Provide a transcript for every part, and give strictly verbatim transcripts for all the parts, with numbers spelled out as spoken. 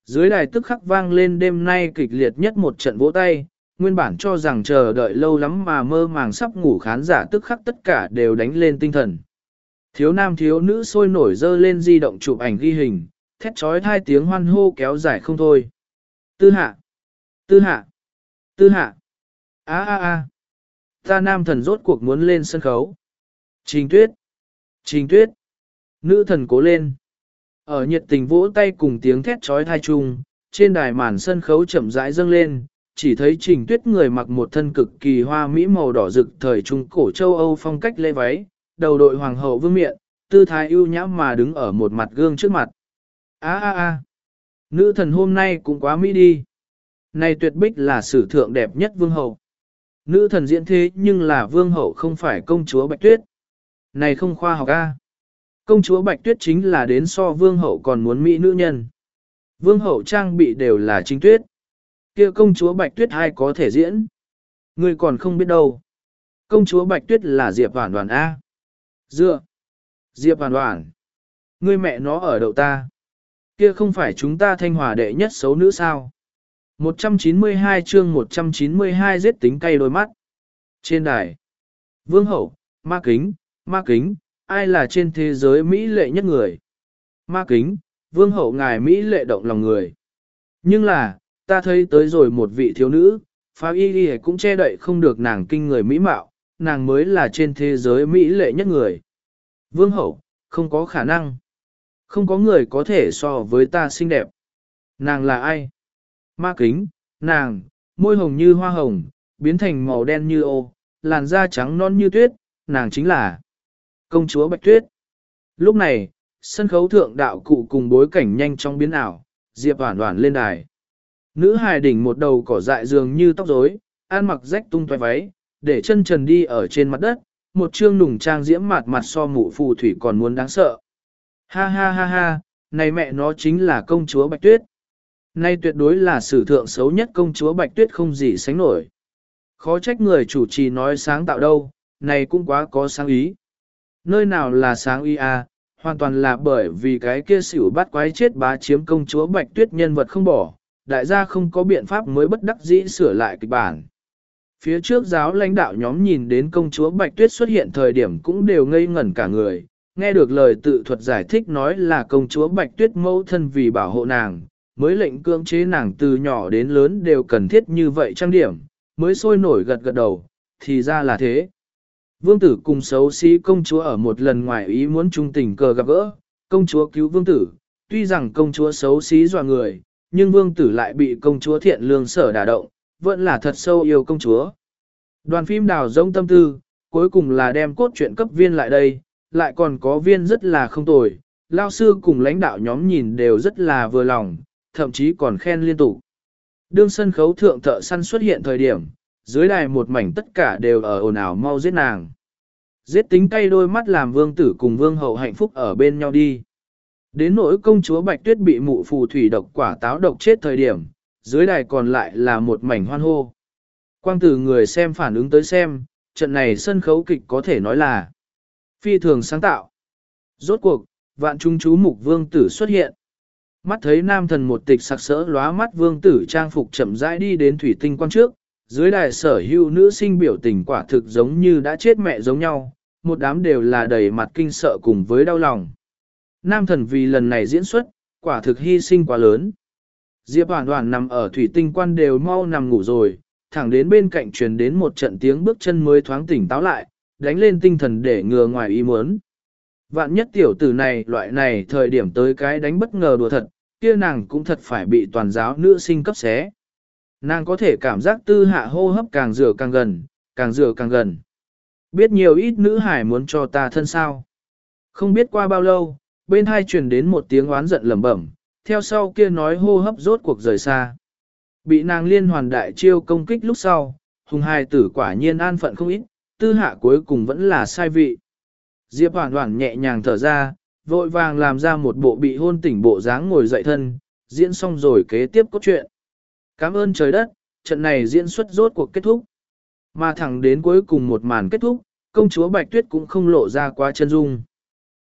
Dưới đài tức khắc vang lên đêm nay kịch liệt nhất một trận vỗ tay, nguyên bản cho rằng chờ đợi lâu lắm mà mơ màng sắp ngủ khán giả tức khắc tất cả đều đánh lên tinh thần. Thiếu nam thiếu nữ sôi nổi dơ lên di động chụp ảnh ghi hình, thét trói hai tiếng hoan hô kéo dài không thôi. Tư hạ! Tư hạ! Tư hạ! a a a Ta nam thần rốt cuộc muốn lên sân khấu. Trình tuyết! Trình tuyết! Nữ thần cố lên! Ở nhiệt tình vỗ tay cùng tiếng thét trói thai chung, trên đài màn sân khấu chậm rãi dâng lên, chỉ thấy Trình Tuyết người mặc một thân cực kỳ hoa mỹ màu đỏ rực thời trung cổ châu Âu phong cách lê váy, đầu đội hoàng hậu vương miện, tư thái ưu nhã mà đứng ở một mặt gương trước mặt. A a a, nữ thần hôm nay cũng quá mỹ đi. Này tuyệt bích là sử thượng đẹp nhất vương hậu. Nữ thần diễn thế nhưng là vương hậu không phải công chúa Bạch Tuyết. Này không khoa học a. Công chúa Bạch Tuyết chính là đến so vương hậu còn muốn mỹ nữ nhân. Vương hậu trang bị đều là Trình Tuyết. Kia công chúa Bạch Tuyết ai có thể diễn? Người còn không biết đâu. Công chúa Bạch Tuyết là Diệp Hoàn Hoàn A. Dựa. Diệp Hoàn Hoàn. Ngươi mẹ nó ở đậu ta. Kia không phải chúng ta Thanh Hòa đệ nhất xấu nữ sao? một trăm chín mươi hai chương một trăm chín mươi hai giết tính cay đôi mắt. Trên đài. Vương hậu, ma kính, ma kính, ai là trên thế giới Mỹ lệ nhất người? Ma kính, vương hậu ngài Mỹ lệ động lòng người. Nhưng là, ta thấy tới rồi một vị thiếu nữ, phá y y cũng che đậy không được nàng kinh người mỹ mạo, nàng mới là trên thế giới Mỹ lệ nhất người. Vương hậu, không có khả năng. Không có người có thể so với ta xinh đẹp. Nàng là ai? Ma kính, nàng, môi hồng như hoa hồng, biến thành màu đen như ô, làn da trắng non như tuyết, nàng chính là công chúa Bạch Tuyết. Lúc này, sân khấu thượng đạo cụ cùng bối cảnh nhanh chóng biến ảo, Diệp Hoàn Hoàn lên đài. Nữ hài đỉnh một đầu cỏ dại dường như tóc rối, ăn mặc rách tung toái váy, để chân trần đi ở trên mặt đất, một trương nùng trang diễm mặt mặt so mụ phù thủy còn muốn đáng sợ. Ha ha ha ha, này mẹ nó chính là công chúa Bạch Tuyết. Nay tuyệt đối là sử thượng xấu nhất công chúa Bạch Tuyết không gì sánh nổi. Khó trách người chủ trì nói sáng tạo đâu, này cũng quá có sáng ý. Nơi nào là sáng ý à, hoàn toàn là bởi vì cái kia xỉu bắt quái chết bá chiếm công chúa Bạch Tuyết nhân vật không bỏ, đại gia không có biện pháp mới bất đắc dĩ sửa lại kịch bản. Phía trước giáo lãnh đạo nhóm nhìn đến công chúa Bạch Tuyết xuất hiện thời điểm cũng đều ngây ngẩn cả người, nghe được lời tự thuật giải thích nói là công chúa Bạch Tuyết mẫu thân vì bảo hộ nàng, mới lệnh cưỡng chế nàng từ nhỏ đến lớn đều cần thiết như vậy trang điểm, mới sôi nổi gật gật đầu, thì ra là thế. Vương tử cùng xấu xí công chúa ở một lần ngoài ý muốn chung tình cờ gặp gỡ, công chúa cứu vương tử, tuy rằng công chúa xấu xí dọa người, nhưng vương tử lại bị công chúa thiện lương sở đả động, vẫn là thật sâu yêu công chúa. Đoàn phim đào rỗng tâm tư, cuối cùng là đem cốt truyện cấp viên lại đây, lại còn có viên rất là không tồi, lao sư cùng lãnh đạo nhóm nhìn đều rất là vừa lòng, thậm chí còn khen liên tục. Đương sân khấu thượng thợ săn xuất hiện thời điểm, dưới đài một mảnh tất cả đều ở ồn ào mau giết nàng. Giết tính cay đôi mắt làm vương tử cùng vương hậu hạnh phúc ở bên nhau đi. Đến nỗi công chúa Bạch Tuyết bị mụ phù thủy độc quả táo độc chết thời điểm, dưới đài còn lại là một mảnh hoan hô. Quang tử người xem phản ứng tới xem, trận này sân khấu kịch có thể nói là phi thường sáng tạo. Rốt cuộc, vạn trung chú mục vương tử xuất hiện. Mắt thấy nam thần một tịch sặc sỡ lóa mắt vương tử trang phục chậm rãi đi đến thủy tinh quan trước, dưới đài sở hữu nữ sinh biểu tình quả thực giống như đã chết mẹ giống nhau, một đám đều là đầy mặt kinh sợ cùng với đau lòng. Nam thần vì lần này diễn xuất, quả thực hy sinh quá lớn. Diệp Hoàn Hoàn nằm ở thủy tinh quan đều mau nằm ngủ rồi, thẳng đến bên cạnh truyền đến một trận tiếng bước chân mới thoáng tỉnh táo lại, đánh lên tinh thần để ngừa ngoài ý muốn. Vạn nhất tiểu tử này loại này thời điểm tới cái đánh bất ngờ đùa thật, kia nàng cũng thật phải bị toàn giáo nữ sinh cấp xé. Nàng có thể cảm giác tư hạ hô hấp càng rửa càng gần, càng rửa càng gần. Biết nhiều ít nữ hải muốn cho ta thân sao. Không biết qua bao lâu, bên hai truyền đến một tiếng oán giận lẩm bẩm, theo sau kia nói hô hấp rốt cuộc rời xa. Bị nàng liên hoàn đại chiêu công kích lúc sau, hùng hài tử quả nhiên an phận không ít, tư hạ cuối cùng vẫn là sai vị. Diệp Hoàn Hoàn nhẹ nhàng thở ra, vội vàng làm ra một bộ bị hôn tỉnh bộ dáng ngồi dậy thân, diễn xong rồi kế tiếp cốt truyện. Cảm ơn trời đất, trận này diễn xuất rốt cuộc kết thúc. Mà thẳng đến cuối cùng một màn kết thúc, công chúa Bạch Tuyết cũng không lộ ra quá chân dung.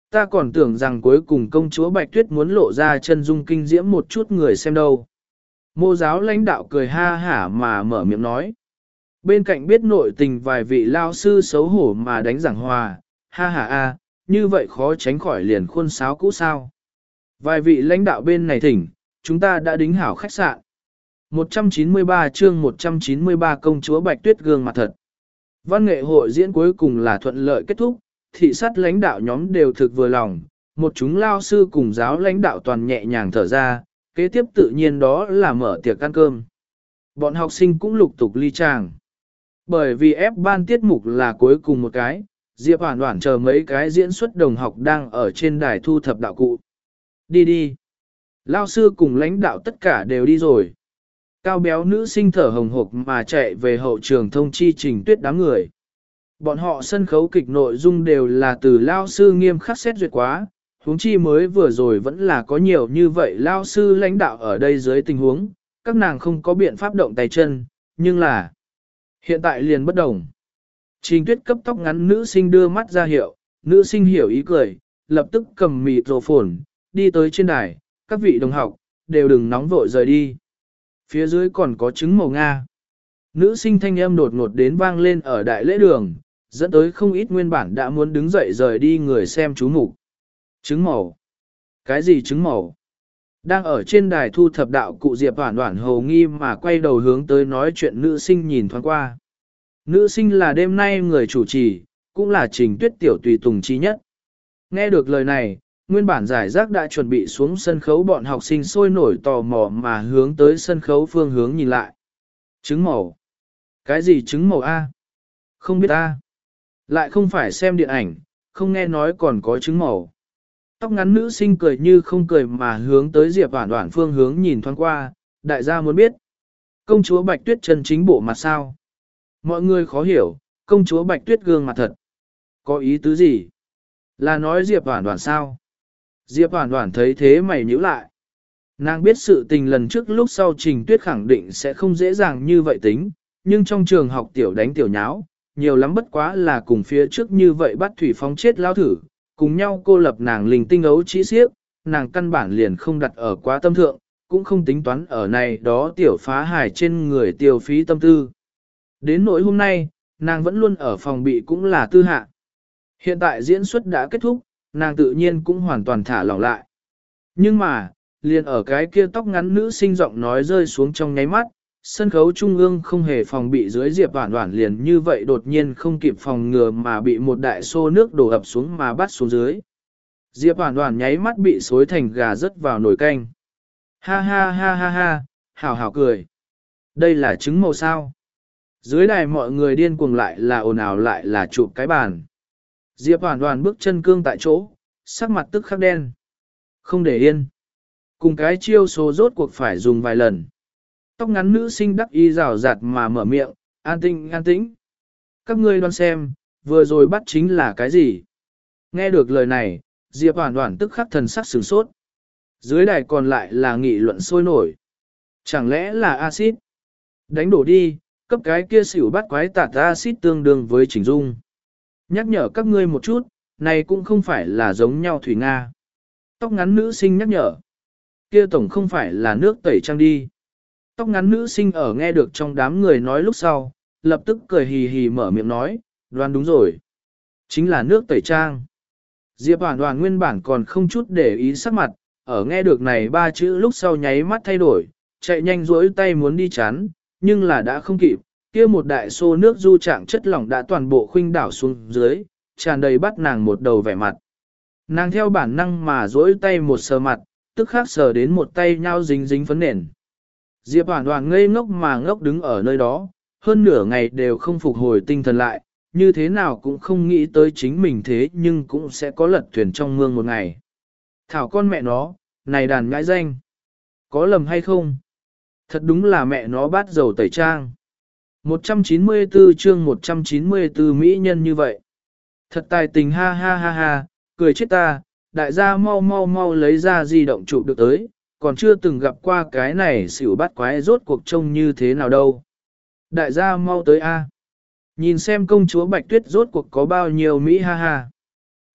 Ta còn tưởng rằng cuối cùng công chúa Bạch Tuyết muốn lộ ra chân dung kinh diễm một chút người xem đâu. Mô giáo lãnh đạo cười ha hả mà mở miệng nói. Bên cạnh biết nội tình vài vị lao sư xấu hổ mà đánh giảng hòa, ha ha a, như vậy khó tránh khỏi liền khuôn sáo cũ sao. Vài vị lãnh đạo bên này thỉnh, chúng ta đã đính hảo khách sạn. một trăm chín mươi ba chương một trăm chín mươi ba công chúa Bạch Tuyết gương mặt thật. Văn nghệ hội diễn cuối cùng là thuận lợi kết thúc, thị sát lãnh đạo nhóm đều thực vừa lòng, một chúng lao sư cùng giáo lãnh đạo toàn nhẹ nhàng thở ra, kế tiếp tự nhiên đó là mở tiệc ăn cơm. Bọn học sinh cũng lục tục ly tràng. Bởi vì ép ban tiết mục là cuối cùng một cái, Diệp Hoản Hoản chờ mấy cái diễn xuất đồng học đang ở trên đài thu thập đạo cụ. Đi đi. Lao sư cùng lãnh đạo tất cả đều đi rồi. Cao béo nữ sinh thở hồng hộc mà chạy về hậu trường thông chi Trình Tuyết đám người. Bọn họ sân khấu kịch nội dung đều là từ lao sư nghiêm khắc xét duyệt quá, huống chi mới vừa rồi vẫn là có nhiều như vậy lao sư lãnh đạo ở đây dưới tình huống, các nàng không có biện pháp động tay chân, nhưng là hiện tại liền bất đồng. Trình Tuyết cấp tóc ngắn nữ sinh đưa mắt ra hiệu, nữ sinh hiểu ý cười, lập tức cầm microphone, đi tới trên đài, các vị đồng học, đều đừng nóng vội rời đi. Phía dưới còn có trứng màu Nga. Nữ sinh thanh âm đột ngột đến vang lên ở đại lễ đường, dẫn tới không ít nguyên bản đã muốn đứng dậy rời đi người xem chú mục. Trứng màu? Cái gì trứng màu? Đang ở trên đài thu thập đạo cụ Diệp Hoản Hoản hồ nghi mà quay đầu hướng tới nói chuyện nữ sinh nhìn thoáng qua. Nữ sinh là đêm nay người chủ trì, cũng là Trình Tuyết tiểu tùy tùng chi nhất. Nghe được lời này, nguyên bản giải rác đã chuẩn bị xuống sân khấu bọn học sinh sôi nổi tò mò mà hướng tới sân khấu phương hướng nhìn lại. Trứng màu? Cái gì trứng màu A? Không biết A. Lại không phải xem điện ảnh, không nghe nói còn có trứng màu. Tóc ngắn nữ sinh cười như không cười mà hướng tới Diệp Hoản Hoản phương hướng nhìn thoáng qua, đại gia muốn biết. Công chúa Bạch Tuyết chân chính bộ mặt sao? Mọi người khó hiểu, công chúa Bạch Tuyết gương mặt thật. Có ý tứ gì? Là nói Diệp Hoản Hoản sao? Diệp Hoản Hoản thấy thế mày nhíu lại. Nàng biết sự tình lần trước lúc sau Trình Tuyết khẳng định sẽ không dễ dàng như vậy tính, nhưng trong trường học tiểu đánh tiểu nháo, nhiều lắm bất quá là cùng phía trước như vậy bắt thủy phóng chết lao thử, cùng nhau cô lập nàng linh tinh ấu trí siếc, nàng căn bản liền không đặt ở quá tâm thượng, cũng không tính toán ở này đó tiểu phá hài trên người tiêu phí tâm tư. Đến nỗi hôm nay, nàng vẫn luôn ở phòng bị cũng là tư hạ. Hiện tại diễn xuất đã kết thúc, nàng tự nhiên cũng hoàn toàn thả lỏng lại. Nhưng mà, liền ở cái kia tóc ngắn nữ sinh giọng nói rơi xuống trong nháy mắt, sân khấu trung ương không hề phòng bị dưới Diệp Hoản Hoản liền như vậy đột nhiên không kịp phòng ngừa mà bị một đại xô nước đổ ập xuống mà bắt xuống dưới. Diệp Hoản Hoản nháy mắt bị xối thành gà rớt vào nồi canh. Ha ha ha ha ha, hảo hảo cười. Đây là trứng màu sao. Dưới đài mọi người điên cuồng lại là ồn ào lại là chụp cái bàn. Diệp Hoản Hoản bước chân cương tại chỗ, sắc mặt tức khắc đen. Không để yên. Cùng cái chiêu số rốt cuộc phải dùng vài lần. Tóc ngắn nữ sinh đắc y rào rạt mà mở miệng, an tĩnh an tĩnh. Các ngươi đoán xem, vừa rồi bắt chính là cái gì? Nghe được lời này, Diệp Hoản Hoản tức khắc thần sắc sửng sốt. Dưới đài còn lại là nghị luận sôi nổi. Chẳng lẽ là axit? Đánh đổ đi, cấp cái kia xỉu bắt quái tạt axit tương đương với chỉnh dung. Nhắc nhở các ngươi một chút, này cũng không phải là giống nhau thủy Nga. Tóc ngắn nữ sinh nhắc nhở. Kia tổng không phải là nước tẩy trang đi. Tóc ngắn nữ sinh ở nghe được trong đám người nói lúc sau, lập tức cười hì hì mở miệng nói, đoán đúng rồi. Chính là nước tẩy trang. Diệp Hoản Hoản nguyên bản còn không chút để ý sắc mặt, ở nghe được này ba chữ lúc sau nháy mắt thay đổi, chạy nhanh duỗi tay muốn đi chắn, nhưng là đã không kịp, kia một đại xô nước du trạng chất lỏng đã toàn bộ khuynh đảo xuống dưới, tràn đầy bắt nàng một đầu vẻ mặt. Nàng theo bản năng mà duỗi tay một sờ mặt, tức khắc sờ đến một tay nhau dính dính phấn nền. Diệp Hoản Hoản ngây ngốc mà ngốc đứng ở nơi đó, hơn nửa ngày đều không phục hồi tinh thần lại, như thế nào cũng không nghĩ tới chính mình thế nhưng cũng sẽ có lật thuyền trong mương một ngày. Thảo con mẹ nó, này đàn nhãi danh. Có lầm hay không? Thật đúng là mẹ nó bát dầu tẩy trang. một trăm chín mươi tư chương một trăm chín mươi tư mỹ nhân như vậy. Thật tài tình ha ha ha ha, cười chết ta, đại gia mau mau mau lấy ra di động chụp được tới, còn chưa từng gặp qua cái này xỉu bắt quái rốt cuộc trông như thế nào đâu. Đại gia mau tới a. Nhìn xem công chúa Bạch Tuyết rốt cuộc có bao nhiêu Mỹ ha ha.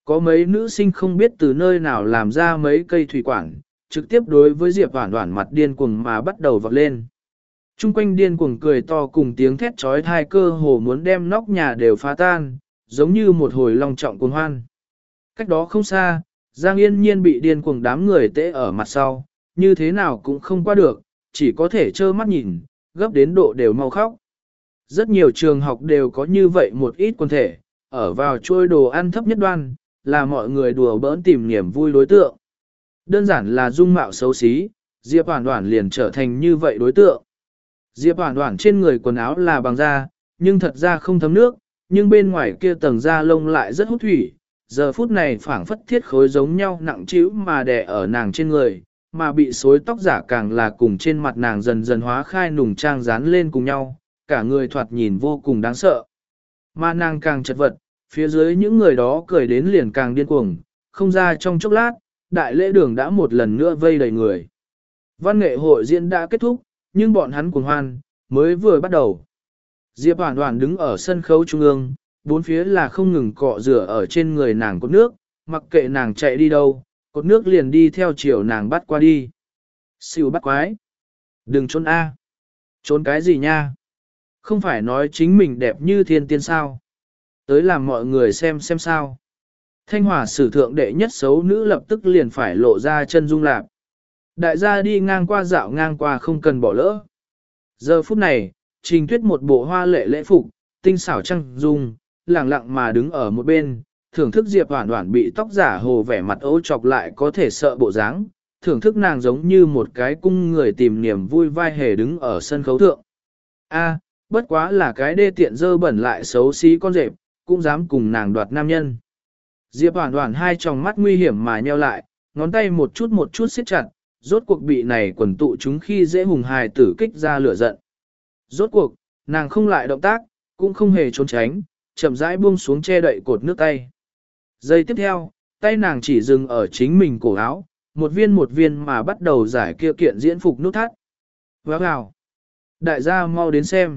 Có mấy nữ sinh không biết từ nơi nào làm ra mấy cây thủy quản, trực tiếp đối với Diệp Hoản Hoản mặt điên cuồng mà bắt đầu vọt lên. Trung quanh điên cuồng cười to cùng tiếng thét trói thai cơ hồ muốn đem nóc nhà đều phá tan, giống như một hồi long trọng cuồng hoan. Cách đó không xa, Giang Yên Nhiên bị điên cuồng đám người tễ ở mặt sau, như thế nào cũng không qua được, chỉ có thể trơ mắt nhìn, gấp đến độ đều mau khóc. Rất nhiều trường học đều có như vậy một ít quần thể, ở vào trôi đồ ăn thấp nhất đoan, là mọi người đùa bỡn tìm niềm vui đối tượng. Đơn giản là dung mạo xấu xí, Diệp Hoản Hoản liền trở thành như vậy đối tượng. Diệp Hoản Hoản trên người quần áo là bằng da, nhưng thật ra không thấm nước, nhưng bên ngoài kia tầng da lông lại rất hút thủy. Giờ phút này phảng phất thiết khối giống nhau nặng trĩu mà đè ở nàng trên người, mà bị xối tóc giả càng là cùng trên mặt nàng dần dần hóa khai nùng trang dán lên cùng nhau, cả người thoạt nhìn vô cùng đáng sợ. Mà nàng càng chật vật, phía dưới những người đó cười đến liền càng điên cuồng, không ra trong chốc lát, đại lễ đường đã một lần nữa vây đầy người. Văn nghệ hội diễn đã kết thúc, nhưng bọn hắn cuồng hoan, mới vừa bắt đầu. Diệp Hoản Hoản đứng ở sân khấu trung ương, bốn phía là không ngừng cọ rửa ở trên người nàng cột nước, mặc kệ nàng chạy đi đâu, cột nước liền đi theo chiều nàng bắt qua đi. Xỉu bắt quái. Đừng trốn A. Trốn cái gì nha? Không phải nói chính mình đẹp như thiên tiên sao? Tới làm mọi người xem xem sao. Thanh Hòa sử thượng đệ nhất xấu nữ lập tức liền phải lộ ra chân dung lạp. Đại gia đi ngang qua dạo ngang qua không cần bỏ lỡ. Giờ phút này, Trình Tuyết một bộ hoa lệ lễ phục, tinh xảo trăng dung, lặng lặng mà đứng ở một bên, thưởng thức Diệp Hoản Hoản bị tóc giả hồ vẻ mặt ấu chọc lại có thể sợ bộ dáng, thưởng thức nàng giống như một cái cung người tìm niềm vui vai hề đứng ở sân khấu thượng. A, bất quá là cái đê tiện dơ bẩn lại xấu xí con rệp, cũng dám cùng nàng đoạt nam nhân. Diệp Hoản Hoản hai tròng mắt nguy hiểm mà nheo lại, ngón tay một chút một chút siết chặt, rốt cuộc bị này quần tụ chúng khi dễ hùng hài tử kích ra lửa giận. Rốt cuộc, nàng không lại động tác, cũng không hề trốn tránh, chậm rãi buông xuống che đậy cột nước tay. Giây tiếp theo, tay nàng chỉ dừng ở chính mình cổ áo, một viên một viên mà bắt đầu giải kia kiện diễn phục nút thắt. Vào vào. Đại gia mau đến xem.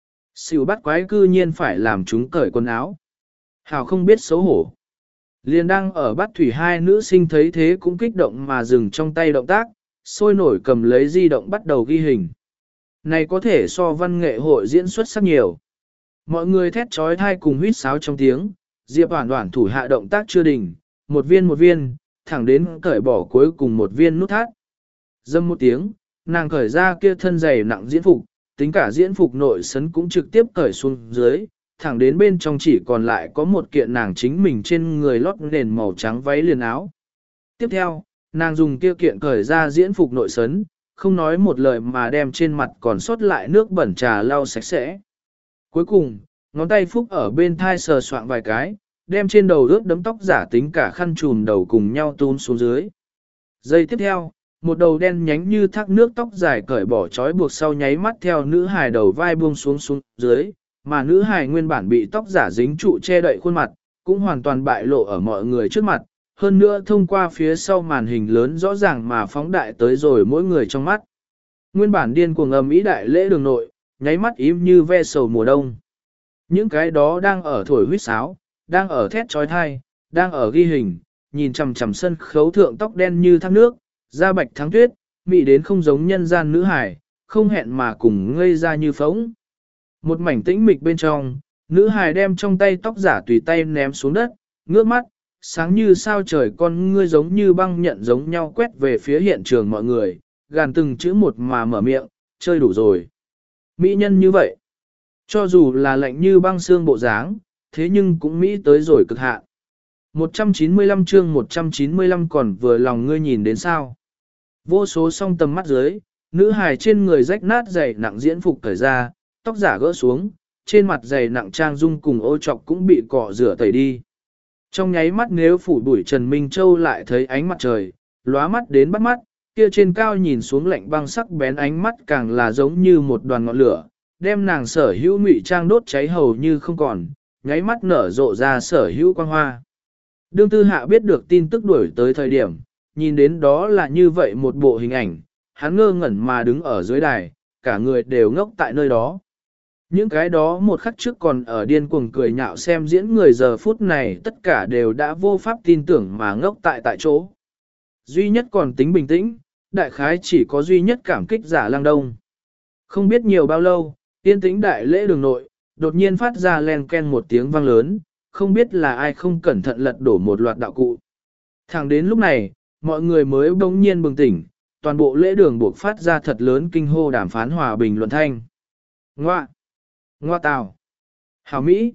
Xỉu bắt quái cư nhiên phải làm chúng cởi quần áo. Hào không biết xấu hổ. Liền đang ở bắt thủy hai nữ sinh thấy thế cũng kích động mà dừng trong tay động tác, sôi nổi cầm lấy di động bắt đầu ghi hình. Này có thể so văn nghệ hội diễn xuất sắc nhiều. Mọi người thét trói thai cùng huýt sáo trong tiếng, Diệp Hoản Hoản thủ hạ động tác chưa đỉnh, một viên một viên, thẳng đến cởi bỏ cuối cùng một viên nút thắt. Dâm một tiếng, nàng cởi ra kia thân dày nặng diễn phục, tính cả diễn phục nội sấn cũng trực tiếp cởi xuống dưới, thẳng đến bên trong chỉ còn lại có một kiện nàng chính mình trên người lót nền màu trắng váy liền áo. Tiếp theo, nàng dùng kia kiện cởi ra diễn phục nội sấn, không nói một lời mà đem trên mặt còn sót lại nước bẩn trà lau sạch sẽ. Cuối cùng, ngón tay phúc ở bên thai sờ soạng vài cái, đem trên đầu ướt đấm tóc giả tính cả khăn trùm đầu cùng nhau tún xuống dưới. Giây tiếp theo, một đầu đen nhánh như thác nước tóc dài cởi bỏ trói buộc sau nháy mắt theo nữ hài đầu vai buông xuống xuống dưới, mà nữ hài nguyên bản bị tóc giả dính trụ che đậy khuôn mặt, cũng hoàn toàn bại lộ ở mọi người trước mặt, hơn nữa thông qua phía sau màn hình lớn rõ ràng mà phóng đại tới rồi mỗi người trong mắt. Nguyên bản điên cuồng ầm ĩ đại lễ đường nội, nháy mắt im như ve sầu mùa đông. Những cái đó đang ở thổi huýt sáo, đang ở thét trói thai, đang ở ghi hình, nhìn chằm chằm sân khấu thượng tóc đen như thác nước, da bạch thắng tuyết, mị đến không giống nhân gian nữ hải, không hẹn mà cùng ngây ra như phóng. Một mảnh tĩnh mịch bên trong, nữ hải đem trong tay tóc giả tùy tay ném xuống đất, ngước mắt, sáng như sao trời con ngươi giống như băng nhận giống nhau quét về phía hiện trường mọi người, gàn từng chữ một mà mở miệng, chơi đủ rồi. Mỹ nhân như vậy, cho dù là lạnh như băng xương bộ dáng, thế nhưng cũng Mỹ tới rồi cực hạn. một trăm chín mươi lăm chương một trăm chín mươi lăm còn vừa lòng ngươi nhìn đến sao. Vô số song tầm mắt dưới, nữ hài trên người rách nát dày nặng diễn phục cởi ra, tóc giả gỡ xuống, trên mặt dày nặng trang dung cùng ô trọc cũng bị cọ rửa tẩy đi. Trong nháy mắt nếu phủ bụi Trần Minh Châu lại thấy ánh mặt trời, lóa mắt đến bắt mắt, kia trên cao nhìn xuống lạnh băng sắc bén ánh mắt càng là giống như một đoàn ngọn lửa, đem nàng sở hữu ngụy trang đốt cháy hầu như không còn, nháy mắt nở rộ ra sở hữu quang hoa. Đương Tư Hạ biết được tin tức đuổi tới thời điểm, nhìn đến đó là như vậy một bộ hình ảnh, hắn ngơ ngẩn mà đứng ở dưới đài, cả người đều ngốc tại nơi đó. Những cái đó một khắc trước còn ở điên cuồng cười nhạo xem diễn người giờ phút này tất cả đều đã vô pháp tin tưởng mà ngốc tại tại chỗ. Duy nhất còn tính bình tĩnh, đại khái chỉ có duy nhất cảm kích giả Lăng Đông. Không biết nhiều bao lâu, yên tĩnh đại lễ đường nội, đột nhiên phát ra len ken một tiếng vang lớn, không biết là ai không cẩn thận lật đổ một loạt đạo cụ. Thẳng đến lúc này, mọi người mới bỗng nhiên bừng tỉnh, toàn bộ lễ đường buộc phát ra thật lớn kinh hô đàm phán hòa bình luận thanh. Ngoa! Ngoa tào! Hảo Mỹ!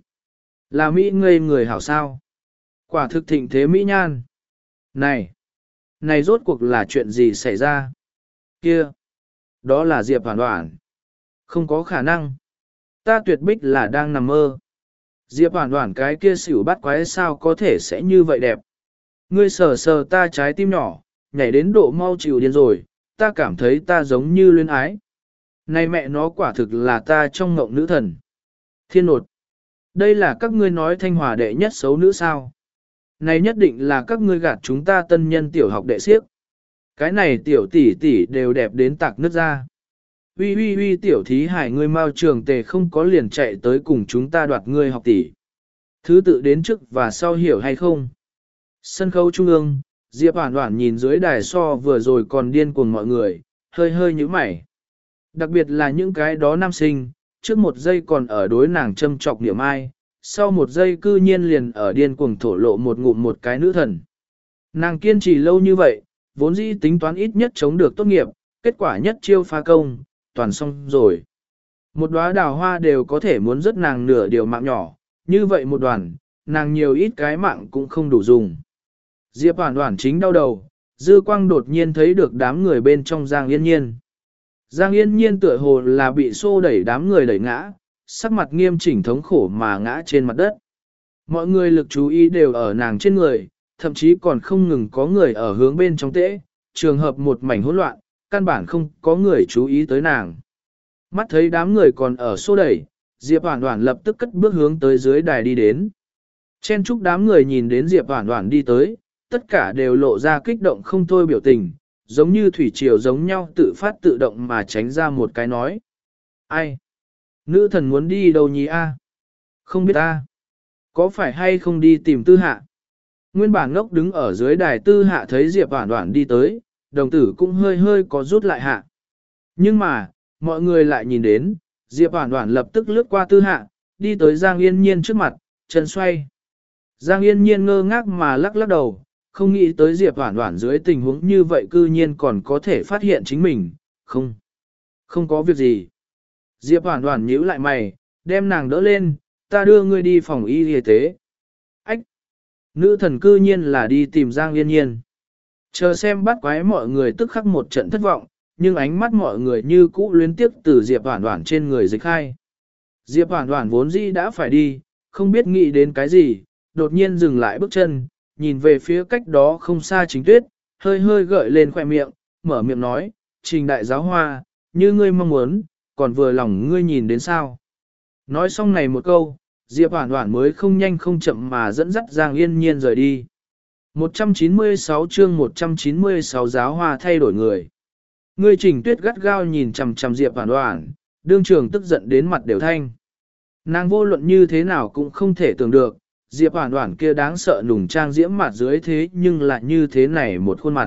Là Mỹ ngây người hảo sao? Quả thực thịnh thế Mỹ nhan! Này! Này rốt cuộc là chuyện gì xảy ra? Kia! Đó là Diệp Hoàn Hoàn. Không có khả năng. Ta tuyệt bích là đang nằm mơ. Diệp Hoàn Hoàn cái kia xỉu bắt quái sao có thể sẽ như vậy đẹp. Ngươi sờ sờ ta trái tim nhỏ, nhảy đến độ mau chịu điên rồi, ta cảm thấy ta giống như luyến ái. Này mẹ nó quả thực là ta trong ngộng nữ thần. Thiên nột. Đây là các ngươi nói Thanh Hòa đệ nhất xấu nữ sao. Này nhất định là các ngươi gạt chúng ta tân nhân tiểu học đệ siếc. Cái này tiểu tỷ tỷ đều đẹp đến tạc nước ra. Ui ui ui tiểu thí hải ngươi mau trường tề không có liền chạy tới cùng chúng ta đoạt ngươi học tỷ. Thứ tự đến trước và sau hiểu hay không? Sân khấu trung ương, Diệp Hoàn Hoàn nhìn dưới đài so vừa rồi còn điên cuồng mọi người, hơi hơi nhíu mày. Đặc biệt là những cái đó nam sinh, trước một giây còn ở đối nàng châm chọc niệm ai, sau một giây cư nhiên liền ở điên cuồng thổ lộ một ngụm một cái nữ thần. Nàng kiên trì lâu như vậy, vốn dĩ tính toán ít nhất chống được tốt nghiệp, kết quả nhất chiêu phá công, toàn xong rồi. Một đóa đào hoa đều có thể muốn rất nàng nửa điều mạng nhỏ, như vậy một đoàn, nàng nhiều ít cái mạng cũng không đủ dùng. Diệp Hoàn Hoàn chính đau đầu, dư quang đột nhiên thấy được đám người bên trong Giang Yên Nhiên. Giang Yên Nhiên tựa hồ là bị xô đẩy đám người đẩy ngã, sắc mặt nghiêm chỉnh thống khổ mà ngã trên mặt đất. Mọi người lực chú ý đều ở nàng trên người, thậm chí còn không ngừng có người ở hướng bên trong tễ, trường hợp một mảnh hỗn loạn, căn bản không có người chú ý tới nàng. Mắt thấy đám người còn ở xô đẩy, Diệp Hoàn Hoàn lập tức cất bước hướng tới dưới đài đi đến. Chen chúc đám người nhìn đến Diệp Hoàn Hoàn đi tới, tất cả đều lộ ra kích động không thôi biểu tình, giống như thủy triều giống nhau tự phát tự động mà tránh ra một cái nói. Ai? Nữ thần muốn đi đâu nhỉ a? Không biết a. Có phải hay không đi tìm tư hạ? Nguyên bản ngốc đứng ở dưới đài tư hạ thấy Diệp Hoàn Hoàn đi tới, đồng tử cũng hơi hơi có rút lại hạ. Nhưng mà, mọi người lại nhìn đến, Diệp Hoàn Hoàn lập tức lướt qua tư hạ, đi tới Giang Yên Nhiên trước mặt, chân xoay. Giang Yên Nhiên ngơ ngác mà lắc lắc đầu, không nghĩ tới Diệp Hoàn Hoàn dưới tình huống như vậy cư nhiên còn có thể phát hiện chính mình, không, không có việc gì. Diệp Hoàn Hoàn nhíu lại mày, đem nàng đỡ lên, ta đưa ngươi đi phòng y y tế. Ách! Nữ thần cư nhiên là đi tìm Giang Yên Nhiên. Chờ xem bắt quái mọi người tức khắc một trận thất vọng, nhưng ánh mắt mọi người như cũ luyến tiếc từ Diệp Hoàn Hoàn trên người dịch khai. Diệp Hoàn Hoàn vốn dĩ đã phải đi, không biết nghĩ đến cái gì, đột nhiên dừng lại bước chân, nhìn về phía cách đó không xa Trình Tuyết, hơi hơi gợi lên khỏe miệng, mở miệng nói, Trình đại giáo hoa, như ngươi mong muốn, còn vừa lòng ngươi nhìn đến sao. Nói xong này một câu, Diệp Hoàn Hoàn mới không nhanh không chậm mà dẫn dắt Giang Yên Nhiên rời đi. một trăm chín mươi sáu chương một trăm chín mươi sáu giáo hoa thay đổi người. Ngươi Trình Tuyết gắt gao nhìn chằm chằm Diệp Hoàn Hoàn, đương trường tức giận đến mặt đều thanh. Nàng vô luận như thế nào cũng không thể tưởng được, Diệp Hoàn Hoàn kia đáng sợ nùng trang diễm mặt dưới thế nhưng lại như thế này một khuôn mặt.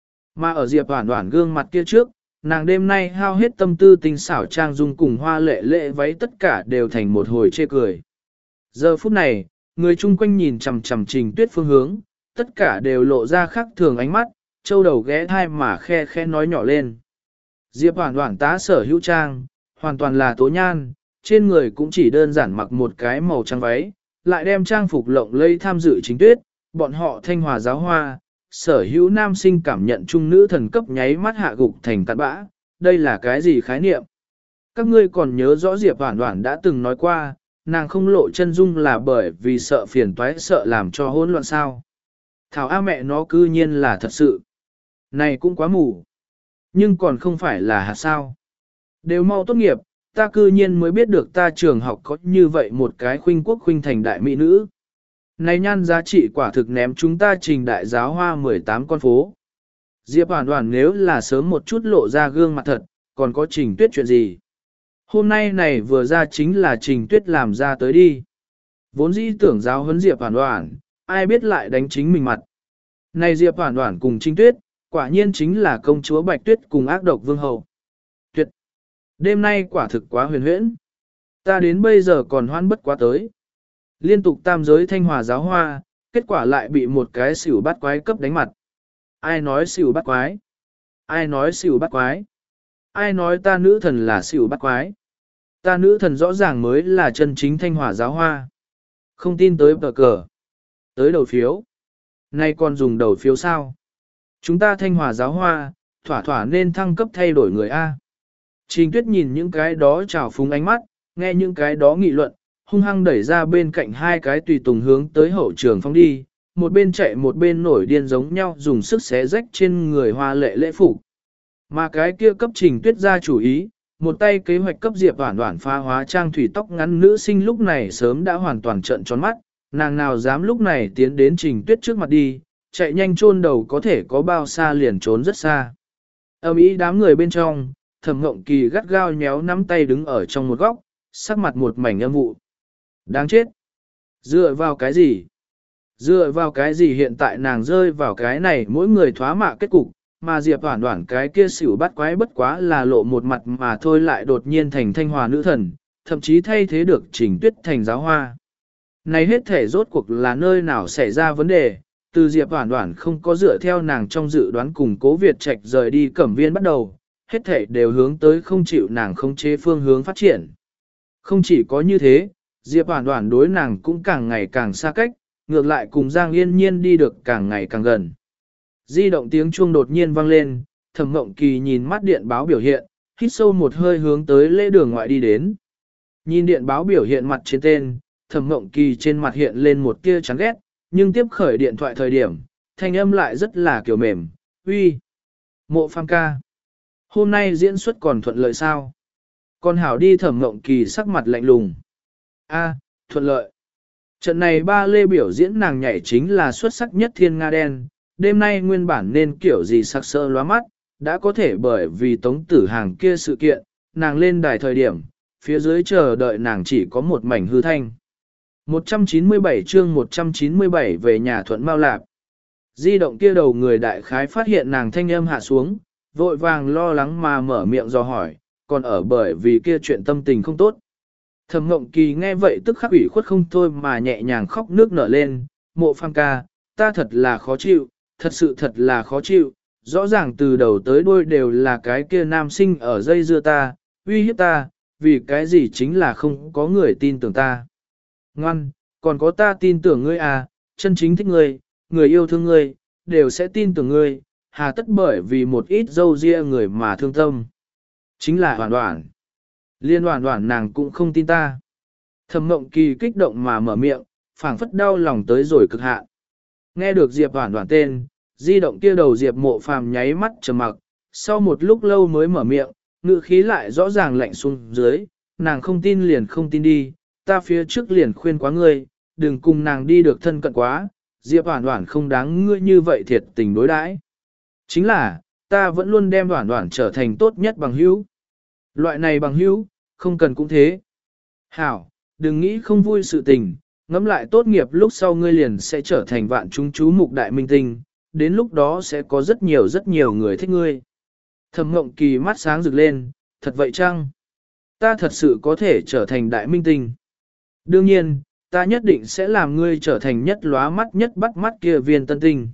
Mà ở Diệp Hoàn Hoàn gương mặt kia trước, nàng đêm nay hao hết tâm tư tinh xảo trang dung cùng hoa lệ lệ váy tất cả đều thành một hồi chê cười. Giờ phút này, người chung quanh nhìn chằm chằm Trình Tuyết phương hướng, tất cả đều lộ ra khác thường ánh mắt, châu đầu ghé thai mà khe khe nói nhỏ lên. Diệp Hoàn Hoàn tá sở hữu trang, hoàn toàn là tố nhan, trên người cũng chỉ đơn giản mặc một cái màu trắng váy, lại đem trang phục lộng lây tham dự Trình Tuyết, bọn họ Thanh Hòa giáo hoa, sở hữu nam sinh cảm nhận trung nữ thần cấp nháy mắt hạ gục thành cát bã, đây là cái gì khái niệm? Các ngươi còn nhớ rõ Diệp Hoàn Hoàn đã từng nói qua, nàng không lộ chân dung là bởi vì sợ phiền toái sợ làm cho hỗn loạn sao. Thảo A mẹ nó cư nhiên là thật sự. Này cũng quá mù. Nhưng còn không phải là hạt sao. Đều mau tốt nghiệp, ta cư nhiên mới biết được ta trường học có như vậy một cái khuynh quốc khuynh thành đại mỹ nữ. Này nhan giá trị quả thực ném chúng ta Trình đại giáo hoa mười tám con phố. Diệp Hoàn Hoàn nếu là sớm một chút lộ ra gương mặt thật, còn có Trình Tuyết chuyện gì? Hôm nay này vừa ra chính là Trình Tuyết làm ra tới đi. Vốn dĩ tưởng giáo huấn Diệp Hoản Hoản, ai biết lại đánh chính mình mặt. Này Diệp Hoản Hoản cùng Trình Tuyết, quả nhiên chính là công chúa Bạch Tuyết cùng ác độc vương hậu. Tuyệt! Đêm nay quả thực quá huyền huyễn. Ta đến bây giờ còn hoan bất quá tới. Liên tục tam giới thanh hòa giáo hoa, kết quả lại bị một cái xỉu bắt quái cấp đánh mặt. Ai nói xỉu bắt quái? Ai nói xỉu bắt quái? Ai nói ta nữ thần là xỉu bắt quái? Ta nữ thần rõ ràng mới là chân chính thanh hòa giáo hoa. Không tin tới bờ cờ. Tới đầu phiếu. Nay còn dùng đầu phiếu sao? Chúng ta thanh hòa giáo hoa, thỏa thỏa nên thăng cấp thay đổi người A. Trình Tuyết nhìn những cái đó trào phúng ánh mắt, nghe những cái đó nghị luận, hung hăng đẩy ra bên cạnh hai cái tùy tùng hướng tới hậu trường phong đi, một bên chạy một bên nổi điên giống nhau dùng sức xé rách trên người hoa lệ lễ phục. Mà cái kia cấp Trình Tuyết ra chủ ý, một tay kế hoạch cấp Diệp Hoản Hoản pha hóa trang thủy tóc ngắn nữ sinh lúc này sớm đã hoàn toàn trợn tròn mắt, nàng nào dám lúc này tiến đến Trình Tuyết trước mặt đi, chạy nhanh chôn đầu có thể có bao xa liền trốn rất xa. Ầm ĩ đám người bên trong, Thẩm Ngộng Kỳ gắt gao nhéo nắm tay đứng ở trong một góc, sắc mặt một mảnh âm vụ. Đáng chết! Dựa vào cái gì? Dựa vào cái gì hiện tại nàng rơi vào cái này mỗi người thoá mạ kết cục, mà Diệp Hoản Hoản cái kia xỉu bắt quái bất quá là lộ một mặt mà thôi lại đột nhiên thành thanh hòa nữ thần, thậm chí thay thế được Trình Tuyết thành giáo hoa. Này hết thể rốt cuộc là nơi nào xảy ra vấn đề, từ Diệp Hoản Hoản không có dựa theo nàng trong dự đoán cùng Cố Việt Trạch rời đi Cẩm Viên bắt đầu, hết thể đều hướng tới không chịu nàng khống chế phương hướng phát triển. Không chỉ có như thế, Diệp Hoản Hoản đối nàng cũng càng ngày càng xa cách, ngược lại cùng Giang Yên Nhiên đi được càng ngày càng gần. Di động tiếng chuông đột nhiên vang lên, Thẩm Mộng Kỳ nhìn mắt điện báo biểu hiện, hít sâu một hơi hướng tới lễ đường ngoại đi đến. Nhìn điện báo biểu hiện mặt trên tên, Thẩm Mộng Kỳ trên mặt hiện lên một tia chán ghét, nhưng tiếp khởi điện thoại thời điểm, thanh âm lại rất là kiểu mềm, uy, Mộ Phàm ca. Hôm nay diễn xuất còn thuận lợi sao? Còn hảo đi. Thẩm Mộng Kỳ sắc mặt lạnh lùng. A, thuận lợi. Trận này ba lê biểu diễn nàng nhảy chính là xuất sắc nhất thiên nga đen, đêm nay nguyên bản nên kiểu gì sắc sỡ lóa mắt, đã có thể bởi vì tống tử hàng kia sự kiện, nàng lên đài thời điểm, phía dưới chờ đợi nàng chỉ có một mảnh hư thanh. một trăm chín mươi bảy chương một trăm chín mươi bảy về nhà Thuận Mao Lạp. Di động kia đầu người đại khái phát hiện nàng thanh âm hạ xuống, vội vàng lo lắng mà mở miệng dò hỏi, còn ở bởi vì kia chuyện tâm tình không tốt. Thẩm Ngộng Kỳ nghe vậy tức khắc ủy khuất không thôi mà nhẹ nhàng khóc nước nở lên, Mộ Phàm ca, ta thật là khó chịu, thật sự thật là khó chịu, rõ ràng từ đầu tới đuôi đều là cái kia nam sinh ở dây dưa ta, uy hiếp ta, vì cái gì chính là không có người tin tưởng ta. Ngoan, còn có ta tin tưởng ngươi à, chân chính thích ngươi, người yêu thương ngươi, đều sẽ tin tưởng ngươi, hà tất bởi vì một ít dâu ria người mà thương tâm. Chính là Hoản Hoản. Liên Hoản Hoản nàng cũng không tin ta. Thẩm Mộng Kỳ kích động mà mở miệng, phảng phất đau lòng tới rồi cực hạn. Nghe được Diệp Hoản Hoản tên, di động kia đầu Diệp Mộ Phàm nháy mắt trầm mặc, sau một lúc lâu mới mở miệng, ngữ khí lại rõ ràng lạnh xuống dưới, nàng không tin liền không tin đi, ta phía trước liền khuyên quá ngươi, đừng cùng nàng đi được thân cận quá, Diệp Hoản Hoản không đáng ngươi như vậy thiệt tình đối đãi. Chính là, ta vẫn luôn đem Hoản Hoản trở thành tốt nhất bằng hữu. Loại này bằng hữu, không cần cũng thế. Hảo, đừng nghĩ không vui sự tình, ngẫm lại tốt nghiệp lúc sau ngươi liền sẽ trở thành vạn chúng chú mục đại minh tinh, đến lúc đó sẽ có rất nhiều rất nhiều người thích ngươi. Thẩm Ngộng Kỳ mắt sáng rực lên, thật vậy chăng? Ta thật sự có thể trở thành đại minh tinh. Đương nhiên, ta nhất định sẽ làm ngươi trở thành nhất lóa mắt nhất bắt mắt kia viên tân tinh.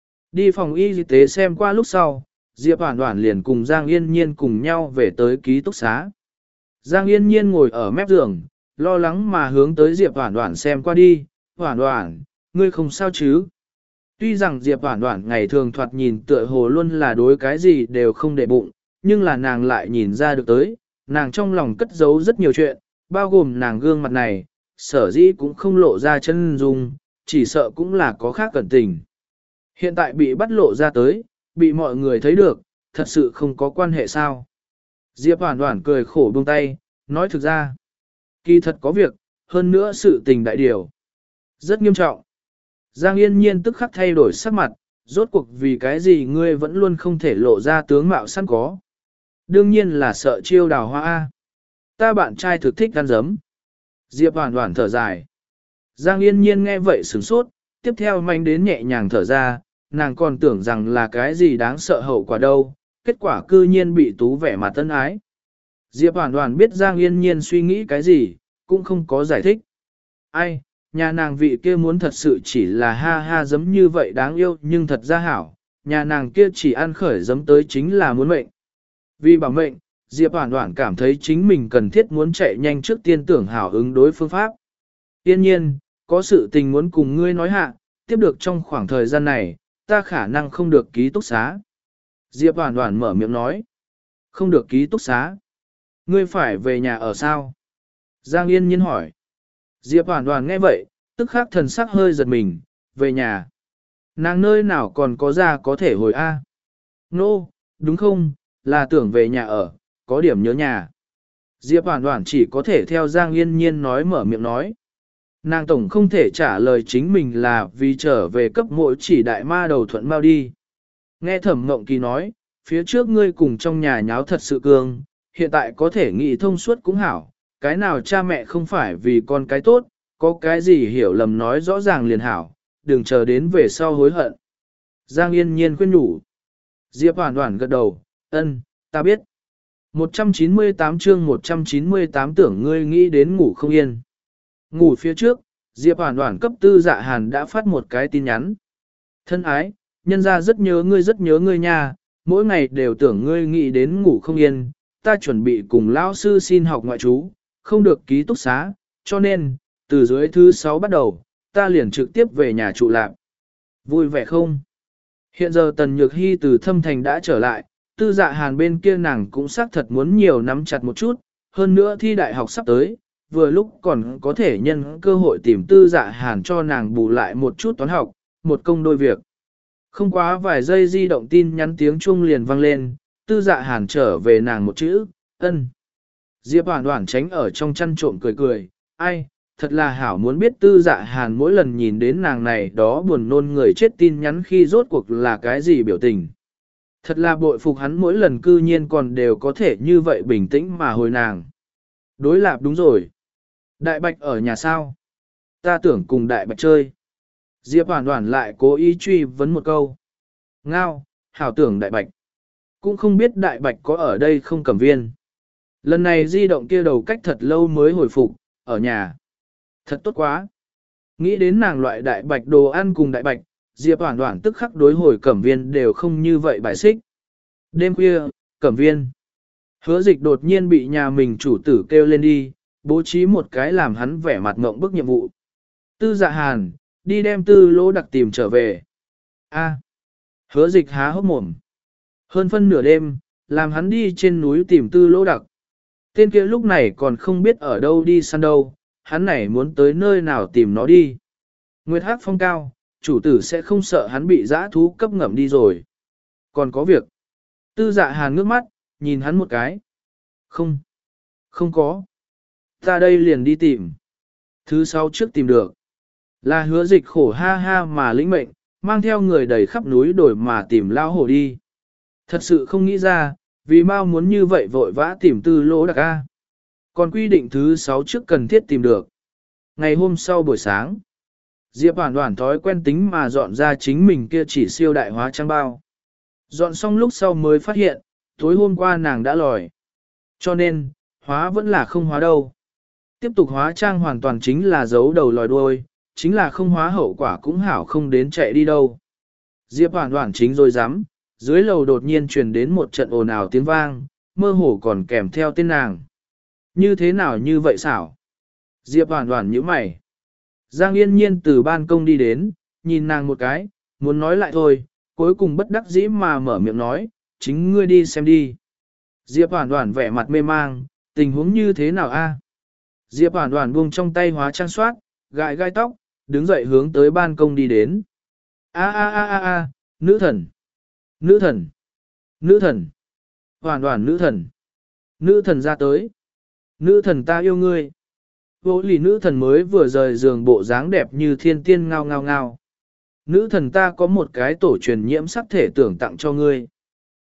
Đi phòng y tế xem qua lúc sau, Diệp Hoản Hoản liền cùng Giang Yên Nhiên cùng nhau về tới ký túc xá. Giang Yên Nhiên ngồi ở mép giường, lo lắng mà hướng tới Diệp Hoản Hoản xem qua đi, Hoản Hoản, ngươi không sao chứ? Tuy rằng Diệp Hoản Hoản ngày thường thoạt nhìn tựa hồ luôn là đối cái gì đều không để bụng, nhưng là nàng lại nhìn ra được tới, nàng trong lòng cất giấu rất nhiều chuyện, bao gồm nàng gương mặt này, sở dĩ cũng không lộ ra chân dung, chỉ sợ cũng là có khác cẩn tình. Hiện tại bị bắt lộ ra tới, bị mọi người thấy được, thật sự không có quan hệ sao. Diệp Hoản Hoản cười khổ buông tay, nói thực ra, kỳ thật có việc, hơn nữa sự tình đại điều. Rất nghiêm trọng. Giang Yên Nhiên tức khắc thay đổi sắc mặt, rốt cuộc vì cái gì ngươi vẫn luôn không thể lộ ra tướng mạo sẵn có. Đương nhiên là sợ chiêu đào hoa A. ta bạn trai thực thích ăn giấm. Diệp Hoàn Hoàn thở dài. Giang Yên Nhiên nghe vậy sửng sốt, tiếp theo manh đến nhẹ nhàng thở ra, nàng còn tưởng rằng là cái gì đáng sợ hậu quả đâu, kết quả cư nhiên bị tú vẻ mặt tân ái. Diệp Hoàn Hoàn biết Giang Yên Nhiên suy nghĩ cái gì, cũng không có giải thích. Ai, nhà nàng vị kia muốn thật sự chỉ là ha ha giấm như vậy đáng yêu nhưng thật ra hảo, nhà nàng kia chỉ ăn khởi giấm tới chính là muốn mệnh. Vì bảo mệnh, Diệp Hoàn Hoàn cảm thấy chính mình cần thiết muốn chạy nhanh trước tiên tưởng hảo ứng đối phương pháp. Yên nhiên, có sự tình muốn cùng ngươi nói hạ, tiếp được trong khoảng thời gian này, ta khả năng không được ký túc xá. Diệp Hoàn Hoàn mở miệng nói. Không được ký túc xá. Ngươi phải về nhà ở sao? Giang Yên Nhiên hỏi. Diệp Hoàn Hoàn nghe vậy, tức khắc thần sắc hơi giật mình, về nhà. Nàng nơi nào còn có ra có thể hồi A. Nô, no, đúng không, là tưởng về nhà ở, có điểm nhớ nhà. Diệp Hoàn Hoàn chỉ có thể theo Giang Yên Nhiên nói mở miệng nói. Nàng tổng không thể trả lời chính mình là vì trở về cấp mỗi chỉ đại ma đầu thuận mau đi. Nghe Thẩm Mộng Kỳ nói, phía trước ngươi cùng trong nhà nháo thật sự cường, hiện tại có thể nghĩ thông suốt cũng hảo, cái nào cha mẹ không phải vì con cái tốt, có cái gì hiểu lầm nói rõ ràng liền hảo, đừng chờ đến về sau hối hận. Giang Yên Nhiên khuyên nhủ. Diệp Hoàn Hoàn gật đầu, ân, ta biết. một trăm chín mươi tám chương một trăm chín mươi tám tưởng ngươi nghĩ đến ngủ không yên. Ngủ phía trước, Diệp Hoàn Hoàn cấp Tư Dạ Hàn đã phát một cái tin nhắn. Thân ái, nhân ra rất nhớ ngươi rất nhớ ngươi nha, mỗi ngày đều tưởng ngươi nghĩ đến ngủ không yên, ta chuẩn bị cùng lão sư xin học ngoại trú, không được ký túc xá, cho nên, từ dưới thứ sáu bắt đầu, ta liền trực tiếp về nhà trụ lạc. Vui vẻ không? Hiện giờ Tần Nhược Hy từ Thâm Thành đã trở lại, Tư Dạ Hàn bên kia nàng cũng xác thật muốn nhiều nắm chặt một chút, hơn nữa thi đại học sắp tới, vừa lúc còn có thể nhân cơ hội tìm Tư Dạ Hàn cho nàng bù lại một chút toán học, một công đôi việc. Không quá vài giây di động tin nhắn tiếng chuông liền vang lên, Tư Dạ Hàn trở về nàng một chữ, ân. Diệp Hoàn Hoàn tránh ở trong chăn trộm cười cười, ai, thật là hảo muốn biết Tư Dạ Hàn mỗi lần nhìn đến nàng này đó buồn nôn người chết tin nhắn khi rốt cuộc là cái gì biểu tình. Thật là bội phục hắn mỗi lần cư nhiên còn đều có thể như vậy bình tĩnh mà hồi nàng. Đối lạp đúng rồi. Đại Bạch ở nhà sao? Ta tưởng cùng Đại Bạch chơi. Diệp Hoàn Hoàn lại cố ý truy vấn một câu. Ngao, hảo tưởng Đại Bạch. Cũng không biết Đại Bạch có ở đây không Cẩm Viên. Lần này di động kia đầu cách thật lâu mới hồi phục, ở nhà. Thật tốt quá. Nghĩ đến nàng loại Đại Bạch đồ ăn cùng Đại Bạch, Diệp Hoàn Hoàn tức khắc đối hồi Cẩm Viên đều không như vậy bài xích. Đêm khuya, Cẩm Viên. Hứa Dịch đột nhiên bị nhà mình chủ tử kêu lên đi, bố trí một cái làm hắn vẻ mặt ngộng bức nhiệm vụ. Tư Dạ Hàn, đi đem Tư Lỗ Đặc tìm trở về. A. Hứa Dịch há hốc mồm. Hơn phân nửa đêm, làm hắn đi trên núi tìm Tư Lỗ Đặc. Tên kia lúc này còn không biết ở đâu đi săn đâu, hắn này muốn tới nơi nào tìm nó đi. Nguyệt Hắc phong cao, chủ tử sẽ không sợ hắn bị dã thú cấp ngậm đi rồi. Còn có việc. Tư Dạ Hàn ngước mắt, nhìn hắn một cái. Không. Không có. Ta đây liền đi tìm. Thứ sau trước tìm được. Là Hứa Dịch khổ ha ha mà lĩnh mệnh, mang theo người đầy khắp núi đồi mà tìm lao hổ đi. Thật sự không nghĩ ra, vì mau muốn như vậy vội vã tìm Tư Lỗ Đặc A. Còn quy định thứ sáu trước cần thiết tìm được. Ngày hôm sau buổi sáng, Diệp Hoàn Hoàn thói quen tính mà dọn ra chính mình kia chỉ siêu đại hóa trang bao. Dọn xong lúc sau mới phát hiện, tối hôm qua nàng đã lòi. Cho nên, hóa vẫn là không hóa đâu. Tiếp tục hóa trang hoàn toàn chính là giấu đầu lòi đuôi, chính là không hóa hậu quả cũng hảo không đến chạy đi đâu. Diệp Hoàn Hoàn chính rồi dám, dưới lầu đột nhiên truyền đến một trận ồn ào tiếng vang, mơ hồ còn kèm theo tên nàng. Như thế nào như vậy xảo? Diệp Hoàn Hoàn nhíu mày. Giang Yên Nhiên từ ban công đi đến, nhìn nàng một cái, muốn nói lại thôi, cuối cùng bất đắc dĩ mà mở miệng nói, chính ngươi đi xem đi. Diệp Hoàn Hoàn vẻ mặt mê mang, tình huống như thế nào a? Diệp Hoàn Hoàn buông trong tay hóa trang soát, gãi gai tóc, đứng dậy hướng tới ban công đi đến. A a a a a, nữ thần, nữ thần, nữ thần, Hoàn Hoàn nữ thần, nữ thần ra tới, nữ thần ta yêu ngươi. Vô lì nữ thần mới vừa rời giường bộ dáng đẹp như thiên tiên ngao ngao ngao. Nữ thần ta có một cái tổ truyền nhiễm sắc thể tưởng tặng cho ngươi.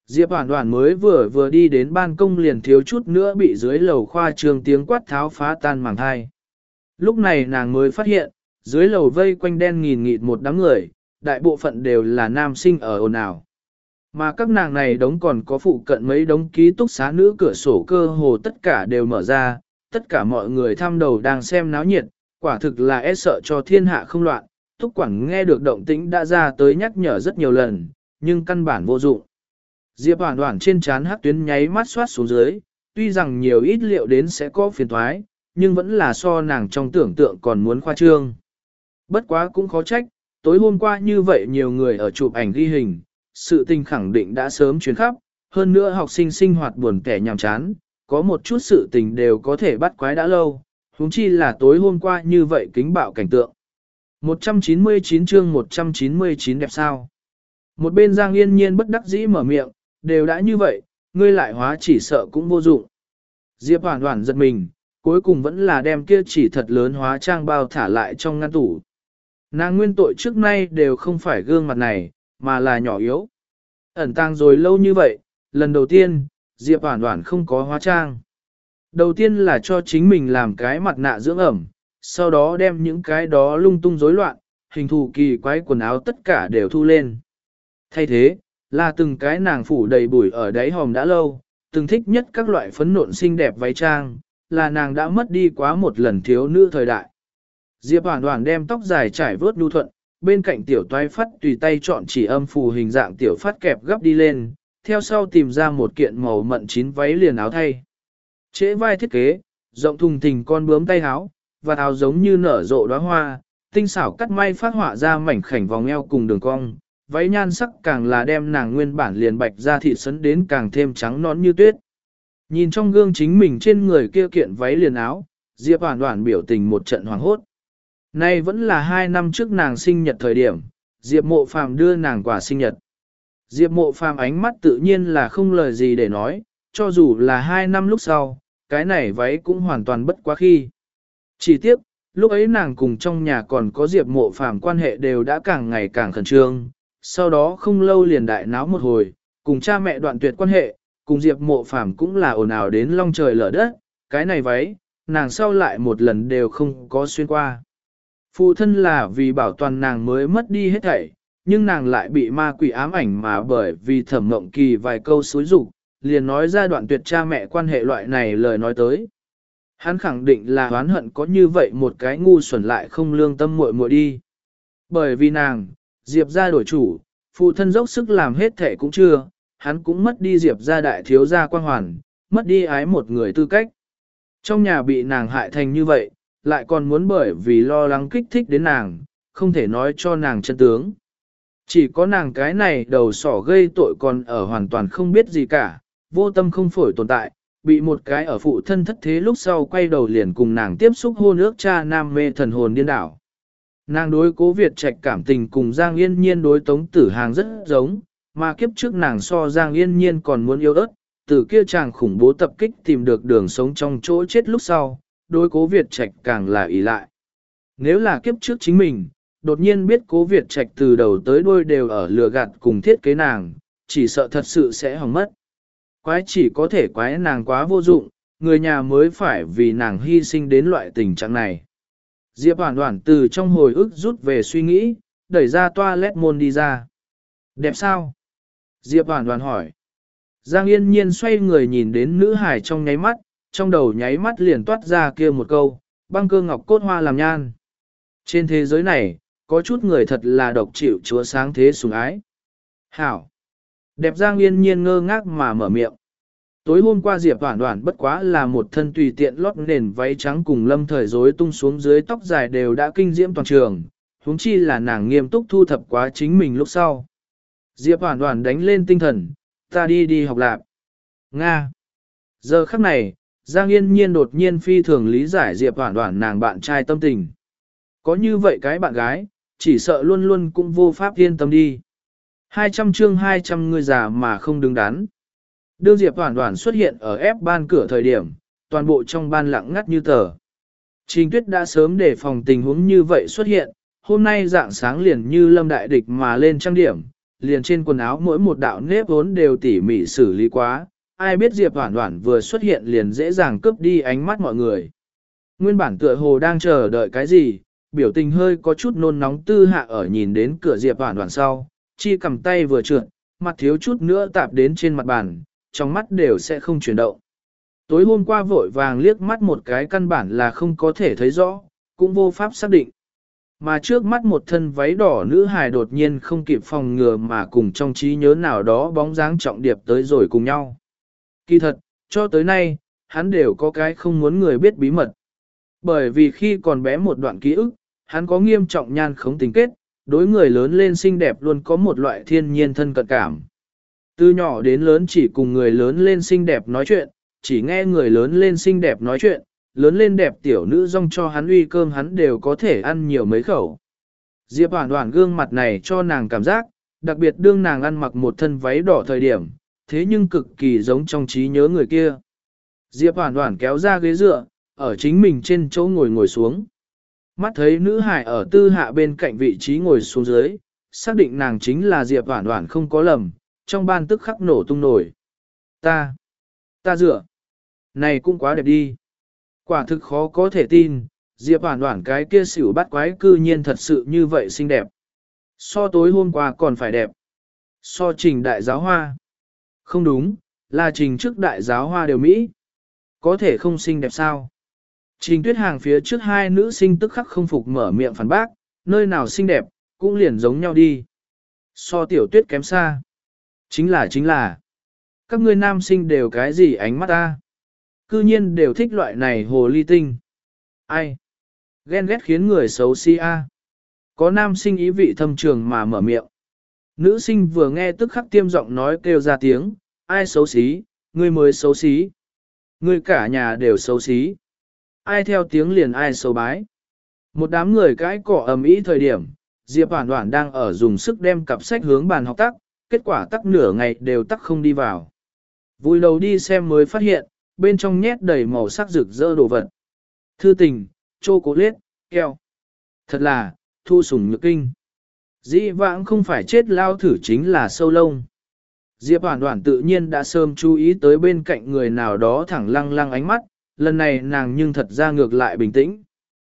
Diệp Hoản Hoản mới vừa vừa đi đến ban công liền thiếu chút nữa bị dưới lầu khoa trương tiếng quát tháo phá tan màng thai. Lúc này nàng mới phát hiện, dưới lầu vây quanh đen nghìn nghịt một đám người, đại bộ phận đều là nam sinh ở ồn ào. Mà các nàng này đống còn có phụ cận mấy đống ký túc xá nữ cửa sổ cơ hồ tất cả đều mở ra, tất cả mọi người thăm đầu đang xem náo nhiệt, quả thực là e sợ cho thiên hạ không loạn. Túc Quảng nghe được động tĩnh đã ra tới nhắc nhở rất nhiều lần, nhưng căn bản vô dụng. Diệp Hoản Hoản trên trán hắc tuyến nháy mắt xoát xuống dưới, tuy rằng nhiều ít liệu đến sẽ có phiền toái, nhưng vẫn là so nàng trong tưởng tượng còn muốn khoa trương. Bất quá cũng khó trách, tối hôm qua như vậy nhiều người ở chụp ảnh ghi hình, sự tình khẳng định đã sớm truyền khắp, hơn nữa học sinh sinh hoạt buồn kẻ nhàm chán, có một chút sự tình đều có thể bắt quái đã lâu, huống chi là tối hôm qua như vậy kính bạo cảnh tượng. một trăm chín mươi chín chương một trăm chín mươi chín đẹp sao. Một bên Giang Yên Nhiên bất đắc dĩ mở miệng, đều đã như vậy, ngươi lại hóa chỉ sợ cũng vô dụng. Diệp Hoản Hoản giật mình, cuối cùng vẫn là đem kia chỉ thật lớn hóa trang bao thả lại trong ngăn tủ. Nàng nguyên tội trước nay đều không phải gương mặt này, mà là nhỏ yếu. Ẩn tàng rồi lâu như vậy, lần đầu tiên, Diệp Hoản Hoản không có hóa trang. Đầu tiên là cho chính mình làm cái mặt nạ dưỡng ẩm, sau đó đem những cái đó lung tung rối loạn, hình thù kỳ quái quần áo tất cả đều thu lên. Thay thế, là từng cái nàng phủ đầy bụi ở đáy hòm đã lâu, từng thích nhất các loại phấn nộn xinh đẹp váy trang, là nàng đã mất đi quá một lần thiếu nữ thời đại. Diệp Hoản Hoản đem tóc dài trải vớt nhu thuận, bên cạnh tiểu toái phát tùy tay chọn chỉ âm phù hình dạng tiểu phát kẹp gấp đi lên, theo sau tìm ra một kiện màu mận chín váy liền áo thay. Trễ vai thiết kế, rộng thùng thình con bướm tay áo, và áo giống như nở rộ đóa hoa, tinh xảo cắt may phát họa ra mảnh khảnh vòng eo cùng đường cong, váy nhan sắc càng là đem nàng nguyên bản liền bạch ra thịt sấn đến càng thêm trắng nõn như tuyết. Nhìn trong gương chính mình trên người kia kiện váy liền áo, Diệp Hoản Hoản biểu tình một trận hoảng hốt. Nay vẫn là hai năm trước nàng sinh nhật thời điểm, Diệp Mộ Phàm đưa nàng quà sinh nhật. Diệp Mộ Phàm ánh mắt tự nhiên là không lời gì để nói, cho dù là hai năm lúc sau, cái này váy cũng hoàn toàn bất quá khi. Chỉ tiếc, lúc ấy nàng cùng trong nhà còn có Diệp Mộ Phàm quan hệ đều đã càng ngày càng khẩn trương, sau đó không lâu liền đại náo một hồi, cùng cha mẹ đoạn tuyệt quan hệ, cùng Diệp Mộ Phàm cũng là ồn ào đến long trời lở đất, cái này váy, nàng sau lại một lần đều không có xuyên qua. Phụ thân là vì bảo toàn nàng mới mất đi hết thảy, nhưng nàng lại bị ma quỷ ám ảnh mà bởi vì Thẩm Mộng Kỳ vài câu xối rụng, liền nói ra đoạn tuyệt cha mẹ quan hệ loại này lời nói tới. Hắn khẳng định là oán hận có như vậy một cái ngu xuẩn lại không lương tâm muội muội đi. Bởi vì nàng, Diệp gia đổi chủ, phụ thân dốc sức làm hết thảy cũng chưa, hắn cũng mất đi Diệp gia đại thiếu gia quang hoàn, mất đi ái một người tư cách. Trong nhà bị nàng hại thành như vậy, lại còn muốn bởi vì lo lắng kích thích đến nàng, không thể nói cho nàng chân tướng. Chỉ có nàng cái này đầu sỏ gây tội còn ở hoàn toàn không biết gì cả, vô tâm không phổi tồn tại, bị một cái ở phụ thân thất thế lúc sau quay đầu liền cùng nàng tiếp xúc hôn ước cha nam mê thần hồn điên đảo. Nàng đối Cố Việt Trạch cảm tình cùng Giang Yên Nhiên đối Tống Tử Hàng rất giống, mà kiếp trước nàng so Giang Yên Nhiên còn muốn yêu ớt, từ kia chàng khủng bố tập kích tìm được đường sống trong chỗ chết lúc sau, đối Cố Việt Trạch càng là ỷ lại. Nếu là kiếp trước chính mình, đột nhiên biết Cố Việt Trạch từ đầu tới đuôi đều ở lừa gạt cùng thiết kế nàng, chỉ sợ thật sự sẽ hỏng mất. Quái chỉ có thể quái nàng quá vô dụng, người nhà mới phải vì nàng hy sinh đến loại tình trạng này. Diệp Hoản Hoản từ trong hồi ức rút về suy nghĩ, đẩy ra toilet môn đi ra. Đẹp sao? Diệp Hoản Hoản hỏi. Giang Yên Nhiên xoay người nhìn đến nữ hải trong nháy mắt, trong đầu nháy mắt liền toát ra kia một câu, băng cơ ngọc cốt hoa làm nhan. Trên thế giới này, có chút người thật là độc chịu chúa sáng thế sủng ái. Hảo! Đẹp Giang Yên Nhiên ngơ ngác mà mở miệng. Tối hôm qua Diệp Hoản Hoản bất quá là một thân tùy tiện lót nền váy trắng cùng lâm thời rối tung xuống dưới tóc dài đều đã kinh diễm toàn trường, huống chi là nàng nghiêm túc thu thập quá chính mình lúc sau. Diệp Hoản Hoản đánh lên tinh thần, ta đi đi học lạp. Nga! Giờ khắc này, Giang Yên Nhiên đột nhiên phi thường lý giải Diệp Hoản Hoản nàng bạn trai tâm tình. Có như vậy cái bạn gái, chỉ sợ luôn luôn cũng vô pháp yên tâm đi. hai trăm chương hai trăm người già mà không đứng đắn. Đương Diệp Hoản Hoản xuất hiện ở ép ban cửa thời điểm, toàn bộ trong ban lặng ngắt như tờ. Trình Tuyết đã sớm đề phòng tình huống như vậy xuất hiện, hôm nay dạng sáng liền như lâm đại địch mà lên trang điểm, liền trên quần áo mỗi một đạo nếp vốn đều tỉ mỉ xử lý quá, ai biết Diệp Hoản Hoản vừa xuất hiện liền dễ dàng cướp đi ánh mắt mọi người. Nguyên bản tựa hồ đang chờ đợi cái gì, biểu tình hơi có chút nôn nóng Tư Hạ ở nhìn đến cửa Diệp Hoản Hoản sau, chi cầm tay vừa trượt, mặt thiếu chút nữa tạp đến trên mặt bàn, trong mắt đều sẽ không chuyển động. Tối hôm qua vội vàng liếc mắt một cái căn bản là không có thể thấy rõ, cũng vô pháp xác định. Mà trước mắt một thân váy đỏ nữ hài đột nhiên không kịp phòng ngừa mà cùng trong trí nhớ nào đó bóng dáng trọng điệp tới rồi cùng nhau. Kỳ thật, cho tới nay, hắn đều có cái không muốn người biết bí mật. Bởi vì khi còn bé một đoạn ký ức, hắn có nghiêm trọng nhan khống tình kết, đối người lớn lên xinh đẹp luôn có một loại thiên nhiên thân cận cảm. Từ nhỏ đến lớn chỉ cùng người lớn lên xinh đẹp nói chuyện, chỉ nghe người lớn lên xinh đẹp nói chuyện, lớn lên đẹp tiểu nữ dòng cho hắn uy cơm hắn đều có thể ăn nhiều mấy khẩu. Diệp Hoản Hoản gương mặt này cho nàng cảm giác, đặc biệt đương nàng ăn mặc một thân váy đỏ thời điểm, thế nhưng cực kỳ giống trong trí nhớ người kia. Diệp Hoản Hoản kéo ra ghế dựa, ở chính mình trên chỗ ngồi ngồi xuống. Mắt thấy nữ hải ở Tư Hạ bên cạnh vị trí ngồi xuống dưới, xác định nàng chính là Diệp Hoản Hoản không có lầm, trong ban tức khắc nổ tung nổi. Ta, ta dựa, này cũng quá đẹp đi. Quả thực khó có thể tin, Diệp Hoản Hoản cái kia xỉu bắt quái cư nhiên thật sự như vậy xinh đẹp. So tối hôm qua còn phải đẹp. So Trình đại giáo hoa. Không đúng, là Trình trước đại giáo hoa đều Mỹ. Có thể không xinh đẹp sao? Trình Tuyết Hàng phía trước hai nữ sinh tức khắc không phục mở miệng phản bác, nơi nào xinh đẹp, cũng liền giống nhau đi. So Tiểu Tuyết kém xa. Chính là chính là. Các ngươi nam sinh đều cái gì ánh mắt ta? Cư nhiên đều thích loại này hồ ly tinh. Ai? Ghen ghét khiến người xấu xí a. Có nam sinh ý vị thâm trường mà mở miệng. Nữ sinh vừa nghe tức khắc tiêm giọng nói kêu ra tiếng, ai xấu xí, ngươi mới xấu xí. Ngươi cả nhà đều xấu xí. Ai theo tiếng liền ai xấu bái. Một đám người cãi cọ ầm ĩ thời điểm, Diệp Hoản Hoản đang ở dùng sức đem cặp sách hướng bàn học tắc, kết quả tắc nửa ngày đều tắc không đi vào. Vui đầu đi xem mới phát hiện, bên trong nhét đầy màu sắc rực rỡ đồ vật. Thư tình, chocolate, keo. Thật là, thu sủng nhược kinh. Dĩ vãng không phải chết lao thử chính là sâu lông. Diệp Hoản Hoản tự nhiên đã sớm chú ý tới bên cạnh người nào đó thẳng lăng lăng ánh mắt, lần này nàng nhưng thật ra ngược lại bình tĩnh.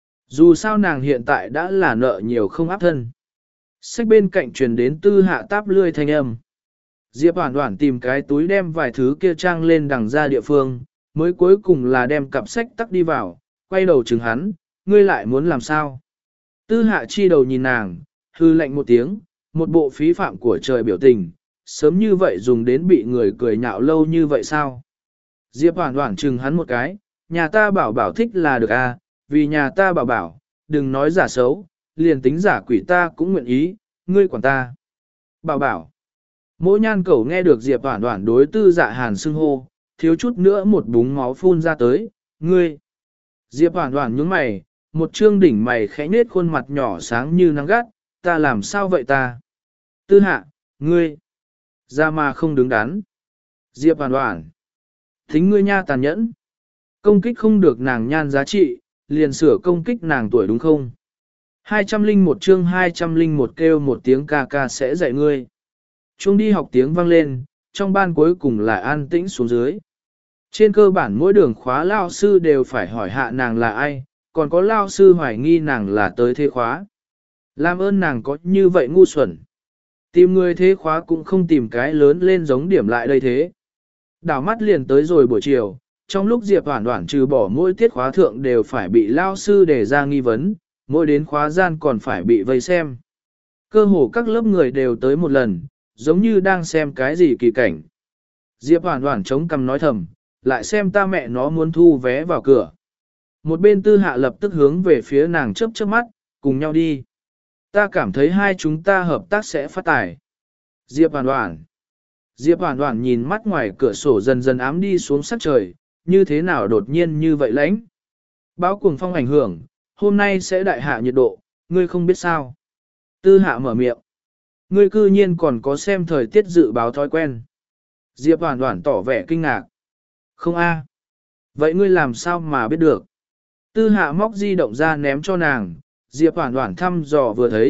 Dù sao nàng hiện tại đã là nợ nhiều không áp thân. Sách bên cạnh truyền đến Tư Hạ táp lươi thanh âm. Diệp Hoản Hoản tìm cái túi đem vài thứ kia trang lên đằng ra địa phương, mới cuối cùng là đem cặp sách tắc đi vào, quay đầu chừng hắn, ngươi lại muốn làm sao? Tư Hạ chi đầu nhìn nàng, hư lạnh một tiếng, một bộ phí phạm của trời biểu tình, sớm như vậy dùng đến bị người cười nhạo lâu như vậy sao? Diệp Hoản Hoản chừng hắn một cái, nhà ta bảo bảo thích là được à, vì nhà ta bảo bảo, đừng nói giả xấu, liền tính giả quỷ ta cũng nguyện ý, ngươi quản ta. Bảo bảo. Mỗi nhan cẩu nghe được Diệp Hoản Hoản đối Tư Dạ Hàn xưng hô, thiếu chút nữa một búng máu phun ra tới, ngươi. Diệp Hoản Hoản nhướng mày, một trương đỉnh mày khẽ nết khuôn mặt nhỏ sáng như nắng gắt, ta làm sao vậy ta? Tư Hạ, ngươi. Ra mà không đứng đắn. Diệp Hoản Hoản. Thính ngươi nha tàn nhẫn. Công kích không được nàng nhan giá trị, liền sửa công kích nàng tuổi đúng không? hai trăm linh một chương hai trăm linh một kêu một tiếng ca ca sẽ dạy ngươi. Chuông đi học tiếng vang lên, trong ban cuối cùng lại an tĩnh xuống dưới. Trên cơ bản mỗi đường khóa lao sư đều phải hỏi hạ nàng là ai, còn có lao sư hoài nghi nàng là tới thế khóa. Làm ơn nàng có như vậy ngu xuẩn. Tìm người thế khóa cũng không tìm cái lớn lên giống điểm lại đây thế. Đảo mắt liền tới rồi buổi chiều, trong lúc Diệp Hoản Hoản trừ bỏ mỗi tiết khóa thượng đều phải bị lao sư đề ra nghi vấn, mỗi đến khóa gian còn phải bị vây xem. Cơ hồ các lớp người đều tới một lần, giống như đang xem cái gì kỳ cảnh. Diệp Hoản Hoản chống cằm nói thầm, lại xem ta mẹ nó muốn thu vé vào cửa. Một bên Tư Hạ lập tức hướng về phía nàng chớp chớp mắt, cùng nhau đi. Ta cảm thấy hai chúng ta hợp tác sẽ phát tài. Diệp Hoản Hoản. Diệp Hoản Hoản nhìn mắt ngoài cửa sổ dần dần ám đi xuống sắc trời, như thế nào đột nhiên như vậy lãnh. Báo cuồng phong ảnh hưởng, hôm nay sẽ đại hạ nhiệt độ, ngươi không biết sao. Tư Hạ mở miệng. Ngươi cư nhiên còn có xem thời tiết dự báo thói quen. Diệp Hoản Hoản tỏ vẻ kinh ngạc. Không a. Vậy ngươi làm sao mà biết được? Tư Hạ móc di động ra ném cho nàng, Diệp Hoản Hoản thăm dò vừa thấy,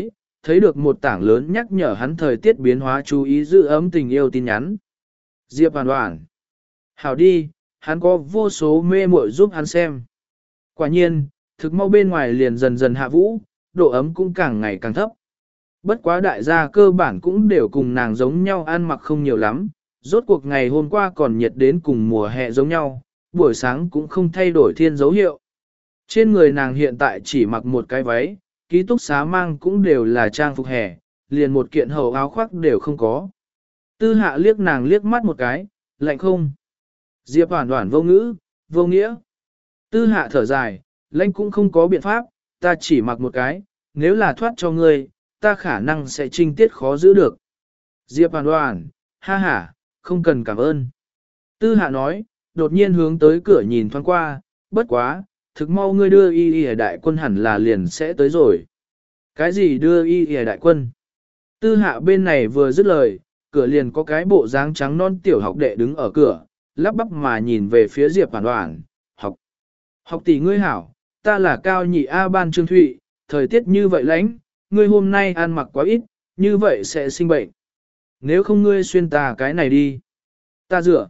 thấy được một tảng lớn nhắc nhở hắn thời tiết biến hóa chú ý giữ ấm tình yêu tin nhắn. Diệp Hoàn Hoàn. Hảo đi, hắn có vô số mê muội giúp hắn xem. Quả nhiên, thực mau bên ngoài liền dần dần hạ vũ, độ ấm cũng càng ngày càng thấp. Bất quá đại gia cơ bản cũng đều cùng nàng giống nhau ăn mặc không nhiều lắm, rốt cuộc ngày hôm qua còn nhiệt đến cùng mùa hè giống nhau, buổi sáng cũng không thay đổi thiên dấu hiệu. Trên người nàng hiện tại chỉ mặc một cái váy, ký túc xá mang cũng đều là trang phục hè, liền một kiện hậu áo khoác đều không có. Tư hạ liếc nàng liếc mắt một cái, lạnh không? Diệp Hoàn Hoàn vô ngữ, vô nghĩa. Tư hạ thở dài, lãnh cũng không có biện pháp, ta chỉ mặc một cái, nếu là thoát cho ngươi, ta khả năng sẽ trinh tiết khó giữ được. Diệp Hoàn Hoàn, ha ha, không cần cảm ơn. Tư hạ nói, đột nhiên hướng tới cửa nhìn thoáng qua, bất quá, thực mau ngươi đưa y y đại quân hẳn là liền sẽ tới rồi. Cái gì đưa y y đại quân? Tư hạ bên này vừa dứt lời, cửa liền có cái bộ dáng trắng non tiểu học đệ đứng ở cửa, lắp bắp mà nhìn về phía Diệp Hoàn Hoàn, học. Học tỷ ngươi hảo, ta là cao nhị A ban Trương Thụy, thời tiết như vậy lạnh, ngươi hôm nay ăn mặc quá ít, như vậy sẽ sinh bệnh. Nếu không ngươi xuyên ta cái này đi. Ta dựa.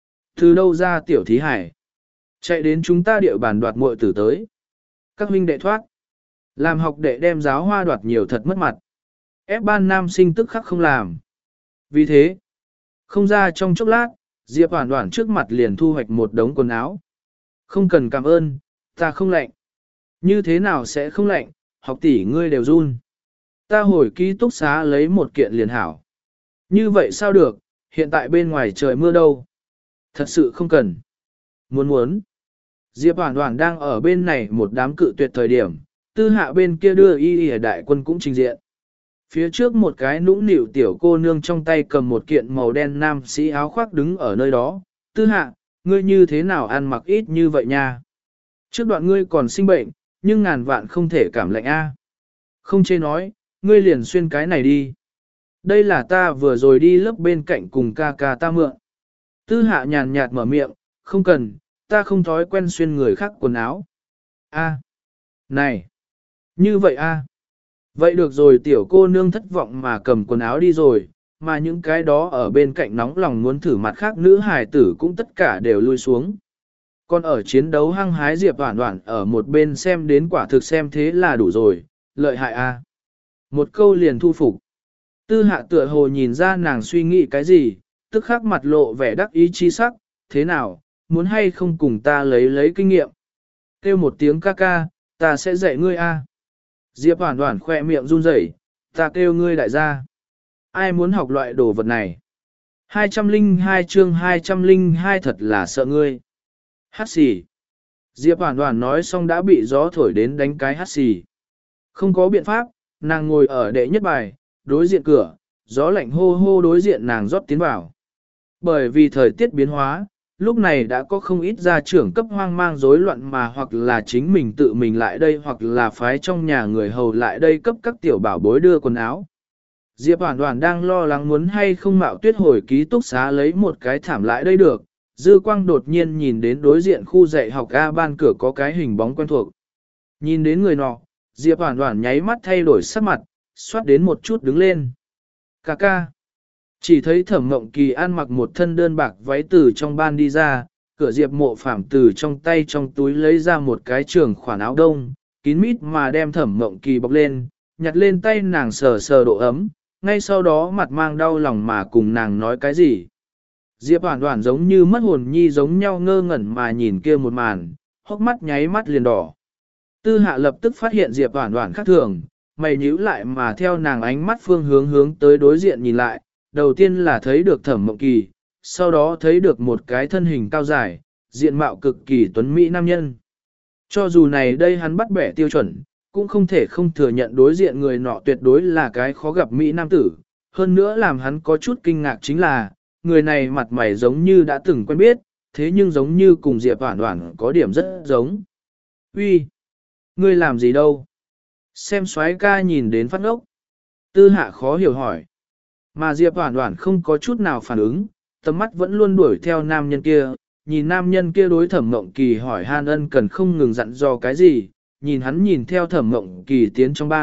Từ đâu ra tiểu thí hải? Chạy đến chúng ta địa bàn đoạt muội tử tới. Các huynh đệ thoát. Làm học đệ đem giáo hoa đoạt nhiều thật mất mặt. Ép ban nam sinh tức khắc không làm. Vì thế, không ra trong chốc lát, Diệp Hoàn Hoàn trước mặt liền thu hoạch một đống quần áo. Không cần cảm ơn, ta không lạnh. Như thế nào sẽ không lạnh, học tỷ ngươi đều run. Ta hồi ký túc xá lấy một kiện liền hảo. Như vậy sao được, hiện tại bên ngoài trời mưa đâu. Thật sự không cần. Muốn muốn. Diệp Hoàn Hoàn đang ở bên này một đám cự tuyệt thời điểm, tư hạ bên kia đưa y y đại quân cũng trình diện. Phía trước một cái nũng nịu tiểu cô nương trong tay cầm một kiện màu đen nam sĩ áo khoác đứng ở nơi đó. Tư hạ, ngươi như thế nào ăn mặc ít như vậy nha? Trước đoạn ngươi còn sinh bệnh, nhưng ngàn vạn không thể cảm lạnh a. Không chê nói, ngươi liền xuyên cái này đi. Đây là ta vừa rồi đi lớp bên cạnh cùng ca ca ta mượn. Tư hạ nhàn nhạt mở miệng, không cần, ta không thói quen xuyên người khác quần áo. A, này, như vậy a. Vậy được rồi tiểu cô nương thất vọng mà cầm quần áo đi rồi, mà những cái đó ở bên cạnh nóng lòng muốn thử mặt khác nữ hài tử cũng tất cả đều lui xuống. Còn ở chiến đấu hăng hái Diệp Hoàn Hoàn ở một bên xem đến quả thực xem thế là đủ rồi, lợi hại a. Một câu liền thu phục. Tư hạ tựa hồ nhìn ra nàng suy nghĩ cái gì, tức khắc mặt lộ vẻ đắc ý chi sắc, thế nào, muốn hay không cùng ta lấy lấy kinh nghiệm. Kêu một tiếng ca ca, ta sẽ dạy ngươi a. Diệp Hoàn Hoàn khoe miệng run rẩy, ta kêu ngươi đại gia. Ai muốn học loại đồ vật này? hai trăm lẻ hai chương hai trăm lẻ hai thật là sợ ngươi. Hát xì. Diệp Hoàn Hoàn nói xong đã bị gió thổi đến đánh cái hát xì. Không có biện pháp, nàng ngồi ở đệ nhất bài, đối diện cửa, gió lạnh hô hô đối diện nàng rót tiến vào. Bởi vì thời tiết biến hóa, lúc này đã có không ít gia trưởng cấp hoang mang rối loạn mà hoặc là chính mình tự mình lại đây hoặc là phái trong nhà người hầu lại đây cấp các tiểu bảo bối đưa quần áo. Diệp Hoàn Hoàn đang lo lắng muốn hay không mạo tuyết hồi ký túc xá lấy một cái thảm lại đây được. Dư quang đột nhiên nhìn đến đối diện khu dạy học A ban cửa có cái hình bóng quen thuộc. Nhìn đến người nọ, Diệp Hoàn Hoàn nháy mắt thay đổi sắc mặt, xoát đến một chút đứng lên. Cà ca. Chỉ thấy Thẩm Mộng Kỳ ăn mặc một thân đơn bạc váy từ trong ban đi ra, cửa Diệp Mộ Phàm từ trong tay trong túi lấy ra một cái trường khoản áo đông, kín mít mà đem Thẩm Mộng Kỳ bọc lên, nhặt lên tay nàng sờ sờ độ ấm, ngay sau đó mặt mang đau lòng mà cùng nàng nói cái gì. Diệp Hoàn Hoàn giống như mất hồn nhi giống nhau ngơ ngẩn mà nhìn kia một màn, hốc mắt nháy mắt liền đỏ. Tư hạ lập tức phát hiện Diệp Hoàn Hoàn khác thường, mày nhíu lại mà theo nàng ánh mắt phương hướng hướng tới đối diện nhìn lại, đầu tiên là thấy được Thẩm Mộng Kỳ, sau đó thấy được một cái thân hình cao dài, diện mạo cực kỳ tuấn mỹ nam nhân. Cho dù này đây hắn bắt bẻ tiêu chuẩn, cũng không thể không thừa nhận đối diện người nọ tuyệt đối là cái khó gặp mỹ nam tử, hơn nữa làm hắn có chút kinh ngạc chính là, người này mặt mày giống như đã từng quen biết, thế nhưng giống như cùng Diệp Hoàn Hoàn có điểm rất giống. Uy, ngươi làm gì đâu? Xem soái ca nhìn đến phát ngốc. Tư hạ khó hiểu hỏi. Mà Diệp Hoàn Hoàn không có chút nào phản ứng, tầm mắt vẫn luôn đuổi theo nam nhân kia, nhìn nam nhân kia đối Thẩm Mộng Kỳ hỏi han ân cần không ngừng dặn dò cái gì, nhìn hắn nhìn theo Thẩm Mộng Kỳ tiến trong ban,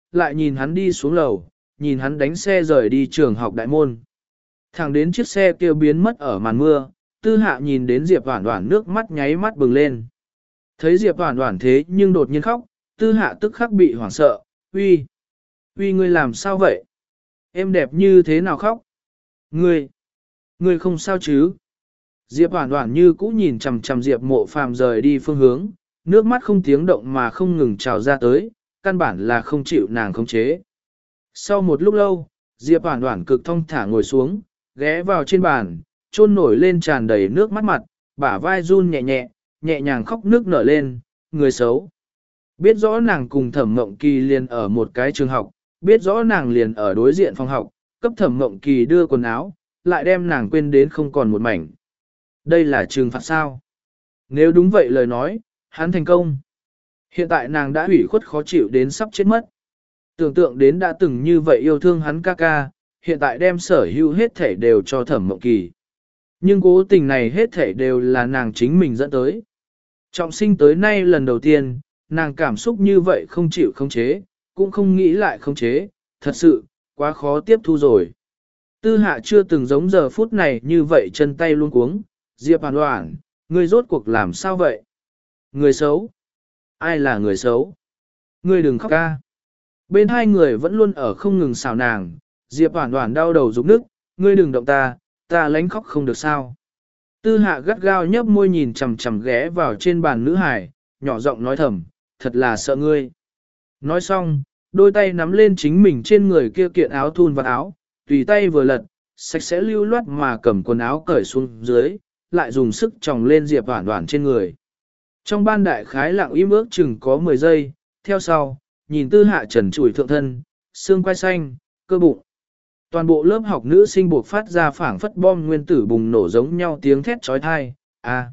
lại nhìn hắn đi xuống lầu, nhìn hắn đánh xe rời đi trường học đại môn. Thẳng đến chiếc xe kia biến mất ở màn mưa, Tư Hạ nhìn đến Diệp Hoản Hoản nước mắt nháy mắt bừng lên. Thấy Diệp Hoản Hoản thế nhưng đột nhiên khóc, Tư Hạ tức khắc bị hoảng sợ, uy, uy ngươi làm sao vậy? Em đẹp như thế nào khóc? Ngươi, ngươi không sao chứ? Diệp Hoản Hoản như cũ nhìn chằm chằm Diệp Mộ Phàm rời đi phương hướng, nước mắt không tiếng động mà không ngừng trào ra tới, căn bản là không chịu nàng khống chế. Sau một lúc lâu, Diệp Hoản Hoản cực thong thả ngồi xuống, ghé vào trên bàn, chôn nổi lên tràn đầy nước mắt mặt, bả vai run nhẹ nhẹ, nhẹ nhàng khóc nước nở lên, người xấu. Biết rõ nàng cùng Thẩm Mộng Kỳ liền ở một cái trường học, biết rõ nàng liền ở đối diện phòng học, cấp Thẩm Mộng Kỳ đưa quần áo, lại đem nàng quên đến không còn một mảnh. Đây là trừng phạt sao? Nếu đúng vậy lời nói, hắn thành công. Hiện tại nàng đã ủy khuất khó chịu đến sắp chết mất. Tưởng tượng đến đã từng như vậy yêu thương hắn ca ca, hiện tại đem sở hữu hết thể đều cho Thẩm Mộng Kỳ. Nhưng cố tình này hết thể đều là nàng chính mình dẫn tới. Trọng sinh tới nay lần đầu tiên, nàng cảm xúc như vậy không chịu khống chế, cũng không nghĩ lại khống chế, thật sự, quá khó tiếp thu rồi. Tư Hạ chưa từng giống giờ phút này như vậy chân tay luôn cuống, Diệp Hoản Hoản, ngươi rốt cuộc làm sao vậy? Người xấu? Ai là người xấu? Ngươi đừng khóc ca. Bên hai người vẫn luôn ở không ngừng xào nàng, Diệp Hoản Hoản đau đầu rụng nức, ngươi đừng động ta, ta lánh khóc không được sao. Tư Hạ gắt gao nhấp môi nhìn chằm chằm ghé vào trên bàn nữ hải, nhỏ giọng nói thầm, thật là sợ ngươi. Nói xong, đôi tay nắm lên chính mình trên người kia kiện áo thun và áo, tùy tay vừa lật, sạch sẽ lưu loát mà cầm quần áo cởi xuống dưới, lại dùng sức tròng lên Diệp Hoản Hoản trên người. Trong ban đại khái lặng im ước chừng có mười giây, theo sau, nhìn Tư Hạ trần trụi thượng thân, xương quai xanh, cơ bụng. Toàn bộ lớp học nữ sinh buộc phát ra phảng phất bom nguyên tử bùng nổ giống nhau tiếng thét trói thai, a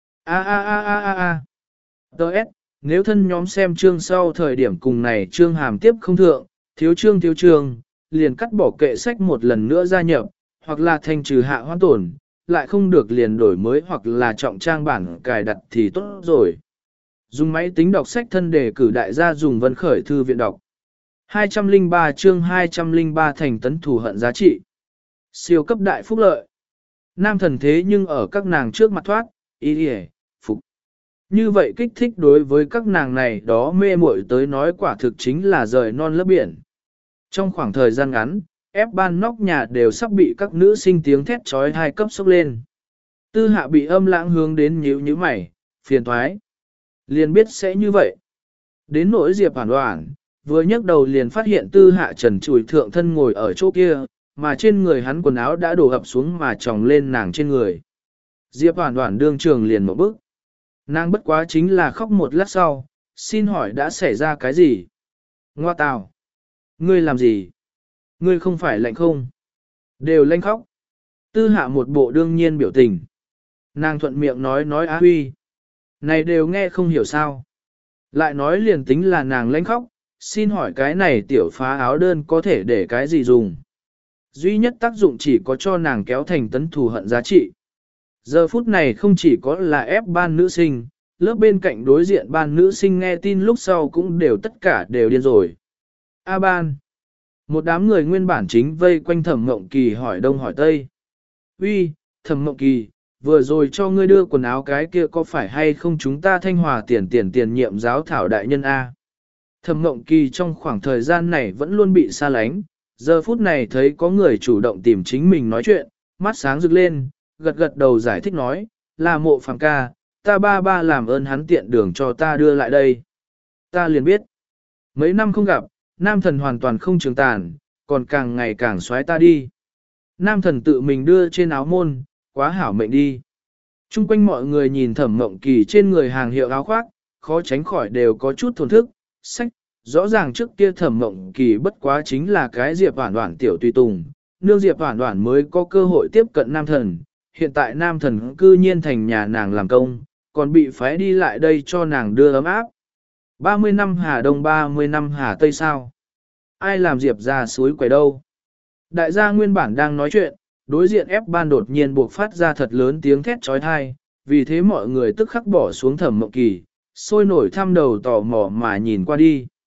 a a a a a a. Đợt, nếu thân nhóm xem chương sau thời điểm cùng này chương hàm tiếp không thượng, thiếu chương thiếu chương, liền cắt bỏ kệ sách một lần nữa gia nhập, hoặc là thanh trừ hạ hoãn tổn, lại không được liền đổi mới hoặc là trọng trang bản cài đặt thì tốt rồi. Dùng máy tính đọc sách thân để cử đại gia dùng vân khởi thư viện đọc. hai trăm lẻ ba chương hai trăm lẻ ba thành tấn thù hận giá trị. Siêu cấp đại phúc lợi. Nam thần thế nhưng ở các nàng trước mặt thoát, ý hề, phục. Như vậy kích thích đối với các nàng này đó mê muội tới nói quả thực chính là rời non lấp biển. Trong khoảng thời gian ngắn, ép ban nóc nhà đều sắp bị các nữ sinh tiếng thét trói hai cấp sốc lên. Tư Hạ bị âm lãng hướng đến nhíu nhíu mày, phiền thoái. Liền biết sẽ như vậy. Đến nỗi Diệp Hoản Hoản, vừa nhấc đầu liền phát hiện Tư Hạ trần trụi thượng thân ngồi ở chỗ kia, mà trên người hắn quần áo đã đổ ập xuống mà tròng lên nàng trên người. Diệp Hoản Hoản đương trường liền một bước. Nàng bất quá chính là khóc một lát sau, xin hỏi đã xảy ra cái gì? Ngoa tào! Ngươi làm gì? Ngươi không phải lạnh không? Đều lạnh khóc. Tư Hạ một bộ đương nhiên biểu tình. Nàng thuận miệng nói nói á huy. Này đều nghe không hiểu sao. Lại nói liền tính là nàng lạnh khóc, xin hỏi cái này tiểu phá áo đơn có thể để cái gì dùng? Duy nhất tác dụng chỉ có cho nàng kéo thành tấn thù hận giá trị. Giờ phút này không chỉ có là ép ban nữ sinh, lớp bên cạnh đối diện ban nữ sinh nghe tin lúc sau cũng đều tất cả đều điên rồi. A ban. Một đám người nguyên bản chính vây quanh Thẩm Mộng Kỳ hỏi đông hỏi tây. Uy, Thẩm Mộng Kỳ, vừa rồi cho ngươi đưa quần áo cái kia có phải hay không chúng ta Thanh Hòa tiền tiền tiền nhiệm giáo thảo đại nhân A. Thẩm Mộng Kỳ trong khoảng thời gian này vẫn luôn bị xa lánh, giờ phút này thấy có người chủ động tìm chính mình nói chuyện, mắt sáng rực lên, gật gật đầu giải thích nói, là Mộ Phàm ca, ta ba ba làm ơn hắn tiện đường cho ta đưa lại đây. Ta liền biết, mấy năm không gặp, nam thần hoàn toàn không trường tàn, còn càng ngày càng xoáy ta đi. Nam thần tự mình đưa trên áo môn, quá hảo mệnh đi. Trung quanh mọi người nhìn Thẩm Mộng Kỳ trên người hàng hiệu áo khoác, khó tránh khỏi đều có chút thổn thức, sách, rõ ràng trước kia Thẩm Mộng Kỳ bất quá chính là cái Diệp Hoản Hoản tiểu tùy tùng, nương Diệp Hoản Hoản mới có cơ hội tiếp cận nam thần, hiện tại nam thần cư nhiên thành nhà nàng làm công, còn bị phái đi lại đây cho nàng đưa ấm áp. ba mươi năm Hà Đông ba mươi năm Hà Tây sao? Ai làm Diệp ra suối quẩy đâu? Đại gia nguyên bản đang nói chuyện, đối diện ép ban đột nhiên buộc phát ra thật lớn tiếng thét trói thai, vì thế mọi người tức khắc bỏ xuống Thẩm Mộng Kỳ, sôi nổi thăm đầu tò mò mà nhìn qua đi.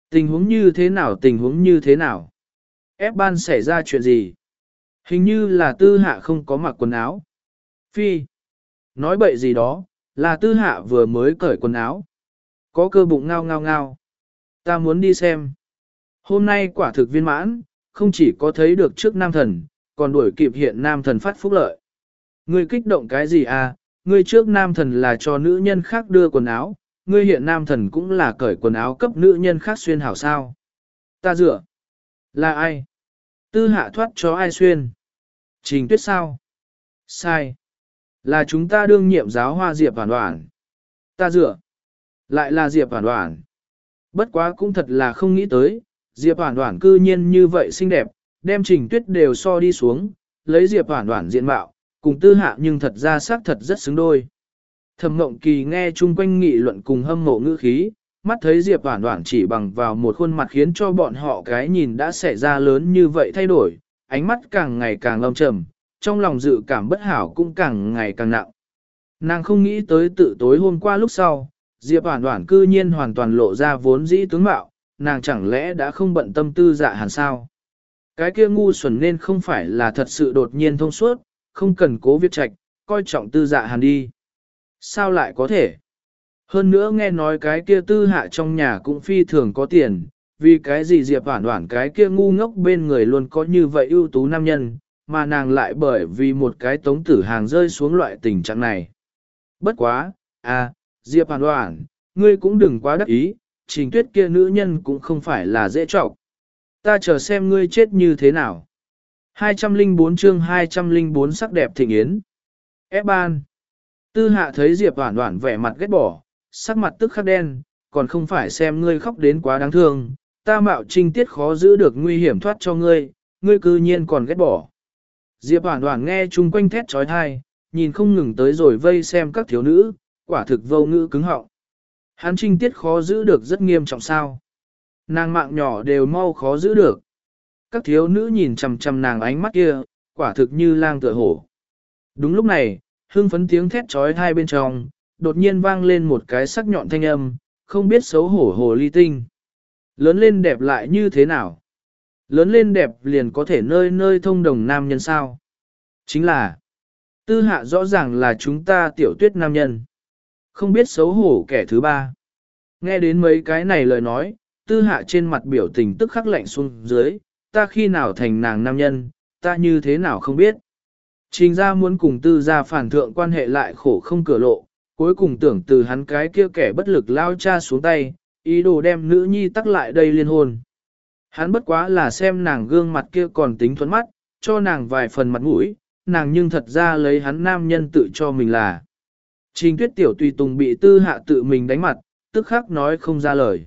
Tình huống như thế nào tình huống như thế nào? Ép ban xảy ra chuyện gì? Hình như là tư hạ không có mặc quần áo. Phi. Nói bậy gì đó, là tư hạ vừa mới cởi quần áo. Có cơ bụng ngao ngao ngao. Ta muốn đi xem. Hôm nay quả thực viên mãn, không chỉ có thấy được trước nam thần, còn đuổi kịp hiện nam thần phát phúc lợi. Ngươi kích động cái gì à? Ngươi trước nam thần là cho nữ nhân khác đưa quần áo, ngươi hiện nam thần cũng là cởi quần áo cấp nữ nhân khác xuyên hảo sao. Ta dựa. Là ai? Tư hạ thoát cho ai xuyên? Trình Tuyết sao? Sai. Là chúng ta đương nhiệm giáo hoa Diệp Hoàn Hoàn. Ta dựa. Lại là Diệp Hoàn Hoàn. Bất quá cũng thật là không nghĩ tới, Diệp Hoàn Hoàn cư nhiên như vậy xinh đẹp, đem Trình Tuyết đều so đi xuống, lấy Diệp Hoàn Hoàn diện mạo, cùng tư hạ nhưng thật ra xác thật rất xứng đôi. Thẩm Mộng Kỳ nghe chung quanh nghị luận cùng hâm mộ ngữ khí, mắt thấy Diệp Hoàn Hoàn chỉ bằng vào một khuôn mặt khiến cho bọn họ cái nhìn đã xảy ra lớn như vậy thay đổi, ánh mắt càng ngày càng âm trầm, trong lòng dự cảm bất hảo cũng càng ngày càng nặng. Nàng không nghĩ tới tự tối hôm qua lúc sau, Diệp Hoàn Hoàn cư nhiên hoàn toàn lộ ra vốn dĩ tướng mạo, nàng chẳng lẽ đã không bận tâm tư dạ hàn sao? Cái kia ngu xuẩn nên không phải là thật sự đột nhiên thông suốt, không cần cố viết trạch, coi trọng tư dạ hàn đi. Sao lại có thể? Hơn nữa nghe nói cái kia tư hạ trong nhà cũng phi thường có tiền, vì cái gì Diệp Hoàn Hoàn cái kia ngu ngốc bên người luôn có như vậy ưu tú nam nhân, mà nàng lại bởi vì một cái tống tử hàng rơi xuống loại tình trạng này. Bất quá, à, Diệp Hoàn Hoàn, ngươi cũng đừng quá đắc ý, Trình Tuyết kia nữ nhân cũng không phải là dễ trọng. Ta chờ xem ngươi chết như thế nào. hai trăm lẻ bốn chương hai trăm lẻ bốn sắc đẹp thịnh yến. Ép ban. Tư hạ thấy Diệp Hoàn Hoàn vẻ mặt ghét bỏ, sắc mặt tức khắc đen, còn không phải xem ngươi khóc đến quá đáng thương, ta mạo trinh tiết khó giữ được nguy hiểm thoát cho ngươi, ngươi cư nhiên còn ghét bỏ. Diệp Hoàn Hoàn nghe chung quanh thét trói thai, nhìn không ngừng tới rồi vây xem các thiếu nữ, quả thực vô ngữ cứng họng. Hắn trinh tiết khó giữ được rất nghiêm trọng sao. Nàng mạng nhỏ đều mau khó giữ được. Các thiếu nữ nhìn chằm chằm nàng ánh mắt kia, quả thực như lang tựa hổ. Đúng lúc này, hưng phấn tiếng thét trói thai bên trong, đột nhiên vang lên một cái sắc nhọn thanh âm, không biết xấu hổ hồ ly tinh. Lớn lên đẹp lại như thế nào? Lớn lên đẹp liền có thể nơi nơi thông đồng nam nhân sao? Chính là, tư hạ rõ ràng là chúng ta tiểu tuyết nam nhân. Không biết xấu hổ kẻ thứ ba. Nghe đến mấy cái này lời nói, tư hạ trên mặt biểu tình tức khắc lạnh xuống dưới, ta khi nào thành nàng nam nhân, ta như thế nào không biết. Trình ra muốn cùng tư ra phản thượng quan hệ lại khổ không cửa lộ, cuối cùng tưởng từ hắn cái kia kẻ bất lực lao cha xuống tay, ý đồ đem nữ nhi tắc lại đây liên hôn. Hắn bất quá là xem nàng gương mặt kia còn tính thuẫn mắt, cho nàng vài phần mặt mũi, nàng nhưng thật ra lấy hắn nam nhân tự cho mình là. Trình Tuyết tiểu tùy tùng bị tư hạ tự mình đánh mặt, tức khắc nói không ra lời.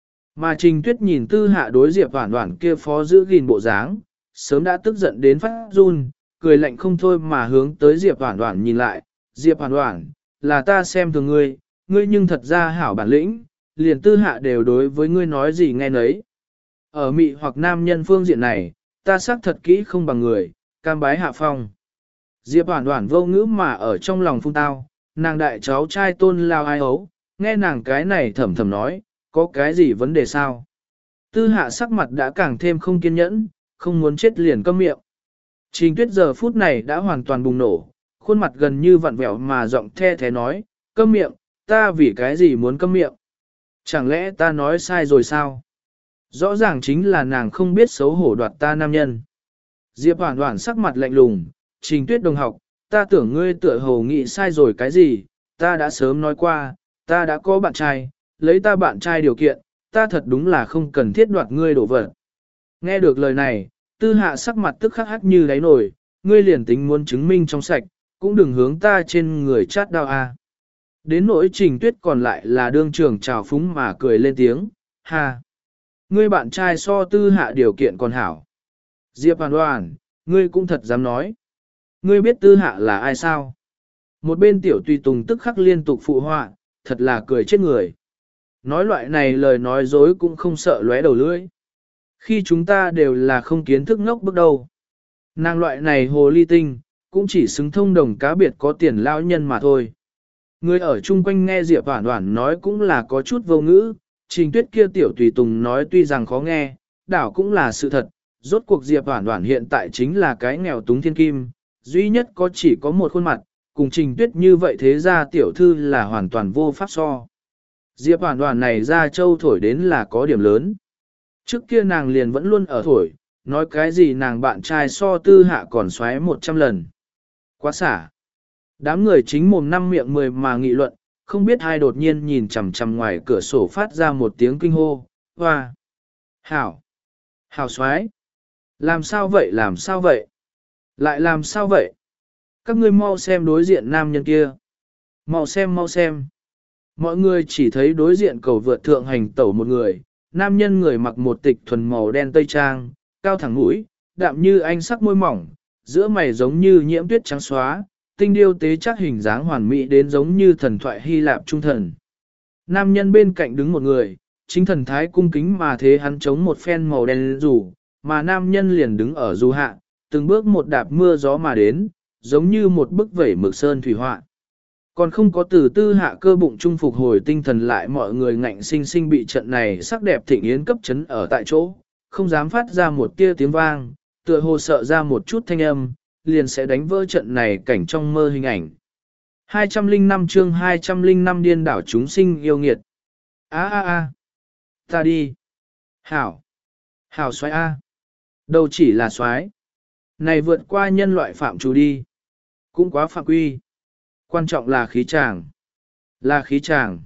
Mà Trình Tuyết nhìn tư hạ đối Diệp Hoàn Hoàn kia phó giữ gìn bộ dáng, sớm đã tức giận đến phát run, cười lạnh không thôi mà hướng tới Diệp Hoàn Hoàn nhìn lại, Diệp Hoàn Hoàn, là ta xem thường ngươi, ngươi nhưng thật ra hảo bản lĩnh, liền tư hạ đều đối với ngươi nói gì nghe nấy. Ở mị hoặc nam nhân phương diện này, ta xác thật kỹ không bằng người, cam bái hạ phong. Diệp Hoàn Hoàn vô ngữ mà ở trong lòng phung tao, nàng đại cháu trai tôn lao ai ấu, nghe nàng cái này thầm thầm nói, có cái gì vấn đề sao? Tư hạ sắc mặt đã càng thêm không kiên nhẫn, không muốn chết liền câm miệng. Trình Tuyết giờ phút này đã hoàn toàn bùng nổ, khuôn mặt gần như vặn vẹo mà giọng the thế nói, câm miệng, ta vì cái gì muốn câm miệng? Chẳng lẽ ta nói sai rồi sao? Rõ ràng chính là nàng không biết xấu hổ đoạt ta nam nhân. Diệp Hoàn Hoàn sắc mặt lạnh lùng, Trình Tuyết đồng học, ta tưởng ngươi tựa hồ nghĩ sai rồi cái gì, ta đã sớm nói qua, ta đã có bạn trai, lấy ta bạn trai điều kiện, ta thật đúng là không cần thiết đoạt ngươi đổ vật. Nghe được lời này, tư hạ sắc mặt tức khắc hắc như đáy nổi, ngươi liền tính muốn chứng minh trong sạch, cũng đừng hướng ta trên người chát đau a. Đến nỗi Trình Tuyết còn lại là đương trường trào phúng mà cười lên tiếng, ha. Ngươi bạn trai so tư hạ điều kiện còn hảo. Diệp Hoàn Hoàn, ngươi cũng thật dám nói. Ngươi biết tư hạ là ai sao? Một bên tiểu tùy tùng tức khắc liên tục phụ họa, thật là cười chết người. Nói loại này lời nói dối cũng không sợ lóe đầu lưỡi. Khi chúng ta đều là không kiến thức ngốc bước đầu. Nàng loại này hồ ly tinh, cũng chỉ xứng thông đồng cá biệt có tiền lão nhân mà thôi. Người ở chung quanh nghe Diệp Hoàn Hoàn nói cũng là có chút vô ngữ, Trình Tuyết kia tiểu tùy tùng nói tuy rằng khó nghe, đảo cũng là sự thật, rốt cuộc Diệp Hoản Hoản hiện tại chính là cái nghèo túng thiên kim, duy nhất có chỉ có một khuôn mặt, cùng Trình Tuyết như vậy thế ra tiểu thư là hoàn toàn vô pháp so. Diệp Hoản Hoản này ra châu thổi đến là có điểm lớn. Trước kia nàng liền vẫn luôn ở thổi, nói cái gì nàng bạn trai so tư hạ còn xoáy một trăm lần. Quá xả. Đám người chính mồm năm miệng mười mà nghị luận, không biết ai đột nhiên nhìn chằm chằm ngoài cửa sổ phát ra một tiếng kinh hô, hoa. Hảo. Hảo xoáy. Làm sao vậy làm sao vậy? Lại làm sao vậy? Các ngươi mau xem đối diện nam nhân kia. Mau xem mau xem. Mọi người chỉ thấy đối diện cầu vượt thượng hành tẩu một người, nam nhân người mặc một tịch thuần màu đen tây trang, cao thẳng mũi, đạm như anh sắc môi mỏng, giữa mày giống như nhiễm tuyết trắng xóa, tinh điêu tế chắc hình dáng hoàn mỹ đến giống như thần thoại Hy Lạp trung thần. Nam nhân bên cạnh đứng một người, chính thần thái cung kính mà thế hắn chống một phen màu đen rủ, mà nam nhân liền đứng ở dù hạ, từng bước một đạp mưa gió mà đến, giống như một bức vẩy mực sơn thủy họa. Còn không có từ tư hạ cơ bụng trung phục hồi tinh thần lại, mọi người ngạnh sinh sinh bị trận này sắc đẹp thịnh yến cấp chấn ở tại chỗ, không dám phát ra một tia tiếng vang, tựa hồ sợ ra một chút thanh âm, liền sẽ đánh vỡ trận này cảnh trong mơ hình ảnh. hai trăm lẻ năm chương hai trăm lẻ năm điên đảo chúng sinh yêu nghiệt. A a a, ta đi. Hảo. Hảo xoái a. Đâu chỉ là xoái. Này vượt qua nhân loại phạm chủ đi. Cũng quá phạm quy. Quan trọng là khí tràng. Là khí tràng.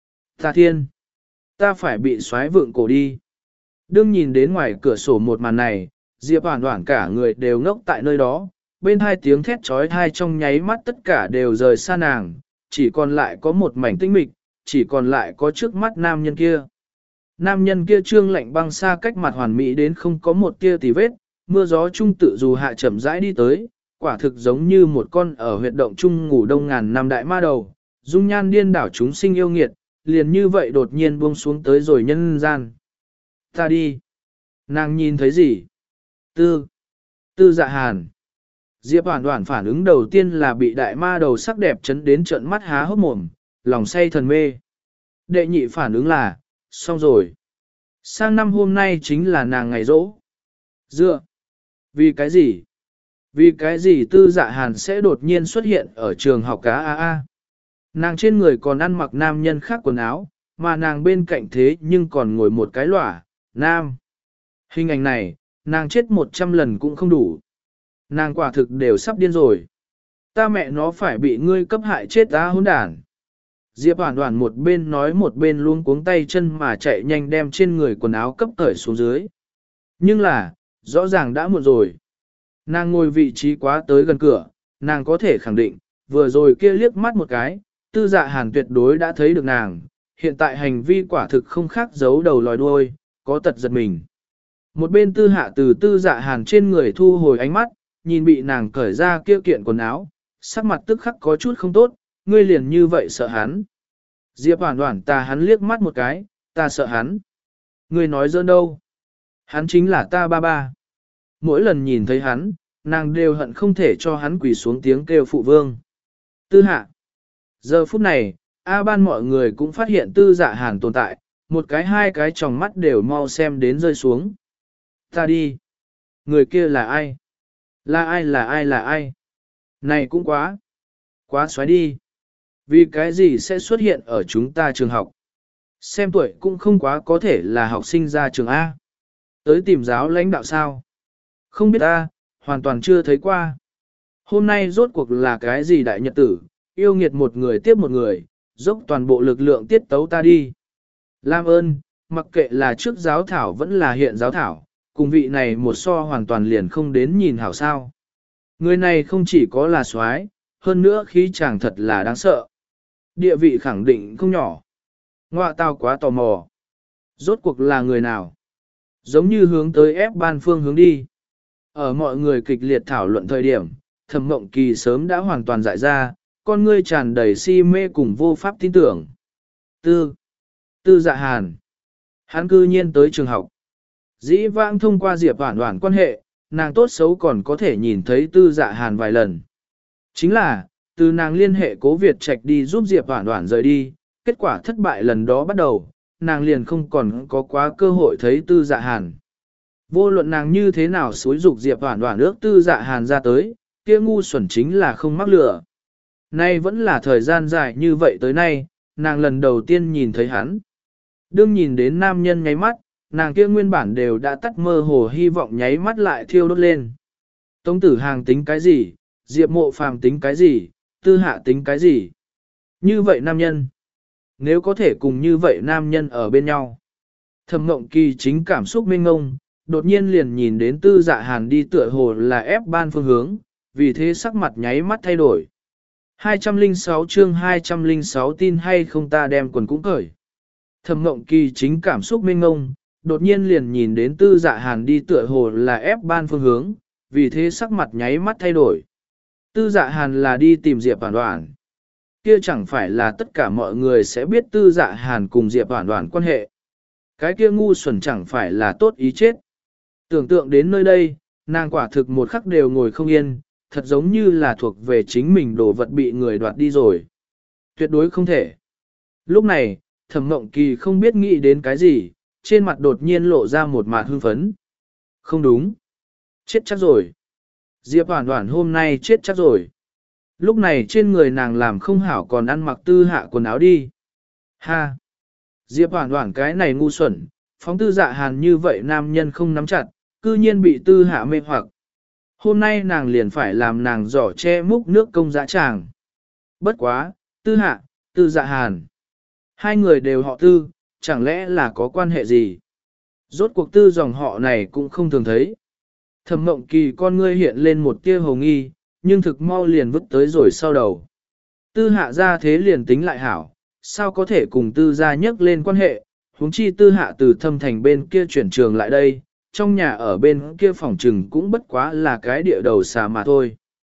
Ta thiên. Ta phải bị xoái vượng cổ đi. Đương nhìn đến ngoài cửa sổ một màn này, Diệp Hoản Hoản cả người đều ngốc tại nơi đó, bên hai tiếng thét trói thai trong nháy mắt tất cả đều rời xa nàng, chỉ còn lại có một mảnh tĩnh mịch, chỉ còn lại có trước mắt nam nhân kia. Nam nhân kia trương lạnh băng xa cách mặt hoàn mỹ đến không có một tia tì vết, mưa gió trung tự dù hạ chậm rãi đi tới, quả thực giống như một con ở huyệt động trung ngủ đông ngàn năm đại ma đầu, dung nhan điên đảo chúng sinh yêu nghiệt, liền như vậy đột nhiên buông xuống tới rồi nhân gian. Ta đi. Nàng nhìn thấy gì? Tư. Tư Dạ Hàn. Diệp Hoản Hoản phản ứng đầu tiên là bị đại ma đầu sắc đẹp chấn đến trợn mắt há hốc mồm, lòng say thần mê. Đệ nhị phản ứng là, xong rồi. Sang năm hôm nay chính là nàng ngày rỗ. Dựa. Vì cái gì? Vì cái gì Tư Dạ Hàn sẽ đột nhiên xuất hiện ở trường học cá a a? Nàng trên người còn ăn mặc nam nhân khác quần áo, mà nàng bên cạnh thế nhưng còn ngồi một cái lỏa, nam. Hình ảnh này, nàng chết một trăm lần cũng không đủ. Nàng quả thực đều sắp điên rồi. Ta mẹ nó phải bị ngươi cấp hại chết ta hỗn đản. Diệp Hoản Hoản một bên nói một bên luống cuống tay chân mà chạy nhanh đem trên người quần áo cấp cởi xuống dưới. Nhưng là, rõ ràng đã muộn rồi. Nàng ngồi vị trí quá tới gần cửa, nàng có thể khẳng định, vừa rồi kia liếc mắt một cái, Tư Dạ Hàn tuyệt đối đã thấy được nàng, hiện tại hành vi quả thực không khác giấu đầu lòi đuôi, có tật giật mình. Một bên Tư Hạ từ Tư Dạ Hàn trên người thu hồi ánh mắt, nhìn bị nàng cởi ra kia kiện quần áo, sắc mặt tức khắc có chút không tốt, ngươi liền như vậy sợ hắn. Diệp Hoản Hoản ta hắn liếc mắt một cái, ta sợ hắn. Ngươi nói giỡn đâu? Hắn chính là ta ba ba. Mỗi lần nhìn thấy hắn, nàng đều hận không thể cho hắn quỳ xuống tiếng kêu phụ vương. Tư Hạ. Giờ phút này, A Ban mọi người cũng phát hiện Tư Dạ Hàn tồn tại, một cái hai cái tròng mắt đều mau xem đến rơi xuống. Ta đi. Người kia là ai? Là ai là ai là ai? Này cũng quá. Quá xoáy đi. Vì cái gì sẽ xuất hiện ở chúng ta trường học? Xem tuổi cũng không quá có thể là học sinh ra trường A. Tới tìm giáo lãnh đạo sao? Không biết ta, hoàn toàn chưa thấy qua. Hôm nay rốt cuộc là cái gì đại nhật tử, yêu nghiệt một người tiếp một người, dốc toàn bộ lực lượng tiết tấu ta đi. Lam ơn, mặc kệ là trước giáo thảo vẫn là hiện giáo thảo, cùng vị này một so hoàn toàn liền không đến nhìn hảo sao. Người này không chỉ có là soái, hơn nữa khí chàng thật là đáng sợ. Địa vị khẳng định không nhỏ. Ngoạ tao quá tò mò. Rốt cuộc là người nào? Giống như hướng tới ép ban phương hướng đi. Ở mọi người kịch liệt thảo luận thời điểm, Thẩm Mộng Kỳ sớm đã hoàn toàn dại ra, con ngươi tràn đầy si mê cùng vô pháp tin tưởng. Tư. Tư Dạ Hàn. Hắn cư nhiên tới trường học. Dĩ vãng thông qua Diệp Hoản Hoản quan hệ, nàng tốt xấu còn có thể nhìn thấy Tư Dạ Hàn vài lần. Chính là, từ nàng liên hệ Cố Việt Trạch đi giúp Diệp Hoản Hoản rời đi, kết quả thất bại lần đó bắt đầu, nàng liền không còn có quá cơ hội thấy tư dạ hàn. Vô luận nàng như thế nào xúi dục Diệp Hoản Hoản ước tư dạ hàn ra tới, kia ngu xuẩn chính là không mắc lửa. Nay vẫn là thời gian dài như vậy tới nay, nàng lần đầu tiên nhìn thấy hắn. Đương nhìn đến nam nhân nháy mắt, nàng kia nguyên bản đều đã tắt mơ hồ hy vọng nháy mắt lại thiêu đốt lên. Tống tử hàng tính cái gì, Diệp mộ phàm tính cái gì, tư hạ tính cái gì. Như vậy nam nhân, nếu có thể cùng như vậy nam nhân ở bên nhau. Thẩm Mộng Kỳ chính cảm xúc mênh ngông, đột nhiên liền nhìn đến tư dạ hàn đi tựa hồ là ép ban phương hướng, vì thế sắc mặt nháy mắt thay đổi. hai trăm lẻ sáu chương hai trăm lẻ sáu tin hay không ta đem quần cũng cởi. Thẩm Mộng Kỳ chính cảm xúc mênh ngông, đột nhiên liền nhìn đến tư dạ hàn đi tựa hồ là ép ban phương hướng, vì thế sắc mặt nháy mắt thay đổi. Tư dạ hàn là đi tìm Diệp Hoản Hoản. Kia chẳng phải là tất cả mọi người sẽ biết tư dạ hàn cùng Diệp Hoản Hoản quan hệ. Cái kia ngu xuẩn chẳng phải là tốt ý chết. Tưởng tượng đến nơi đây, nàng quả thực một khắc đều ngồi không yên, thật giống như là thuộc về chính mình đồ vật bị người đoạt đi rồi. Tuyệt đối không thể. Lúc này, Thẩm Mộng Kỳ không biết nghĩ đến cái gì, trên mặt đột nhiên lộ ra một mặt hưng phấn. Không đúng. Chết chắc rồi. Diệp Hoản Hoản hôm nay chết chắc rồi. Lúc này trên người nàng làm không hảo còn ăn mặc tư hạ quần áo đi. Ha! Diệp Hoản Hoản cái này ngu xuẩn, phóng tư dạ hàn như vậy nam nhân không nắm chặt, cư nhiên bị tư hạ mê hoặc. Hôm nay nàng liền phải làm nàng giỏ che múc nước công dã tràng. Bất quá, tư hạ, tư dạ hàn. Hai người đều họ tư, chẳng lẽ là có quan hệ gì? Rốt cuộc tư dòng họ này cũng không thường thấy. Thẩm Mộng Kỳ con ngươi hiện lên một tia hồ nghi, nhưng thực mau liền vứt tới rồi sau đầu. Tư hạ ra thế liền tính lại hảo, sao có thể cùng tư gia nhắc lên quan hệ, huống chi tư hạ từ thâm thành bên kia chuyển trường lại đây, trong nhà ở bên kia phòng trừng cũng bất quá là cái địa đầu xà mà thôi.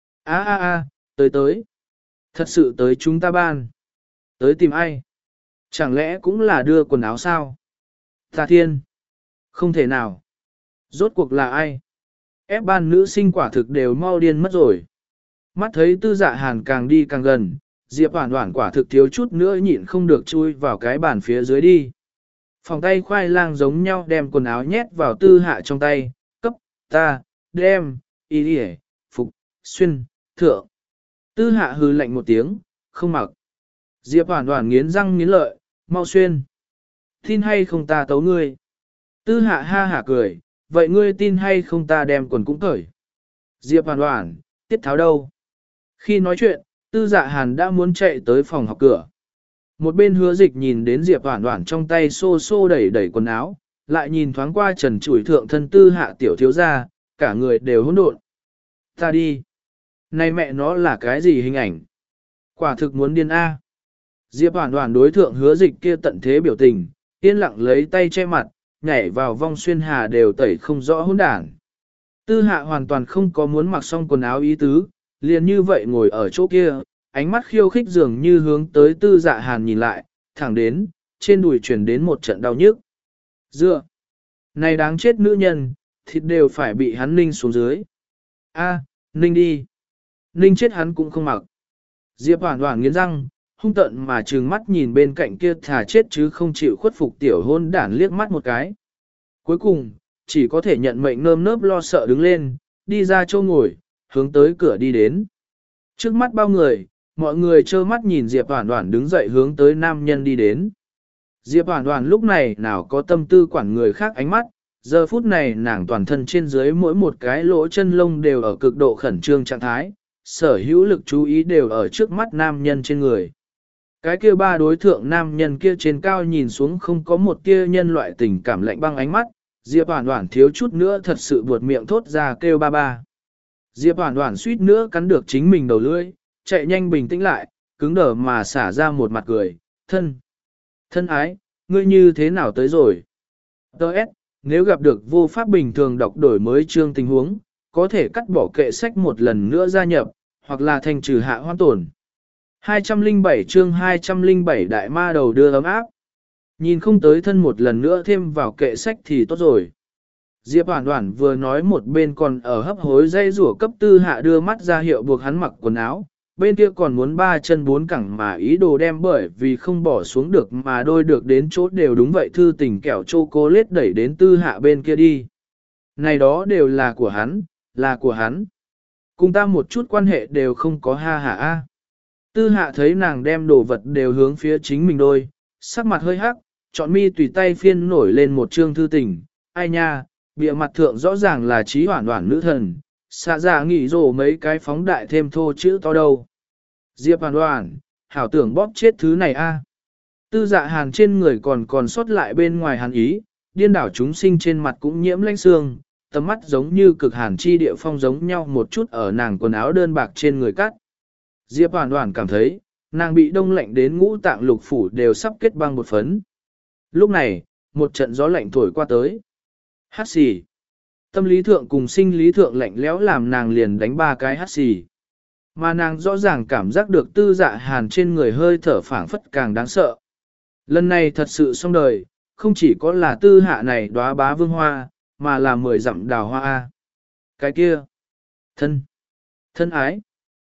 A a a, tới tới. Thật sự tới chúng ta ban. Tới tìm ai? Chẳng lẽ cũng là đưa quần áo sao? Tà thiên. Không thể nào. Rốt cuộc là ai? Ép ban nữ sinh quả thực đều mau điên mất rồi. Mắt thấy tư dạ hàn càng đi càng gần, Diệp Hoản Hoản quả thực thiếu chút nữa nhịn không được chui vào cái bàn phía dưới đi. Phòng tay khoai lang giống nhau đem quần áo nhét vào tư hạ trong tay, cấp, ta, đem, y đi phục, xuyên, thượng. Tư hạ hừ lạnh một tiếng, không mặc. Diệp Hoản Hoản nghiến răng nghiến lợi, mau xuyên. Tin hay không ta tấu ngươi. Tư hạ ha hả cười, vậy ngươi tin hay không ta đem quần cũng cởi. Diệp Hoản Hoản, tiết tháo đâu? Khi nói chuyện, tư dạ hàn đã muốn chạy tới phòng học cửa. Một bên hứa dịch nhìn đến Diệp Hoản Hoản trong tay xô xô đẩy đẩy quần áo, lại nhìn thoáng qua trần trụi thượng thân tư hạ tiểu thiếu gia, cả người đều hỗn độn. Ta đi. Này mẹ nó là cái gì hình ảnh? Quả thực muốn điên A. Diệp Hoản Hoản đối thượng hứa dịch kia tận thế biểu tình, yên lặng lấy tay che mặt, nhảy vào vong xuyên hà đều tẩy không rõ hỗn đản. Tư hạ hoàn toàn không có muốn mặc xong quần áo ý tứ, liền như vậy ngồi ở chỗ kia, ánh mắt khiêu khích dường như hướng tới tư dạ hàn nhìn lại, thẳng đến, trên đùi chuyển đến một trận đau nhức. Dựa! Này đáng chết nữ nhân, thịt đều phải bị hắn ninh xuống dưới. A, ninh đi! Ninh chết hắn cũng không mặc. Diệp Hoản Hoản nghiến răng, hung tợn mà trừng mắt nhìn bên cạnh kia thà chết chứ không chịu khuất phục tiểu hôn đản liếc mắt một cái. Cuối cùng, chỉ có thể nhận mệnh nơm nớp lo sợ đứng lên, đi ra chỗ ngồi, hướng tới cửa đi đến. Trước mắt bao người, mọi người trơ mắt nhìn Diệp Hoản Hoản đứng dậy hướng tới nam nhân đi đến. Diệp Hoản Hoản lúc này nào có tâm tư quản người khác ánh mắt, giờ phút này nàng toàn thân trên dưới mỗi một cái lỗ chân lông đều ở cực độ khẩn trương trạng thái, sở hữu lực chú ý đều ở trước mắt nam nhân trên người. Cái kia ba đối thượng nam nhân kia trên cao nhìn xuống không có một tia nhân loại tình cảm lạnh băng ánh mắt, Diệp Hoản Hoản thiếu chút nữa thật sự buột miệng thốt ra kêu ba ba. Diệp Hoản Hoản suýt nữa cắn được chính mình đầu lưỡi, chạy nhanh bình tĩnh lại, cứng đờ mà xả ra một mặt cười, thân. Thân ái, ngươi như thế nào tới rồi? Đợt, nếu gặp được vô pháp bình thường đọc đổi mới chương tình huống, có thể cắt bỏ kệ sách một lần nữa gia nhập, hoặc là thành trừ hạ hoãn tổn. hai trăm lẻ bảy chương hai trăm lẻ bảy đại ma đầu đưa ấm áp. Nhìn không tới thân một lần nữa thêm vào kệ sách thì tốt rồi. Diệp Hoản Hoản vừa nói một bên còn ở hấp hối dây rủa cấp tư hạ đưa mắt ra hiệu buộc hắn mặc quần áo, bên kia còn muốn ba chân bốn cẳng mà ý đồ đem bởi vì không bỏ xuống được mà đôi được đến chỗ đều đúng vậy thư tình kẹo chocolate đẩy đến tư hạ bên kia đi. Này đó đều là của hắn, là của hắn. Cùng ta một chút quan hệ đều không có ha hả a. Tư hạ thấy nàng đem đồ vật đều hướng phía chính mình đôi, sắc mặt hơi hắc, chọn mi tùy tay phiên nổi lên một chương thư tình. Ai nha, bìa mặt thượng rõ ràng là trí hoản hoản nữ thần, xạ giả nghỉ rồ mấy cái phóng đại thêm thô chữ to đâu. Diệp hoàn hoàn, hảo tưởng bóp chết thứ này a. Tư dạ hàn trên người còn còn sót lại bên ngoài hàn ý, điên đảo chúng sinh trên mặt cũng nhiễm lanh xương, tầm mắt giống như cực hàn chi địa phong giống nhau một chút ở nàng quần áo đơn bạc trên người cắt. Diệp hoàn hoàn cảm thấy, nàng bị đông lạnh đến ngũ tạng lục phủ đều sắp kết băng một phấn. Lúc này, một trận gió lạnh thổi qua tới. Hát xì. Tâm lý thượng cùng sinh lý thượng lạnh lẽo làm nàng liền đánh ba cái hát xì. Mà nàng rõ ràng cảm giác được tư dạ hàn trên người hơi thở phảng phất càng đáng sợ. Lần này thật sự xong đời, không chỉ có là tư hạ này đóa bá vương hoa, mà là mười dặm đào hoa. Cái kia. Thân. Thân ái.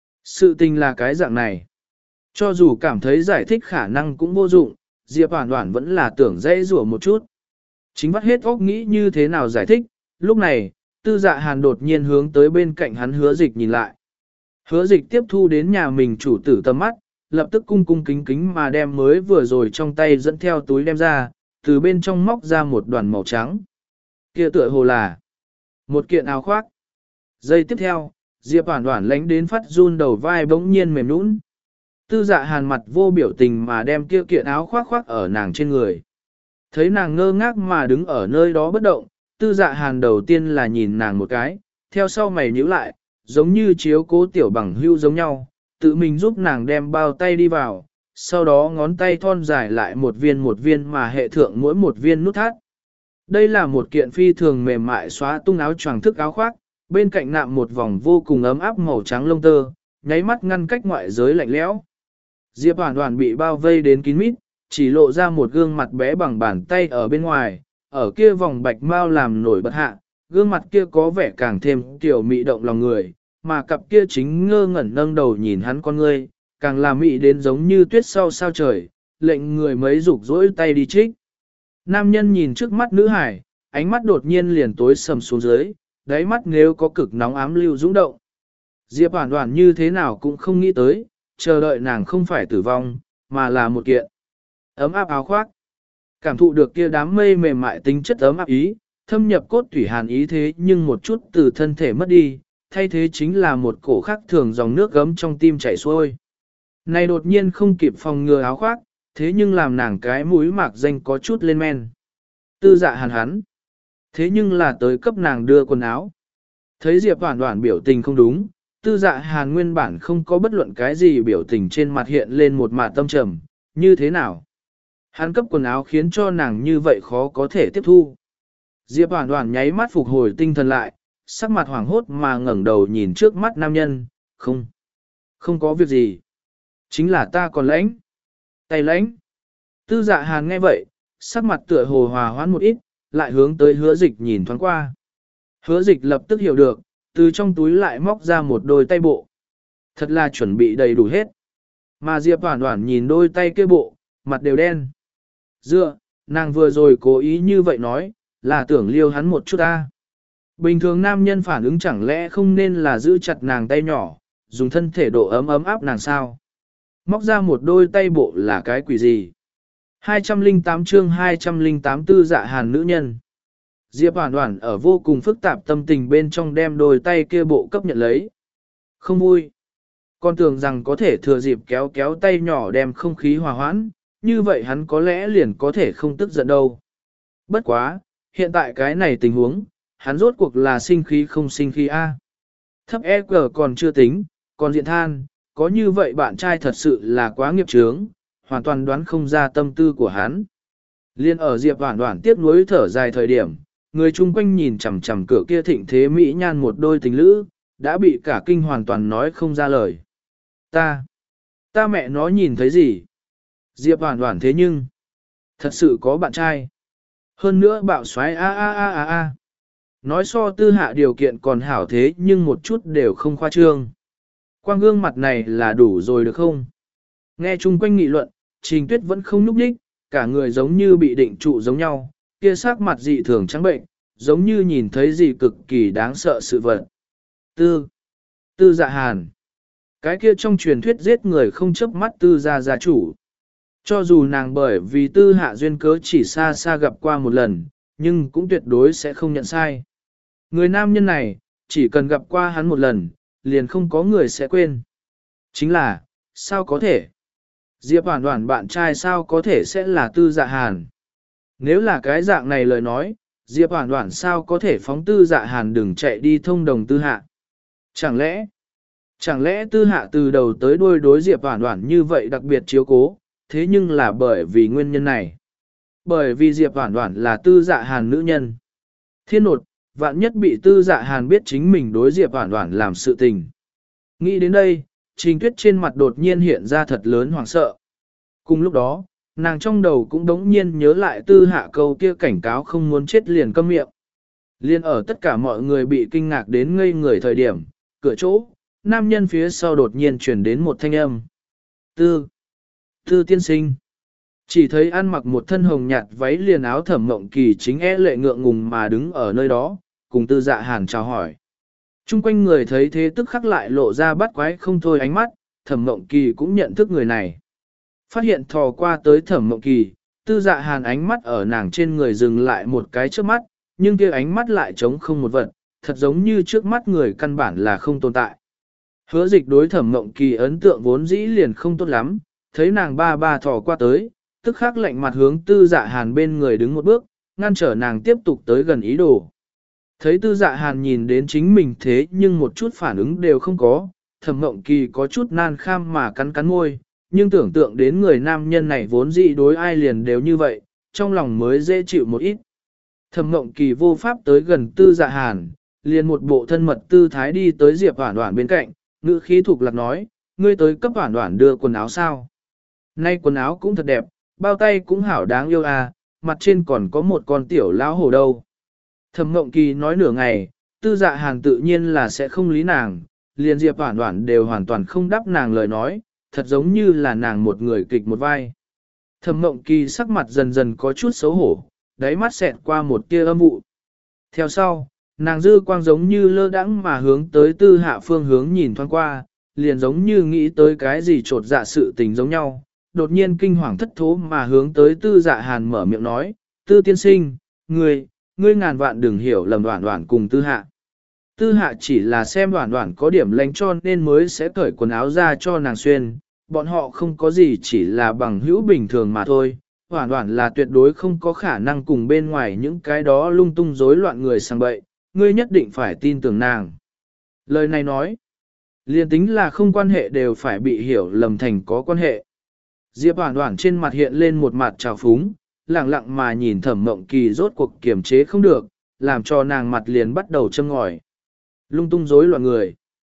Sự tình là cái dạng này. Cho dù cảm thấy giải thích khả năng cũng vô dụng, Diệp Hoàn Hoàn vẫn là tưởng dễ rủa một chút. Chính vắt hết óc nghĩ như thế nào giải thích, lúc này, tư dạ hàn đột nhiên hướng tới bên cạnh hắn hứa dịch nhìn lại. Hứa dịch tiếp thu đến nhà mình chủ tử tầm mắt, lập tức cung cung kính kính mà đem mới vừa rồi trong tay dẫn theo túi đem ra, từ bên trong móc ra một đoàn màu trắng. Kia tựa hồ là một kiện áo khoác. Giây tiếp theo, Diệp Hoàn Hoàn lánh đến phát run đầu vai bỗng nhiên mềm nũng. Tư dạ hàn mặt vô biểu tình mà đem kia kiện áo khoác khoác ở nàng trên người. Thấy nàng ngơ ngác mà đứng ở nơi đó bất động, tư dạ hàn đầu tiên là nhìn nàng một cái, theo sau mày nhíu lại, giống như chiếu cố tiểu bằng hưu giống nhau, tự mình giúp nàng đem bao tay đi vào, sau đó ngón tay thon dài lại một viên một viên mà hệ thượng mỗi một viên nút thắt. Đây là một kiện phi thường mềm mại xóa tung áo choàng thức áo khoác, bên cạnh nạm một vòng vô cùng ấm áp màu trắng lông tơ, nháy mắt ngăn cách ngoại giới lạnh lẽo. Diệp Hoàn Hoàn bị bao vây đến kín mít, chỉ lộ ra một gương mặt bé bằng bàn tay ở bên ngoài, ở kia vòng bạch mau làm nổi bật hạ, gương mặt kia có vẻ càng thêm tiểu mị động lòng người, mà cặp kia chính ngơ ngẩn nâng đầu nhìn hắn con ngươi, càng làm mị đến giống như tuyết sau sao trời, lệnh người mấy rục rỗi tay đi trích. Nam nhân nhìn trước mắt nữ hải, ánh mắt đột nhiên liền tối sầm xuống dưới, đáy mắt nếu có cực nóng ám lưu dũng động. Diệp Hoàn Hoàn như thế nào cũng không nghĩ tới, chờ đợi nàng không phải tử vong, mà là một kiện ấm áp áo khoác. Cảm thụ được kia đám mây mềm mại tính chất ấm áp ý, thâm nhập cốt thủy hàn ý thế nhưng một chút từ thân thể mất đi, thay thế chính là một cổ khác thường dòng nước gấm trong tim chảy xuôi. Này đột nhiên không kịp phòng ngừa áo khoác, thế nhưng làm nàng cái mũi mạc danh có chút lên men. Tư dạ hàn hắn. Thế nhưng là tới cấp nàng đưa quần áo. Thấy Diệp Hoàn Hoàn biểu tình không đúng, tư dạ hàn nguyên bản không có bất luận cái gì biểu tình trên mặt hiện lên một mạt tâm trầm, như thế nào? Hắn cấp quần áo khiến cho nàng như vậy khó có thể tiếp thu. Diệp Hoàn Hoàn nháy mắt phục hồi tinh thần lại, sắc mặt hoảng hốt mà ngẩng đầu nhìn trước mắt nam nhân, không, không có việc gì. Chính là ta còn lãnh, tay lãnh. Tư dạ hàn nghe vậy, sắc mặt tựa hồ hòa hoãn một ít, lại hướng tới hứa dịch nhìn thoáng qua. Hứa dịch lập tức hiểu được, từ trong túi lại móc ra một đôi tay bộ. Thật là chuẩn bị đầy đủ hết. Mà Diệp Hoàn Hoàn nhìn đôi tay kia bộ, mặt đều đen. Dựa, nàng vừa rồi cố ý như vậy nói, là tưởng liêu hắn một chút ta. Bình thường nam nhân phản ứng chẳng lẽ không nên là giữ chặt nàng tay nhỏ, dùng thân thể độ ấm ấm áp nàng sao. Móc ra một đôi tay bộ là cái quỷ gì. hai trăm lẻ tám chương hai trăm lẻ tám tư dạ hàn nữ nhân. Diệp Hoàn Hoàn ở vô cùng phức tạp tâm tình bên trong đem đôi tay kia bộ cấp nhận lấy. Không vui. Con tưởng rằng có thể thừa dịp kéo kéo tay nhỏ đem không khí hòa hoãn, như vậy hắn có lẽ liền có thể không tức giận đâu. Bất quá, hiện tại cái này tình huống, hắn rốt cuộc là sinh khí không sinh khí A. Thấp e cờ còn chưa tính, còn diện than, có như vậy bạn trai thật sự là quá nghiệp chướng, hoàn toàn đoán không ra tâm tư của hắn. Liên ở Diệp Hoàn Hoàn tiếc nuối thở dài thời điểm, người chung quanh nhìn chằm chằm cửa kia thịnh thế mỹ nhan một đôi tình lữ, đã bị cả kinh hoàn toàn nói không ra lời. Ta, ta mẹ nó nhìn thấy gì? Diệp Hoàn Hoàn thế nhưng, thật sự có bạn trai. Hơn nữa bạo xoáy a a a a a. Nói so tư hạ điều kiện còn hảo thế nhưng một chút đều không khoa trương. Quang gương mặt này là đủ rồi được không? Nghe chung quanh nghị luận, Trình Tuyết vẫn không nhúc nhích, cả người giống như bị định trụ giống nhau, kia sắc mặt dị thường trắng bệnh, giống như nhìn thấy gì cực kỳ đáng sợ sự vật. Tư, Tư Dạ Hàn. Cái kia trong truyền thuyết giết người không chớp mắt Tư gia gia chủ. Cho dù nàng bởi vì Tư Hạ duyên cớ chỉ xa xa gặp qua một lần, nhưng cũng tuyệt đối sẽ không nhận sai. Người nam nhân này, chỉ cần gặp qua hắn một lần, liền không có người sẽ quên. Chính là, sao có thể? Diệp Hoản Hoản bạn trai sao có thể sẽ là Tư Dạ Hàn? Nếu là cái dạng này lời nói, Diệp Hoản Hoản sao có thể phóng Tư Dạ Hàn đừng chạy đi thông đồng Tư Hạ? Chẳng lẽ, chẳng lẽ Tư Hạ từ đầu tới đuôi đối Diệp Hoản Hoản như vậy đặc biệt chiếu cố, thế nhưng là bởi vì nguyên nhân này. Bởi vì Diệp Hoản Hoản là Tư Dạ Hàn nữ nhân. Thiên nột, vạn nhất bị Tư Dạ Hàn biết chính mình đối Diệp Hoản Hoản làm sự tình. Nghĩ đến đây, Trình Tuyết trên mặt đột nhiên hiện ra thật lớn hoảng sợ. Cùng lúc đó, nàng trong đầu cũng đống nhiên nhớ lại Tư Hạ câu kia cảnh cáo không muốn chết liền câm miệng. Liên ở tất cả mọi người bị kinh ngạc đến ngây người thời điểm, cửa chỗ, nam nhân phía sau đột nhiên truyền đến một thanh âm. Tư, Tư tiên sinh. Chỉ thấy ăn mặc một thân hồng nhạt váy liền áo Thẩm Mộng Kỳ chính é lệ ngượng ngùng mà đứng ở nơi đó, cùng Tư Dạ Hàn chào hỏi. Trung quanh người thấy thế tức khắc lại lộ ra bắt quái không thôi ánh mắt, Thẩm Mộng Kỳ cũng nhận thức người này. Phát hiện thò qua tới Thẩm Mộng Kỳ, Tư Dạ Hàn ánh mắt ở nàng trên người dừng lại một cái trước mắt, nhưng kia ánh mắt lại trống không một vật, thật giống như trước mắt người căn bản là không tồn tại. Hứa Dịch đối Thẩm Mộng Kỳ ấn tượng vốn dĩ liền không tốt lắm, thấy nàng ba ba thò qua tới, tức khắc lạnh mặt hướng Tư Dạ Hàn bên người đứng một bước, ngăn trở nàng tiếp tục tới gần ý đồ. Thấy Tư Dạ Hàn nhìn đến chính mình thế nhưng một chút phản ứng đều không có, Thẩm Mộng Kỳ có chút nan kham mà cắn cắn môi, nhưng tưởng tượng đến người nam nhân này vốn dĩ đối ai liền đều như vậy, trong lòng mới dễ chịu một ít. Thẩm Mộng Kỳ vô pháp tới gần Tư Dạ Hàn, liền một bộ thân mật tư thái đi tới Diệp Hoản Hoản bên cạnh, ngữ khí thuộc lạc nói, ngươi tới cấp Hoản Hoản đưa quần áo sao? Nay quần áo cũng thật đẹp, bao tay cũng hảo đáng yêu à, mặt trên còn có một con tiểu lão hổ đâu. Thẩm Mộng Kỳ nói nửa ngày, Tư Dạ Hàn tự nhiên là sẽ không lý nàng, liền Diệp Hoản Hoản đều hoàn toàn không đáp nàng lời nói, thật giống như là nàng một người kịch một vai. Thẩm Mộng Kỳ sắc mặt dần dần có chút xấu hổ, đáy mắt xẹt qua một tia âm vụ. Theo sau, nàng dư quang giống như lơ đãng mà hướng tới Tư Hạ phương hướng nhìn thoáng qua, liền giống như nghĩ tới cái gì trột dạ sự tình giống nhau, đột nhiên kinh hoàng thất thố mà hướng tới Tư Dạ Hàn mở miệng nói, Tư tiên sinh, ngươi, ngươi ngàn vạn đừng hiểu lầm Đoản Đoản cùng Tư Hạ. Tư Hạ chỉ là xem Đoản Đoản có điểm lánh cho nên mới sẽ cởi quần áo ra cho nàng xuyên, bọn họ không có gì chỉ là bằng hữu bình thường mà thôi. Đoản Đoản là tuyệt đối không có khả năng cùng bên ngoài những cái đó lung tung rối loạn người sang bậy, ngươi nhất định phải tin tưởng nàng. Lời này nói, liền tính là không quan hệ đều phải bị hiểu lầm thành có quan hệ. Diệp Hoản Hoản trên mặt hiện lên một mặt trào phúng, lặng lặng mà nhìn Thẩm Mộng Kỳ rốt cuộc kiềm chế không được, làm cho nàng mặt liền bắt đầu châm ngòi. Lung tung rối loạn người.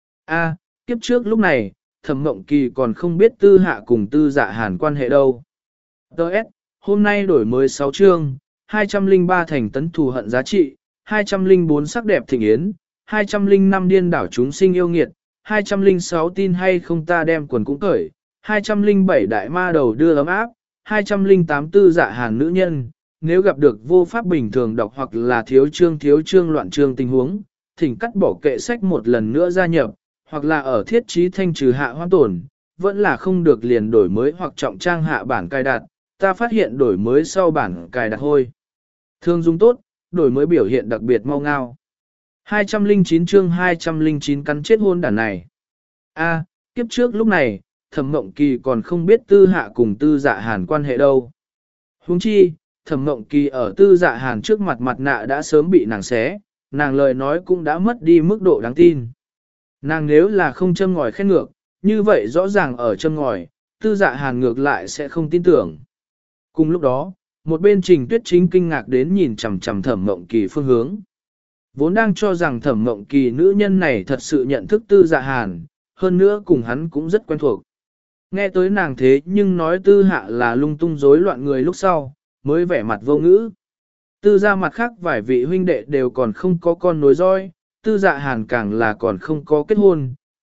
A, kiếp trước lúc này, Thẩm Mộng Kỳ còn không biết Tư Hạ cùng Tư Dạ Hàn quan hệ đâu. Đợt, hôm nay đổi mới sáu chương, hai trăm lẻ ba thành tấn thù hận giá trị, hai trăm lẻ bốn sắc đẹp thịnh yến, hai trăm lẻ năm điên đảo chúng sinh yêu nghiệt, hai trăm lẻ sáu tin hay không ta đem quần cũng cởi, hai trăm lẻ bảy đại ma đầu đưa ấm áp, hai trăm lẻ tám Tư Dạ Hàn nữ nhân, nếu gặp được vô pháp bình thường đọc hoặc là thiếu chương thiếu chương loạn chương tình huống, thỉnh cắt bỏ kệ sách một lần nữa gia nhập, hoặc là ở thiết trí thanh trừ hạ hoãn tổn, vẫn là không được liền đổi mới hoặc trọng trang hạ bản cài đặt, ta phát hiện đổi mới sau bản cài đặt hôi. Thương dung tốt, đổi mới biểu hiện đặc biệt mau ngao. hai trăm lẻ chín chương hai trăm lẻ chín cắn chết hôn đàn này. A, kiếp trước lúc này, Thẩm Mộng Kỳ còn không biết Tư Hạ cùng Tư Dạ Hàn quan hệ đâu. Huống chi, Thẩm Mộng Kỳ ở Tư Dạ Hàn trước mặt mặt nạ đã sớm bị nàng xé, nàng lời nói cũng đã mất đi mức độ đáng tin. Nàng nếu là không châm ngòi khen ngược, như vậy rõ ràng ở châm ngòi, Tư Dạ Hàn ngược lại sẽ không tin tưởng. Cùng lúc đó, một bên Trình Tuyết chính kinh ngạc đến nhìn chằm chằm Thẩm Mộng Kỳ phương hướng. Vốn đang cho rằng Thẩm Mộng Kỳ nữ nhân này thật sự nhận thức Tư Dạ Hàn, hơn nữa cùng hắn cũng rất quen thuộc. Nghe tới nàng thế nhưng nói Tư Hạ là lung tung rối loạn người lúc sau, mới vẻ mặt vô ngữ. Tư ra mặt khác vài vị huynh đệ đều còn không có con nối roi, Tư Dạ Hàn càng là còn không có kết hôn,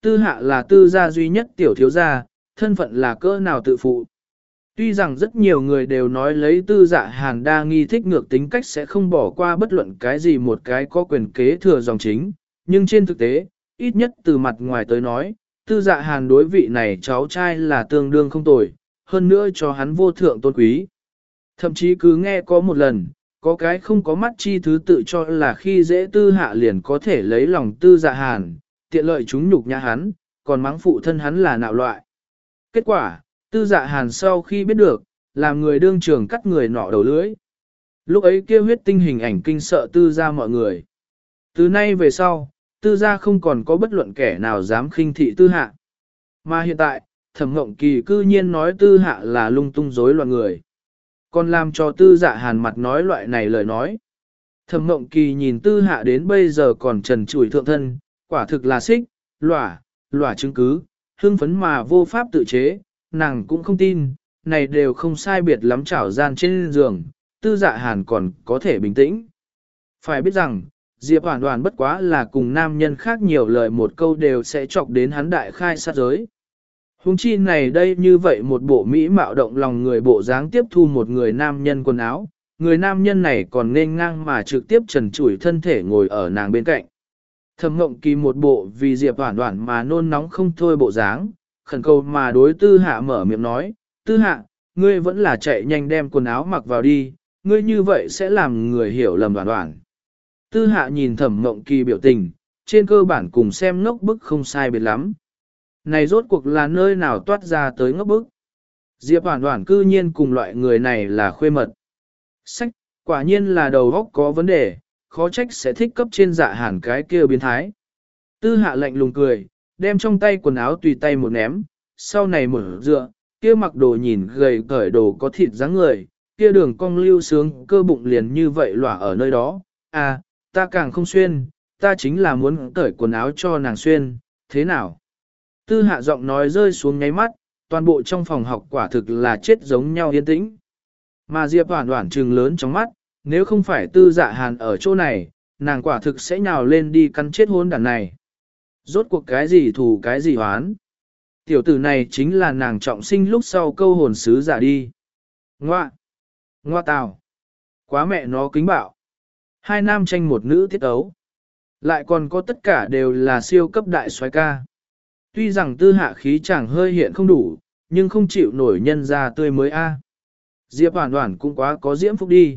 tư hạ là tư gia duy nhất tiểu thiếu gia, thân phận là cỡ nào tự phụ. Tuy rằng rất nhiều người đều nói lấy tư dạ hàn đa nghi thích ngược tính cách sẽ không bỏ qua bất luận cái gì một cái có quyền kế thừa dòng chính, nhưng trên thực tế, ít nhất từ mặt ngoài tới nói, tư dạ hàn đối vị này cháu trai là tương đương không tồi, hơn nữa cho hắn vô thượng tôn quý. Thậm chí cứ nghe có một lần, có cái không có mắt chi thứ tự cho là khi dễ tư hạ liền có thể lấy lòng tư dạ hàn, tiện lợi chúng nhục nhã hắn, còn mắng phụ thân hắn là nạo loại. Kết quả, tư dạ hàn sau khi biết được, làm người đương trường cắt người nọ đầu lưỡi. Lúc ấy kia huyết tinh hình ảnh kinh sợ tư gia mọi người. Từ nay về sau, tư gia không còn có bất luận kẻ nào dám khinh thị tư hạ. Mà hiện tại, Thẩm Ngộng Kỳ cư nhiên nói tư hạ là lung tung rối loạn người. Còn làm cho tư dạ hàn mặt nói loại này lời nói. Thẩm Ngộng Kỳ nhìn tư hạ đến bây giờ còn trần trụi thượng thân, quả thực là xích, lỏa, lỏa chứng cứ, hưng phấn mà vô pháp tự chế, nàng cũng không tin, này đều không sai biệt lắm chảo gian trên giường, tư dạ hàn còn có thể bình tĩnh. Phải biết rằng, Diệp Hoàn Hoàn bất quá là cùng nam nhân khác nhiều lời một câu đều sẽ chọc đến hắn đại khai sát giới. Hùng chi này đây như vậy một bộ mỹ mạo động lòng người bộ dáng tiếp thu một người nam nhân quần áo, người nam nhân này còn nên ngang mà trực tiếp trần trụi thân thể ngồi ở nàng bên cạnh. Thẩm Ngộng Kỳ một bộ vì Diệp Hoàn Hoàn mà nôn nóng không thôi bộ dáng, khẩn cầu mà đối tư hạ mở miệng nói, tư hạ, ngươi vẫn là chạy nhanh đem quần áo mặc vào đi, ngươi như vậy sẽ làm người hiểu lầm Hoàn Hoàn. Tư hạ nhìn Thẩm Ngộng Kỳ biểu tình, trên cơ bản cùng xem ngốc bức không sai biệt lắm. Này rốt cuộc là nơi nào toát ra tới ngốc bức. Diệp Hoàn Hoàn cư nhiên cùng loại người này là khuê mật. Sách, quả nhiên là đầu óc có vấn đề, khó trách sẽ thích cấp trên dạ hàn cái kia biến thái. Tư hạ lạnh lùng cười, đem trong tay quần áo tùy tay một ném, sau này mở dựa, kia mặc đồ nhìn gầy cởi đồ có thịt dáng người, kia đường cong lưu sướng cơ bụng liền như vậy lỏa ở nơi đó. À, ta càng không xuyên, ta chính là muốn cởi quần áo cho nàng xuyên, thế nào? Tư hạ giọng nói rơi xuống nháy mắt, toàn bộ trong phòng học quả thực là chết giống nhau yên tĩnh. Mà Diệp Hoàn Hoàn trừng lớn trong mắt, nếu không phải tư dạ hàn ở chỗ này, nàng quả thực sẽ nhào lên đi cắn chết hôn đàn này. Rốt cuộc cái gì thù cái gì hoán. Tiểu tử này chính là nàng trọng sinh lúc sau câu hồn sứ giả đi. Ngoa! Ngoa tào! Quá mẹ nó kính bạo! Hai nam tranh một nữ tiết ấu. Lại còn có tất cả đều là siêu cấp đại soái ca. Tuy rằng tư hạ khí chẳng hơi hiện không đủ, nhưng không chịu nổi nhân ra tươi mới a. Diệp Hoàn Hoàn cũng quá có diễm phúc đi.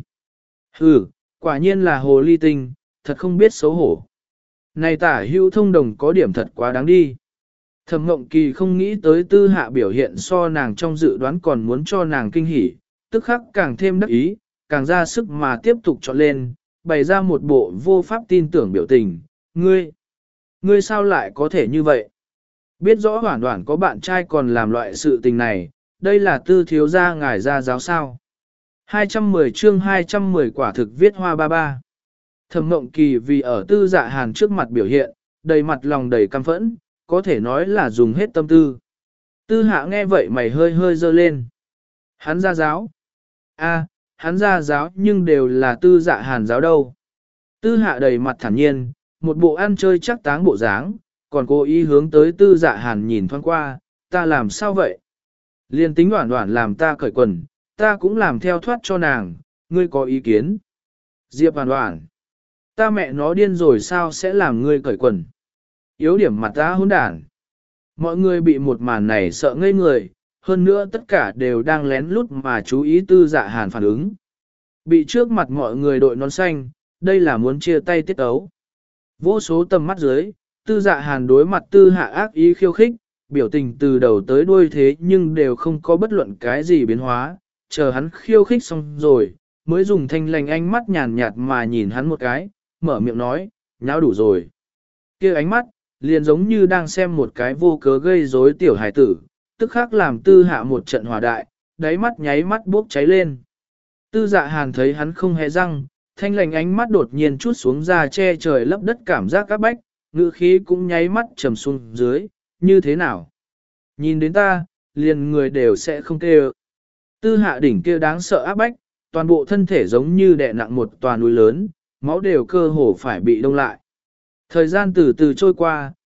Hừ, quả nhiên là hồ ly tinh, thật không biết xấu hổ. Này tả hữu thông đồng có điểm thật quá đáng đi. Thẩm Ngộng Kỳ không nghĩ tới tư hạ biểu hiện so nàng trong dự đoán còn muốn cho nàng kinh hỉ, tức khắc càng thêm đắc ý, càng ra sức mà tiếp tục chọn lên, bày ra một bộ vô pháp tin tưởng biểu tình. Ngươi, ngươi sao lại có thể như vậy? Biết rõ Hoàn Hoàn có bạn trai còn làm loại sự tình này, đây là tư thiếu gia ngài ra giáo sao. hai trăm mười chương hai trăm mười quả thực viết hoa ba ba. Thẩm Ngộng Kỳ vì ở tư dạ hàn trước mặt biểu hiện, đầy mặt lòng đầy căm phẫn, có thể nói là dùng hết tâm tư. Tư hạ nghe vậy mày hơi hơi dơ lên. Hắn ra giáo. a hắn ra giáo nhưng đều là tư dạ hàn giáo đâu. Tư hạ đầy mặt thản nhiên, một bộ ăn chơi chắc táng bộ dáng, còn cố ý hướng tới tư dạ hàn nhìn thoáng qua, ta làm sao vậy? Liên tính Hoàn Hoàn làm ta cởi quần, ta cũng làm theo thoát cho nàng, ngươi có ý kiến? Diệp Hoàn Hoàn, ta mẹ nó điên rồi sao sẽ làm ngươi cởi quần? Yếu điểm mặt ta hỗn đản. Mọi người bị một màn này sợ ngây người, hơn nữa tất cả đều đang lén lút mà chú ý tư dạ hàn phản ứng. Bị trước mặt mọi người đội nón xanh, đây là muốn chia tay tiết ấu. Vô số tầm mắt dưới, tư dạ hàn đối mặt tư hạ ác ý khiêu khích, biểu tình từ đầu tới đuôi thế nhưng đều không có bất luận cái gì biến hóa, chờ hắn khiêu khích xong rồi, mới dùng thanh lành ánh mắt nhàn nhạt mà nhìn hắn một cái, mở miệng nói, nháo đủ rồi. Kia ánh mắt, liền giống như đang xem một cái vô cớ gây rối tiểu hải tử, tức khắc làm tư hạ một trận hòa đại, đáy mắt nháy mắt bốc cháy lên. Tư dạ hàn thấy hắn không hề răng, thanh lành ánh mắt đột nhiên chút xuống ra che trời lấp đất cảm giác các bách, ngữ khí cũng nháy mắt trầm xuống dưới, như thế nào? Nhìn đến ta, liền người đều sẽ không kêu. Tư hạ đỉnh kia đáng sợ áp bách, toàn bộ thân thể giống như đè nặng một tòa núi lớn, máu đều cơ hồ phải bị đông lại. Thời gian từ từ trôi qua,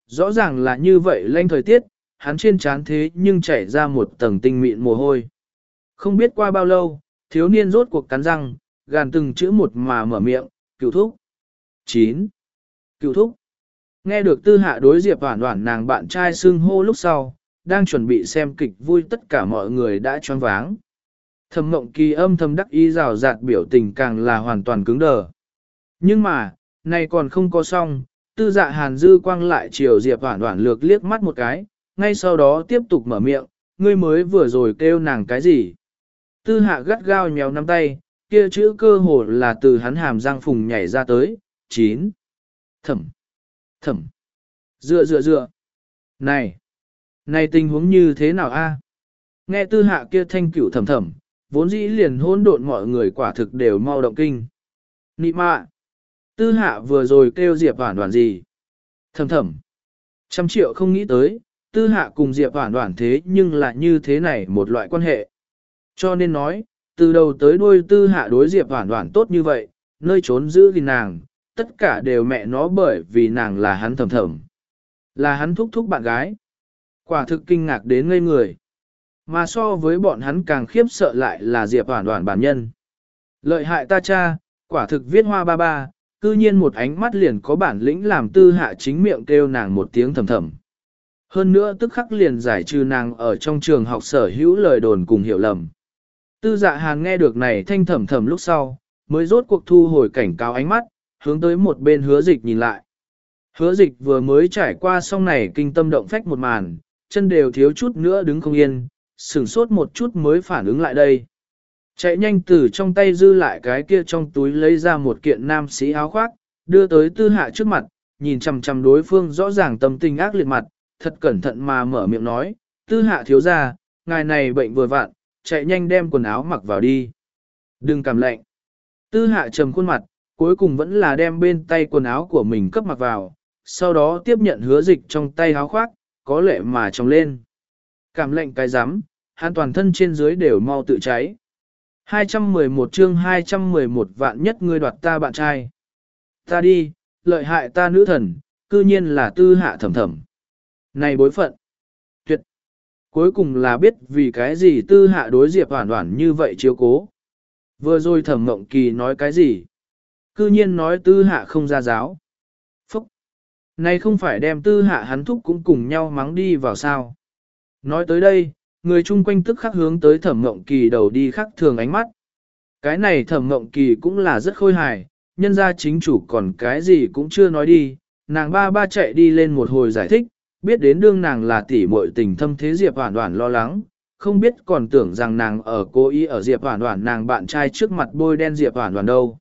Rõ ràng là như vậy lanh thời tiết, hắn trên trán thế nhưng chảy ra một tầng tinh mịn mồ hôi. Không biết qua bao lâu, thiếu niên rốt cuộc cắn răng, gàn từng chữ một mà mở miệng, cựu thúc. chín. Cựu thúc. Nghe được tư hạ đối Diệp Hoản Hoản nàng bạn trai xưng hô lúc sau, đang chuẩn bị xem kịch vui tất cả mọi người đã choáng váng. Thẩm Mộng Kỳ âm thầm đắc ý rào rạt biểu tình càng là hoàn toàn cứng đờ. Nhưng mà, này còn không có xong, tư dạ hàn dư quang lại chiều Diệp Hoản Hoản lược liếc mắt một cái, ngay sau đó tiếp tục mở miệng, ngươi mới vừa rồi kêu nàng cái gì. Tư hạ gắt gao nhéo nắm tay, kia chữ cơ hồ là từ hắn hàm răng phùng nhảy ra tới, chín. Thẩm, thẩm, dựa dựa dựa. Này, này tình huống như thế nào a? Nghe tư hạ kia thanh cửu thầm thầm, vốn dĩ liền hỗn độn mọi người quả thực đều mau động kinh. Nị mạ, tư hạ vừa rồi kêu Diệp Hoản Hoản gì? Thầm thầm, trăm triệu không nghĩ tới, tư hạ cùng Diệp Hoản Hoản thế nhưng lại như thế này một loại quan hệ. Cho nên nói, từ đầu tới đuôi tư hạ đối Diệp Hoản Hoản tốt như vậy, nơi trốn giữ gìn nàng, tất cả đều mẹ nó bởi vì nàng là hắn thầm thầm. Là hắn thúc thúc bạn gái. Quả thực kinh ngạc đến ngây người. Mà so với bọn hắn càng khiếp sợ lại là Diệp Hoản Hoản bản nhân. Lợi hại ta cha, quả thực viết hoa ba ba, cư nhiên một ánh mắt liền có bản lĩnh làm tư hạ chính miệng kêu nàng một tiếng thầm thầm. Hơn nữa tức khắc liền giải trừ nàng ở trong trường học sở hữu lời đồn cùng hiểu lầm. Tư dạ hàn nghe được này thanh thầm thầm lúc sau, mới rốt cuộc thu hồi cảnh cáo ánh mắt, hướng tới một bên hứa dịch nhìn lại. Hứa dịch vừa mới trải qua xong này kinh tâm động phách một màn, chân đều thiếu chút nữa đứng không yên, sửng sốt một chút mới phản ứng lại đây. Chạy nhanh từ trong tay dư lại cái kia trong túi lấy ra một kiện nam sĩ áo khoác, đưa tới tư hạ trước mặt, nhìn chằm chằm đối phương rõ ràng tâm tình ác liệt mặt, thật cẩn thận mà mở miệng nói, tư hạ thiếu ra, ngài này bệnh vừa vặn, chạy nhanh đem quần áo mặc vào đi. Đừng cảm lạnh. Tư hạ trầm khuôn mặt, cuối cùng vẫn là đem bên tay quần áo của mình cấp mặc vào, sau đó tiếp nhận hứa dịch trong tay áo khoác, có lệ mà trồng lên. Cảm lạnh cái rắm, hắn toàn thân trên dưới đều mau tự cháy. hai trăm mười một chương hai trăm mười một vạn nhất ngươi đoạt ta bạn trai. Ta đi, lợi hại ta nữ thần, cư nhiên là tư hạ thầm thầm. Này bối phận. Tuyệt. Cuối cùng là biết vì cái gì tư hạ đối Diệp Hoản Hoản như vậy chiếu cố. Vừa rồi Thẩm Mộng Kỳ nói cái gì? Cư nhiên nói tư hạ không ra giáo. Phúc. Này không phải đem tư hạ hắn thúc cũng cùng nhau mắng đi vào sao. Nói tới đây, người chung quanh tức khắc hướng tới Thẩm Mộng Kỳ đầu đi khắc thường ánh mắt. Cái này Thẩm Mộng Kỳ cũng là rất khôi hài, nhân ra chính chủ còn cái gì cũng chưa nói đi, nàng ba ba chạy đi lên một hồi giải thích, biết đến đương nàng là tỷ muội tình thâm thế Diệp Hoản Hoản lo lắng, không biết còn tưởng rằng nàng ở cố ý ở Diệp Hoản Hoản nàng bạn trai trước mặt bôi đen Diệp Hoản Hoản đâu.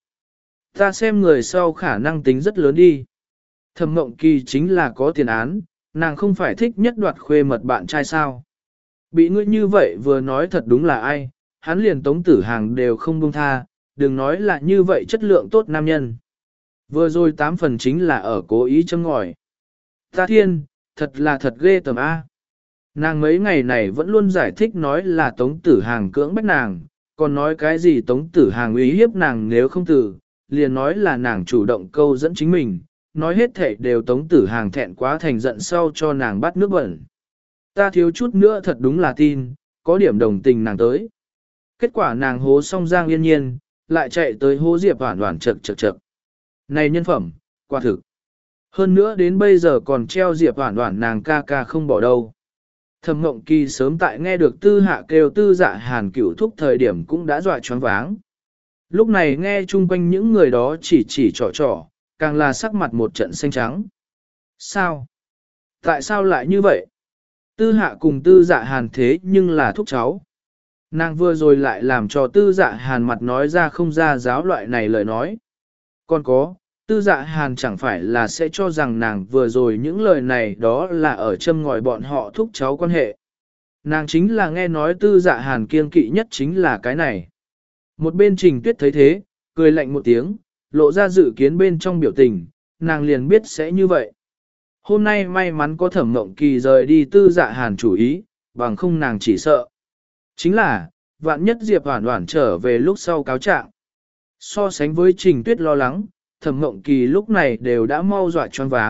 Ta xem người sau khả năng tính rất lớn đi. Thẩm Mộng Kỳ chính là có tiền án, nàng không phải thích nhất đoạt khuê mật bạn trai sao. Bị ngươi như vậy vừa nói thật đúng là ai, hắn liền Tống Tử Hàng đều không buông tha, đừng nói là như vậy chất lượng tốt nam nhân. Vừa rồi tám phần chính là ở cố ý châm ngòi. Ta thiên, thật là thật ghê tởm A. Nàng mấy ngày này vẫn luôn giải thích nói là Tống Tử Hàng cưỡng bách nàng, còn nói cái gì Tống Tử Hàng uy hiếp nàng nếu không từ, liền nói là nàng chủ động câu dẫn chính mình, nói hết thể đều Tống Tử Hàng thẹn quá thành giận sau cho nàng bắt nước bẩn. Ta thiếu chút nữa thật đúng là tin, có điểm đồng tình nàng tới. Kết quả nàng hố xong Giang Yên Nhiên, lại chạy tới hố Diệp Hoản Hoản chật chật chật. Này nhân phẩm, quả thực. Hơn nữa đến bây giờ còn treo Diệp Hoản Hoản nàng ca ca không bỏ đâu. Thẩm Mộng Kỳ sớm tại nghe được tư hạ kêu tư dạ hàn cửu thúc thời điểm cũng đã dọa choáng váng. Lúc này nghe chung quanh những người đó chỉ chỉ trò trò, càng là sắc mặt một trận xanh trắng. Sao? Tại sao lại như vậy? Tư hạ cùng tư dạ hàn thế nhưng là thúc cháu. Nàng vừa rồi lại làm cho tư dạ hàn mặt nói ra không ra giáo loại này lời nói. Còn có, tư dạ hàn chẳng phải là sẽ cho rằng nàng vừa rồi những lời này đó là ở châm ngòi bọn họ thúc cháu quan hệ. Nàng chính là nghe nói tư dạ hàn kiên kỵ nhất chính là cái này. Một bên Trình Tuyết thấy thế, cười lạnh một tiếng, lộ ra dự kiến bên trong biểu tình, nàng liền biết sẽ như vậy. Hôm nay may mắn có Thẩm Mộng Kỳ rời đi tư dạ hàn chủ ý, bằng không nàng chỉ sợ. Chính là, vạn nhất Diệp Hoản Hoản trở về lúc sau cáo trạng. So sánh với Trình Tuyết lo lắng, Thẩm Mộng Kỳ lúc này đều đã mau dọa choáng váng,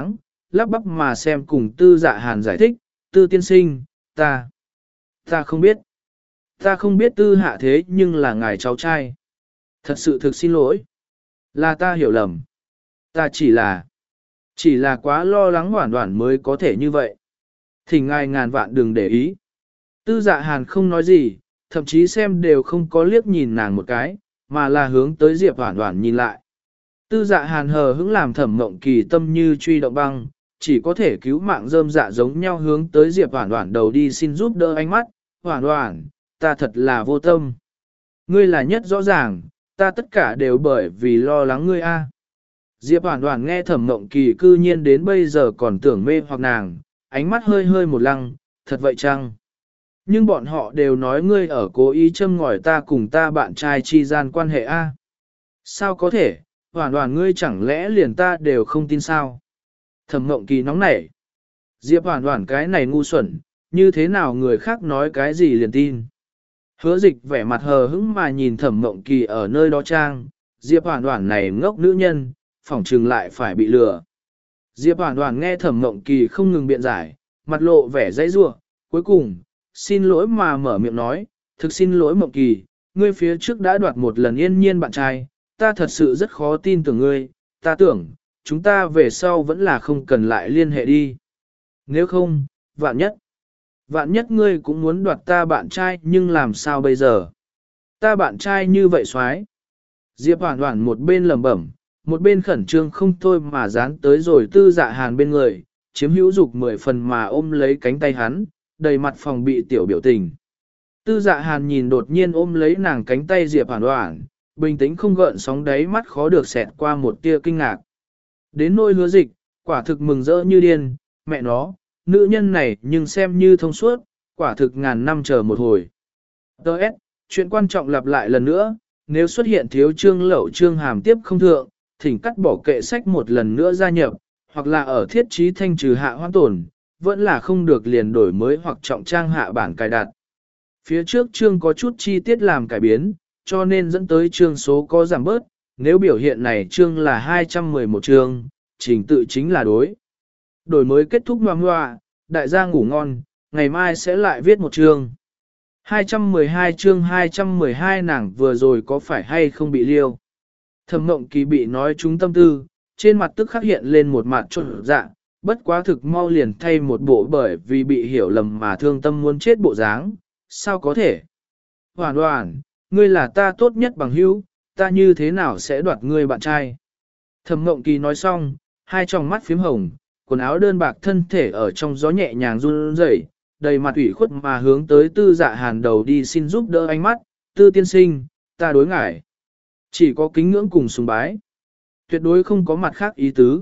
lắp bắp mà xem cùng tư dạ hàn giải thích, tư tiên sinh, ta, ta không biết, ta không biết tư hạ thế nhưng là ngài cháu trai. Thật sự thực xin lỗi, là ta hiểu lầm, ta chỉ là, chỉ là quá lo lắng Hoản Hoản mới có thể như vậy. Thỉnh ngài ngàn vạn đừng để ý. Tư dạ hàn không nói gì, thậm chí xem đều không có liếc nhìn nàng một cái, mà là hướng tới Diệp Hoản Hoản nhìn lại. Tư dạ hàn hờ hững làm Thẩm Mộng Kỳ tâm như truy động băng, chỉ có thể cứu mạng rơm dạ giống nhau hướng tới Diệp Hoản Hoản đầu đi xin giúp đỡ ánh mắt. Hoản Hoản, ta thật là vô tâm. Ngươi là nhất rõ ràng, ta tất cả đều bởi vì lo lắng ngươi a. Diệp Hoản Hoản nghe Thẩm Mộng Kỳ cư nhiên đến bây giờ còn tưởng mê hoặc nàng, ánh mắt hơi hơi một lăng, thật vậy chăng? Nhưng bọn họ đều nói ngươi ở cố ý châm ngòi ta cùng ta bạn trai chi gian quan hệ a. Sao có thể, Hoản Hoản ngươi chẳng lẽ liền ta đều không tin sao? Thẩm Mộng Kỳ nóng nảy. Diệp Hoản Hoản cái này ngu xuẩn, như thế nào người khác nói cái gì liền tin? Hứa Dịch vẻ mặt hờ hững mà nhìn Thẩm Mộng Kỳ ở nơi đó trang, Diệp Hoản Hoản này ngốc nữ nhân, phỏng chừng lại phải bị lừa. Diệp Hoản Hoản nghe Thẩm Mộng Kỳ không ngừng biện giải, mặt lộ vẻ dãy rủa, cuối cùng, xin lỗi mà mở miệng nói, thực xin lỗi Mộng Kỳ, ngươi phía trước đã đoạt một lần Yên Nhiên bạn trai, ta thật sự rất khó tin tưởng ngươi, ta tưởng, chúng ta về sau vẫn là không cần lại liên hệ đi. Nếu không, vạn nhất, vạn nhất ngươi cũng muốn đoạt ta bạn trai nhưng làm sao bây giờ? Ta bạn trai như vậy xoái. Diệp Hoản Hoản một bên lẩm bẩm, một bên khẩn trương không thôi mà dán tới rồi tư dạ hàn bên người, chiếm hữu dục mười phần mà ôm lấy cánh tay hắn, đầy mặt phòng bị tiểu biểu tình. Tư dạ hàn nhìn đột nhiên ôm lấy nàng cánh tay Diệp Hoản Hoản, bình tĩnh không gợn sóng đáy mắt khó được xẹt qua một tia kinh ngạc. Đến nỗi Hứa Dịch, quả thực mừng rỡ như điên, mẹ nó, nữ nhân này nhưng xem như thông suốt, quả thực ngàn năm chờ một hồi. Đợt, chuyện quan trọng lặp lại lần nữa, nếu xuất hiện thiếu chương lậu chương hàm tiếp không thượng, thỉnh cắt bỏ kệ sách một lần nữa gia nhập, hoặc là ở thiết trí thanh trừ hạ hoãn tổn, vẫn là không được liền đổi mới hoặc trọng trang hạ bản cài đặt. Phía trước chương có chút chi tiết làm cải biến, cho nên dẫn tới chương số có giảm bớt, nếu biểu hiện này chương là hai trăm mười một chương, trình tự chính là đối. Đổi mới kết thúc ngoan ngoạ, đại gia ngủ ngon, ngày mai sẽ lại viết một chương. hai trăm mười hai chương hai trăm mười hai nàng vừa rồi có phải hay không bị liêu. Thẩm Mộng Kỳ bị nói trúng tâm tư, trên mặt tức khắc hiện lên một mặt trộn dạ, bất quá thực mau liền thay một bộ bởi vì bị hiểu lầm mà thương tâm muốn chết bộ dáng, sao có thể? Hoản Hoản, ngươi là ta tốt nhất bằng hữu, ta như thế nào sẽ đoạt ngươi bạn trai? Thẩm Mộng Kỳ nói xong, hai tròng mắt phím hồng, quần áo đơn bạc thân thể ở trong gió nhẹ nhàng run rẩy, đầy mặt ủy khuất mà hướng tới tư dạ hàn đầu đi xin giúp đỡ ánh mắt, tư tiên sinh, ta đối ngại. Chỉ có kính ngưỡng cùng sùng bái. Tuyệt đối không có mặt khác ý tứ.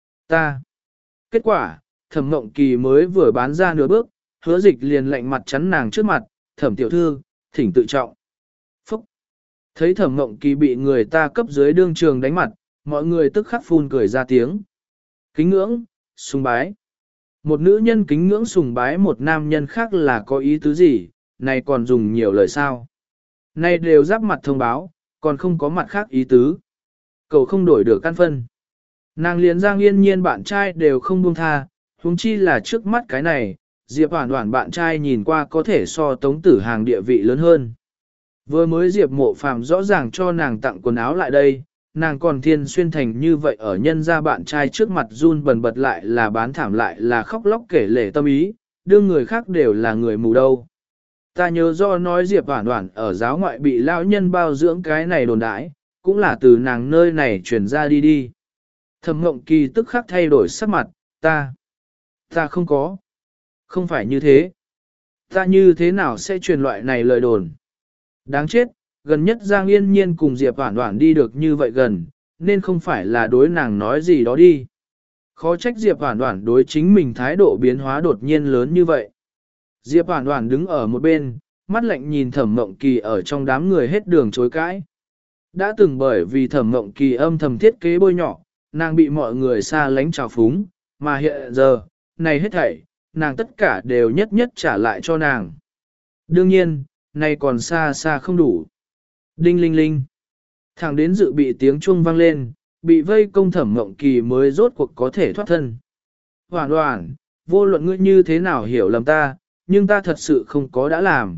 Ta. Kết quả, Thẩm Mộng Kỳ mới vừa bán ra nửa bước, Hứa Dịch liền lạnh mặt chắn nàng trước mặt, Thẩm tiểu thư, thỉnh tự trọng. Phúc. Thấy Thẩm Mộng Kỳ bị người ta cấp dưới đương trường đánh mặt, mọi người tức khắc phun cười ra tiếng. Kính ngưỡng, sùng bái. Một nữ nhân kính ngưỡng sùng bái một nam nhân khác là có ý tứ gì, này còn dùng nhiều lời sao. Này đều giáp mặt thông báo, còn không có mặt khác ý tứ. Cậu không đổi được căn phân. Nàng liền Giang Yên Nhiên bạn trai đều không buông tha, huống chi là trước mắt cái này, Diệp Hoản Hoản bạn trai nhìn qua có thể so Tống Tử Hàng địa vị lớn hơn. Vừa mới Diệp Mộ Phàm rõ ràng cho nàng tặng quần áo lại đây, nàng còn thiên xuyên thành như vậy ở nhân gia bạn trai trước mặt run bần bật lại là bán thảm lại là khóc lóc kể lể tâm ý, đương người khác đều là người mù đâu. Ta nhớ do nói Diệp Hoản Hoản ở giáo ngoại bị lão nhân bao dưỡng cái này đồn đãi, cũng là từ nàng nơi này truyền ra đi đi. Thẩm Mộng Kỳ tức khắc thay đổi sắc mặt, ta, ta không có, không phải như thế. Ta như thế nào sẽ truyền loại này lời đồn? Đáng chết, gần nhất Giang Yên Nhiên cùng Diệp Hoản Hoản đi được như vậy gần, nên không phải là đối nàng nói gì đó đi. Khó trách Diệp Hoản Hoản đối chính mình thái độ biến hóa đột nhiên lớn như vậy. Diệp Hoản Hoản đứng ở một bên, mắt lạnh nhìn Thẩm Mộng Kỳ ở trong đám người hết đường chối cãi. Đã từng bởi vì Thẩm Mộng Kỳ âm thầm thiết kế bôi nhỏ, nàng bị mọi người xa lánh trào phúng, mà hiện giờ, này hết thảy, nàng tất cả đều nhất nhất trả lại cho nàng. Đương nhiên, này còn xa xa không đủ. Đinh linh linh. Thẳng đến dự bị tiếng chuông vang lên, bị vây công Thẩm Mộng Kỳ mới rốt cuộc có thể thoát thân. Hoản hoản, vô luận ngươi như thế nào hiểu lầm ta, nhưng ta thật sự không có đã làm.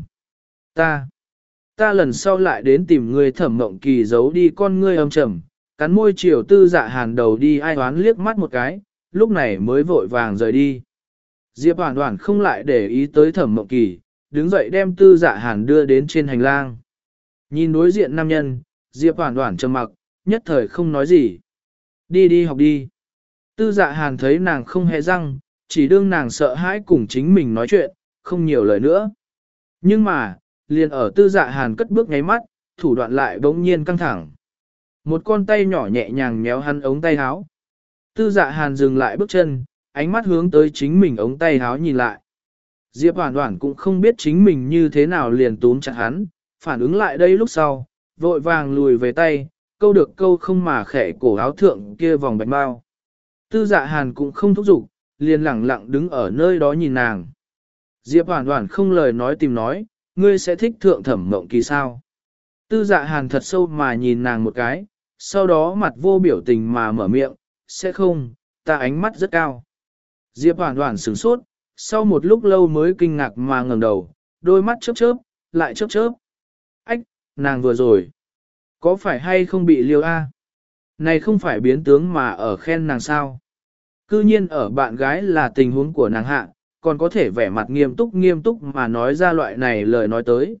Ta, ta lần sau lại đến tìm ngươi Thẩm Mộng Kỳ giấu đi con ngươi âm trầm, cắn môi chiều Tư Dạ Hàn đầu đi ai đoán liếc mắt một cái, lúc này mới vội vàng rời đi. Diệp Hoản Hoản không lại để ý tới Thẩm Mộng Kỳ, đứng dậy đem Tư Dạ Hàn đưa đến trên hành lang. Nhìn đối diện nam nhân, Diệp Hoản Hoản trầm mặc, nhất thời không nói gì. Đi đi học đi. Tư Dạ Hàn thấy nàng không hề răng, chỉ đương nàng sợ hãi cùng chính mình nói chuyện, không nhiều lời nữa. Nhưng mà, liền ở Tư Dạ Hàn cất bước nháy mắt, thủ đoạn lại bỗng nhiên căng thẳng. Một con tay nhỏ nhẹ nhàng méo hắn ống tay áo. Tư Dạ Hàn dừng lại bước chân, ánh mắt hướng tới chính mình ống tay áo nhìn lại. Diệp Hoản Hoản cũng không biết chính mình như thế nào liền túm chặt hắn, phản ứng lại đây lúc sau, vội vàng lùi về tay, câu được câu không mà khẽ cổ áo thượng kia vòng bạch bao. Tư Dạ Hàn cũng không thúc giục, liền lẳng lặng đứng ở nơi đó nhìn nàng. Diệp Hoản Hoản không lời nói tìm nói, ngươi sẽ thích thượng Thẩm Mộng Kỳ sao? Tư Dạ Hàn thật sâu mà nhìn nàng một cái, sau đó mặt vô biểu tình mà mở miệng, sẽ không, ta ánh mắt rất cao. Diệp Hoản Hoản sửng sốt, sau một lúc lâu mới kinh ngạc mà ngẩng đầu, đôi mắt chớp chớp, lại chớp chớp. Ách, nàng vừa rồi, có phải hay không bị liêu a? Này không phải biến tướng mà ở khen nàng sao? Cư nhiên ở bạn gái là tình huống của nàng hạ, còn có thể vẻ mặt nghiêm túc nghiêm túc mà nói ra loại này lời nói tới.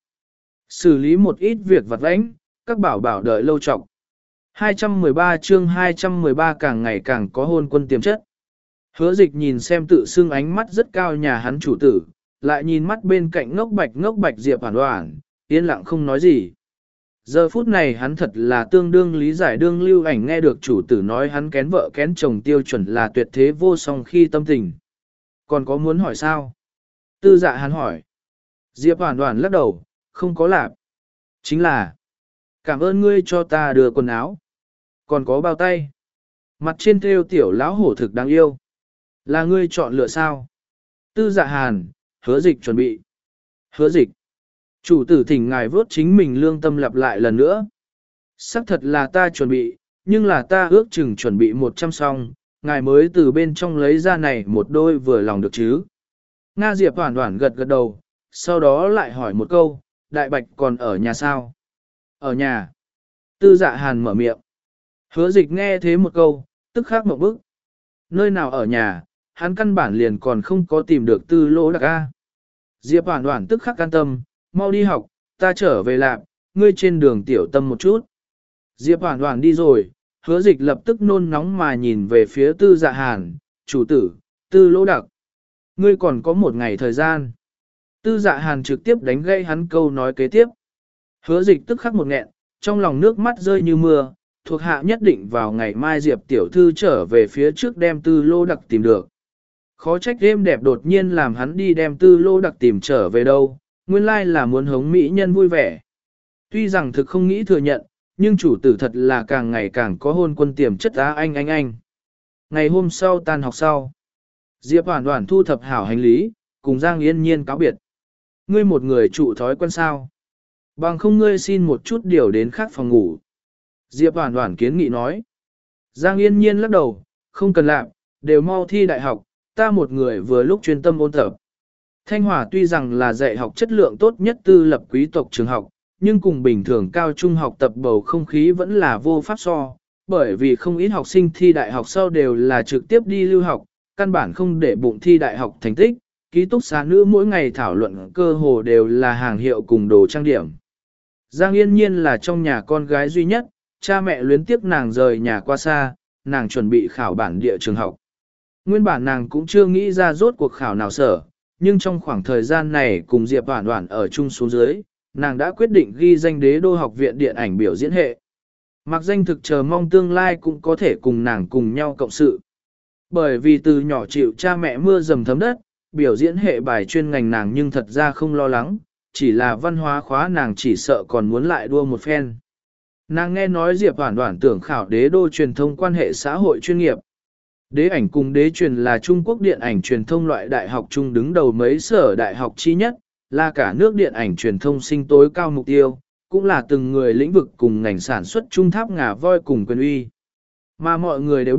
Xử lý một ít việc vặt vãnh, các bảo bảo đợi lâu trọng. hai trăm mười ba chương hai trăm mười ba càng ngày càng có hôn quân tiềm chất. Hứa Dịch nhìn xem tự xưng ánh mắt rất cao nhà hắn chủ tử, lại nhìn mắt bên cạnh ngốc bạch ngốc bạch Diệp Hoản Hoản, yên lặng không nói gì. Giờ phút này hắn thật là tương đương lý giải đương lưu ảnh nghe được chủ tử nói hắn kén vợ kén chồng tiêu chuẩn là tuyệt thế vô song khi tâm tình. Còn có muốn hỏi sao? Tư Dạ hắn hỏi. Diệp Hoản Hoản lắc đầu, không có lạp. Chính là, cảm ơn ngươi cho ta đưa quần áo. Còn có bao tay. Mặt trên thêu tiểu lão hổ thực đáng yêu. Là ngươi chọn lựa sao? Tư Dạ Hàn, Hứa Dịch chuẩn bị. Hứa Dịch. Chủ tử thỉnh ngài vớt chính mình lương tâm lặp lại lần nữa. Sắc thật là ta chuẩn bị, nhưng là ta ước chừng chuẩn bị một trăm song, ngài mới từ bên trong lấy ra này một đôi vừa lòng được chứ. Nga Diệp Hoản Hoản gật gật đầu, sau đó lại hỏi một câu, Đại Bạch còn ở nhà sao? Ở nhà. Tư Dạ Hàn mở miệng. Hứa Dịch nghe thế một câu, tức khắc một bức. Nơi nào ở nhà, hắn căn bản liền còn không có tìm được Tư Lỗ Đặc A. Diệp Hoản Hoản tức khắc can tâm, mau đi học, ta trở về làm, ngươi trên đường tiểu tâm một chút. Diệp Hoản Hoản đi rồi, Hứa Dịch lập tức nôn nóng mà nhìn về phía Tư Dạ Hàn, chủ tử, Tư Lỗ Đặc. Ngươi còn có một ngày thời gian. Tư Dạ Hàn trực tiếp đánh gây hắn câu nói kế tiếp. Hứa Dịch tức khắc một nghẹn, trong lòng nước mắt rơi như mưa, thuộc hạ nhất định vào ngày mai Diệp tiểu thư trở về phía trước đem Tư Lỗ Đặc tìm được. Khó trách đêm đẹp đột nhiên làm hắn đi đem Tư Lỗ Đặc tìm trở về đâu, nguyên lai là muốn hống mỹ nhân vui vẻ. Tuy rằng thực không nghĩ thừa nhận, nhưng chủ tử thật là càng ngày càng có hôn quân tiềm chất á anh anh anh. Ngày hôm sau tan học sau, Diệp Hoản Hoản thu thập hảo hành lý, cùng Giang Yên Nhiên cáo biệt. Ngươi một người trụ thói quen sao? Bằng không ngươi xin một chút điều đến khác phòng ngủ. Diệp Hoản Hoản kiến nghị nói. Giang Yên Nhiên lắc đầu, không cần làm, đều mau thi đại học, ta một người vừa lúc chuyên tâm ôn tập. Thanh Hòa tuy rằng là dạy học chất lượng tốt nhất tư lập quý tộc trường học, nhưng cùng bình thường cao trung học tập bầu không khí vẫn là vô pháp so, bởi vì không ít học sinh thi đại học sau đều là trực tiếp đi lưu học, căn bản không để bụng thi đại học thành tích, ký túc xá nữ mỗi ngày thảo luận cơ hồ đều là hàng hiệu cùng đồ trang điểm. Giang Yên Nhiên là trong nhà con gái duy nhất, cha mẹ luyến tiếc nàng rời nhà qua xa, nàng chuẩn bị khảo bản địa trường học. Nguyên bản nàng cũng chưa nghĩ ra rốt cuộc khảo nào sở, nhưng trong khoảng thời gian này cùng Diệp Hoản Hoản ở chung xuống dưới, nàng đã quyết định ghi danh Đế Đô học viện điện ảnh biểu diễn hệ. Mặc danh thực chờ mong tương lai cũng có thể cùng nàng cùng nhau cộng sự. Bởi vì từ nhỏ chịu cha mẹ mưa dầm thấm đất, biểu diễn hệ bài chuyên ngành nàng nhưng thật ra không lo lắng, chỉ là văn hóa khóa nàng chỉ sợ còn muốn lại đua một phen. Nàng nghe nói Diệp Hoản Hoản tưởng khảo Đế Đô truyền thông quan hệ xã hội chuyên nghiệp. Đế ảnh cùng đế truyền là Trung Quốc điện ảnh truyền thông loại đại học chung đứng đầu mấy sở đại học chi nhất, là cả nước điện ảnh truyền thông sinh tối cao mục tiêu, cũng là từng người lĩnh vực cùng ngành sản xuất trung tháp ngà voi cùng quyền uy. Mà mọi người đều biết,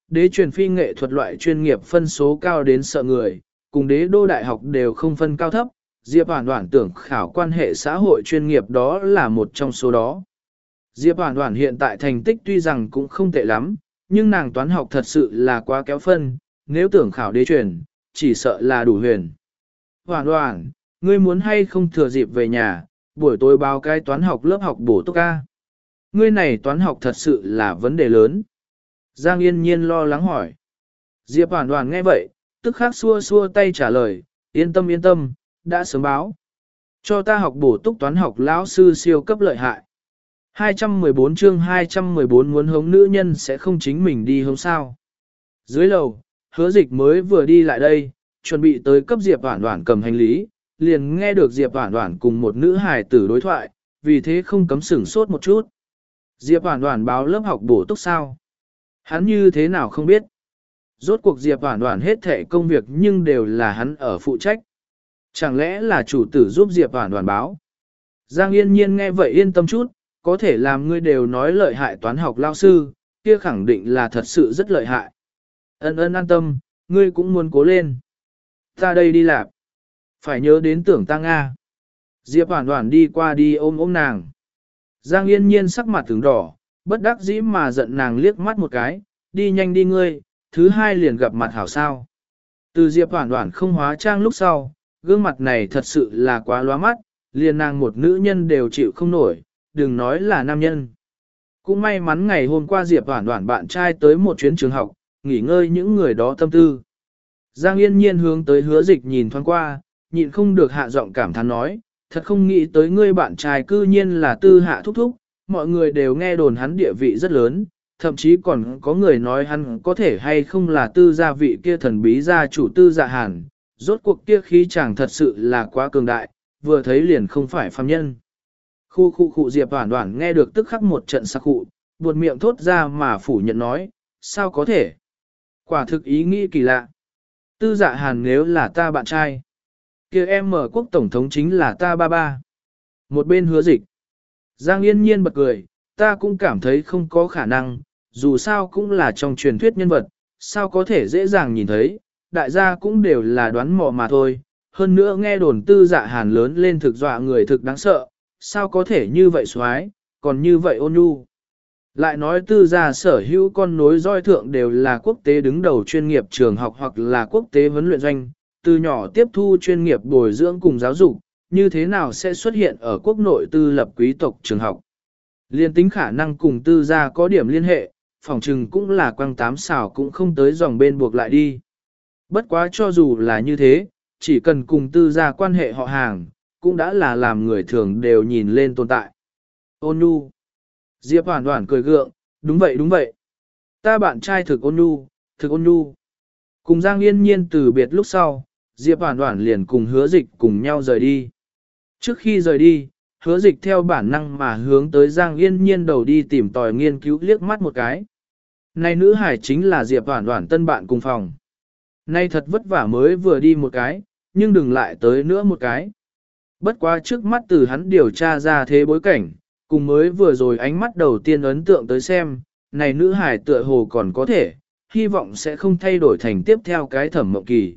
đế truyền phi nghệ thuật loại chuyên nghiệp phân số cao đến sợ người, cùng đế đô đại học đều không phân cao thấp, Diệp Hoản Hoản tưởng khảo quan hệ xã hội chuyên nghiệp đó là một trong số đó. Diệp Hoản Hoản hiện tại thành tích tuy rằng cũng không tệ lắm, nhưng nàng toán học thật sự là quá kéo phân, nếu tưởng khảo đế truyền, chỉ sợ là đủ huyền. Hoản Hoản, ngươi muốn hay không thừa dịp về nhà, buổi tối báo cái toán học lớp học bổ túc ca. Ngươi này toán học thật sự là vấn đề lớn. Giang Yên Nhiên lo lắng hỏi. Diệp Hoản Hoản nghe vậy, tức khắc xua xua tay trả lời, yên tâm yên tâm, đã sớm báo. Cho ta học bổ túc toán học lão sư siêu cấp lợi hại. hai trăm mười bốn chương hai trăm mười bốn muốn hống nữ nhân sẽ không chính mình đi hống sao. Dưới lầu, Hứa Dịch mới vừa đi lại đây, chuẩn bị tới cấp Diệp Hoản Hoản cầm hành lý, liền nghe được Diệp Hoản Hoản cùng một nữ hài tử đối thoại, vì thế không cấm sửng sốt một chút. Diệp Hoản Hoản báo lớp học bổ túc sao? Hắn như thế nào không biết? Rốt cuộc Diệp Hoản Hoản hết thảy công việc nhưng đều là hắn ở phụ trách. Chẳng lẽ là chủ tử giúp Diệp Hoản Hoản báo? Giang Yên Nhiên nghe vậy yên tâm chút, có thể làm ngươi đều nói lợi hại toán học lao sư, kia khẳng định là thật sự rất lợi hại. Ân ân an tâm, ngươi cũng muốn cố lên. Ta đây đi làm. Phải nhớ đến tưởng ta Nga. Diệp Hoản Hoản đi qua đi ôm ôm nàng. Giang Yên Nhiên sắc mặt tướng đỏ, bất đắc dĩ mà giận nàng liếc mắt một cái, đi nhanh đi ngươi, thứ hai liền gặp mặt hảo sao. Từ Diệp Hoản Hoản không hóa trang lúc sau, gương mặt này thật sự là quá lóa mắt, liền nàng một nữ nhân đều chịu không nổi, đừng nói là nam nhân. Cũng may mắn ngày hôm qua Diệp Hoản Hoản bạn trai tới một chuyến trường học, nghỉ ngơi những người đó tâm tư. Giang Yên Nhiên hướng tới Hứa Dịch nhìn thoáng qua, nhịn không được hạ giọng cảm thán nói, thật không nghĩ tới ngươi bạn trai cư nhiên là Tư Hạ thúc thúc, mọi người đều nghe đồn hắn địa vị rất lớn, thậm chí còn có người nói hắn có thể hay không là Tư gia vị kia thần bí gia chủ Tư Dạ Hàn, rốt cuộc kia khí chàng thật sự là quá cường đại, vừa thấy liền không phải phàm nhân. Khu khu khu Diệp Hoản Hoản nghe được tức khắc một trận sắc khụ, buột miệng thốt ra mà phủ nhận nói, sao có thể? Quả thực ý nghĩ kỳ lạ. Tư Dạ Hàn nếu là ta bạn trai, kia em mở quốc tổng thống chính là ta ba ba. Một bên Hứa Dịch. Giang Yên Nhiên bật cười, ta cũng cảm thấy không có khả năng, dù sao cũng là trong truyền thuyết nhân vật, sao có thể dễ dàng nhìn thấy, đại gia cũng đều là đoán mò mà thôi. Hơn nữa nghe đồn Tư Dạ Hàn lớn lên thực dọa người thực đáng sợ, sao có thể như vậy xoái, còn như vậy ôn nhu. Lại nói Tư gia sở hữu con nối roi thượng đều là quốc tế đứng đầu chuyên nghiệp trường học hoặc là quốc tế huấn luyện doanh, từ nhỏ tiếp thu chuyên nghiệp bồi dưỡng cùng giáo dục, như thế nào sẽ xuất hiện ở quốc nội tư lập quý tộc trường học. Liên tính khả năng cùng Tư gia có điểm liên hệ, phỏng chừng cũng là quăng tám xào cũng không tới dòng bên buộc lại đi. Bất quá cho dù là như thế, chỉ cần cùng Tư gia quan hệ họ hàng, cũng đã là làm người thường đều nhìn lên tồn tại. Ôn nhu. Diệp Hoản Hoản cười gượng, đúng vậy đúng vậy. Ta bạn trai thực ôn nhu, thực ôn nhu. Cùng Giang Yên Nhiên từ biệt lúc sau, Diệp Hoản Hoản liền cùng Hứa Dịch cùng nhau rời đi. Trước khi rời đi, Hứa Dịch theo bản năng mà hướng tới Giang Yên Nhiên đầu đi tìm tòi nghiên cứu liếc mắt một cái. Này nữ hải chính là Diệp Hoản Hoản tân bạn cùng phòng. Nay thật vất vả mới vừa đi một cái, nhưng đừng lại tới nữa một cái. Bất quá trước mắt từ hắn điều tra ra thế bối cảnh, cùng mới vừa rồi ánh mắt đầu tiên ấn tượng tới xem, này nữ hải tựa hồ còn có thể, hy vọng sẽ không thay đổi thành tiếp theo cái Thẩm Mộng Kỳ.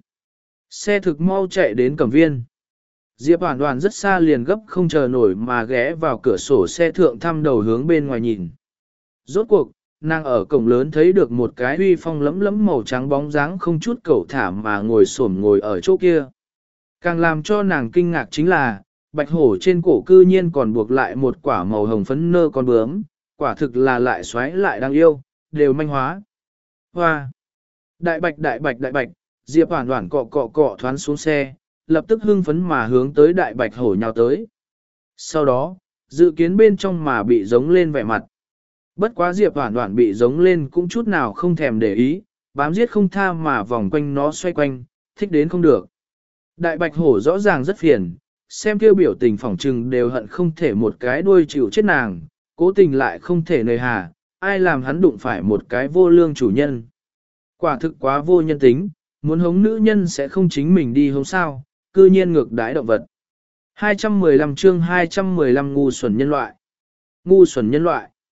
Xe thực mau chạy đến Cẩm Viên. Diệp Hoản Hoản rất xa liền gấp không chờ nổi mà ghé vào cửa sổ xe thượng thăm đầu hướng bên ngoài nhìn. Rốt cuộc, nàng ở cổng lớn thấy được một cái uy phong lẫm lẫm màu trắng bóng dáng không chút cẩu thả mà ngồi xổm ngồi ở chỗ kia. Càng làm cho nàng kinh ngạc chính là, bạch hổ trên cổ cư nhiên còn buộc lại một quả màu hồng phấn nơ con bướm, quả thực là lại xoáy lại đáng yêu, đều manh hóa. Hoa! Đại bạch đại bạch đại bạch, Diệp Hoản Hoản cọ cọ cọ thoán xuống xe, lập tức hưng phấn mà hướng tới đại bạch hổ nhào tới. Sau đó, dự kiến bên trong mà bị giống lên vẻ mặt. Bất quá Diệp Hoản Hoản bị giống lên cũng chút nào không thèm để ý, bám giết không tha mà vòng quanh nó xoay quanh, thích đến không được. Đại bạch hổ rõ ràng rất phiền, xem kêu biểu tình phỏng trừng đều hận không thể một cái đuôi chịu chết nàng, cố tình lại không thể nề hà, ai làm hắn đụng phải một cái vô lương chủ nhân. Quả thực quá vô nhân tính, muốn hống nữ nhân sẽ không chính mình đi hống sao, cư nhiên ngược đái động vật. hai trăm mười lăm chương hai trăm mười lăm ngu xuẩn nhân loại. Ngu xuẩn nhân loại.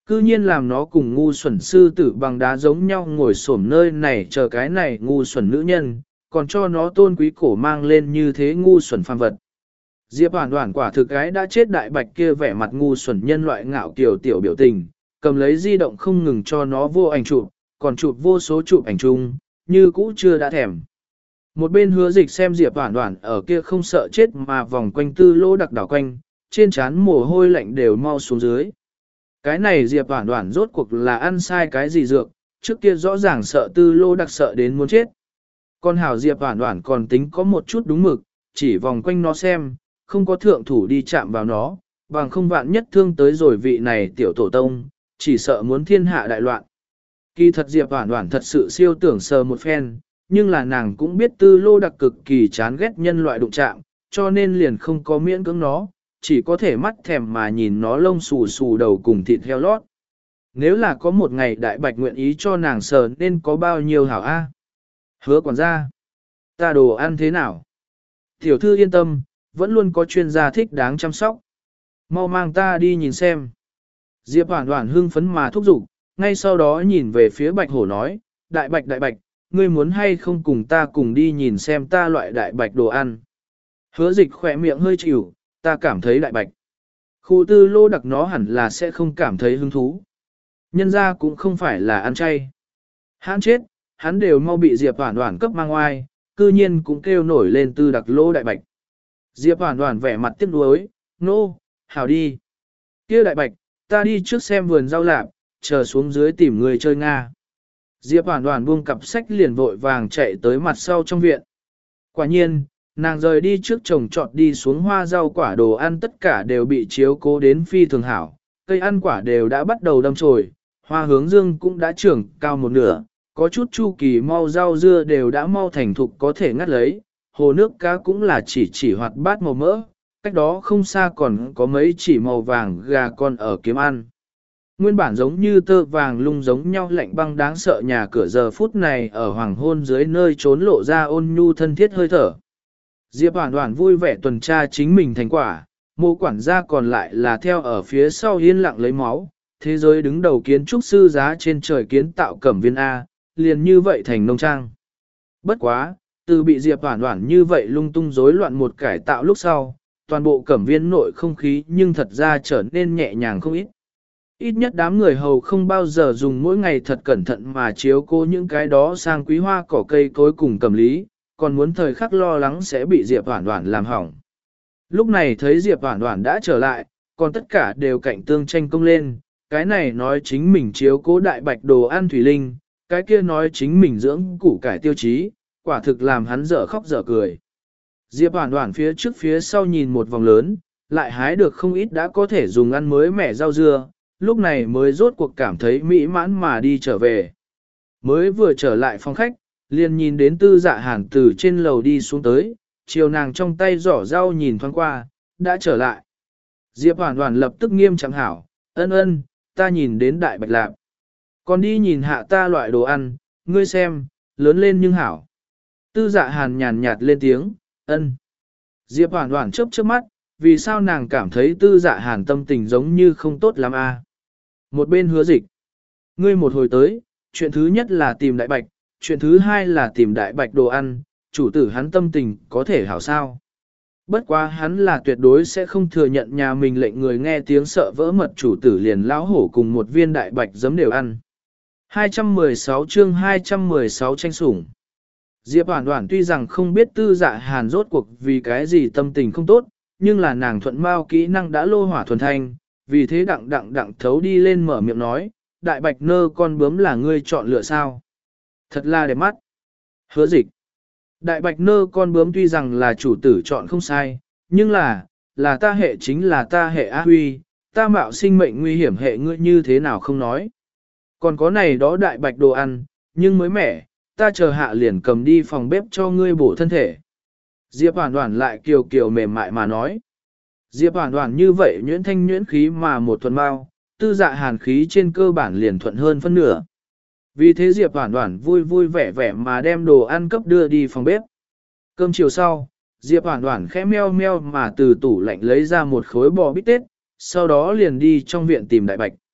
Cư nhiên làm nó cùng ngu xuẩn sư tử bằng đá giống nhau ngồi xổm nơi này chờ cái này ngu xuẩn nữ nhân, còn cho nó tôn quý cổ mang lên như thế ngu xuẩn phàm vật. Diệp Hoàn Hoàn quả thực cái đã chết đại bạch kia vẻ mặt ngu xuẩn nhân loại ngạo kiều tiểu biểu tình, cầm lấy di động không ngừng cho nó vô ảnh chụp, còn chụp vô số chụp ảnh chung, như cũ chưa đã thèm. Một bên Hứa Dịch xem Diệp Hoàn Hoàn ở kia không sợ chết mà vòng quanh tư lô đặc đảo quanh, trên trán mồ hôi lạnh đều mau xuống dưới. Cái này Diệp Hoàn Hoàn rốt cuộc là ăn sai cái gì dược, trước kia rõ ràng sợ tư lô đặc sợ đến muốn chết. Con hảo Diệp Hoàn Hoàn còn tính có một chút đúng mực, chỉ vòng quanh nó xem, không có thượng thủ đi chạm vào nó, bằng không vạn nhất thương tới rồi vị này tiểu tổ tông, chỉ sợ muốn thiên hạ đại loạn. Kỳ thật Diệp Hoàn Hoàn thật sự siêu tưởng sờ một phen, nhưng là nàng cũng biết tư lô đặc cực kỳ chán ghét nhân loại đụng chạm, cho nên liền không có miễn cưỡng nó, chỉ có thể mắt thèm mà nhìn nó lông xù xù đầu cùng thịt heo lót. Nếu là có một ngày đại bạch nguyện ý cho nàng sờ nên có bao nhiêu hảo a? Hứa quản gia, ta đồ ăn thế nào? Tiểu thư yên tâm, vẫn luôn có chuyên gia thích đáng chăm sóc. Mau mang ta đi nhìn xem. Diệp Hoàn Hoàn hưng phấn mà thúc giục, ngay sau đó nhìn về phía bạch hổ nói, đại bạch đại bạch, ngươi muốn hay không cùng ta cùng đi nhìn xem ta loại đại bạch đồ ăn. Hứa Dịch khỏe miệng hơi chịu, ta cảm thấy đại bạch. Khu tư lô đặc nó hẳn là sẽ không cảm thấy hứng thú. Nhân ra cũng không phải là ăn chay. Hắn chết, hắn đều mau bị Diệp Hoàn Hoàn cấp mang oai, cư nhiên cũng kêu nổi lên tư đặc lô đại bạch. Diệp Hoàn Hoàn vẻ mặt tiếc nuối, nô, no, hảo đi. Kia đại bạch, ta đi trước xem vườn rau lạp, chờ xuống dưới tìm người chơi Nga. Diệp Hoàn Hoàn buông cặp sách liền vội vàng chạy tới mặt sau trong viện. Quả nhiên, nàng rời đi trước trồng trọt đi xuống hoa rau quả đồ ăn tất cả đều bị chiếu cố đến phi thường hảo. Cây ăn quả đều đã bắt đầu đâm chồi, hoa hướng dương cũng đã trưởng cao một nửa, có chút chu kỳ mau rau dưa đều đã mau thành thục có thể ngắt lấy, hồ nước cá cũng là chỉ chỉ hoạt bát màu mỡ, cách đó không xa còn có mấy chỉ màu vàng gà con ở kiếm ăn. Nguyên bản giống như tơ vàng lung giống nhau lạnh băng đáng sợ nhà cửa giờ phút này ở hoàng hôn dưới nơi trốn lộ ra ôn nhu thân thiết hơi thở. Diệp Hoàn Hoàn vui vẻ tuần tra chính mình thành quả, mô quản gia còn lại là theo ở phía sau yên lặng lấy máu, thế giới đứng đầu kiến trúc sư giá trên trời kiến tạo cẩm viên A, liền như vậy thành nông trang. Bất quá, từ bị Diệp Hoàn Hoàn như vậy lung tung rối loạn một cải tạo lúc sau, toàn bộ cẩm viên nội không khí nhưng thật ra trở nên nhẹ nhàng không ít. Ít nhất đám người hầu không bao giờ dùng mỗi ngày thật cẩn thận mà chiếu cố những cái đó sang quý hoa cỏ cây cối cùng cầm lý, còn muốn thời khắc lo lắng sẽ bị Diệp Hoàn Hoàn làm hỏng. Lúc này thấy Diệp Hoàn Hoàn đã trở lại, còn tất cả đều cạnh tương tranh công lên, cái này nói chính mình chiếu cố đại bạch đồ ăn thủy linh, cái kia nói chính mình dưỡng củ cải tiêu chí, quả thực làm hắn dở khóc dở cười. Diệp Hoàn Hoàn phía trước phía sau nhìn một vòng lớn, lại hái được không ít đã có thể dùng ăn mới mẻ rau dưa, lúc này mới rốt cuộc cảm thấy mỹ mãn mà đi trở về. Mới vừa trở lại phòng khách, liền nhìn đến Tư Dạ Hàn từ trên lầu đi xuống tới, chiều nàng trong tay giỏ rau nhìn thoáng qua, đã trở lại. Diệp Hoàn Hoàn lập tức nghiêm chẳng hảo, ân ân, ta nhìn đến đại bạch lạp. Còn đi nhìn hạ ta loại đồ ăn, ngươi xem, lớn lên nhưng hảo. Tư Dạ Hàn nhàn nhạt lên tiếng, ân. Diệp Hoàn Hoàn chớp chớp mắt, vì sao nàng cảm thấy Tư Dạ Hàn tâm tình giống như không tốt lắm a? Một bên Hứa Dịch. Ngươi một hồi tới, chuyện thứ nhất là tìm đại bạch, chuyện thứ hai là tìm đại bạch đồ ăn, chủ tử hắn tâm tình có thể hảo sao. Bất quá hắn là tuyệt đối sẽ không thừa nhận nhà mình lệnh người nghe tiếng sợ vỡ mật chủ tử liền lão hổ cùng một viên đại bạch giấm đều ăn. hai trăm mười sáu chương hai trăm mười sáu tranh sủng. Diệp Hoàn Hoàn tuy rằng không biết Tư Dạ Hàn rốt cuộc vì cái gì tâm tình không tốt, nhưng là nàng thuận mao kỹ năng đã lô hỏa thuần thanh, vì thế đặng đặng đặng thấu đi lên mở miệng nói, đại bạch nơ con bướm là ngươi chọn lựa sao? Thật là đẹp mắt. Hứa Dịch. Đại bạch nơ con bướm tuy rằng là chủ tử chọn không sai, nhưng là, là ta hệ chính là ta hệ A Huy, ta mạo sinh mệnh nguy hiểm hệ ngươi như thế nào không nói. Còn có này đó đại bạch đồ ăn, nhưng mới mẻ, ta chờ hạ liền cầm đi phòng bếp cho ngươi bổ thân thể. Diệp Hoàn Hoàn lại kiều kiều mềm mại mà nói. Diệp Hoàn Hoàn như vậy nhuyễn thanh nhuyễn khí mà một thuần bao, Tư Dạ Hàn khí trên cơ bản liền thuận hơn phân nửa. Vì thế Diệp Hoàn Hoàn vui vui vẻ vẻ mà đem đồ ăn cấp đưa đi phòng bếp. Cơm chiều sau, Diệp Hoàn Hoàn khẽ meo meo mà từ tủ lạnh lấy ra một khối bò bít tết, sau đó liền đi trong viện tìm đại bạch.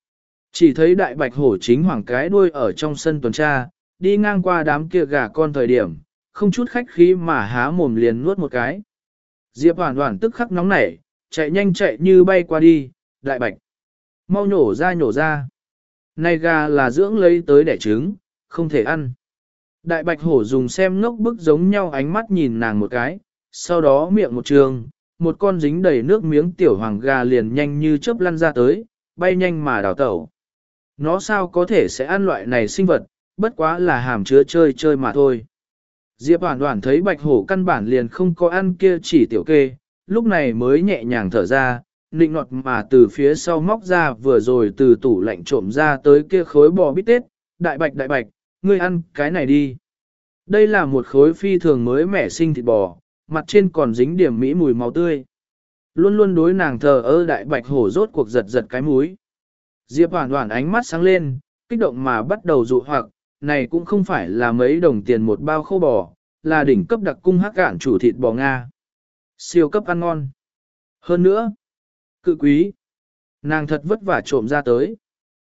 Chỉ thấy đại bạch hổ chính hoảng cái đuôi ở trong sân tuần tra, đi ngang qua đám kia gà con thời điểm, không chút khách khí mà há mồm liền nuốt một cái. Diệp Hoàn Hoàn tức khắc nóng nảy, chạy nhanh chạy như bay qua đi, đại bạch. Mau nhổ ra nhổ ra. Này gà là dưỡng lấy tới đẻ trứng, không thể ăn. Đại bạch hổ dùng xem ngốc bức giống nhau ánh mắt nhìn nàng một cái, sau đó miệng một trường, một con dính đầy nước miếng tiểu hoàng gà liền nhanh như chớp lăn ra tới, bay nhanh mà đào tẩu. Nó sao có thể sẽ ăn loại này sinh vật, bất quá là hàm chứa chơi chơi mà thôi. Diệp Hoàn Hoàn thấy bạch hổ căn bản liền không có ăn kia chỉ tiểu kê, lúc này mới nhẹ nhàng thở ra, nịnh nọt mà từ phía sau móc ra vừa rồi từ tủ lạnh trộm ra tới kia khối bò bít tết, đại bạch đại bạch, ngươi ăn cái này đi. Đây là một khối phi thường mới mẻ sinh thịt bò, mặt trên còn dính điểm mỹ mùi máu tươi. Luôn luôn đối nàng thờ ơ đại bạch hổ rốt cuộc giật giật cái múi. Diệp Hoàn Hoàn ánh mắt sáng lên, kích động mà bắt đầu dụ hoặc, này cũng không phải là mấy đồng tiền một bao khô bò, là đỉnh cấp đặc cung hắc gạn chủ thịt bò Nga. Siêu cấp ăn ngon. Hơn nữa, cự quý, nàng thật vất vả trộm ra tới.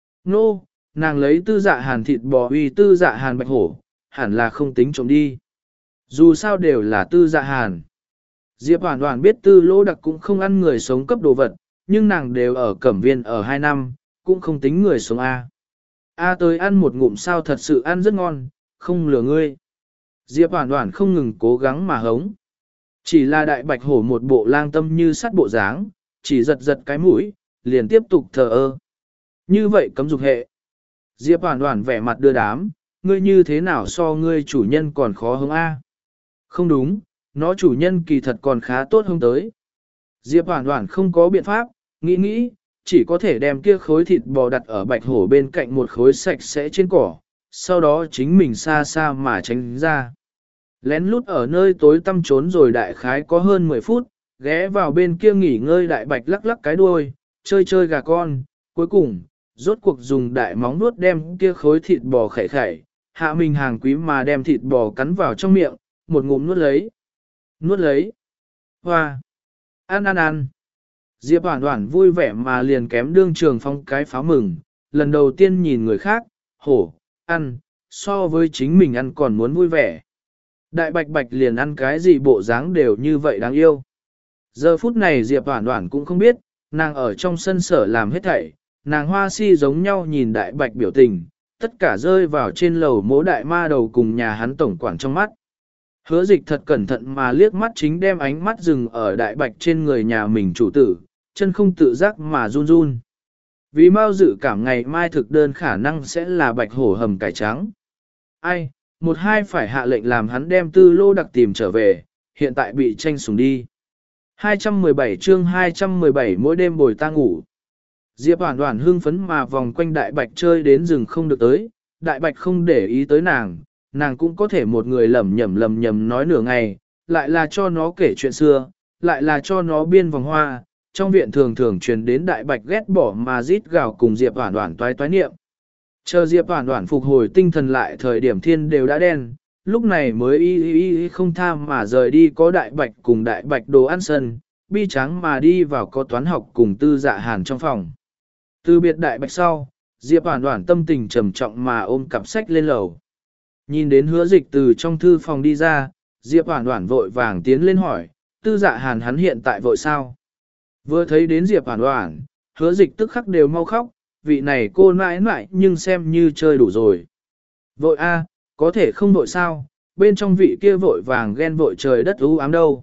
Nô, nàng lấy tư dạ hàn thịt bò uy tư dạ hàn bạch hổ, hẳn là không tính trộm đi. Dù sao đều là tư dạ hàn. Diệp Hoàn Hoàn biết tư lỗ đặc cũng không ăn người sống cấp đồ vật, nhưng nàng đều ở cẩm viên ở hai năm, cũng không tính người sống A. A tới ăn một ngụm sao thật sự ăn rất ngon, không lừa ngươi. Diệp Hoàn Hoàn không ngừng cố gắng mà hống. Chỉ là đại bạch hổ một bộ lang tâm như sắt bộ dáng, chỉ giật giật cái mũi, liền tiếp tục thờ ơ. Như vậy cấm dục hệ. Diệp Hoàn Hoàn vẻ mặt đưa đám, ngươi như thế nào so ngươi chủ nhân còn khó hống A. Không đúng, nó chủ nhân kỳ thật còn khá tốt hơn tới. Diệp Hoàn Hoàn không có biện pháp, nghĩ nghĩ, chỉ có thể đem kia khối thịt bò đặt ở bạch hổ bên cạnh một khối sạch sẽ trên cỏ, sau đó chính mình xa xa mà tránh ra. Lén lút ở nơi tối tăm trốn rồi đại khái có hơn mười phút, ghé vào bên kia nghỉ ngơi đại bạch lắc lắc cái đuôi, chơi chơi gà con, cuối cùng, rốt cuộc dùng đại móng nuốt đem kia khối thịt bò khẩy khẩy, hạ mình hàng quý mà đem thịt bò cắn vào trong miệng, một ngụm nuốt lấy. Nuốt lấy. Hoa. Ăn ăn ăn. Diệp Hoàn Hoàn vui vẻ mà liền kém đương trường phong cái pháo mừng, lần đầu tiên nhìn người khác, hổ, ăn, so với chính mình ăn còn muốn vui vẻ. Đại bạch bạch liền ăn cái gì bộ dáng đều như vậy đáng yêu. Giờ phút này Diệp Hoàn Hoàn cũng không biết, nàng ở trong sân sở làm hết thảy, nàng hoa si giống nhau nhìn đại bạch biểu tình, tất cả rơi vào trên lầu mố đại ma đầu cùng nhà hắn tổng quản trong mắt. Hứa dịch thật cẩn thận mà liếc mắt chính đem ánh mắt dừng ở đại bạch trên người nhà mình chủ tử, chân không tự giác mà run run. Vì mau dự cảm ngày mai thực đơn khả năng sẽ là bạch hổ hầm cải trắng. Ai, một hai phải hạ lệnh làm hắn đem tư lô đặc tìm trở về, hiện tại bị tranh sủng đi. hai trăm mười bảy chương hai trăm mười bảy mỗi đêm bồi ta ngủ. Diệp Hoàn Hoàn hưng phấn mà vòng quanh đại bạch chơi đến rừng không được tới, đại bạch không để ý tới nàng, nàng cũng có thể một người lầm nhầm lầm nhầm nói nửa ngày, lại là cho nó kể chuyện xưa, lại là cho nó biên vòng hoa, trong viện thường thường truyền đến đại bạch ghét bỏ mà rít gào cùng Diệp Hoàn Hoàn toái toái niệm. Chờ Diệp Hoàn Hoàn phục hồi tinh thần lại thời điểm thiên đều đã đen, lúc này mới y y y không tham mà rời đi có đại bạch cùng đại bạch đồ ăn sân, bi trắng mà đi vào có toán học cùng tư dạ hàn trong phòng. Từ biệt đại bạch sau, Diệp Hoàn Hoàn tâm tình trầm trọng mà ôm cặp sách lên lầu. Nhìn đến hứa dịch từ trong thư phòng đi ra, Diệp Hoàn Hoàn vội vàng tiến lên hỏi, tư dạ hàn hắn hiện tại vội sao? Vừa thấy đến Diệp Hoàn Hoàn, hứa dịch tức khắc đều mau khóc, vị này cô nãi nãi nhưng xem như chơi đủ rồi. Vội a, có thể không vội sao, bên trong vị kia vội vàng ghen vội trời đất u ám đâu.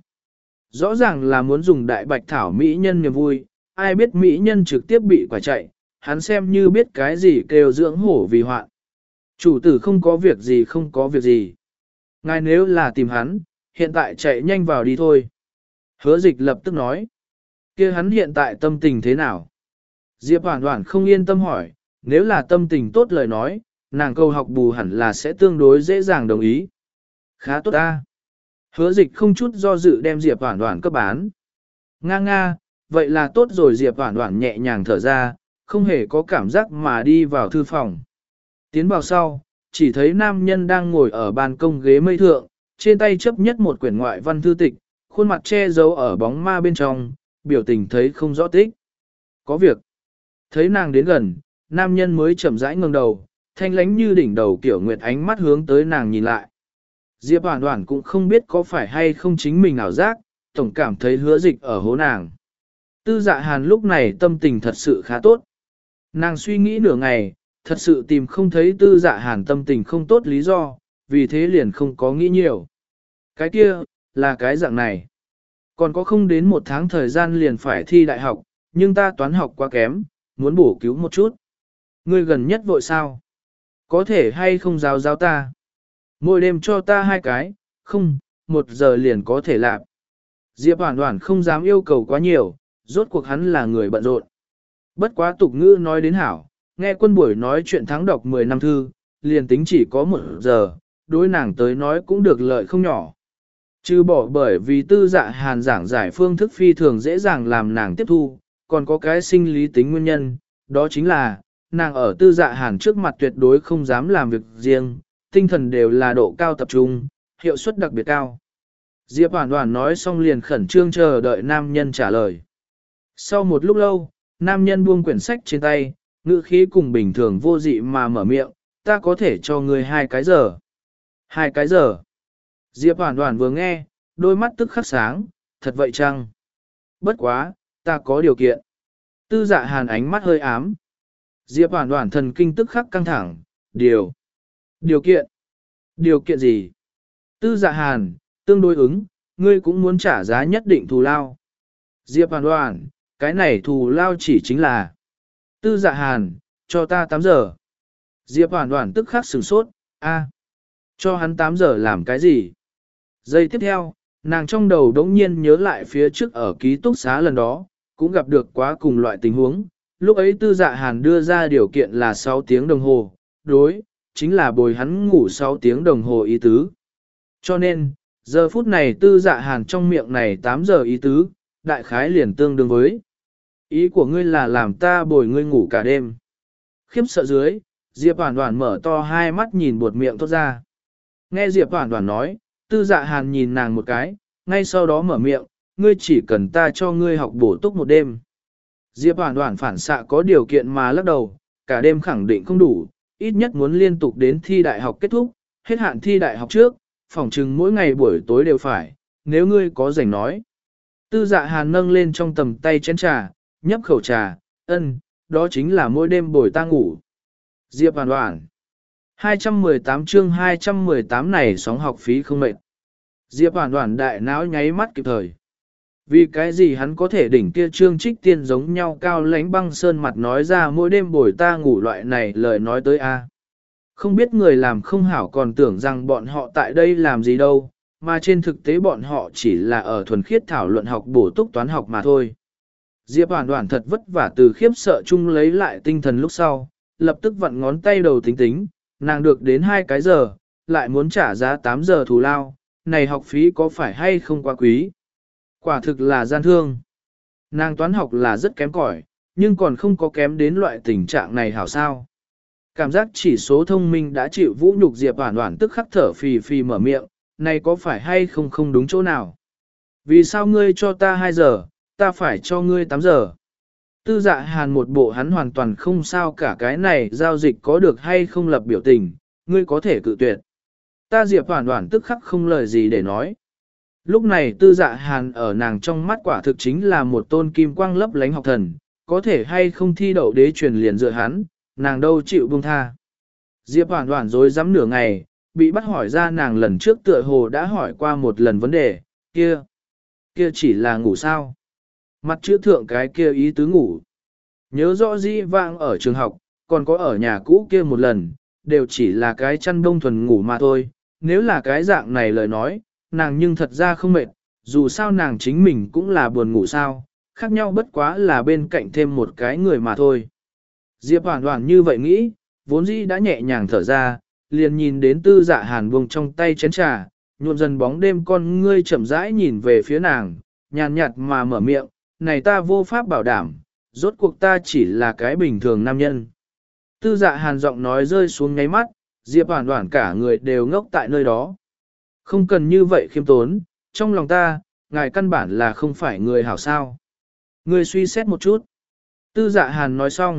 Rõ ràng là muốn dùng đại bạch thảo mỹ nhân niềm vui, ai biết mỹ nhân trực tiếp bị quả chạy, hắn xem như biết cái gì kêu dưỡng hổ vì hoạn. Chủ tử không có việc gì không có việc gì. Ngài nếu là tìm hắn, hiện tại chạy nhanh vào đi thôi. Hứa dịch lập tức nói. Kia hắn hiện tại tâm tình thế nào? Diệp Hoàn Hoàn không yên tâm hỏi, nếu là tâm tình tốt lời nói, nàng câu học bù hẳn là sẽ tương đối dễ dàng đồng ý. Khá tốt ta. Hứa dịch không chút do dự đem Diệp Hoàn Hoàn cấp bán. Nga nga, vậy là tốt rồi. Diệp Hoàn Hoàn nhẹ nhàng thở ra, không hề có cảm giác mà đi vào thư phòng. Tiến vào sau, chỉ thấy nam nhân đang ngồi ở ban công ghế mây thượng, trên tay chấp nhất một quyển ngoại văn thư tịch, khuôn mặt che giấu ở bóng ma bên trong, biểu tình thấy không rõ tích. Có việc. Thấy nàng đến gần, nam nhân mới chậm rãi ngẩng đầu, thanh lánh như đỉnh đầu kiểu nguyệt ánh mắt hướng tới nàng nhìn lại. Diệp Hoàn Hoàn cũng không biết có phải hay không chính mình ảo giác, tổng cảm thấy hứa dịch ở hố nàng. Tư Dạ Hàn lúc này tâm tình thật sự khá tốt. Nàng suy nghĩ nửa ngày, thật sự tìm không thấy Tư Dạ Hàn tâm tình không tốt lý do, vì thế liền không có nghĩ nhiều. Cái kia, là cái dạng này. Còn có không đến một tháng thời gian liền phải thi đại học, nhưng ta toán học quá kém, muốn bổ cứu một chút. Ngươi gần nhất vội sao? Có thể hay không giáo giáo ta? Mỗi đêm cho ta hai cái, không, một giờ liền có thể làm. Diệp Hoàn Hoàn không dám yêu cầu quá nhiều, rốt cuộc hắn là người bận rộn. Bất quá tục ngữ nói đến hảo, nghe quân buổi nói chuyện thắng đọc mười năm thư, liền tính chỉ có một giờ, đối nàng tới nói cũng được lợi không nhỏ. Chứ bỏ bởi vì Tư Dạ Hàn giảng giải phương thức phi thường dễ dàng làm nàng tiếp thu, còn có cái sinh lý tính nguyên nhân, đó chính là, nàng ở Tư Dạ Hàn trước mặt tuyệt đối không dám làm việc riêng, tinh thần đều là độ cao tập trung, hiệu suất đặc biệt cao. Diệp Hoàn Hoàn nói xong liền khẩn trương chờ đợi nam nhân trả lời. Sau một lúc lâu, nam nhân buông quyển sách trên tay, ngữ khí cùng bình thường vô dị mà mở miệng, ta có thể cho ngươi hai cái giờ. Hai cái giờ. Diệp Hoàn Hoàn vừa nghe, đôi mắt tức khắc sáng, thật vậy chăng? Bất quá, ta có điều kiện. Tư Dạ Hàn ánh mắt hơi ám. Diệp Hoàn Hoàn thần kinh tức khắc căng thẳng, điều. Điều kiện. Điều kiện gì? Tư Dạ Hàn, tương đối ứng, ngươi cũng muốn trả giá nhất định thù lao. Diệp Hoàn Hoàn, cái này thù lao chỉ chính là. Tư Dạ Hàn, cho ta tám giờ. Diệp Hoàn Hoàn tức khắc sửng sốt, a, cho hắn tám giờ làm cái gì? Giây tiếp theo, nàng trong đầu đống nhiên nhớ lại phía trước ở ký túc xá lần đó, cũng gặp được quá cùng loại tình huống. Lúc ấy Tư Dạ Hàn đưa ra điều kiện là sáu tiếng đồng hồ, đối, chính là bồi hắn ngủ sáu tiếng đồng hồ ý tứ. Cho nên, giờ phút này Tư Dạ Hàn trong miệng này tám giờ ý tứ, đại khái liền tương đương với. Ý của ngươi là làm ta bồi ngươi ngủ cả đêm. Khiếp sợ dưới, Diệp Hoàn Hoàn mở to hai mắt nhìn buột miệng thốt ra. Nghe Diệp Hoàn Hoàn nói, Tư Dạ Hàn nhìn nàng một cái, ngay sau đó mở miệng, ngươi chỉ cần ta cho ngươi học bổ túc một đêm. Diệp Hoàn Hoàn phản xạ có điều kiện mà lắc đầu, cả đêm khẳng định không đủ, ít nhất muốn liên tục đến thi đại học kết thúc, hết hạn thi đại học trước, phỏng chừng mỗi ngày buổi tối đều phải, nếu ngươi có rảnh nói. Tư Dạ Hàn nâng lên trong tầm tay chén trà, nhấp khẩu trà, ân, đó chính là mỗi đêm bồi ta ngủ. Diệp Hoàn Hoàn. hai trăm mười tám chương hai trăm mười tám này sóng học phí không mệt. Diệp Hoàn Hoàn đại não nháy mắt kịp thời. Vì cái gì hắn có thể đỉnh kia trương trích tiên giống nhau cao lãnh băng sơn mặt nói ra mỗi đêm bồi ta ngủ loại này lời nói tới a. Không biết người làm không hảo còn tưởng rằng bọn họ tại đây làm gì đâu, mà trên thực tế bọn họ chỉ là ở thuần khiết thảo luận học bổ túc toán học mà thôi. Diệp Hoàn Hoàn thật vất vả từ khiếp sợ chung lấy lại tinh thần lúc sau, lập tức vặn ngón tay đầu tính tính, nàng được đến hai cái giờ, lại muốn trả giá tám giờ thù lao, này học phí có phải hay không quá quý? Quả thực là gian thương. Nàng toán học là rất kém cỏi, nhưng còn không có kém đến loại tình trạng này hảo sao. Cảm giác chỉ số thông minh đã chịu vũ nhục Diệp Hoàn Hoàn tức khắc thở phì phì mở miệng, này có phải hay không không đúng chỗ nào? Vì sao ngươi cho ta hai giờ, ta phải cho ngươi tám giờ? Tư Dạ Hàn một bộ hắn hoàn toàn không sao cả cái này giao dịch có được hay không lập biểu tình, ngươi có thể cự tuyệt. Ta Diệp Hoàn Hoàn tức khắc không lời gì để nói. Lúc này Tư Dạ Hàn ở nàng trong mắt quả thực chính là một tôn kim quang lấp lánh học thần, có thể hay không thi đậu đế truyền liền dựa hắn, nàng đâu chịu buông tha. Diệp Hoàn Hoàn dối dám nửa ngày, bị bắt hỏi ra nàng lần trước tựa hồ đã hỏi qua một lần vấn đề, kia, kia chỉ là ngủ sao. Mặt chữ thượng cái kia ý tứ ngủ. Nhớ rõ dĩ vãng ở trường học, còn có ở nhà cũ kia một lần, đều chỉ là cái chăn đông thuần ngủ mà thôi. Nếu là cái dạng này lời nói, nàng nhưng thật ra không mệt, dù sao nàng chính mình cũng là buồn ngủ sao, khác nhau bất quá là bên cạnh thêm một cái người mà thôi. Diệp Hoàn Hoàn như vậy nghĩ, vốn dĩ đã nhẹ nhàng thở ra, liền nhìn đến Tư Dạ Hàn buông trong tay chén trà, nhuộm dần bóng đêm con ngươi chậm rãi nhìn về phía nàng, nhàn nhạt mà mở miệng, này ta vô pháp bảo đảm, rốt cuộc ta chỉ là cái bình thường nam nhân. Tư Dạ Hàn giọng nói rơi xuống ngáy mắt, Diệp Hoàn Hoàn cả người đều ngốc tại nơi đó. Không cần như vậy khiêm tốn, trong lòng ta, ngài căn bản là không phải người hảo sao. Ngươi suy xét một chút. Tư Dạ Hàn nói xong,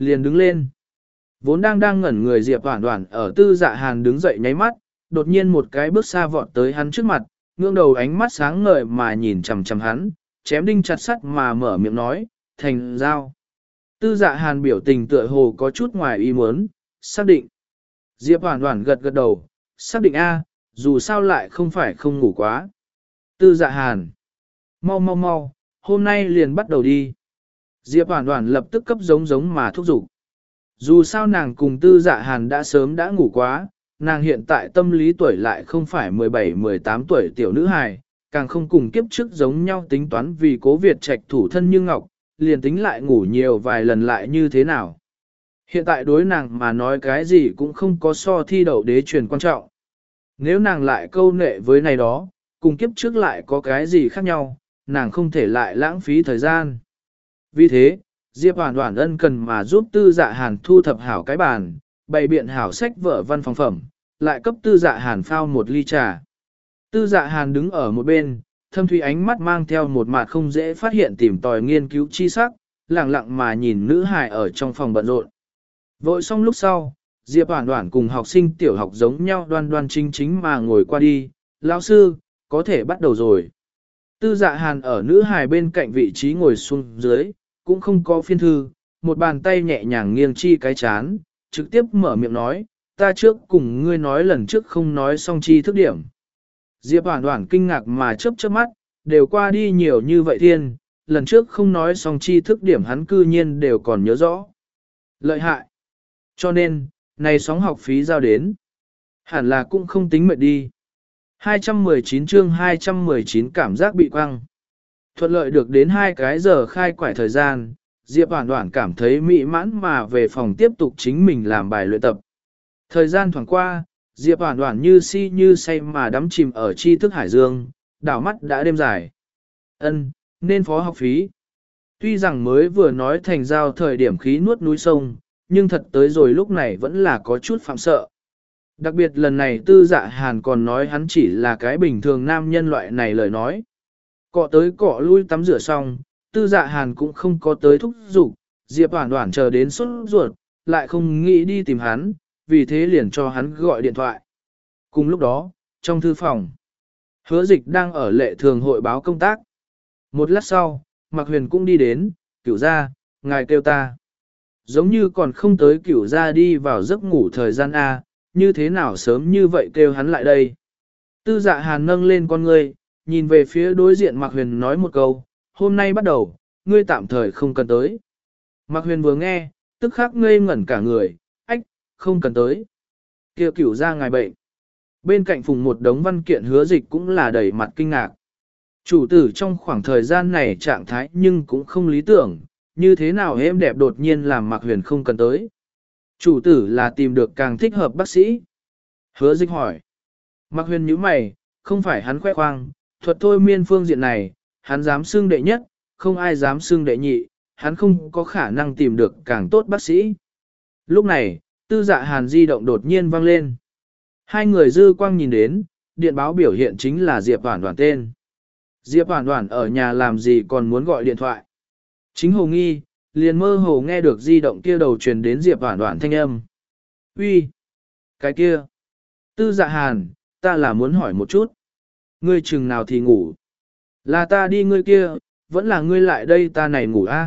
liền đứng lên. Vốn đang đang ngẩn người Diệp Hoản Hoản ở Tư Dạ Hàn đứng dậy nháy mắt, đột nhiên một cái bước xa vọt tới hắn trước mặt, ngưỡng đầu ánh mắt sáng ngời mà nhìn chằm chằm hắn, chém đinh chặt sắt mà mở miệng nói, thành giao. Tư Dạ Hàn biểu tình tựa hồ có chút ngoài ý muốn, xác định. Diệp Hoản Hoản gật gật đầu, xác định a, dù sao lại không phải không ngủ quá. Tư Dạ Hàn, mau mau mau, hôm nay liền bắt đầu đi. Diệp Hoản Hoản lập tức cấp giống giống mà thúc giục. Dù sao nàng cùng Tư Dạ Hàn đã sớm đã ngủ quá, nàng hiện tại tâm lý tuổi lại không phải mười bảy mười tám tuổi tiểu nữ hài, càng không cùng kiếp trước giống nhau tính toán vì Cố Việt Trạch thủ thân như ngọc, liền tính lại ngủ nhiều vài lần lại như thế nào. Hiện tại đối nàng mà nói cái gì cũng không có so thi đậu đế truyền quan trọng. Nếu nàng lại câu nệ với này đó, cùng kiếp trước lại có cái gì khác nhau, nàng không thể lại lãng phí thời gian. Vì thế, Diệp Hoản Hoản ân cần mà giúp Tư Dạ Hàn thu thập hảo cái bàn, bày biện hảo sách vở văn phòng phẩm, lại cấp Tư Dạ Hàn phao một ly trà. Tư Dạ Hàn đứng ở một bên, thâm thủy ánh mắt mang theo một mặt không dễ phát hiện tìm tòi nghiên cứu chi sắc, lặng lặng mà nhìn nữ hài ở trong phòng bận rộn. Vội xong lúc sau, Diệp Hoản Hoản cùng học sinh tiểu học giống nhau đoan đoan chính chính mà ngồi qua đi, lão sư, có thể bắt đầu rồi. Tư Dạ Hàn ở nữ hài bên cạnh vị trí ngồi xuống dưới, cũng không có phiên thư, một bàn tay nhẹ nhàng nghiêng chi cái chán, trực tiếp mở miệng nói, ta trước cùng ngươi nói lần trước không nói xong chi thức điểm. Diệp Hoản Hoản kinh ngạc mà chớp chớp mắt, đều qua đi nhiều như vậy thiên, lần trước không nói xong chi thức điểm hắn cư nhiên đều còn nhớ rõ. Lợi hại. Cho nên, này sóng học phí giao đến. Hẳn là cũng không tính mệt đi. hai trăm mười chín chương hai trăm mười chín cảm giác bị quăng. Thuận lợi được đến hai cái giờ khai quải thời gian, Diệp Hoản Hoản cảm thấy mỹ mãn mà về phòng tiếp tục chính mình làm bài luyện tập. Thời gian thoảng qua, Diệp Hoản Hoản như si như say mà đắm chìm ở tri thức hải dương, đảo mắt đã đêm dài. Ân, nên phó học phí. Tuy rằng mới vừa nói thành giao thời điểm khí nuốt núi sông, nhưng thật tới rồi lúc này vẫn là có chút phạm sợ. Đặc biệt lần này Tư Dạ Hàn còn nói hắn chỉ là cái bình thường nam nhân loại này lời nói. Cọ tới cọ lui tắm rửa xong, Tư Dạ Hàn cũng không có tới thúc giục, Diệp Hoản Hoản chờ đến sốt ruột, lại không nghĩ đi tìm hắn, vì thế liền cho hắn gọi điện thoại. Cùng lúc đó, trong thư phòng, Hứa Dịch đang ở lệ thường hội báo công tác. Một lát sau, Mạc Huyền cũng đi đến, Cửu gia, ngài kêu ta. Giống như còn không tới Cửu gia đi vào giấc ngủ thời gian A, như thế nào sớm như vậy kêu hắn lại đây. Tư Dạ Hàn nâng lên con ngươi, nhìn về phía đối diện Mạc Huyền nói một câu, hôm nay bắt đầu, ngươi tạm thời không cần tới. Mạc Huyền vừa nghe, tức khắc ngây ngẩn cả người, ách, không cần tới. Kêu Cửu gia ngài bệnh. Bên cạnh phùng một đống văn kiện Hứa Dịch cũng là đầy mặt kinh ngạc. Chủ tử trong khoảng thời gian này trạng thái nhưng cũng không lý tưởng, như thế nào êm đẹp đột nhiên làm Mạc Huyền không cần tới. Chủ tử là tìm được càng thích hợp bác sĩ. Hứa Dịch hỏi. Mạc Huyền nhíu mày, không phải hắn khoe khoang, thuật thôi miên phương diện này, hắn dám xưng đệ nhất, không ai dám xưng đệ nhị, hắn không có khả năng tìm được càng tốt bác sĩ. Lúc này, Tư Dạ Hàn di động đột nhiên vang lên. Hai người dư quang nhìn đến, điện báo biểu hiện chính là Diệp Hoản Hoản tên. Diệp Hoản Hoản ở nhà làm gì còn muốn gọi điện thoại. Chính hồ nghi, liền mơ hồ nghe được di động kia đầu truyền đến Diệp Hoản Hoản thanh âm. Uy, cái kia. Tư Dạ Hàn, ta là muốn hỏi một chút. Ngươi chừng nào thì ngủ. Là ta đi ngươi kia, vẫn là ngươi lại đây ta này ngủ a.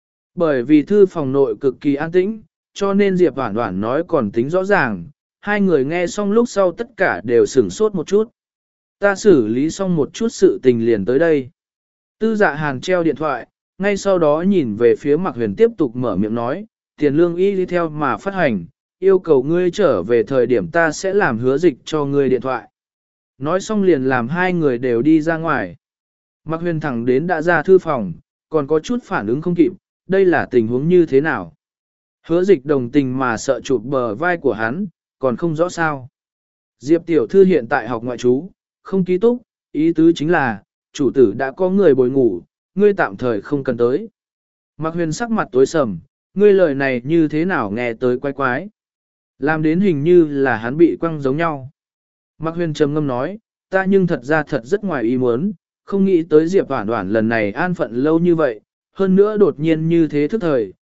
Bởi vì thư phòng nội cực kỳ an tĩnh, cho nên Diệp Hoản Hoản nói còn tính rõ ràng. Hai người nghe xong lúc sau tất cả đều sửng sốt một chút. Ta xử lý xong một chút sự tình liền tới đây. Tư Dạ Hàn treo điện thoại, ngay sau đó nhìn về phía Mạc Huyền tiếp tục mở miệng nói, tiền lương y đi theo mà phát hành, yêu cầu ngươi trở về thời điểm ta sẽ làm Hứa Dịch cho ngươi điện thoại. Nói xong liền làm hai người đều đi ra ngoài. Mạc Huyền thẳng đến đã ra thư phòng, còn có chút phản ứng không kịp, đây là tình huống như thế nào. Hứa Dịch đồng tình mà sợ chụp bờ vai của hắn, còn không rõ sao. Diệp tiểu thư hiện tại học ngoại trú, không ký túc, ý tứ chính là, chủ tử đã có người bồi ngủ, ngươi tạm thời không cần tới. Mạc Huyền sắc mặt tối sầm, ngươi lời này như thế nào nghe tới quái quái. Làm đến hình như là hắn bị quăng giống nhau. Mạc Huyền trầm ngâm nói, ta nhưng thật ra thật rất ngoài ý muốn, không nghĩ tới Diệp Hoản Hoản lần này an phận lâu như vậy, hơn nữa đột nhiên như thế thức thời,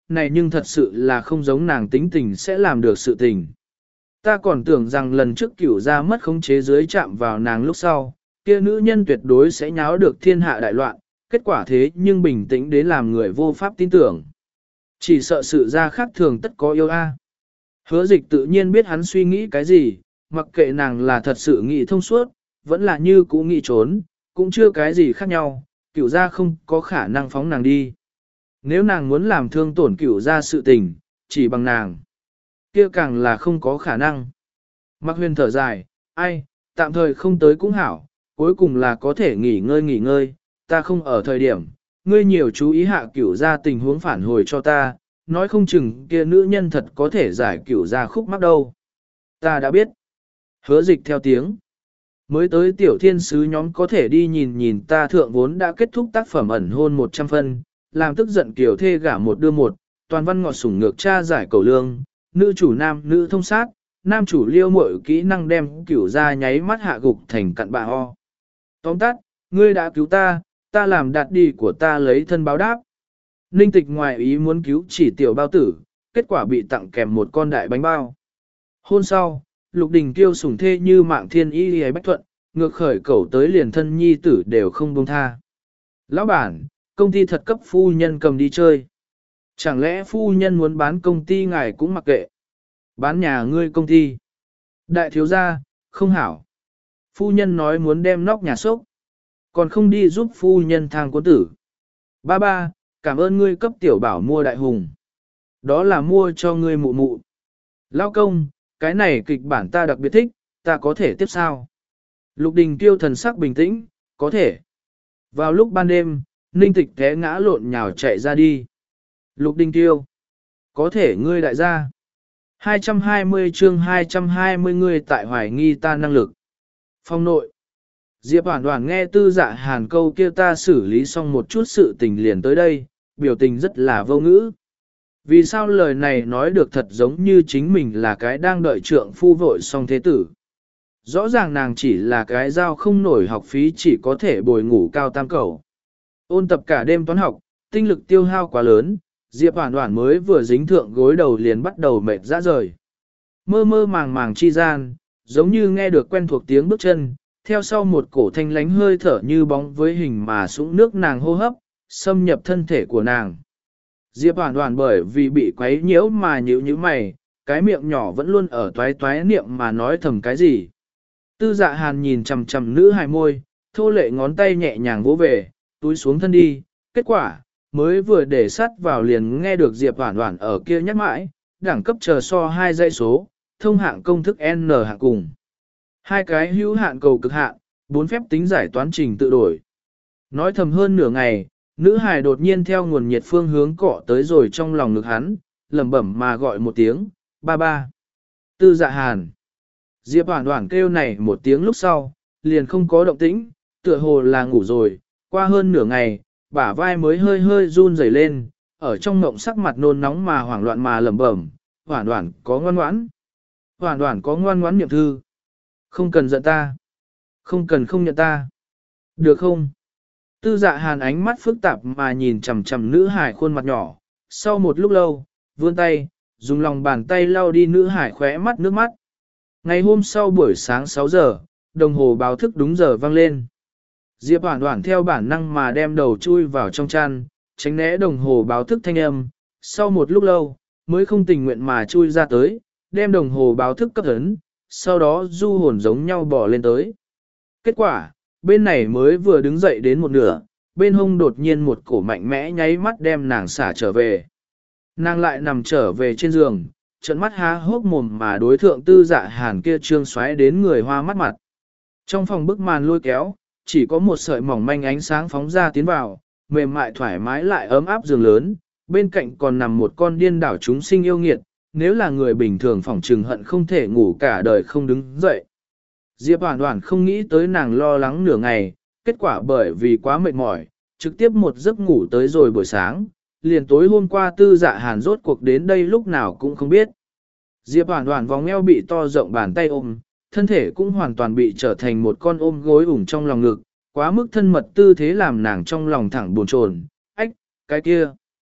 này nhưng thật sự là không giống nàng tính tình sẽ làm được sự tình. Ta còn tưởng rằng lần trước cửu ra mất khống chế dưới chạm vào nàng lúc sau, kia nữ nhân tuyệt đối sẽ nháo được thiên hạ đại loạn, kết quả thế nhưng bình tĩnh đến làm người vô pháp tin tưởng. Chỉ sợ sự ra khác thường tất có yêu a. Hứa dịch tự nhiên biết hắn suy nghĩ cái gì, mặc kệ nàng là thật sự nghĩ thông suốt, vẫn là như cũ nghĩ trốn, cũng chưa cái gì khác nhau, cửu ra không có khả năng phóng nàng đi. Nếu nàng muốn làm thương tổn cửu ra sự tình, chỉ bằng nàng, kia càng là không có khả năng. Mạc Huyền thở dài, ai, tạm thời không tới cũng hảo, cuối cùng là có thể nghỉ ngơi nghỉ ngơi, ta không ở thời điểm, ngươi nhiều chú ý hạ cửu ra tình huống phản hồi cho ta, nói không chừng kia nữ nhân thật có thể giải cửu ra khúc mắc đâu. Ta đã biết. Hứa dịch theo tiếng. Mới tới tiểu thiên sứ nhóm có thể đi nhìn nhìn ta thượng vốn đã kết thúc tác phẩm ẩn hôn một trăm phân, làm tức giận kiểu thê gả một đưa một, toàn văn ngọt sủng ngược cha giải cầu lương, nữ chủ nam nữ thông sát, nam chủ liêu muội kỹ năng đem cửu ra nháy mắt hạ gục thành cặn bạ ho. Tóm tắt, ngươi đã cứu ta, ta làm đạt đi của ta lấy thân báo đáp. Ninh tịch ngoài ý muốn cứu chỉ tiểu bao tử, kết quả bị tặng kèm một con đại bánh bao. Hôn sau, Lục Đình Kiêu sủng thê như mạng thiên y hay bách thuận, ngược khởi cầu tới liền thân nhi tử đều không buông tha. Lão bản, công ty thật cấp phu nhân cầm đi chơi. Chẳng lẽ phu nhân muốn bán công ty ngài cũng mặc kệ. Bán nhà ngươi công ty. Đại thiếu gia, không hảo. Phu nhân nói muốn đem nóc nhà sốc. Còn không đi giúp phu nhân thang cuốn tử. Ba ba, cảm ơn ngươi cấp tiểu bảo mua đại hùng. Đó là mua cho ngươi mụ mụ. Lão công, cái này kịch bản ta đặc biệt thích, ta có thể tiếp sao? Lục Đình Kiêu thần sắc bình tĩnh, có thể. Vào lúc ban đêm, Ninh Tịch té ngã lộn nhào chạy ra đi. Lục Đình Kiêu, có thể ngươi đại gia. hai trăm hai mươi chương hai trăm hai mươi ngươi tại hoài nghi ta năng lực. Phong nội. Diệp Hoản Hoản nghe Tư Dạ Hàn câu kia ta xử lý xong một chút sự tình liền tới đây, biểu tình rất là vô ngữ. Vì sao lời này nói được thật giống như chính mình là cái đang đợi trượng phu vội xong thế tử. Rõ ràng nàng chỉ là cái giao không nổi học phí chỉ có thể bồi ngủ cao tam cầu. Ôn tập cả đêm toán học, tinh lực tiêu hao quá lớn, Diệp Hoản Hoản mới vừa dính thượng gối đầu liền bắt đầu mệt rã rời. Mơ mơ màng màng chi gian, giống như nghe được quen thuộc tiếng bước chân, theo sau một cổ thanh lánh hơi thở như bóng với hình mà sũng nước nàng hô hấp, xâm nhập thân thể của nàng. Diệp Hoản Hoản bởi vì bị quấy nhiễu mà nhíu nhíu mày, cái miệng nhỏ vẫn luôn ở toái toái niệm mà nói thầm cái gì. Tư Dạ Hàn nhìn chằm chằm nữ hài môi, thô lệ ngón tay nhẹ nhàng vỗ về, túi xuống thân đi, kết quả, mới vừa để sắt vào liền nghe được Diệp Hoản Hoản ở kia nhắc mãi, đẳng cấp chờ so hai dãy số, thông hạng công thức N hạng cùng. Hai cái hữu hạn cầu cực hạn, bốn phép tính giải toán trình tự đổi. Nói thầm hơn nửa ngày, nữ hài đột nhiên theo nguồn nhiệt phương hướng cọ tới rồi trong lòng ngực hắn, lẩm bẩm mà gọi một tiếng, ba ba. Tư Dạ Hàn. Diệp Hoản Hoản kêu này một tiếng lúc sau, liền không có động tĩnh, tựa hồ là ngủ rồi, qua hơn nửa ngày, bả vai mới hơi hơi run rẩy lên, ở trong mộng sắc mặt nôn nóng mà hoảng loạn mà lẩm bẩm, Hoản Hoản có ngoan ngoãn. Hoản Hoản có ngoan ngoãn niệm thư. Không cần giận ta. Không cần không nhận ta. Được không? Tư Dạ Hàn ánh mắt phức tạp mà nhìn chằm chằm nữ hải khuôn mặt nhỏ, sau một lúc lâu, vươn tay, dùng lòng bàn tay lau đi nữ hải khóe mắt nước mắt. Ngày hôm sau buổi sáng sáu giờ, đồng hồ báo thức đúng giờ vang lên. Diệp Hoản Hoản theo bản năng mà đem đầu chui vào trong chăn, tránh né đồng hồ báo thức thanh âm, sau một lúc lâu, mới không tình nguyện mà chui ra tới, đem đồng hồ báo thức cấp ấn, sau đó du hồn giống nhau bỏ lên tới. Kết quả, bên này mới vừa đứng dậy đến một nửa, bên hông đột nhiên một cổ mạnh mẽ nháy mắt đem nàng xả trở về. Nàng lại nằm trở về trên giường, trận mắt há hốc mồm mà đối thượng Tư Dạ Hàn kia trương xoáy đến người hoa mắt mặt. Trong phòng bức màn lôi kéo, chỉ có một sợi mỏng manh ánh sáng phóng ra tiến vào, mềm mại thoải mái lại ấm áp giường lớn, bên cạnh còn nằm một con điên đảo chúng sinh yêu nghiệt, nếu là người bình thường phỏng trừng hận không thể ngủ cả đời không đứng dậy. Diệp Hoản Hoản không nghĩ tới nàng lo lắng nửa ngày, kết quả bởi vì quá mệt mỏi, trực tiếp một giấc ngủ tới rồi buổi sáng, liền tối hôm qua Tư Dạ Hàn rốt cuộc đến đây lúc nào cũng không biết. Diệp Hoản Hoản vòng eo bị to rộng bàn tay ôm, thân thể cũng hoàn toàn bị trở thành một con ôm gối ủng trong lòng ngực, quá mức thân mật tư thế làm nàng trong lòng thẳng buồn chồn. Ách, cái kia.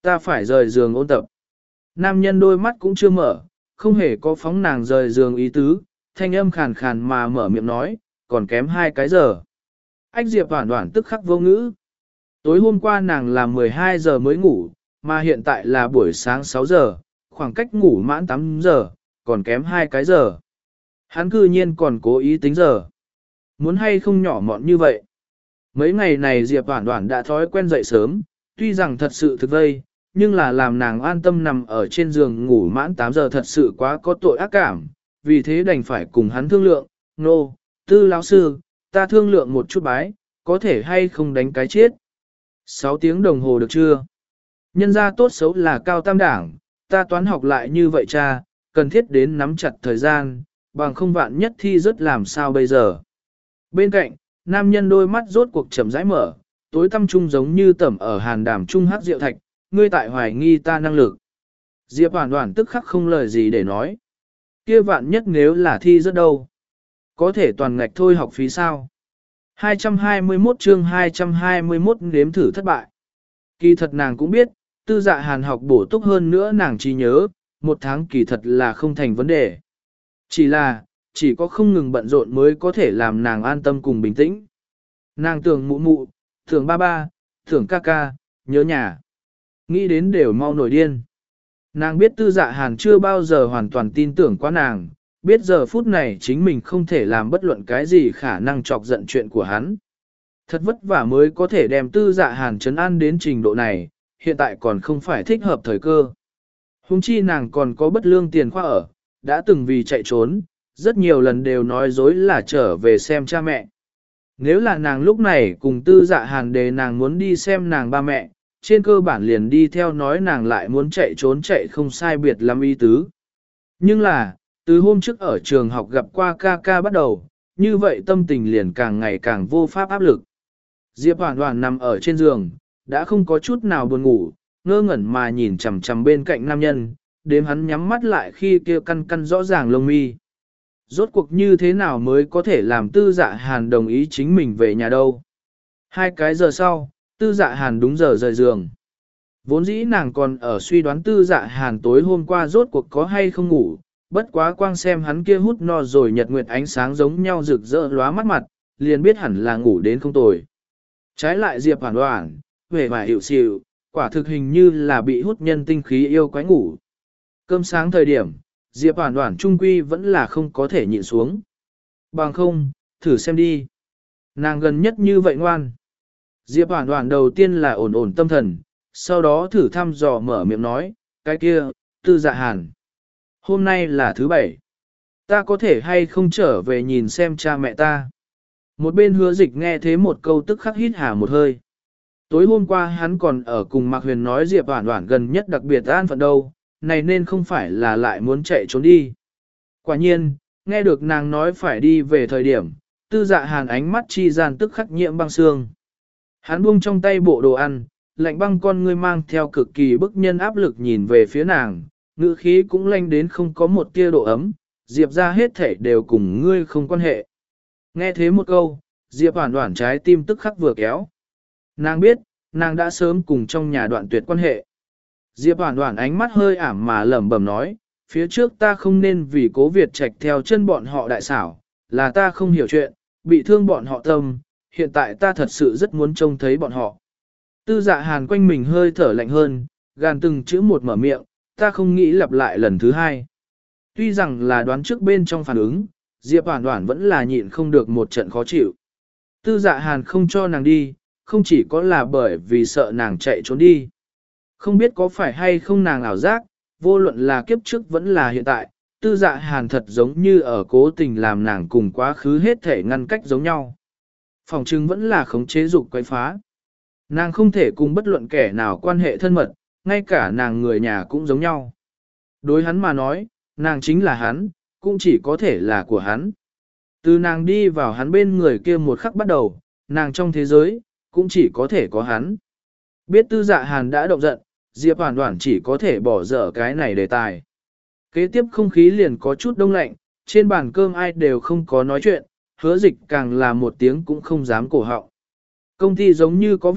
Ta phải rời giường ôn tập. Nam nhân đôi mắt cũng chưa mở, không hề có phóng nàng rời giường ý tứ, thanh âm khàn khàn mà mở miệng nói, còn kém hai cái giờ. Ách Diệp Hoản Hoản tức khắc vô ngữ. Tối hôm qua nàng là mười hai giờ mới ngủ, mà hiện tại là buổi sáng sáu giờ, khoảng cách ngủ mãn tám giờ, còn kém hai cái giờ. Hắn cư nhiên còn cố ý tính giờ. Muốn hay không nhỏ mọn như vậy. Mấy ngày này Diệp Hoản Hoản đã thói quen dậy sớm, tuy rằng thật sự thực vây, nhưng là làm nàng an tâm nằm ở trên giường ngủ mãn tám giờ thật sự quá có tội ác cảm, vì thế đành phải cùng hắn thương lượng, nô, no, tư lão sư, ta thương lượng một chút bái, có thể hay không đánh cái chết. Sáu tiếng đồng hồ được chưa? Nhân gia tốt xấu là cao tam đảng, ta toán học lại như vậy cha, cần thiết đến nắm chặt thời gian, bằng không vạn nhất thi rất làm sao bây giờ. Bên cạnh, nam nhân đôi mắt rốt cuộc chậm rãi mở, tối tăm trung giống như tẩm ở hàn đàm trung hát rượu thạch, ngươi tại hoài nghi ta năng lực. Diệp Hoản Hoản tức khắc không lời gì để nói. Kia vạn nhất nếu là thi rất đâu. Có thể toàn ngạch thôi học phí sao? hai trăm hai mươi mốt chương hai trăm hai mươi mốt nếm thử thất bại. Kỳ thật nàng cũng biết, tư dạ hàn học bổ túc hơn nữa nàng trí nhớ, một tháng kỳ thật là không thành vấn đề. Chỉ là, chỉ có không ngừng bận rộn mới có thể làm nàng an tâm cùng bình tĩnh. Nàng tưởng mụ mụ, tưởng ba ba, tưởng ca ca, nhớ nhà. Nghĩ đến đều mau nổi điên. Nàng biết tư dạ hàn chưa bao giờ hoàn toàn tin tưởng qua nàng, biết giờ phút này chính mình không thể làm bất luận cái gì khả năng chọc giận chuyện của hắn. Thật vất vả mới có thể đem tư dạ hàn trấn an đến trình độ này, hiện tại còn không phải thích hợp thời cơ. Hùng chi nàng còn có bất lương tiền khoa ở, đã từng vì chạy trốn, rất nhiều lần đều nói dối là trở về xem cha mẹ. Nếu là nàng lúc này cùng tư dạ hàn đề nàng muốn đi xem nàng ba mẹ, trên cơ bản liền đi theo nói nàng lại muốn chạy trốn chạy không sai biệt lắm ý tứ. Nhưng là, từ hôm trước ở trường học gặp qua ca ca bắt đầu, như vậy tâm tình liền càng ngày càng vô pháp áp lực. Diệp Hoản Hoản nằm ở trên giường, đã không có chút nào buồn ngủ, ngơ ngẩn mà nhìn chằm chằm bên cạnh nam nhân, đếm hắn nhắm mắt lại khi kia căn căn rõ ràng lông mi. Rốt cuộc như thế nào mới có thể làm tư dạ hàn đồng ý chính mình về nhà đâu. Hai cái giờ sau, tư dạ hàn đúng giờ rời giường. Vốn dĩ nàng còn ở suy đoán tư dạ hàn tối hôm qua rốt cuộc có hay không ngủ, bất quá quang xem hắn kia hút no rồi nhật nguyệt ánh sáng giống nhau rực rỡ lóa mắt mặt, liền biết hẳn là ngủ đến không tồi. Trái lại Diệp Hoản Hoản, vẻ vải hiệu xìu, quả thực hình như là bị hút nhân tinh khí yêu quái ngủ. Cơm sáng thời điểm, Diệp Hoản Hoản trung quy vẫn là không có thể nhịn xuống. Bằng không, thử xem đi. Nàng gần nhất như vậy ngoan. Diệp Hoản Hoản đầu tiên là ổn ổn tâm thần, sau đó thử thăm dò mở miệng nói, cái kia, tư dạ hàn. Hôm nay là thứ bảy. Ta có thể hay không trở về nhìn xem cha mẹ ta. Một bên hứa dịch nghe thế một câu tức khắc hít hà một hơi. Tối hôm qua hắn còn ở cùng Mạc Huyền nói Diệp Hoản Hoản gần nhất đặc biệt an phận đâu, này nên không phải là lại muốn chạy trốn đi. Quả nhiên, nghe được nàng nói phải đi về thời điểm, tư dạ hàn ánh mắt chi gian tức khắc nhiễm băng xương. Hắn buông trong tay bộ đồ ăn, lạnh băng con ngươi mang theo cực kỳ bức nhân áp lực nhìn về phía nàng, ngữ khí cũng lanh đến không có một tia độ ấm, Diệp ra hết thể đều cùng ngươi không quan hệ. Nghe thế một câu, Diệp Hoản Hoản trái tim tức khắc vừa kéo. Nàng biết, nàng đã sớm cùng trong nhà đoạn tuyệt quan hệ. Diệp Hoản Hoản ánh mắt hơi ảm mà lẩm bẩm nói, phía trước ta không nên vì Cố Việt Trạch theo chân bọn họ đại xảo, là ta không hiểu chuyện, bị thương bọn họ tâm, hiện tại ta thật sự rất muốn trông thấy bọn họ. Tư dạ hàn quanh mình hơi thở lạnh hơn, gàn từng chữ một mở miệng, ta không nghĩ lặp lại lần thứ hai. Tuy rằng là đoán trước bên trong phản ứng, Diệp Hoản Hoản vẫn là nhịn không được một trận khó chịu. Tư dạ hàn không cho nàng đi, không chỉ có là bởi vì sợ nàng chạy trốn đi. Không biết có phải hay không nàng ảo giác, vô luận là kiếp trước vẫn là hiện tại, tư dạ hàn thật giống như ở cố tình làm nàng cùng quá khứ hết thể ngăn cách giống nhau. Phòng trưng vẫn là khống chế dục quấy phá. Nàng không thể cùng bất luận kẻ nào quan hệ thân mật, ngay cả nàng người nhà cũng giống nhau. Đối hắn mà nói, nàng chính là hắn, cũng chỉ có thể là của hắn. Từ nàng đi vào hắn bên người kia một khắc bắt đầu, nàng trong thế giới, cũng chỉ có thể có hắn. Biết tư dạ hàn đã động giận, Diệp Hoản Hoản chỉ có thể bỏ dở cái này đề tài. Kế tiếp không khí liền có chút đông lạnh, trên bàn cơm ai đều không có nói chuyện, hứa dịch càng là một tiếng cũng không dám cổ họng. Công ty giống như có việc,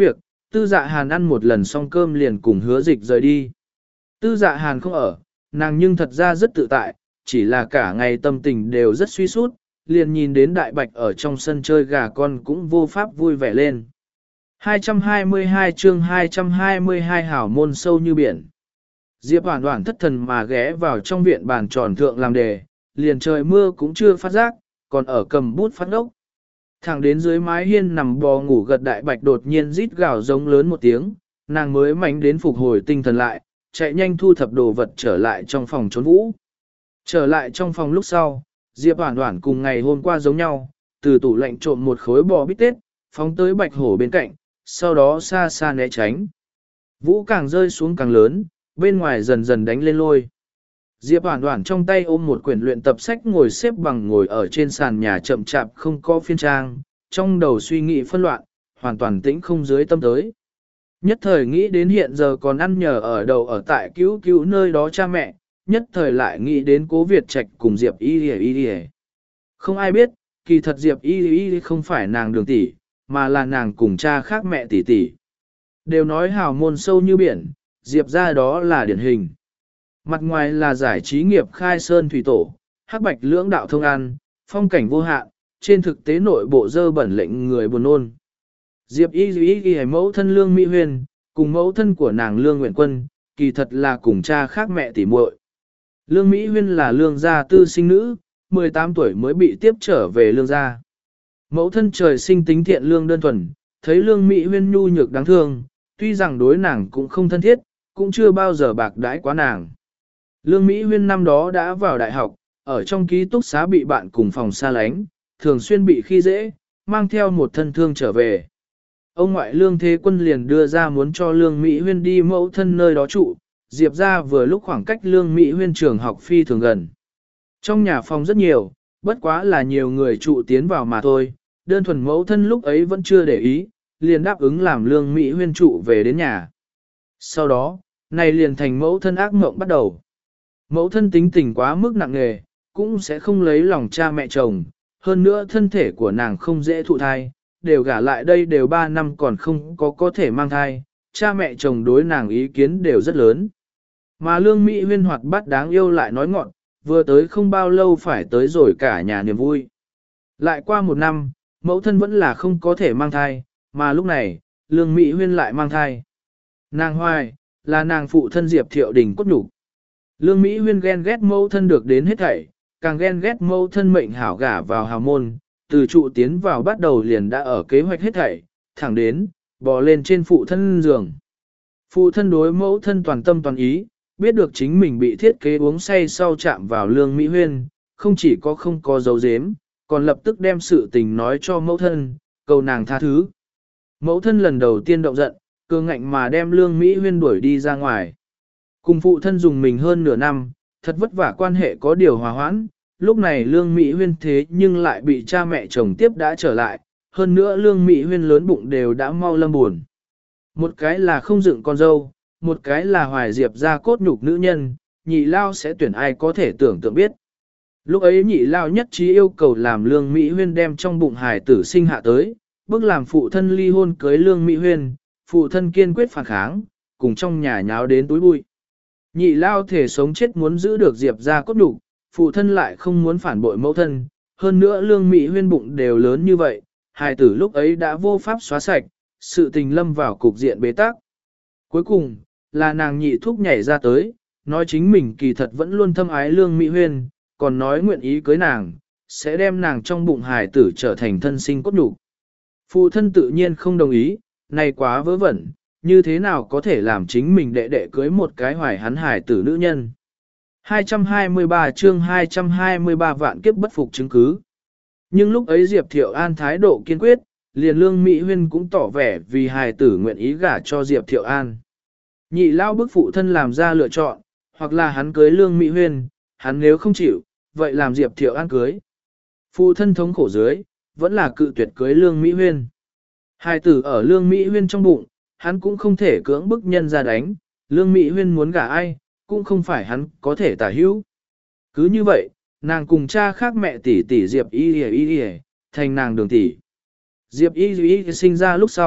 Tư Dạ Hàn ăn một lần xong cơm liền cùng Hứa Dịch rời đi. Tư Dạ Hàn không ở, nàng nhưng thật ra rất tự tại, chỉ là cả ngày tâm tình đều rất suy sút, liền nhìn đến Đại Bạch ở trong sân chơi gà con cũng vô pháp vui vẻ lên. hai trăm hai mươi hai chương hai trăm hai mươi hai hảo môn sâu như biển. Diệp Hoản Hoản thất thần mà ghé vào trong viện bàn tròn thượng làm đề, liền trời mưa cũng chưa phát giác, còn ở cầm bút phát ốc. Thẳng đến dưới mái hiên nằm bò ngủ gật Đại Bạch đột nhiên rít gào giống lớn một tiếng, nàng mới mánh đến phục hồi tinh thần lại, chạy nhanh thu thập đồ vật trở lại trong phòng trốn vũ. Trở lại trong phòng lúc sau, Diệp Hoản Hoản cùng ngày hôm qua giống nhau, từ tủ lạnh trộm một khối bò bít tết, phóng tới Bạch Hổ bên cạnh, sau đó xa xa né tránh. Vũ càng rơi xuống càng lớn, bên ngoài dần dần đánh lên lôi. Diệp Hoản Hoản trong tay ôm một quyển luyện tập sách ngồi xếp bằng ngồi ở trên sàn nhà chậm chạp không có phiên trang, trong đầu suy nghĩ phân loạn, hoàn toàn tĩnh không dưới tâm tới. Nhất thời nghĩ đến hiện giờ còn ăn nhờ ở đầu ở tại cứu cứu nơi đó cha mẹ, nhất thời lại nghĩ đến Cố Việt Trạch cùng Diệp Y Y Y. Không ai biết, kỳ thật Diệp Y Y không phải nàng Đường tỷ, mà là nàng cùng cha khác mẹ tỷ tỷ. Đều nói hào môn sâu như biển, Diệp ra đó là điển hình. Mặt ngoài là giải trí nghiệp khai sơn thủy tổ, hắc bạch lưỡng đạo thông ăn, phong cảnh vô hạn, trên thực tế nội bộ dơ bẩn lệnh người buồn nôn. Diệp Y Y Y mẫu thân Lương Mỹ Huyền, cùng mẫu thân của nàng Lương Nguyện Quân, kỳ thật là cùng cha khác mẹ tỷ muội. Lương Mỹ Huyên là lương gia tư sinh nữ, mười tám tuổi mới bị tiếp trở về lương gia. Mẫu thân trời sinh tính thiện lương đơn thuần, thấy Lương Mỹ Huyên nhu nhược đáng thương, tuy rằng đối nàng cũng không thân thiết, cũng chưa bao giờ bạc đãi quá nàng. Lương Mỹ Huyên năm đó đã vào đại học, ở trong ký túc xá bị bạn cùng phòng xa lánh, thường xuyên bị khi dễ, mang theo một thân thương trở về. Ông ngoại Lương Thế Quân liền đưa ra muốn cho Lương Mỹ Huyên đi mẫu thân nơi đó trụ, Diệp ra vừa lúc khoảng cách Lương Mỹ Huyên trường học phi thường gần. Trong nhà phòng rất nhiều, bất quá là nhiều người trụ tiến vào mà thôi, đơn thuần mẫu thân lúc ấy vẫn chưa để ý, liền đáp ứng làm Lương Mỹ Huyên trụ về đến nhà. Sau đó, này liền thành mẫu thân ác mộng bắt đầu. Mẫu thân tính tình quá mức nặng nề, cũng sẽ không lấy lòng cha mẹ chồng, hơn nữa thân thể của nàng không dễ thụ thai, đều gả lại đây đều ba năm còn không có có thể mang thai, cha mẹ chồng đối nàng ý kiến đều rất lớn. Mà Lương Mỹ Huyên hoạt bát đáng yêu lại nói ngọn, vừa tới không bao lâu phải tới rồi cả nhà niềm vui. Lại qua một năm, mẫu thân vẫn là không có thể mang thai, mà lúc này, Lương Mỹ Huyên lại mang thai. Nàng hoài, là nàng phụ thân Diệp Thiệu Đình cốt nhục. Lương Mỹ Huyên ghen ghét mẫu thân được đến hết thảy, càng ghen ghét mẫu thân mệnh hảo gả vào hào môn, từ trụ tiến vào bắt đầu liền đã ở kế hoạch hết thảy, thẳng đến, bò lên trên phụ thân giường. Phụ thân đối mẫu thân toàn tâm toàn ý, biết được chính mình bị thiết kế uống say sau chạm vào Lương Mỹ Huyên, không chỉ có không có dấu dếm, còn lập tức đem sự tình nói cho mẫu thân, cầu nàng tha thứ. Mẫu thân lần đầu tiên động giận, cường ngạnh mà đem Lương Mỹ Huyên đuổi đi ra ngoài. Cùng phụ thân dùng mình hơn nửa năm, thật vất vả quan hệ có điều hòa hoãn, lúc này Lương Mỹ Huyên thế nhưng lại bị cha mẹ chồng tiếp đã trở lại, hơn nữa Lương Mỹ Huyên lớn bụng đều đã mau lâm buồn. Một cái là không dựng con dâu, một cái là hoài diệp ra cốt nhục nữ nhân, nhị lao sẽ tuyển ai có thể tưởng tượng biết. Lúc ấy nhị lao nhất trí yêu cầu làm Lương Mỹ Huyên đem trong bụng hài tử sinh hạ tới, bước làm phụ thân ly hôn cưới Lương Mỹ Huyên, phụ thân kiên quyết phản kháng, cùng trong nhà nháo đến túi bụi. Nhị lao thể sống chết muốn giữ được diệp ra cốt nhục, phụ thân lại không muốn phản bội mẫu thân, hơn nữa Lương Mỹ Huyên bụng đều lớn như vậy, hài tử lúc ấy đã vô pháp xóa sạch, sự tình lâm vào cục diện bế tắc. Cuối cùng, là nàng nhị thúc nhảy ra tới, nói chính mình kỳ thật vẫn luôn thâm ái Lương Mỹ Huyên, còn nói nguyện ý cưới nàng, sẽ đem nàng trong bụng hài tử trở thành thân sinh cốt nhục. Phụ thân tự nhiên không đồng ý, này quá vớ vẩn, như thế nào có thể làm chính mình đệ đệ cưới một cái hoài hắn hài tử nữ nhân. hai trăm hai mươi ba chương hai trăm hai mươi ba vạn kiếp bất phục chứng cứ. Nhưng lúc ấy Diệp Thiệu An thái độ kiên quyết, liền Lương Mỹ Huyên cũng tỏ vẻ vì hài tử nguyện ý gả cho Diệp Thiệu An. Nhị lao bức phụ thân làm ra lựa chọn, hoặc là hắn cưới Lương Mỹ Huyên, hắn nếu không chịu, vậy làm Diệp Thiệu An cưới. Phụ thân thống khổ dưới, vẫn là cự tuyệt cưới Lương Mỹ Huyên. Hài tử ở Lương Mỹ Huyên trong bụng, hắn cũng không thể cưỡng bức nhân ra đánh, Lương Mỹ Huyên muốn gả ai, cũng không phải hắn có thể tả hữu. Cứ như vậy, nàng cùng cha khác mẹ tỷ tỷ Diệp Y Y Y thành nàng Đường tỷ. Diệp Y Y sinh ra lúc sau,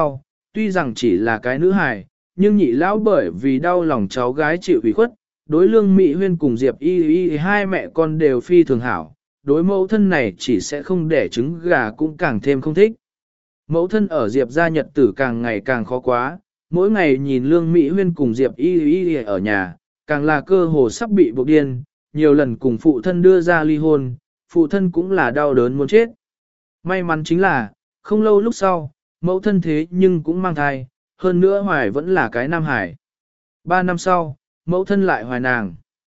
tuy rằng chỉ là cái nữ hài, nhưng nhị lão bởi vì đau lòng cháu gái chịu ủy khuất, đối Lương Mị Huyên cùng Diệp Y Y hai mẹ con đều phi thường hảo, đối mẫu thân này chỉ sẽ không đẻ trứng gà cũng càng thêm không thích. Mẫu thân ở Diệp gia nhật tử càng ngày càng khó quá, mỗi ngày nhìn Lương Mỹ Huyên cùng Diệp Y Y ở nhà, càng là cơ hồ sắp bị buộc điên, nhiều lần cùng phụ thân đưa ra ly hôn, phụ thân cũng là đau đớn muốn chết. May mắn chính là, không lâu lúc sau, mẫu thân thế nhưng cũng mang thai, hơn nữa hoài vẫn là cái nam hải. Ba năm sau, mẫu thân lại hoài nàng.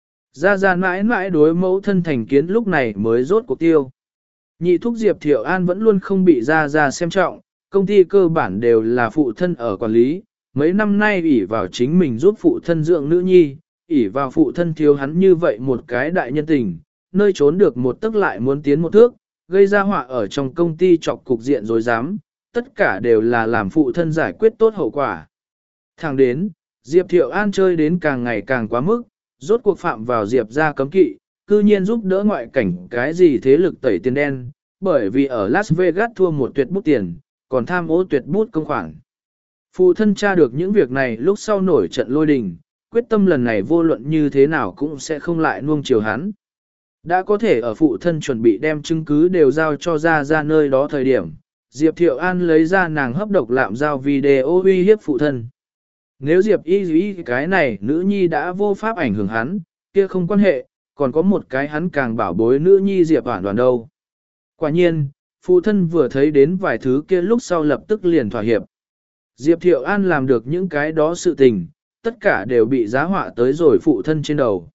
Ra ra mãi mãi đối mẫu thân thành kiến lúc này mới rốt cuộc tiêu. Nhị thúc Diệp Thiệu An vẫn luôn không bị ra ra xem trọng, công ty cơ bản đều là phụ thân ở quản lý, mấy năm nay ỷ vào chính mình giúp phụ thân dưỡng nữ nhi, ỷ vào phụ thân thiếu hắn như vậy một cái đại nhân tình, nơi trốn được một tức lại muốn tiến một thước, gây ra họa ở trong công ty chọc cục diện rồi dám, tất cả đều là làm phụ thân giải quyết tốt hậu quả. Thẳng đến, Diệp Thiệu An chơi đến càng ngày càng quá mức, rốt cuộc phạm vào Diệp ra cấm kỵ, cư nhiên giúp đỡ ngoại cảnh cái gì thế lực tẩy tiền đen, bởi vì ở Las Vegas thua một tuyệt bút tiền, còn tham ô tuyệt bút công khoản. Phụ thân tra được những việc này lúc sau nổi trận lôi đình, quyết tâm lần này vô luận như thế nào cũng sẽ không lại nuông chiều hắn. Đã có thể ở phụ thân chuẩn bị đem chứng cứ đều giao cho ra ra nơi đó thời điểm, Diệp Thiệu An lấy ra nàng hấp độc lạm giao video uy hiếp phụ thân. Nếu Diệp y y cái này nữ nhi đã vô pháp ảnh hưởng hắn, kia không quan hệ, còn có một cái hắn càng bảo bối nữ nhi Diệp Hoản Đoàn đâu. Quả nhiên, phụ thân vừa thấy đến vài thứ kia lúc sau lập tức liền thỏa hiệp. Diệp Thiệu An làm được những cái đó sự tình, tất cả đều bị giá họa tới rồi phụ thân trên đầu.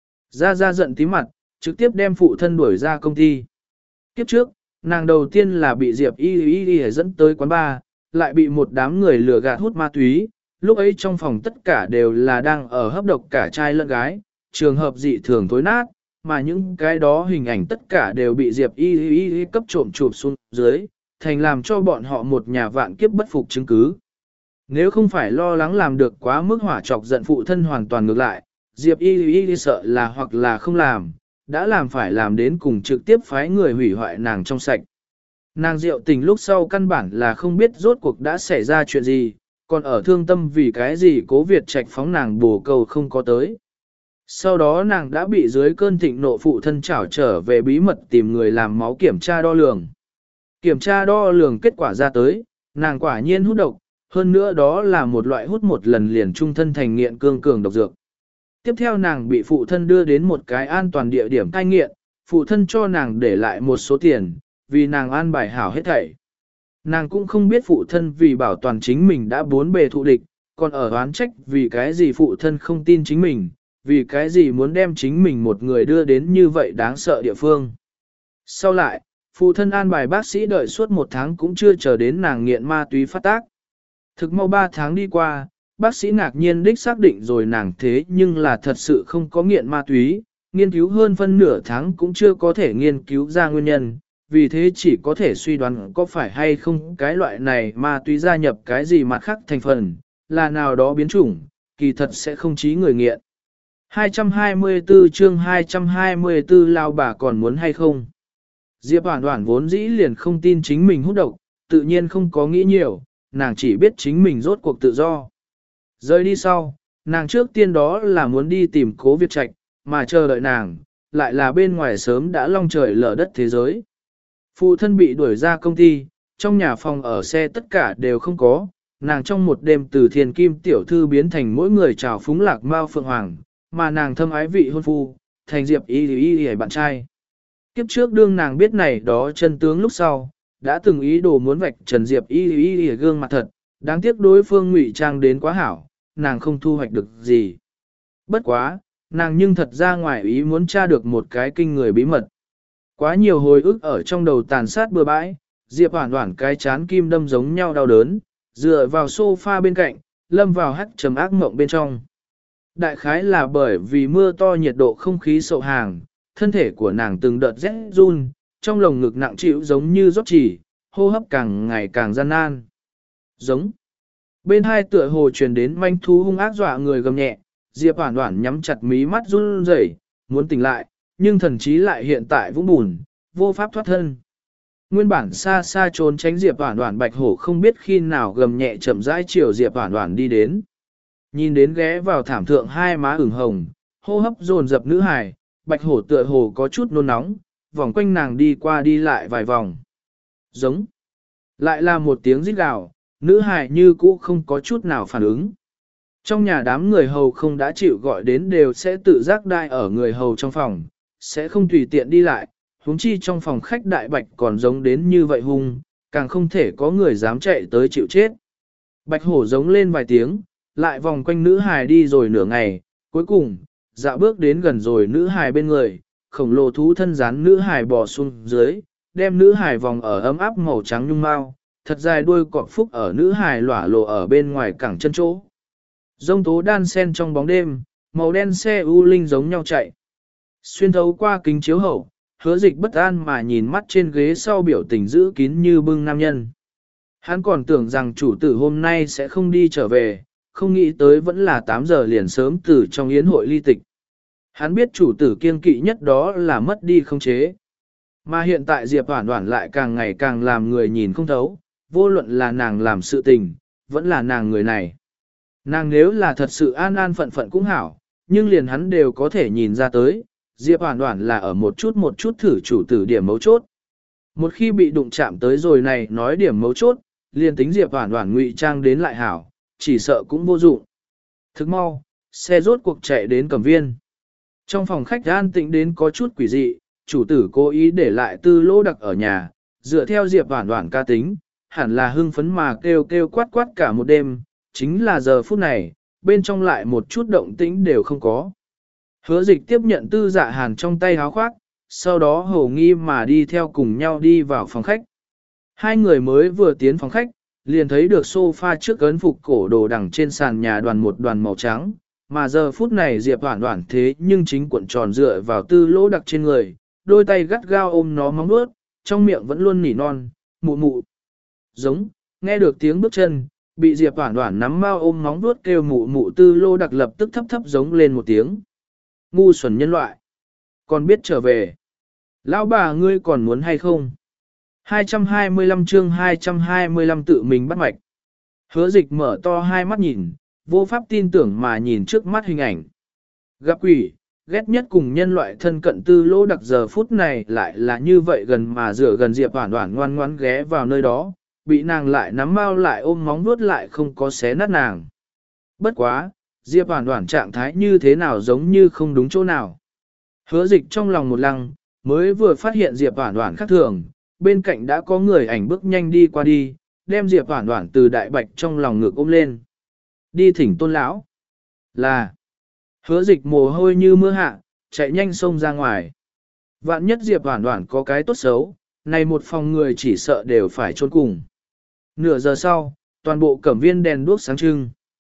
Ra ra giận tí mặt, trực tiếp đem phụ thân đuổi ra công ty. Kiếp trước, nàng đầu tiên là bị Diệp Y Y Y dẫn tới quán bar, lại bị một đám người lừa gạt hút ma túy, lúc ấy trong phòng tất cả đều là đang ở hấp độc cả trai lẫn gái, trường hợp dị thường tối nát, mà những cái đó hình ảnh tất cả đều bị Diệp Y Y Y cấp trộm chụp xuống dưới, thành làm cho bọn họ một nhà vạn kiếp bất phục chứng cứ. Nếu không phải lo lắng làm được quá mức hỏa chọc giận phụ thân hoàn toàn ngược lại, Diệp Y Y Y sợ là hoặc là không làm, đã làm phải làm đến cùng trực tiếp phái người hủy hoại nàng trong sạch. Nàng rượu tình lúc sau căn bản là không biết rốt cuộc đã xảy ra chuyện gì, còn ở thương tâm vì cái gì Cố Việt Trạch phóng nàng bổ cầu không có tới. Sau đó nàng đã bị dưới cơn thịnh nộ phụ thân trảo trở về bí mật tìm người làm máu kiểm tra đo lường. Kiểm tra đo lường kết quả ra tới, nàng quả nhiên hút độc, hơn nữa đó là một loại hút một lần liền trung thân thành nghiện cương cường độc dược. Tiếp theo nàng bị phụ thân đưa đến một cái an toàn địa điểm cai nghiện, phụ thân cho nàng để lại một số tiền, vì nàng an bài hảo hết thảy. Nàng cũng không biết phụ thân vì bảo toàn chính mình đã bốn bề thụ địch, còn ở oán trách vì cái gì phụ thân không tin chính mình, vì cái gì muốn đem chính mình một người đưa đến như vậy đáng sợ địa phương. Sau lại, phụ thân an bài bác sĩ đợi suốt một tháng cũng chưa chờ đến nàng nghiện ma túy phát tác. Thực mau ba tháng đi qua, bác sĩ ngạc nhiên đích xác định rồi nàng thế nhưng là thật sự không có nghiện ma túy, nghiên cứu hơn phân nửa tháng cũng chưa có thể nghiên cứu ra nguyên nhân, vì thế chỉ có thể suy đoán có phải hay không cái loại này ma túy gia nhập cái gì mặt khác thành phần, là nào đó biến chủng, kỳ thật sẽ không chí người nghiện. hai trăm hai mươi tư chương hai trăm hai mươi tư lao bà còn muốn hay không? Diệp Hoản Hoản vốn dĩ liền không tin chính mình hút độc, tự nhiên không có nghĩ nhiều, nàng chỉ biết chính mình rốt cuộc tự do. Rời đi sau, nàng trước tiên đó là muốn đi tìm Cố Việt Trạch, mà chờ đợi nàng, lại là bên ngoài sớm đã long trời lở đất thế giới. Phụ thân bị đuổi ra công ty, trong nhà phòng ở xe tất cả đều không có, nàng trong một đêm từ thiền kim tiểu thư biến thành mỗi người trào phúng lạc mao phượng hoàng, mà nàng thâm ái vị hôn phu, thành Diệp Y Y Y bạn trai. Kiếp trước đương nàng biết này đó chân tướng lúc sau, đã từng ý đồ muốn vạch trần Diệp Y Y Y gương mặt thật, đáng tiếc đối phương ngụy trang đến quá hảo, nàng không thu hoạch được gì. Bất quá, nàng nhưng thật ra ngoài ý muốn tra được một cái kinh người bí mật. Quá nhiều hồi ức ở trong đầu tàn sát bừa bãi, Diệp Hoản Hoản cái chán kim đâm giống nhau đau đớn, dựa vào sofa bên cạnh, lâm vào hắt trầm ác mộng bên trong. Đại khái là bởi vì mưa to nhiệt độ không khí sậu hàng, thân thể của nàng từng đợt rét run, trong lồng ngực nặng chịu giống như rót chỉ, hô hấp càng ngày càng gian nan. Giống. Bên hai tựa hồ truyền đến manh thú hung ác dọa người gầm nhẹ, Diệp Hoản Hoản nhắm chặt mí mắt run rẩy, muốn tỉnh lại, nhưng thần trí lại hiện tại vũng bùn, vô pháp thoát thân. Nguyên bản xa xa trốn tránh Diệp Hoản Hoản Bạch Hổ không biết khi nào gầm nhẹ chậm rãi chiều Diệp Hoản Hoản đi đến. Nhìn đến ghé vào thảm thượng hai má ửng hồng, hô hấp dồn dập nữ hài, Bạch Hổ tựa hồ có chút nôn nóng, vòng quanh nàng đi qua đi lại vài vòng. Giống. Lại là một tiếng rít gào, nữ hài như cũ không có chút nào phản ứng. Trong nhà đám người hầu không đã chịu gọi đến đều sẽ tự giác đai ở người hầu trong phòng, sẽ không tùy tiện đi lại, huống chi trong phòng khách đại bạch còn giống đến như vậy hung, càng không thể có người dám chạy tới chịu chết. Bạch hổ giống lên vài tiếng, lại vòng quanh nữ hài đi rồi nửa ngày, cuối cùng, dạo bước đến gần rồi nữ hài bên người, khổng lồ thú thân dán nữ hài bò xuống dưới, đem nữ hài vòng ở ấm áp màu trắng nhung mau, thật dài đuôi cọp phúc ở nữ hài lỏa lộ ở bên ngoài cẳng chân chỗ. Dông tố đan sen trong bóng đêm, màu đen xe u linh giống nhau chạy. Xuyên thấu qua kính chiếu hậu, hứa dịch bất an mà nhìn mắt trên ghế sau biểu tình giữ kín như bưng nam nhân. Hắn còn tưởng rằng chủ tử hôm nay sẽ không đi trở về, không nghĩ tới vẫn là tám giờ liền sớm từ trong yến hội ly tịch. Hắn biết chủ tử kiên kỵ nhất đó là mất đi không chế. Mà hiện tại Diệp Hoản Hoản lại càng ngày càng làm người nhìn không thấu, vô luận là nàng làm sự tình, vẫn là nàng người này. Nàng nếu là thật sự an an phận phận cũng hảo, nhưng liền hắn đều có thể nhìn ra tới, Diệp Hoản Hoản là ở một chút một chút thử chủ tử điểm mấu chốt. Một khi bị đụng chạm tới rồi này nói điểm mấu chốt, liền tính Diệp Hoản Hoản ngụy trang đến lại hảo, chỉ sợ cũng vô dụng. Thức mau, xe rốt cuộc chạy đến Cẩm Viên. Trong phòng khách an tĩnh đến có chút quỷ dị, chủ tử cố ý để lại tư lỗ đặc ở nhà, dựa theo Diệp Hoản Hoản ca tính, hẳn là hưng phấn mà kêu kêu quát quát cả một đêm, chính là giờ phút này, bên trong lại một chút động tĩnh đều không có. Hứa dịch tiếp nhận tư dạ hàn trong tay háo khoác, sau đó hầu nghi mà đi theo cùng nhau đi vào phòng khách. Hai người mới vừa tiến phòng khách, liền thấy được sofa trước ấn phục cổ đồ đằng trên sàn nhà đoàn một đoàn màu trắng, mà giờ phút này Diệp Hoản Hoản thế nhưng chính cuộn tròn dựa vào tư lỗ đặc trên người, đôi tay gắt gao ôm nó móng vuốt, trong miệng vẫn luôn nỉ non, mụ mụ. Giống, nghe được tiếng bước chân, bị Diệp Hoản Hoản nắm mau ôm móng vuốt kêu mụ mụ tư lỗ đặc lập tức thấp thấp giống lên một tiếng. Ngu xuẩn nhân loại. Còn biết trở về. Lão bà ngươi còn muốn hay không? hai trăm hai mươi lăm chương hai trăm hai mươi lăm tự mình bắt mạch. Hứa dịch mở to hai mắt nhìn, vô pháp tin tưởng mà nhìn trước mắt hình ảnh. Gặp quỷ, ghét nhất cùng nhân loại thân cận tư lỗ đặc giờ phút này lại là như vậy gần mà rửa gần Diệp Hoản Hoản ngoan ngoãn ghé vào nơi đó, bị nàng lại nắm mau lại ôm móng vuốt lại không có xé nát nàng. Bất quá, Diệp Hoản Hoản trạng thái như thế nào giống như không đúng chỗ nào. Hứa dịch trong lòng một lăng, mới vừa phát hiện Diệp Hoản Hoản khác thường, bên cạnh đã có người ảnh bước nhanh đi qua đi, đem Diệp Hoản Hoản từ đại bạch trong lòng ngực ôm lên. Đi thỉnh Tôn lão. Là. Hứa dịch mồ hôi như mưa hạ, chạy nhanh xông ra ngoài. Vạn nhất Diệp Hoản Hoản có cái tốt xấu, này một phòng người chỉ sợ đều phải chôn cùng. Nửa giờ sau, toàn bộ cẩm viên đèn đuốc sáng trưng.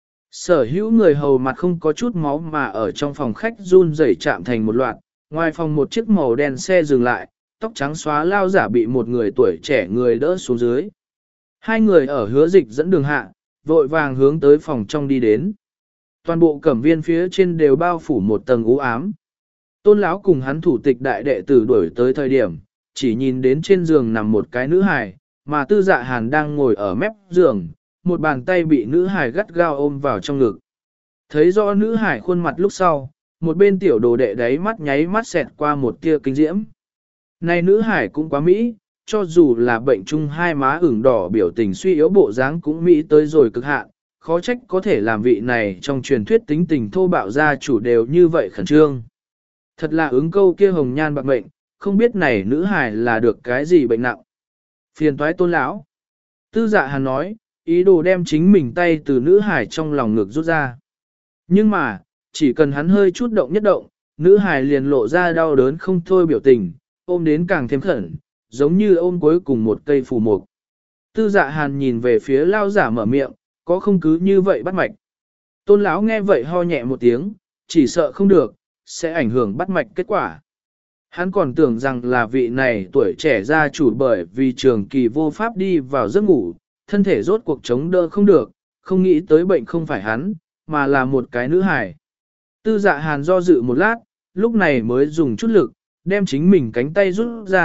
Sở hữu người hầu mặt không có chút máu mà ở trong phòng khách run rẩy chạm thành một loạt, ngoài phòng một chiếc màu đen xe dừng lại, tóc trắng xóa lao giả bị một người tuổi trẻ người đỡ xuống dưới. Hai người ở hứa dịch dẫn đường hạ, vội vàng hướng tới phòng trong đi đến. Toàn bộ cẩm viên phía trên đều bao phủ một tầng u ám. Tôn lão cùng hắn thủ tịch đại đệ tử đuổi tới thời điểm, chỉ nhìn đến trên giường nằm một cái nữ hài, mà tư dạ hàn đang ngồi ở mép giường, một bàn tay bị nữ hài gắt gao ôm vào trong ngực. Thấy rõ nữ hài khuôn mặt lúc sau, một bên tiểu đồ đệ đáy mắt nháy mắt xẹt qua một tia kinh diễm. Này nữ hải cũng quá mỹ, cho dù là bệnh chung hai má ửng đỏ biểu tình suy yếu bộ dáng cũng mỹ tới rồi cực hạn, khó trách có thể làm vị này trong truyền thuyết tính tình thô bạo gia chủ đều như vậy khẩn trương. Thật là ứng câu kia hồng nhan bạc mệnh, không biết này nữ hải là được cái gì bệnh nặng. Phiền toái Tôn lão. Tư dạ hàn nói, ý đồ đem chính mình tay từ nữ hải trong lòng ngực rút ra. Nhưng mà, chỉ cần hắn hơi chút động nhất động, nữ hải liền lộ ra đau đớn không thôi biểu tình, ôm đến càng thêm khẩn, giống như ôm cuối cùng một cây phù mục. Tư dạ hàn nhìn về phía lao giả mở miệng, có không cứ như vậy bắt mạch. Tôn lão nghe vậy ho nhẹ một tiếng, chỉ sợ không được, sẽ ảnh hưởng bắt mạch kết quả. Hắn còn tưởng rằng là vị này tuổi trẻ gia chủ bởi vì trường kỳ vô pháp đi vào giấc ngủ, thân thể rốt cuộc chống đỡ không được, không nghĩ tới bệnh không phải hắn, mà là một cái nữ hài. Tư dạ hàn do dự một lát, lúc này mới dùng chút lực, đem chính mình cánh tay rút ra,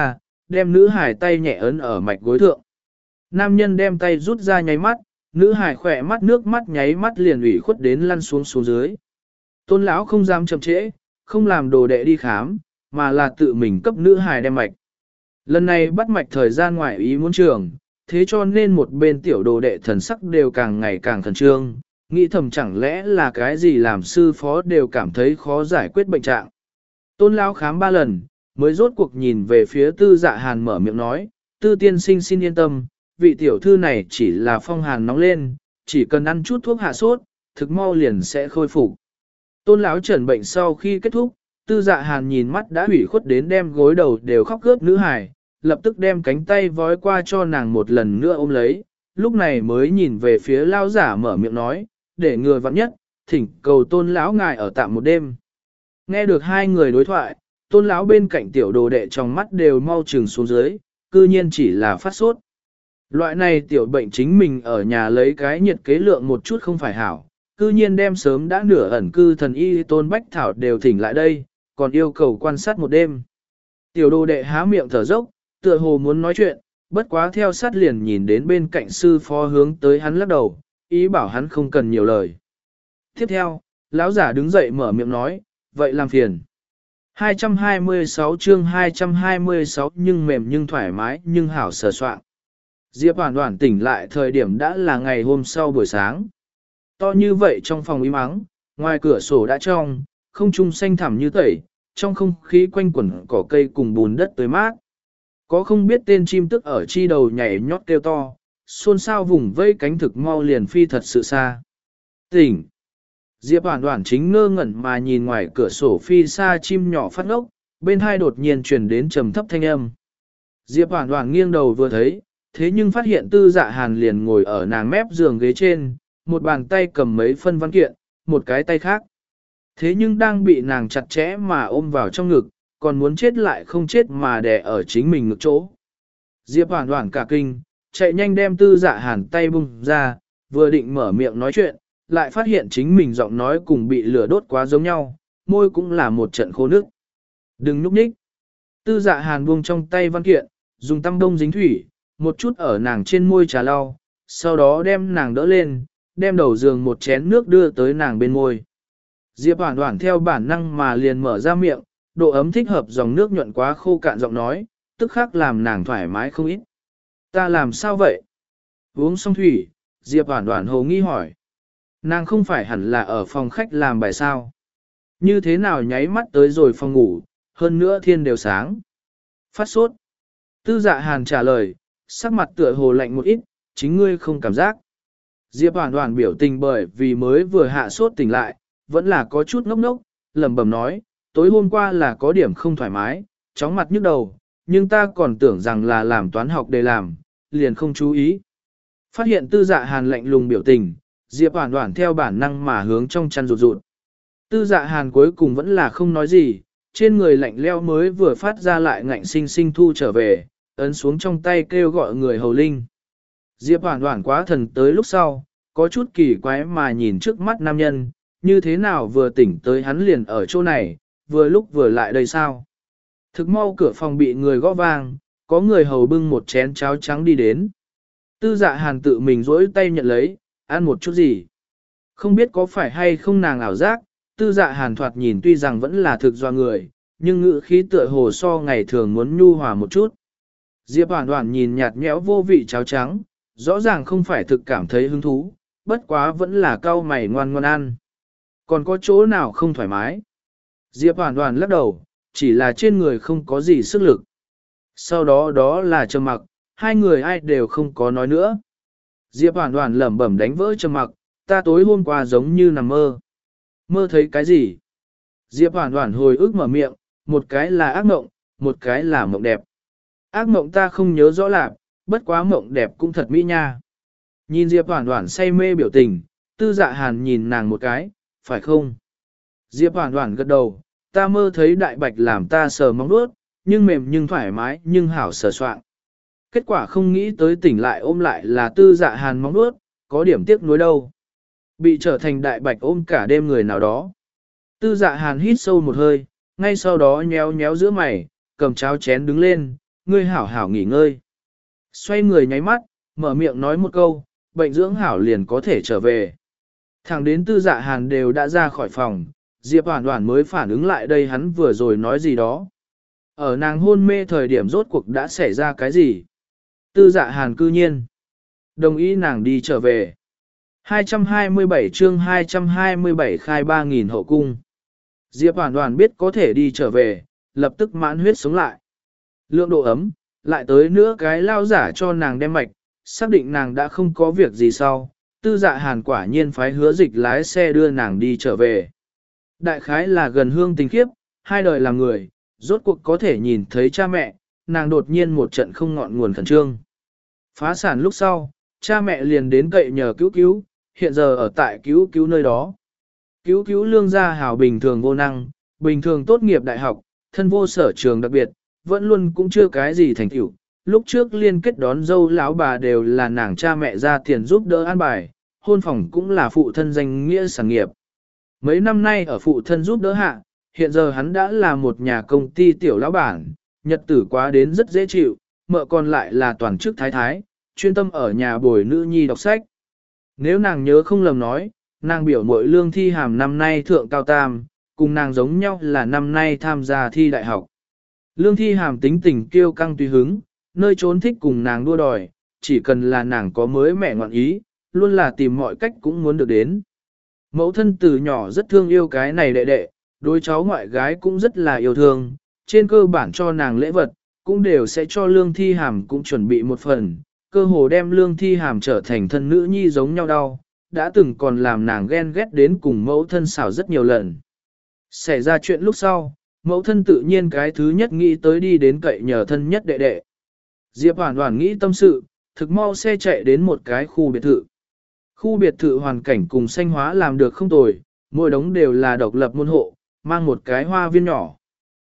đem nữ hải tay nhẹ ấn ở mạch gối thượng. Nam nhân đem tay rút ra nháy mắt, nữ hải khỏe mắt nước mắt nháy mắt liền ủy khuất đến lăn xuống xuống dưới. Tôn lão không dám chậm trễ, không làm đồ đệ đi khám, mà là tự mình cấp nữ hải đem mạch. Lần này bắt mạch thời gian ngoại ý muốn trường, thế cho nên một bên tiểu đồ đệ thần sắc đều càng ngày càng khẩn trương, nghĩ thầm chẳng lẽ là cái gì làm sư phó đều cảm thấy khó giải quyết bệnh trạng. Tôn lão khám ba lần, mới rốt cuộc nhìn về phía tư dạ hàn mở miệng nói, tư tiên sinh xin yên tâm, vị tiểu thư này chỉ là phong hàn nóng lên, chỉ cần ăn chút thuốc hạ sốt, thực mau liền sẽ khôi phục. Tôn lão trần bệnh sau khi kết thúc, tư dạ hàn nhìn mắt đã hủy khuất đến đem gối đầu đều khóc cướp nữ hài, lập tức đem cánh tay vói qua cho nàng một lần nữa ôm lấy, lúc này mới nhìn về phía lao giả mở miệng nói, để người vặn nhất, thỉnh cầu tôn lão ngài ở tạm một đêm. Nghe được hai người đối thoại, tôn lão bên cạnh tiểu đồ đệ trong mắt đều mau trừng xuống dưới, cư nhiên chỉ là phát sốt. Loại này tiểu bệnh chính mình ở nhà lấy cái nhiệt kế lượng một chút không phải hảo, cư nhiên đem sớm đã nửa ẩn cư thần y tôn bách thảo đều thỉnh lại đây, còn yêu cầu quan sát một đêm. Tiểu đồ đệ há miệng thở dốc, tựa hồ muốn nói chuyện, bất quá theo sát liền nhìn đến bên cạnh sư phó hướng tới hắn lắc đầu, ý bảo hắn không cần nhiều lời. Tiếp theo, lão giả đứng dậy mở miệng nói, vậy làm phiền. hai trăm hai mươi sáu chương hai trăm hai mươi sáu nhưng mềm nhưng thoải mái nhưng hảo sờ soạn. Diệp Hoàn Hoàn tỉnh lại thời điểm đã là ngày hôm sau buổi sáng. To như vậy trong phòng im ắng, ngoài cửa sổ đã trong, không trung xanh thẳm như tẩy, trong không khí quanh quẩn cỏ cây cùng bùn đất tươi mát. Có không biết tên chim tức ở chi đầu nhảy nhót kêu to, xôn xao vùng vây cánh thực mau liền phi thật sự xa. Tỉnh! Diệp Hoàn Hoàn chính ngơ ngẩn mà nhìn ngoài cửa sổ phi xa chim nhỏ phát ngốc, bên hai đột nhiên truyền đến trầm thấp thanh âm. Diệp Hoàn Hoàn nghiêng đầu vừa thấy, thế nhưng phát hiện tư dạ hàn liền ngồi ở nàng mép giường ghế trên, một bàn tay cầm mấy phân văn kiện, một cái tay khác. Thế nhưng đang bị nàng chặt chẽ mà ôm vào trong ngực, còn muốn chết lại không chết mà đè ở chính mình ngực chỗ. Diệp Hoàn Hoàn cả kinh, chạy nhanh đem tư dạ hàn tay bung ra, vừa định mở miệng nói chuyện, lại phát hiện chính mình giọng nói cùng bị lửa đốt quá giống nhau, môi cũng là một trận khô nước. Đừng núp ních. Tư dạ hàn buông trong tay văn kiện, dùng tăm đông dính thủy, một chút ở nàng trên môi trà lau, sau đó đem nàng đỡ lên, đem đầu giường một chén nước đưa tới nàng bên môi. Diệp Hoàn Hoàn theo bản năng mà liền mở ra miệng, độ ấm thích hợp dòng nước nhuận quá khô cạn giọng nói, tức khắc làm nàng thoải mái không ít. Ta làm sao vậy? Uống xong thủy, Diệp Hoàn Hoàn hồ nghi hỏi. Nàng không phải hẳn là ở phòng khách làm bài sao? Như thế nào nháy mắt tới rồi phòng ngủ, hơn nữa thiên đều sáng. Phát sốt. Tư dạ hàn trả lời, sắc mặt tựa hồ lạnh một ít, chính ngươi không cảm giác. Diệp Hoàn Hoàn biểu tình bởi vì mới vừa hạ sốt tỉnh lại, vẫn là có chút ngốc ngốc, lẩm bẩm nói, tối hôm qua là có điểm không thoải mái, chóng mặt nhức đầu, nhưng ta còn tưởng rằng là làm toán học để làm, liền không chú ý. Phát hiện tư dạ hàn lạnh lùng biểu tình, Diệp Hoàn Hoàn theo bản năng mà hướng trong chăn rụt rụt. Tư dạ hàn cuối cùng vẫn là không nói gì, trên người lạnh leo mới vừa phát ra lại ngạnh sinh sinh thu trở về, ấn xuống trong tay kêu gọi người hầu linh. Diệp Hoàn Hoàn quá thần tới lúc sau, có chút kỳ quái mà nhìn trước mắt nam nhân, như thế nào vừa tỉnh tới hắn liền ở chỗ này, vừa lúc vừa lại đây sao. Thực mau cửa phòng bị người gõ vang, có người hầu bưng một chén cháo trắng đi đến. Tư dạ hàn tự mình rỗi tay nhận lấy, ăn một chút gì. Không biết có phải hay không nàng ảo giác, tư dạ hàn thoạt nhìn tuy rằng vẫn là thực do người, nhưng ngữ khí tựa hồ so ngày thường muốn nhu hòa một chút. Diệp Hoàn Hoàn nhìn nhạt nhẽo vô vị cháo trắng, rõ ràng không phải thực cảm thấy hứng thú, bất quá vẫn là cau mày ngoan ngoan ăn. Còn có chỗ nào không thoải mái? Diệp Hoàn Hoàn lắc đầu, chỉ là trên người không có gì sức lực. Sau đó đó là trầm mặc, hai người ai đều không có nói nữa. Diệp Hoàn Hoàn lẩm bẩm đánh vỡ trầm mặc, ta tối hôm qua giống như nằm mơ. Mơ thấy cái gì? Diệp Hoàn Hoàn hồi ức mở miệng, một cái là ác mộng, một cái là mộng đẹp. Ác mộng ta không nhớ rõ lạc, bất quá mộng đẹp cũng thật mỹ nha. Nhìn Diệp Hoàn Hoàn say mê biểu tình, tư dạ hàn nhìn nàng một cái, phải không? Diệp Hoàn Hoàn gật đầu, ta mơ thấy đại bạch làm ta sờ móng nuốt, nhưng mềm nhưng thoải mái nhưng hảo sờ soạn. Kết quả không nghĩ tới tỉnh lại ôm lại là tư dạ hàn móng nuốt, có điểm tiếc nuối đâu. Bị trở thành đại bạch ôm cả đêm người nào đó. Tư dạ hàn hít sâu một hơi, ngay sau đó nhéo nhéo giữa mày, cầm cháo chén đứng lên, ngươi hảo hảo nghỉ ngơi. Xoay người nháy mắt, mở miệng nói một câu, bệnh dưỡng hảo liền có thể trở về. Thẳng đến tư dạ hàn đều đã ra khỏi phòng, Diệp Hoản Hoản mới phản ứng lại đây hắn vừa rồi nói gì đó. Ở nàng hôn mê thời điểm rốt cuộc đã xảy ra cái gì? Tư dạ hàn cư nhiên. Đồng ý nàng đi trở về. hai trăm hai mươi bảy chương hai trăm hai mươi bảy khai ba nghìn hậu cung. Diệp Hoản Hoản biết có thể đi trở về, lập tức mãn huyết sống lại. Lượng độ ấm, lại tới nữa cái lao giả cho nàng đem mạch, xác định nàng đã không có việc gì sau. Tư dạ hàn quả nhiên phái hứa dịch lái xe đưa nàng đi trở về. Đại khái là gần hương tình khiếp, hai đời làm người, rốt cuộc có thể nhìn thấy cha mẹ, nàng đột nhiên một trận không ngọn nguồn khẩn trương. Phá sản lúc sau, cha mẹ liền đến cậy nhờ cứu cứu, hiện giờ ở tại cứu cứu nơi đó. Cứu cứu lương gia hảo bình thường vô năng, bình thường tốt nghiệp đại học, thân vô sở trường đặc biệt, vẫn luôn cũng chưa cái gì thành tựu. Lúc trước liên kết đón dâu lão bà đều là nàng cha mẹ ra tiền giúp đỡ an bài, hôn phòng cũng là phụ thân danh nghĩa sản nghiệp. Mấy năm nay ở phụ thân giúp đỡ hạ, hiện giờ hắn đã là một nhà công ty tiểu lão bản, nhật tử quá đến rất dễ chịu, mợ còn lại là toàn chức thái thái, chuyên tâm ở nhà bồi nữ nhi đọc sách. Nếu nàng nhớ không lầm nói, nàng biểu muội lương thi hàm năm nay thượng cao tam, cùng nàng giống nhau là năm nay tham gia thi đại học. Lương thi hàm tính tình kiêu căng tùy hứng, nơi trốn thích cùng nàng đua đòi, chỉ cần là nàng có mới mẹ ngoạn ý, luôn là tìm mọi cách cũng muốn được đến. Mẫu thân từ nhỏ rất thương yêu cái này đệ đệ, đối cháu ngoại gái cũng rất là yêu thương, trên cơ bản cho nàng lễ vật, cũng đều sẽ cho lương thi hàm cũng chuẩn bị một phần, cơ hồ đem lương thi hàm trở thành thân nữ nhi giống nhau đau, đã từng còn làm nàng ghen ghét đến cùng mẫu thân xảo rất nhiều lần. Xảy ra chuyện lúc sau, mẫu thân tự nhiên cái thứ nhất nghĩ tới đi đến cậy nhờ thân nhất đệ đệ. Diệp Hoản Hoản nghĩ tâm sự, thực mau xe chạy đến một cái khu biệt thự. Khu biệt thự hoàn cảnh cùng xanh hóa làm được không tồi, mỗi đống đều là độc lập môn hộ, mang một cái hoa viên nhỏ.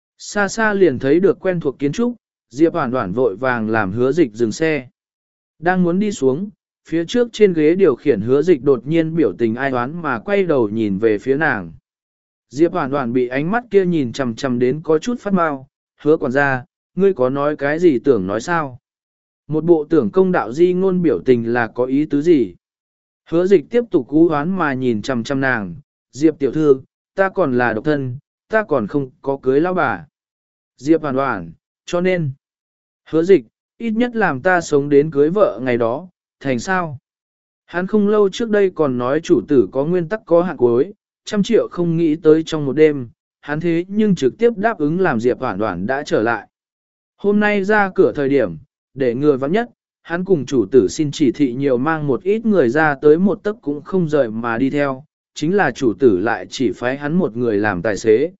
Xa xa liền thấy được quen thuộc kiến trúc, Diệp Hoản Hoản vội vàng làm hứa dịch dừng xe. Đang muốn đi xuống, phía trước trên ghế điều khiển hứa dịch đột nhiên biểu tình ai oán mà quay đầu nhìn về phía nàng. Diệp Hoản Hoản bị ánh mắt kia nhìn chằm chằm đến có chút phát mau, hứa quản gia, ngươi có nói cái gì tưởng nói sao? Một bộ tưởng công đạo di ngôn biểu tình là có ý tứ gì? Hứa dịch tiếp tục cú hoán mà nhìn chằm chằm nàng, Diệp tiểu thư, ta còn là độc thân, ta còn không có cưới lão bà. Diệp Hoản Hoản, cho nên, hứa dịch, ít nhất làm ta sống đến cưới vợ ngày đó, thành sao? Hắn không lâu trước đây còn nói chủ tử có nguyên tắc có hạn cuối, trăm triệu không nghĩ tới trong một đêm, hắn thế nhưng trực tiếp đáp ứng làm Diệp Hoản Hoản đã trở lại. Hôm nay ra cửa thời điểm, để người vắng nhất, hắn cùng chủ tử xin chỉ thị nhiều mang một ít người ra tới một tấc cũng không rời mà đi theo, chính là chủ tử lại chỉ phái hắn một người làm tài xế.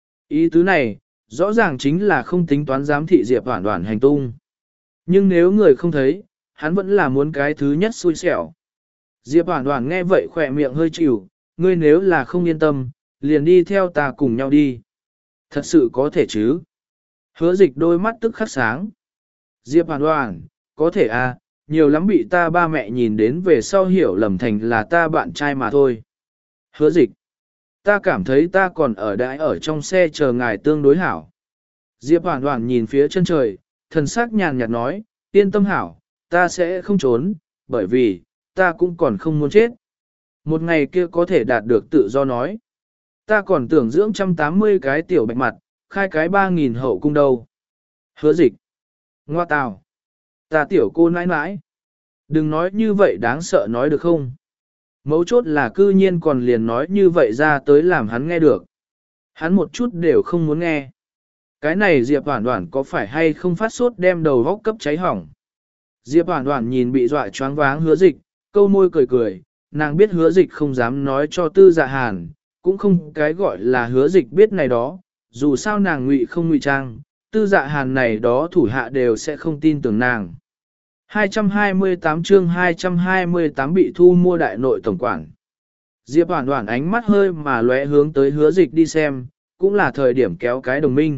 Ý tứ này, rõ ràng chính là không tính toán giám thị Diệp Hoản Hoản hành tung. Nhưng nếu người không thấy, hắn vẫn là muốn cái thứ nhất xui xẻo. Diệp Hoản Hoản nghe vậy khỏe miệng hơi chịu, ngươi nếu là không yên tâm, liền đi theo ta cùng nhau đi. Thật sự có thể chứ? Hứa dịch đôi mắt tức khắc sáng. Diệp Hoản Hoản, có thể à, nhiều lắm bị ta ba mẹ nhìn đến về sau hiểu lầm thành là ta bạn trai mà thôi. Hứa dịch, ta cảm thấy ta còn ở đãi ở trong xe chờ ngài tương đối hảo. Diệp Hoản Hoản nhìn phía chân trời, thần sắc nhàn nhạt nói, yên tâm hảo, ta sẽ không trốn, bởi vì, ta cũng còn không muốn chết. Một ngày kia có thể đạt được tự do nói. Ta còn tưởng dưỡng một trăm tám mươi cái tiểu bạch mặt, khai cái ba nghìn hậu cung đâu. Hứa dịch. Ngoa tào. Ta tiểu cô nãi nãi. Đừng nói như vậy đáng sợ nói được không? Mấu chốt là cư nhiên còn liền nói như vậy ra tới làm hắn nghe được. Hắn một chút đều không muốn nghe. Cái này Diệp Hoản Hoản có phải hay không phát sốt đem đầu góc cấp cháy hỏng. Diệp Hoản Hoản nhìn bị dọa choáng váng hứa dịch, câu môi cười cười, nàng biết hứa dịch không dám nói cho tư dạ hàn, cũng không cái gọi là hứa dịch biết này đó, dù sao nàng ngụy không ngụy trang, tư dạ hàn này đó thủ hạ đều sẽ không tin tưởng nàng. hai trăm hai mươi tám chương hai trăm hai mươi tám bị thu mua đại nội tổng quản. Diệp Hoản Hoản ánh mắt hơi mà lóe hướng tới hứa dịch đi xem, cũng là thời điểm kéo cái đồng minh.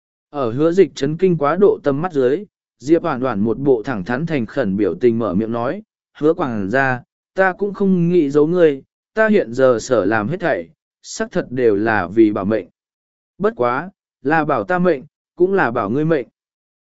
Ở hứa dịch chấn kinh quá độ tâm mắt dưới, Diệp Hoản Hoản một bộ thẳng thắn thành khẩn biểu tình mở miệng nói, hứa quảng ra, ta cũng không nghĩ giấu ngươi, ta hiện giờ sở làm hết thảy, xác thật đều là vì bảo mệnh. Bất quá, là bảo ta mệnh, cũng là bảo ngươi mệnh.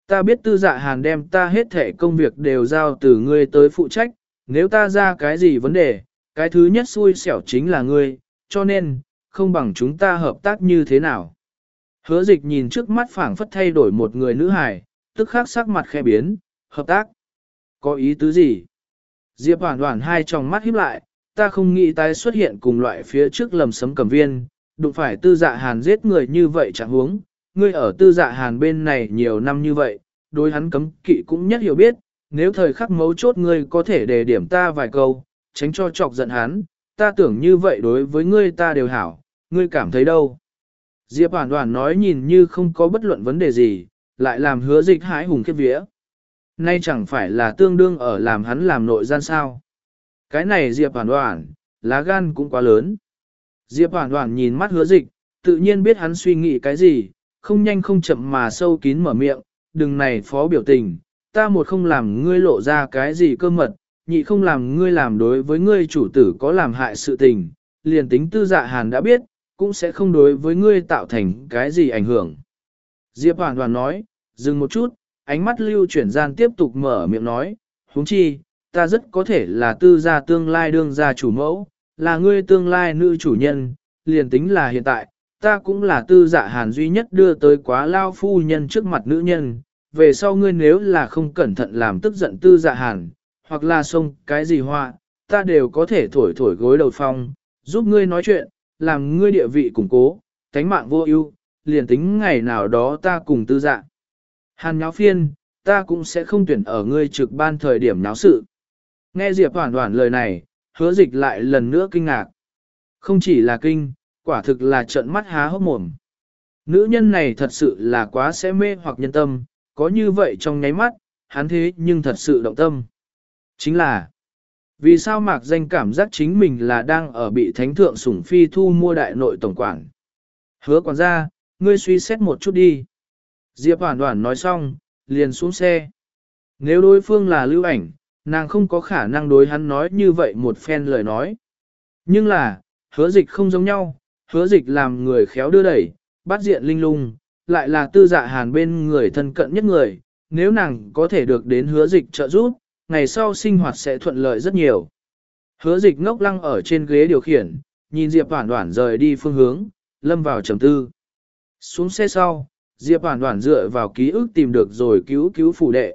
Ta biết tư dạ hàn đem ta hết thể công việc đều giao từ ngươi tới phụ trách, nếu ta ra cái gì vấn đề, cái thứ nhất xui xẻo chính là ngươi, cho nên, không bằng chúng ta hợp tác như thế nào. Hứa dịch nhìn trước mắt phảng phất thay đổi một người nữ hài, tức khắc sắc mặt khẽ biến, hợp tác. Có ý tứ gì? Diệp Hoản Hoản hai tròng mắt híp lại, ta không nghĩ tái xuất hiện cùng loại phía trước lầm sấm cầm viên, đụng phải tư dạ hàn giết người như vậy chẳng huống. Ngươi ở tư dạ hàn bên này nhiều năm như vậy, đối hắn cấm kỵ cũng nhất hiểu biết, nếu thời khắc mấu chốt ngươi có thể đề điểm ta vài câu, tránh cho chọc giận hắn, ta tưởng như vậy đối với ngươi ta đều hảo, ngươi cảm thấy đâu? Diệp Hoản Hoản nói nhìn như không có bất luận vấn đề gì, lại làm hứa dịch hãi hùng khiếp vía. Nay chẳng phải là tương đương ở làm hắn làm nội gian sao. Cái này Diệp Hoản Hoản, lá gan cũng quá lớn. Diệp Hoản Hoản nhìn mắt hứa dịch, tự nhiên biết hắn suy nghĩ cái gì, không nhanh không chậm mà sâu kín mở miệng, đừng này phó biểu tình, ta một không làm ngươi lộ ra cái gì cơ mật, nhị không làm ngươi làm đối với ngươi chủ tử có làm hại sự tình, liền tính tư dạ hàn đã biết, cũng sẽ không đối với ngươi tạo thành cái gì ảnh hưởng. Diệp Hoản Hoản nói, dừng một chút, ánh mắt lưu chuyển gian tiếp tục mở miệng nói, huống chi, ta rất có thể là tư gia tương lai đương gia chủ mẫu, là ngươi tương lai nữ chủ nhân, liền tính là hiện tại, ta cũng là tư dạ hàn duy nhất đưa tới quá lao phu nhân trước mặt nữ nhân, về sau ngươi nếu là không cẩn thận làm tức giận tư dạ hàn, hoặc là xông cái gì hoa, ta đều có thể thổi thổi gối đầu phong, giúp ngươi nói chuyện, làm ngươi địa vị củng cố, tánh mạng vô ưu, liền tính ngày nào đó ta cùng tư dạ. Hàn nháo phiên, ta cũng sẽ không tuyển ở ngươi trực ban thời điểm náo sự. Nghe Diệp Hoản Hoản lời này, hứa dịch lại lần nữa kinh ngạc. Không chỉ là kinh, quả thực là trợn mắt há hốc mồm. Nữ nhân này thật sự là quá sẽ mê hoặc nhân tâm, có như vậy trong nháy mắt, hắn thế nhưng thật sự động tâm. Chính là, vì sao Mạc Danh cảm giác chính mình là đang ở bị thánh thượng sủng phi thu mua đại nội tổng quản. Hứa quản gia, ngươi suy xét một chút đi. Diệp Hoản Hoản nói xong, liền xuống xe. Nếu đối phương là Lưu Ảnh, nàng không có khả năng đối hắn nói như vậy một phen lời nói. Nhưng là, hứa dịch không giống nhau, hứa dịch làm người khéo đưa đẩy, bắt diện linh lung, lại là tư dạ hàn bên người thân cận nhất người, nếu nàng có thể được đến hứa dịch trợ giúp, ngày sau sinh hoạt sẽ thuận lợi rất nhiều. Hứa dịch ngốc lăng ở trên ghế điều khiển, nhìn Diệp Hoản Hoản rời đi phương hướng, lâm vào trầm tư. Xuống xe sau, Diệp Hoản Hoản dựa vào ký ức tìm được rồi cứu cứu phủ đệ.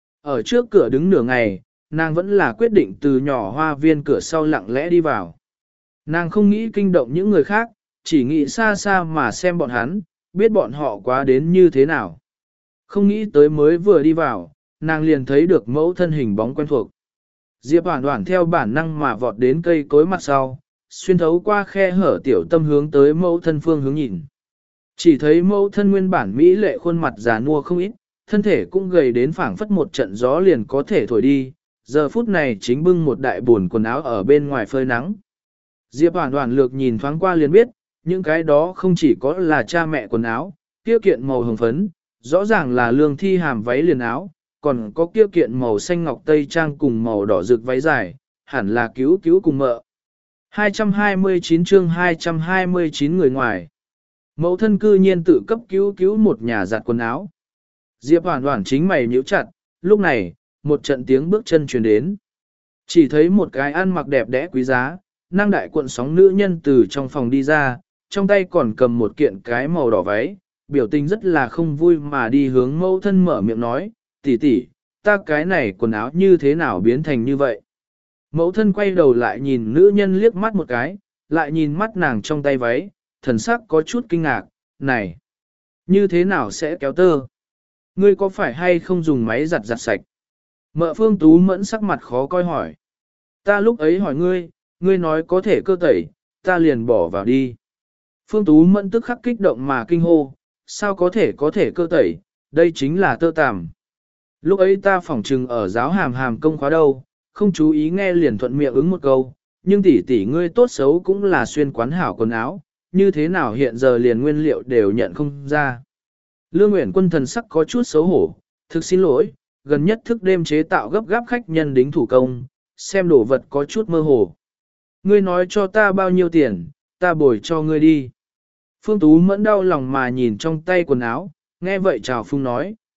Ở trước cửa đứng nửa ngày, nàng vẫn là quyết định từ nhỏ hoa viên cửa sau lặng lẽ đi vào. Nàng không nghĩ kinh động những người khác, chỉ nghĩ xa xa mà xem bọn hắn, biết bọn họ quá đến như thế nào. Không nghĩ tới mới vừa đi vào, nàng liền thấy được mẫu thân hình bóng quen thuộc. Diệp Hoản Hoản theo bản năng mà vọt đến cây cối mặt sau, xuyên thấu qua khe hở tiểu tâm hướng tới mẫu thân phương hướng nhìn. Chỉ thấy mẫu thân nguyên bản mỹ lệ khuôn mặt già nua không ít, thân thể cũng gầy đến phảng phất một trận gió liền có thể thổi đi, giờ phút này chính bưng một đại buồn quần áo ở bên ngoài phơi nắng. Diệp Hoản Hoản lược nhìn thoáng qua liền biết, những cái đó không chỉ có là cha mẹ quần áo, kia kiện màu hồng phấn, rõ ràng là lương thi hàm váy liền áo, còn có kia kiện màu xanh ngọc tây trang cùng màu đỏ rực váy dài, hẳn là cứu cứu cùng mợ. hai trăm hai mươi chín chương hai trăm hai mươi chín người ngoài. Mẫu thân cư nhiên tự cấp cứu cứu một nhà giặt quần áo. Diệp Hoản Hoản chính mày nhíu chặt, lúc này, một trận tiếng bước chân truyền đến. Chỉ thấy một cái ăn mặc đẹp đẽ quý giá, năng đại cuộn sóng nữ nhân từ trong phòng đi ra, trong tay còn cầm một kiện cái màu đỏ váy, biểu tình rất là không vui mà đi hướng mẫu thân mở miệng nói, tỷ tỷ, ta cái này quần áo như thế nào biến thành như vậy. Mẫu thân quay đầu lại nhìn nữ nhân liếc mắt một cái, lại nhìn mắt nàng trong tay váy, thần sắc có chút kinh ngạc, này, như thế nào sẽ kéo tơ? Ngươi có phải hay không dùng máy giặt giặt sạch? Mợ Phương Tú Mẫn sắc mặt khó coi hỏi. Ta lúc ấy hỏi ngươi, ngươi nói có thể cơ tẩy, ta liền bỏ vào đi. Phương Tú Mẫn tức khắc kích động mà kinh hô, sao có thể có thể cơ tẩy, đây chính là tơ tằm. Lúc ấy ta phỏng trừng ở giáo hàm hàm công khóa đâu, không chú ý nghe liền thuận miệng ứng một câu, nhưng tỷ tỷ ngươi tốt xấu cũng là xuyên quán hảo quần áo, như thế nào hiện giờ liền nguyên liệu đều nhận không ra. Lương Uyển Quân thần sắc có chút xấu hổ, thực xin lỗi, gần nhất thức đêm chế tạo gấp gáp khách nhân đính thủ công, xem đồ vật có chút mơ hồ. Ngươi nói cho ta bao nhiêu tiền, ta bồi cho ngươi đi. Phương Tú Mẫn đau lòng mà nhìn trong tay quần áo, nghe vậy chào phung nói,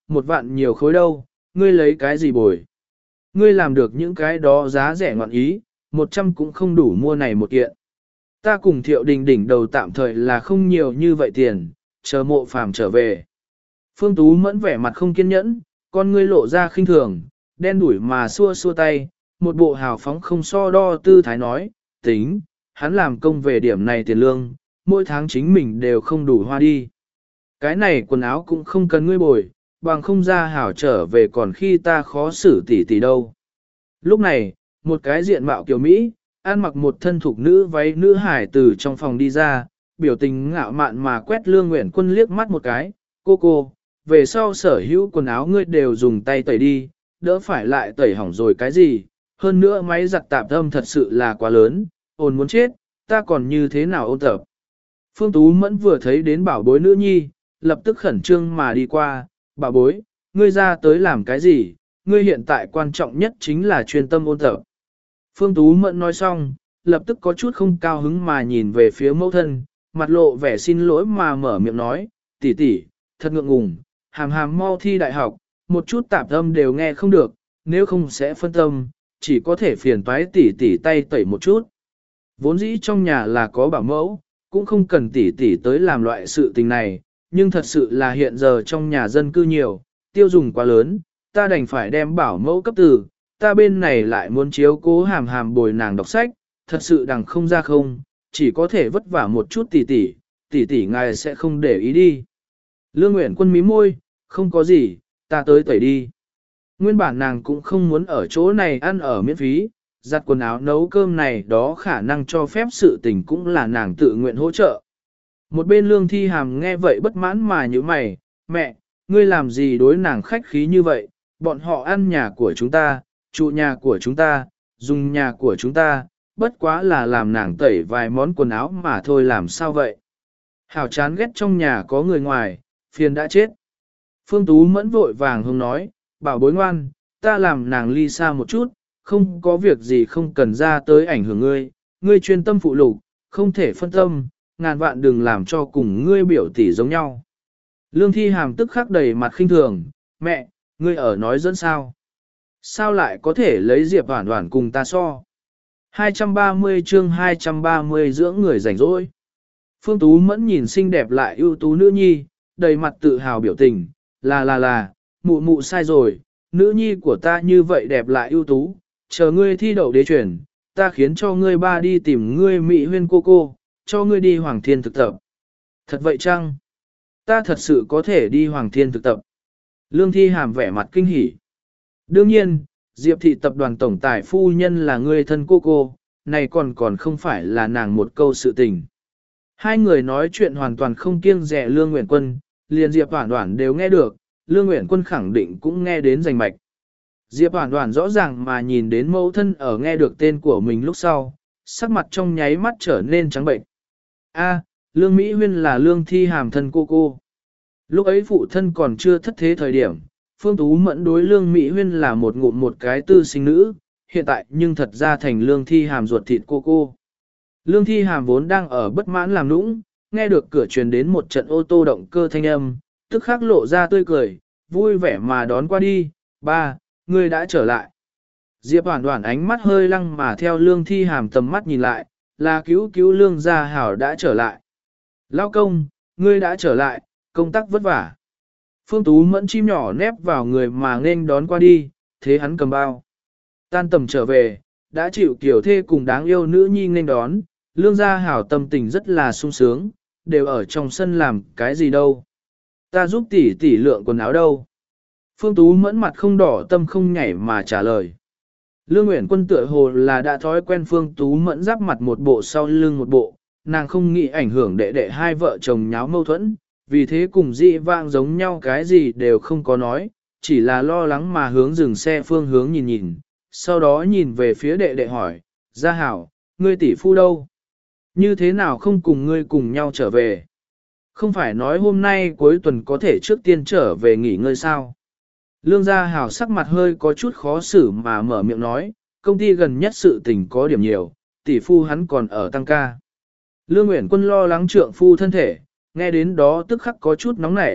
một vạn nhiều khối đâu, ngươi lấy cái gì bồi. Ngươi làm được những cái đó giá rẻ ngoạn ý, một trăm cũng không đủ mua này một kiện. Ta cùng thiệu đình đỉnh đầu tạm thời là không nhiều như vậy tiền, chờ mộ phàm trở về. Phương Tú mẫn vẻ mặt không kiên nhẫn, con ngươi lộ ra khinh thường, đen đuổi mà xua xua tay, một bộ hào phóng không so đo tư thái nói, tính, hắn làm công về điểm này tiền lương, mỗi tháng chính mình đều không đủ hoa đi. Cái này quần áo cũng không cần ngươi bồi, bằng không ra hảo trở về còn khi ta khó xử tỉ tỉ đâu. Lúc này, một cái diện mạo kiểu Mỹ, ăn mặc một thân thục nữ váy nữ hải từ trong phòng đi ra, biểu tình ngạo mạn mà quét Lương Nguyện Quân liếc mắt một cái, cô cô, về sau sở hữu quần áo ngươi đều dùng tay tẩy đi, đỡ phải lại tẩy hỏng rồi cái gì, hơn nữa máy giặt tạp âm thật sự là quá lớn, ồn muốn chết, ta còn như thế nào ôn tập. Phương Tú Mẫn vừa thấy đến bảo bối nữ nhi, lập tức khẩn trương mà đi qua, bảo bối, ngươi ra tới làm cái gì, ngươi hiện tại quan trọng nhất chính là chuyên tâm ôn tập. Phương Tú Mẫn nói xong, lập tức có chút không cao hứng mà nhìn về phía mẫu thân, mặt lộ vẻ xin lỗi mà mở miệng nói, tỷ tỷ, thật ngượng ngùng, hàm hàm mau thi đại học, một chút tạp âm đều nghe không được, nếu không sẽ phân tâm, chỉ có thể phiền toái tỷ tỷ tay tẩy một chút. Vốn dĩ trong nhà là có bảo mẫu, cũng không cần tỷ tỷ tới làm loại sự tình này, nhưng thật sự là hiện giờ trong nhà dân cư nhiều, tiêu dùng quá lớn, ta đành phải đem bảo mẫu cấp từ, ta bên này lại muốn chiếu cố hàm hàm bồi nàng đọc sách, thật sự đằng không ra không, chỉ có thể vất vả một chút tỷ tỷ, tỷ tỷ ngài sẽ không để ý đi. Lương Nguyện Quân mí môi, không có gì, ta tới tẩy đi. Nguyên bản nàng cũng không muốn ở chỗ này ăn ở miễn phí, giặt quần áo nấu cơm này đó khả năng cho phép sự tình cũng là nàng tự nguyện hỗ trợ. Một bên Lương Thi Hàm nghe vậy bất mãn mà như mày, mẹ, ngươi làm gì đối nàng khách khí như vậy, bọn họ ăn nhà của chúng ta, trụ nhà của chúng ta, dùng nhà của chúng ta, bất quá là làm nàng tẩy vài món quần áo mà thôi làm sao vậy. Hảo chán ghét trong nhà có người ngoài, phiền đã chết. Phương Tú Mẫn vội vàng hông nói, bảo bối ngoan, ta làm nàng ly xa một chút, không có việc gì không cần ra tới ảnh hưởng ngươi, ngươi chuyên tâm phụ lục, không thể phân tâm, ngàn vạn đừng làm cho cùng ngươi biểu tỷ giống nhau. Lương Thi Hàm tức khắc đầy mặt khinh thường, mẹ, ngươi ở nói dẫn sao? Sao lại có thể lấy Diệp Hoản Hoản cùng ta so? hai trăm ba mươi chương hai trăm ba mươi dưỡng người rảnh rỗi. Phương Tú Mẫn nhìn xinh đẹp lại ưu tú nữ nhi, đầy mặt tự hào biểu tình, là là là, mụ mụ sai rồi, nữ nhi của ta như vậy đẹp lại ưu tú, chờ ngươi thi đậu đế truyền, ta khiến cho ngươi ba đi tìm ngươi Mỹ Huyên cô cô, cho ngươi đi Hoàng Thiên thực tập. Thật vậy chăng? Ta thật sự có thể đi Hoàng Thiên thực tập. Lương Thi Hàm vẻ mặt kinh hỉ. Đương nhiên, Diệp thị tập đoàn tổng tài phu nhân là ngươi thân cô cô, này còn còn không phải là nàng một câu sự tình. Hai người nói chuyện hoàn toàn không kiêng dè Lương Nguyện Quân, liền Diệp Hoản Hoản đều nghe được, Lương Nguyện Quân khẳng định cũng nghe đến rành mạch. Diệp Hoản Hoản rõ ràng mà nhìn đến mẫu thân ở nghe được tên của mình lúc sau, sắc mặt trong nháy mắt trở nên trắng bệnh. A, Lương Mỹ Huyên là Lương Thi Hàm thân cô cô. Lúc ấy phụ thân còn chưa thất thế thời điểm, Phương Tú Mẫn đối Lương Mỹ Huyên là một ngụm một cái tư sinh nữ, hiện tại nhưng thật ra thành Lương Thi Hàm ruột thịt cô cô. Lương Thi Hàm vốn đang ở bất mãn làm nũng, nghe được cửa truyền đến một trận ô tô động cơ thanh âm, tức khắc lộ ra tươi cười, vui vẻ mà đón qua đi, ba, ngươi đã trở lại. Diệp Hoản Hoản ánh mắt hơi lăng mà theo Lương Thi Hàm tầm mắt nhìn lại, là cứu cứu Lương Gia Hảo đã trở lại. Lao công, ngươi đã trở lại, công tác vất vả. Phương Tú Mẫn chim nhỏ nép vào người mà nên đón qua đi, thế hắn cầm bao. Tan tầm trở về, đã chịu kiểu thê cùng đáng yêu nữ nhi nên đón, Lương Gia Hảo tâm tình rất là sung sướng, đều ở trong sân làm cái gì đâu. Ta giúp tỷ tỷ lượng quần áo đâu. Phương Tú Mẫn mặt không đỏ tâm không nhảy mà trả lời. Lương Nguyện Quân tựa hồ là đã thói quen Phương Tú Mẫn giáp mặt một bộ sau lưng một bộ, nàng không nghĩ ảnh hưởng đệ đệ hai vợ chồng nháo mâu thuẫn, vì thế cùng dị vang giống nhau cái gì đều không có nói, chỉ là lo lắng mà hướng dừng xe phương hướng nhìn nhìn, sau đó nhìn về phía đệ đệ hỏi, Gia Hảo, ngươi tỷ phu đâu? Như thế nào không cùng ngươi cùng nhau trở về? Không phải nói hôm nay cuối tuần có thể trước tiên trở về nghỉ ngơi sao? Lương Gia Hảo sắc mặt hơi có chút khó xử mà mở miệng nói, công ty gần nhất sự tình có điểm nhiều, tỷ phu hắn còn ở tăng ca. Lương Nguyện Quân lo lắng trượng phu thân thể, nghe đến đó tức khắc có chút nóng nảy,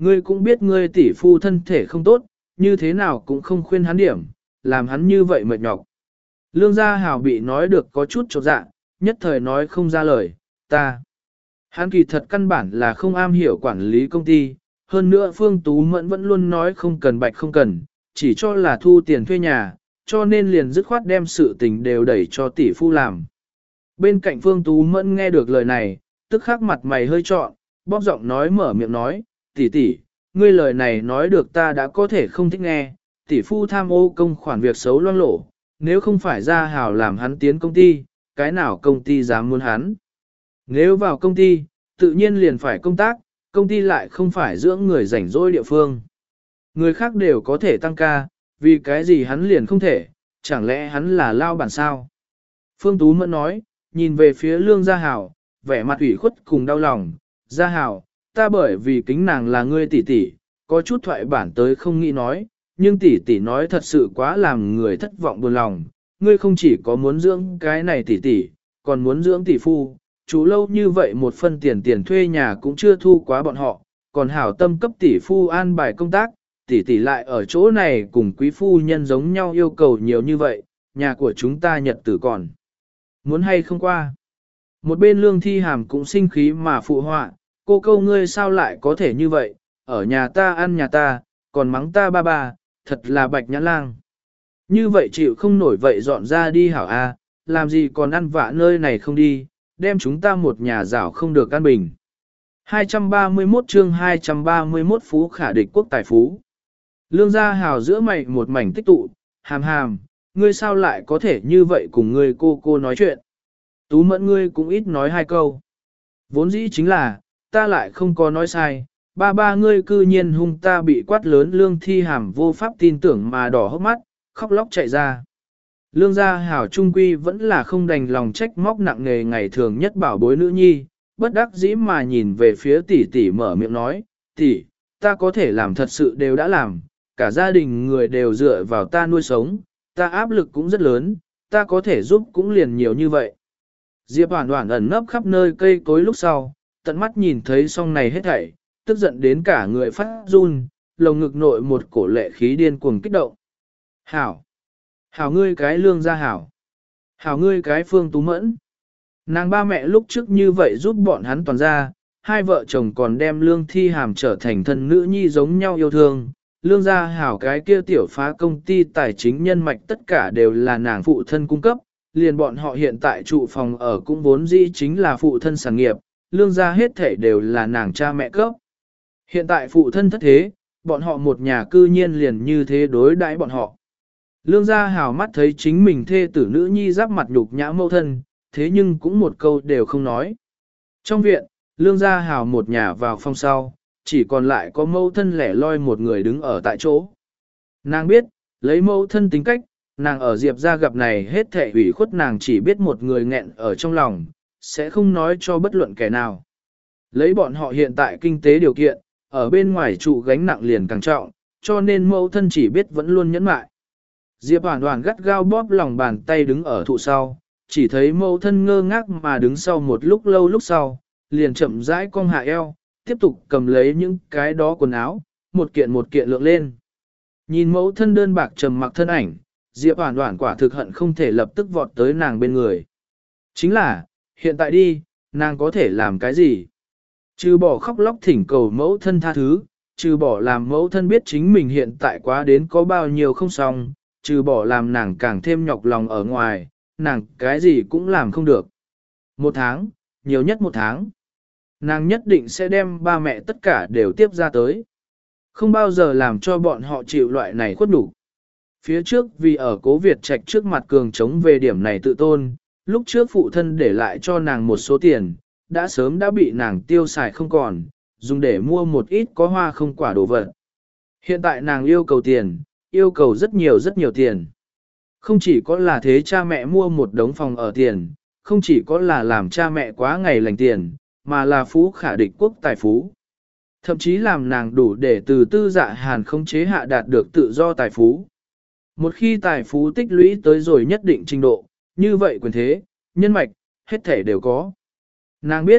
ngươi cũng biết ngươi tỷ phu thân thể không tốt, như thế nào cũng không khuyên hắn điểm, làm hắn như vậy mệt nhọc. Lương Gia Hảo bị nói được có chút chột dạ, nhất thời nói không ra lời, ta. Hắn kỳ thật căn bản là không am hiểu quản lý công ty, hơn nữa Phương Tú Mẫn vẫn luôn nói không cần bạch không cần, chỉ cho là thu tiền thuê nhà, cho nên liền dứt khoát đem sự tình đều đẩy cho tỷ phu làm. Bên cạnh Phương Tú Mẫn nghe được lời này, tức khắc mặt mày hơi trọn, bóp giọng nói mở miệng nói, tỷ tỷ, ngươi lời này nói được ta đã có thể không thích nghe, tỷ phu tham ô công khoản việc xấu loang lổ, nếu không phải Gia Hảo làm hắn tiến công ty, cái nào công ty dám muốn hắn. Nếu vào công ty, tự nhiên liền phải công tác, công ty lại không phải dưỡng người rảnh rỗi địa phương. Người khác đều có thể tăng ca, vì cái gì hắn liền không thể, chẳng lẽ hắn là lao bản sao? Phương Tú Mẫn nói, nhìn về phía Lương Gia Hảo, vẻ mặt ủy khuất cùng đau lòng, Gia Hảo, ta bởi vì kính nàng là ngươi tỷ tỷ, có chút thoại bản tới không nghĩ nói, nhưng tỷ tỷ nói thật sự quá làm người thất vọng buồn lòng, ngươi không chỉ có muốn dưỡng cái này tỷ tỷ, còn muốn dưỡng tỷ phu, chú lâu như vậy một phân tiền tiền thuê nhà cũng chưa thu quá bọn họ, còn hảo tâm cấp tỷ phu an bài công tác, tỷ tỷ lại ở chỗ này cùng quý phu nhân giống nhau yêu cầu nhiều như vậy, nhà của chúng ta nhật tử còn. Muốn hay không qua? Một bên Lương Thi Hàm cũng sinh khí mà phụ họa, cô câu ngươi sao lại có thể như vậy, ở nhà ta ăn nhà ta, còn mắng ta ba ba, thật là bạch nhãn lang. Như vậy chịu không nổi vậy dọn ra đi hảo a, làm gì còn ăn vạ nơi này không đi, đem chúng ta một nhà rảo không được an bình. hai trăm ba mươi mốt chương hai trăm ba mươi mốt phú khả địch quốc tài phú. Lương Gia Hào giữa mày một mảnh tích tụ, hàm hàm, ngươi sao lại có thể như vậy cùng ngươi cô cô nói chuyện. Tú Mẫn ngươi cũng ít nói hai câu. Vốn dĩ chính là, ta lại không có nói sai, ba ba ngươi cư nhiên hung ta bị quát lớn. Lương Thi Hàm vô pháp tin tưởng mà đỏ hốc mắt, khóc lóc chạy ra. Lương Gia Hảo trung quy vẫn là không đành lòng trách móc nặng nề ngày thường nhất bảo bối nữ nhi, bất đắc dĩ mà nhìn về phía tỷ tỷ mở miệng nói, tỷ, ta có thể làm thật sự đều đã làm, cả gia đình người đều dựa vào ta nuôi sống, ta áp lực cũng rất lớn, ta có thể giúp cũng liền nhiều như vậy. Diệp Hoàn Hoàn ẩn nấp khắp nơi cây cối lúc sau, tận mắt nhìn thấy xong này hết thảy, tức giận đến cả người phát run, lồng ngực nội một cổ lệ khí điên cuồng kích động. Hảo! Hảo ngươi cái Lương Gia Hảo! Hảo ngươi cái Phương Tú Mẫn! Nàng ba mẹ lúc trước như vậy giúp bọn hắn toàn ra, hai vợ chồng còn đem Lương Thi Hàm trở thành thân nữ nhi giống nhau yêu thương. Lương Gia Hảo cái kia tiểu phá công ty tài chính nhân mạch tất cả đều là nàng phụ thân cung cấp, liền bọn họ hiện tại trụ phòng ở cũng vốn dĩ chính là phụ thân sản nghiệp, Lương Gia hết thể đều là nàng cha mẹ cấp. Hiện tại phụ thân thất thế, bọn họ một nhà cư nhiên liền như thế đối đãi bọn họ. Lương Gia Hảo mắt thấy chính mình thê tử nữ nhi giáp mặt nhục nhã mâu thân, thế nhưng cũng một câu đều không nói. Trong viện, Lương Gia Hảo một nhà vào phòng sau, chỉ còn lại có mâu thân lẻ loi một người đứng ở tại chỗ. Nàng biết, lấy mâu thân tính cách, nàng ở Diệp gia gặp này hết thệ ủy khuất nàng chỉ biết một người nghẹn ở trong lòng, sẽ không nói cho bất luận kẻ nào. Lấy bọn họ hiện tại kinh tế điều kiện, ở bên ngoài trụ gánh nặng liền càng trọng, cho nên mâu thân chỉ biết vẫn luôn nhẫn mại. Diệp Hoàn Hoàn gắt gao bóp lòng bàn tay đứng ở thụ sau, chỉ thấy mâu thân ngơ ngác mà đứng sau một lúc lâu lúc sau, liền chậm rãi cong hạ eo, tiếp tục cầm lấy những cái đó quần áo, một kiện một kiện lượng lên. Nhìn mẫu thân đơn bạc trầm mặc thân ảnh, Diệp Hoàn Hoàn quả thực hận không thể lập tức vọt tới nàng bên người. Chính là, hiện tại đi, nàng có thể làm cái gì? Trừ bỏ khóc lóc thỉnh cầu mẫu thân tha thứ, trừ bỏ làm mẫu thân biết chính mình hiện tại quá đến có bao nhiêu không xong, trừ bỏ làm nàng càng thêm nhọc lòng ở ngoài, nàng cái gì cũng làm không được. Một tháng, nhiều nhất một tháng. Nàng nhất định sẽ đem ba mẹ tất cả đều tiếp ra tới. Không bao giờ làm cho bọn họ chịu loại này khuất nhục. Phía trước vì ở Cố Việt Trạch trước mặt cường chống về điểm này tự tôn, lúc trước phụ thân để lại cho nàng một số tiền, đã sớm đã bị nàng tiêu xài không còn, dùng để mua một ít có hoa không quả đồ vật. Hiện tại nàng yêu cầu tiền, yêu cầu rất nhiều rất nhiều tiền. Không chỉ có là thế cha mẹ mua một đống phòng ở tiền, không chỉ có là làm cha mẹ quá ngày lành tiền, mà là phú khả địch quốc tài phú. Thậm chí làm nàng đủ để từ tư dạ hàn không chế hạ đạt được tự do tài phú. Một khi tài phú tích lũy tới rồi nhất định trình độ, như vậy quyền thế, nhân mạch, hết thể đều có. Nàng biết,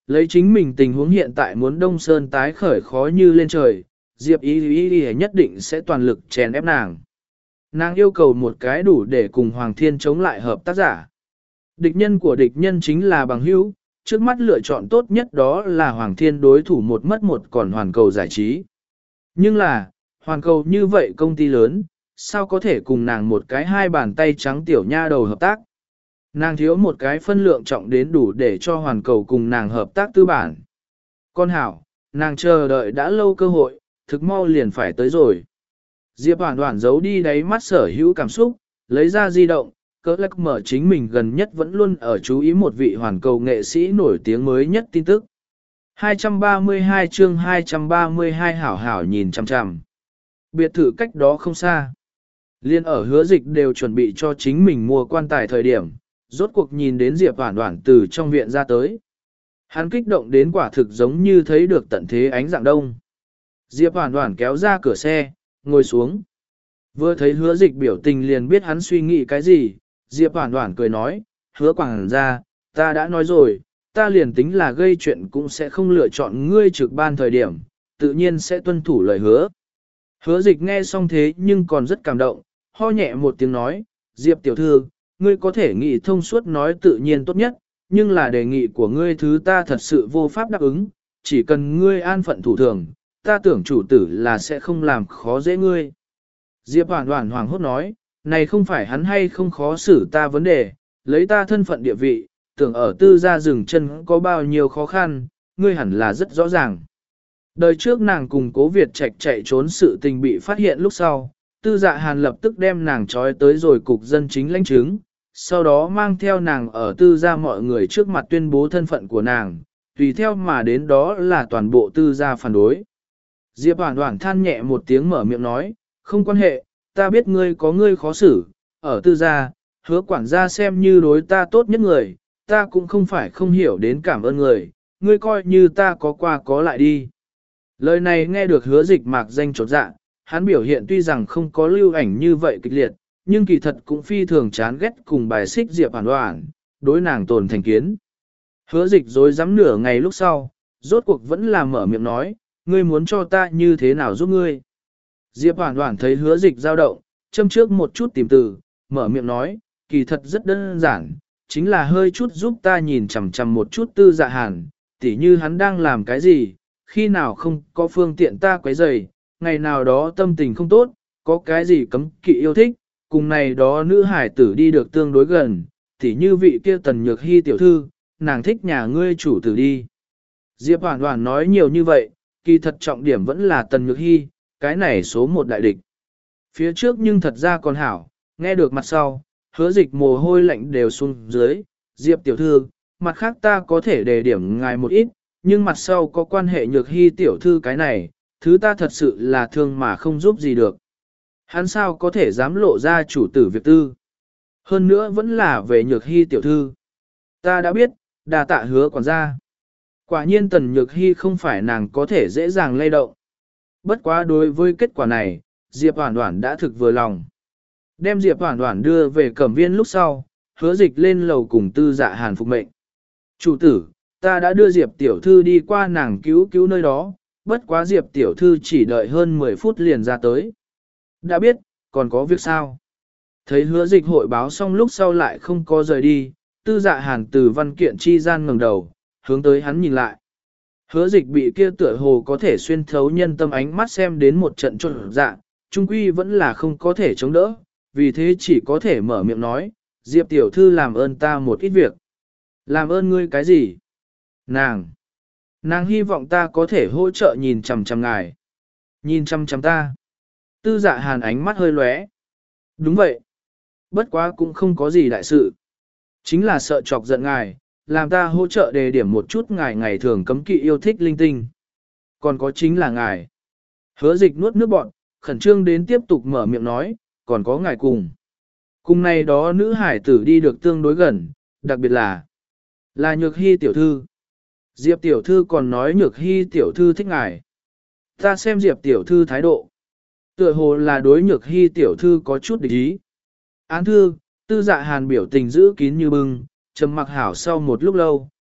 Lấy chính mình tình huống hiện tại muốn Đông Sơn tái khởi khó như lên trời, Diệp Y Y Y nhất định sẽ toàn lực chèn ép nàng. Nàng yêu cầu một cái đủ để cùng Hoàng Thiên chống lại hợp tác giả. Địch nhân của địch nhân chính là bằng hữu, trước mắt lựa chọn tốt nhất đó là Hoàng Thiên đối thủ một mất một còn Hoàn Cầu giải trí. Nhưng là, Hoàn Cầu như vậy công ty lớn, sao có thể cùng nàng một cái hai bàn tay trắng tiểu nha đầu hợp tác. Nàng thiếu một cái phân lượng trọng đến đủ để cho Hoàn Cầu cùng nàng hợp tác tư bản. Con hảo, nàng chờ đợi đã lâu cơ hội, thực mau liền phải tới rồi. Diệp Hoàn Hoàn giấu đi đáy mắt sở hữu cảm xúc, lấy ra di động, cỡ lắc mở chính mình gần nhất vẫn luôn ở chú ý một vị Hoàn Cầu nghệ sĩ nổi tiếng mới nhất tin tức. hai trăm ba mươi hai chương hai trăm ba mươi hai hảo hảo nhìn chằm chằm. Biệt thự cách đó không xa. Liên ở Hứa Dịch đều chuẩn bị cho chính mình mua quan tài thời điểm, rốt cuộc nhìn đến Diệp Hoàn Hoàn từ trong viện ra tới. Hắn kích động đến quả thực giống như thấy được tận thế ánh dạng đông. Diệp Hoàn Hoàn kéo ra cửa xe, ngồi xuống. Vừa thấy Hứa Dịch biểu tình liền biết hắn suy nghĩ cái gì, Diệp Hoàn Hoàn cười nói, Hứa quảng ra, ta đã nói rồi, ta liền tính là gây chuyện cũng sẽ không lựa chọn ngươi trực ban thời điểm, tự nhiên sẽ tuân thủ lời hứa. Hứa Dịch nghe xong thế nhưng còn rất cảm động, ho nhẹ một tiếng nói, Diệp tiểu thư, ngươi có thể nghĩ thông suốt nói tự nhiên tốt nhất, nhưng là đề nghị của ngươi thứ ta thật sự vô pháp đáp ứng, chỉ cần ngươi an phận thủ thường, ta tưởng chủ tử là sẽ không làm khó dễ ngươi. Diệp Hoàn Hoàn hoàng hốt nói, này không phải hắn hay không khó xử ta vấn đề, lấy ta thân phận địa vị, tưởng ở tư gia dừng chân có bao nhiêu khó khăn, ngươi hẳn là rất rõ ràng. Đời trước nàng cùng Cố Việt Trạch chạy trốn sự tình bị phát hiện lúc sau, Tư Dạ Hàn lập tức đem nàng trói tới rồi cục dân chính lãnh chứng, sau đó mang theo nàng ở tư gia mọi người trước mặt tuyên bố thân phận của nàng, tùy theo mà đến đó là toàn bộ tư gia phản đối. Diệp Hoàn Hoàn than nhẹ một tiếng mở miệng nói, không quan hệ, ta biết ngươi có ngươi khó xử, ở tư gia, Hứa quản gia xem như đối ta tốt nhất người, ta cũng không phải không hiểu đến cảm ơn người, ngươi coi như ta có qua có lại đi. Lời này nghe được Hứa Dịch mạc danh chột dạ, hắn biểu hiện tuy rằng không có lưu ảnh như vậy kịch liệt, nhưng kỳ thật cũng phi thường chán ghét cùng bài xích Diệp Hoàn Hoàn, đối nàng tồn thành kiến. Hứa Dịch dối dám nửa ngày lúc sau, rốt cuộc vẫn là mở miệng nói, ngươi muốn cho ta như thế nào giúp ngươi. Diệp Hoàn Hoàn thấy Hứa Dịch dao động, châm trước một chút tìm từ, mở miệng nói, kỳ thật rất đơn giản, chính là hơi chút giúp ta nhìn chằm chằm một chút Tư Dạ Hàn, tỉ như hắn đang làm cái gì, khi nào không có phương tiện ta quấy rầy, ngày nào đó tâm tình không tốt, có cái gì cấm kỵ yêu thích, cùng này đó nữ hải tử đi được tương đối gần, tỉ như vị kia Tần Nhược Hy tiểu thư, nàng thích nhà ngươi chủ tử đi. Diệp Hoàn Hoàn nói nhiều như vậy, kỳ thật trọng điểm vẫn là Tần Nhược Hy, cái này số một đại địch. Phía trước nhưng thật ra còn hảo, nghe được mặt sau, Hứa Dịch mồ hôi lạnh đều xuống dưới, Diệp tiểu thư, mặt khác ta có thể đề điểm ngài một ít, nhưng mặt sau có quan hệ Nhược Hy tiểu thư cái này, thứ ta thật sự là thương mà không giúp gì được. Hắn sao có thể dám lộ ra chủ tử việc tư. Hơn nữa vẫn là về Nhược Hy tiểu thư. Ta đã biết, đà tạ Hứa quản gia. Quả nhiên Tần Nhược Hy không phải nàng có thể dễ dàng lay động. Bất quá đối với kết quả này, Diệp Hoàn Hoàn đã thực vừa lòng. Đem Diệp Hoàn Hoàn đưa về Cẩm Viên lúc sau, Hứa Dịch lên lầu cùng Tư Dạ Hàn phục mệnh. Chủ tử, ta đã đưa Diệp tiểu thư đi qua nàng cứu cứu nơi đó, bất quá Diệp tiểu thư chỉ đợi hơn mười phút liền ra tới. Đã biết, còn có việc sao? Thấy Hứa Dịch hội báo xong lúc sau lại không có rời đi, Tư Dạ Hàn từ văn kiện chi gian ngẩng đầu, hướng tới hắn nhìn lại. Hứa Dịch bị kia tựa hồ có thể xuyên thấu nhân tâm ánh mắt xem đến một trận trộn dạ, trung quy vẫn là không có thể chống đỡ, vì thế chỉ có thể mở miệng nói, Diệp tiểu thư làm ơn ta một ít việc. Làm ơn ngươi cái gì? Nàng! Nàng hy vọng ta có thể hỗ trợ nhìn chằm chằm ngài. Nhìn chằm chằm ta. Tư Dạ Hàn ánh mắt hơi lóe. Đúng vậy. Bất quá cũng không có gì đại sự. Chính là sợ chọc giận ngài, làm ta hỗ trợ đề điểm một chút ngài ngày thường cấm kỵ yêu thích linh tinh. Còn có chính là ngài. Hứa Dịch nuốt nước bọt, khẩn trương đến tiếp tục mở miệng nói, còn có ngài cùng. Cùng này đó nữ hải tử đi được tương đối gần, đặc biệt là là Nhược Hy tiểu thư. Diệp tiểu thư còn nói Nhược Hy tiểu thư thích ngài. Ta xem Diệp tiểu thư thái độ. Tựa hồ là đối Nhược Hy tiểu thư có chút địch ý. Án thư, Tư Dạ Hàn biểu tình giữ kín như bưng, trầm mặc hảo sau một lúc lâu,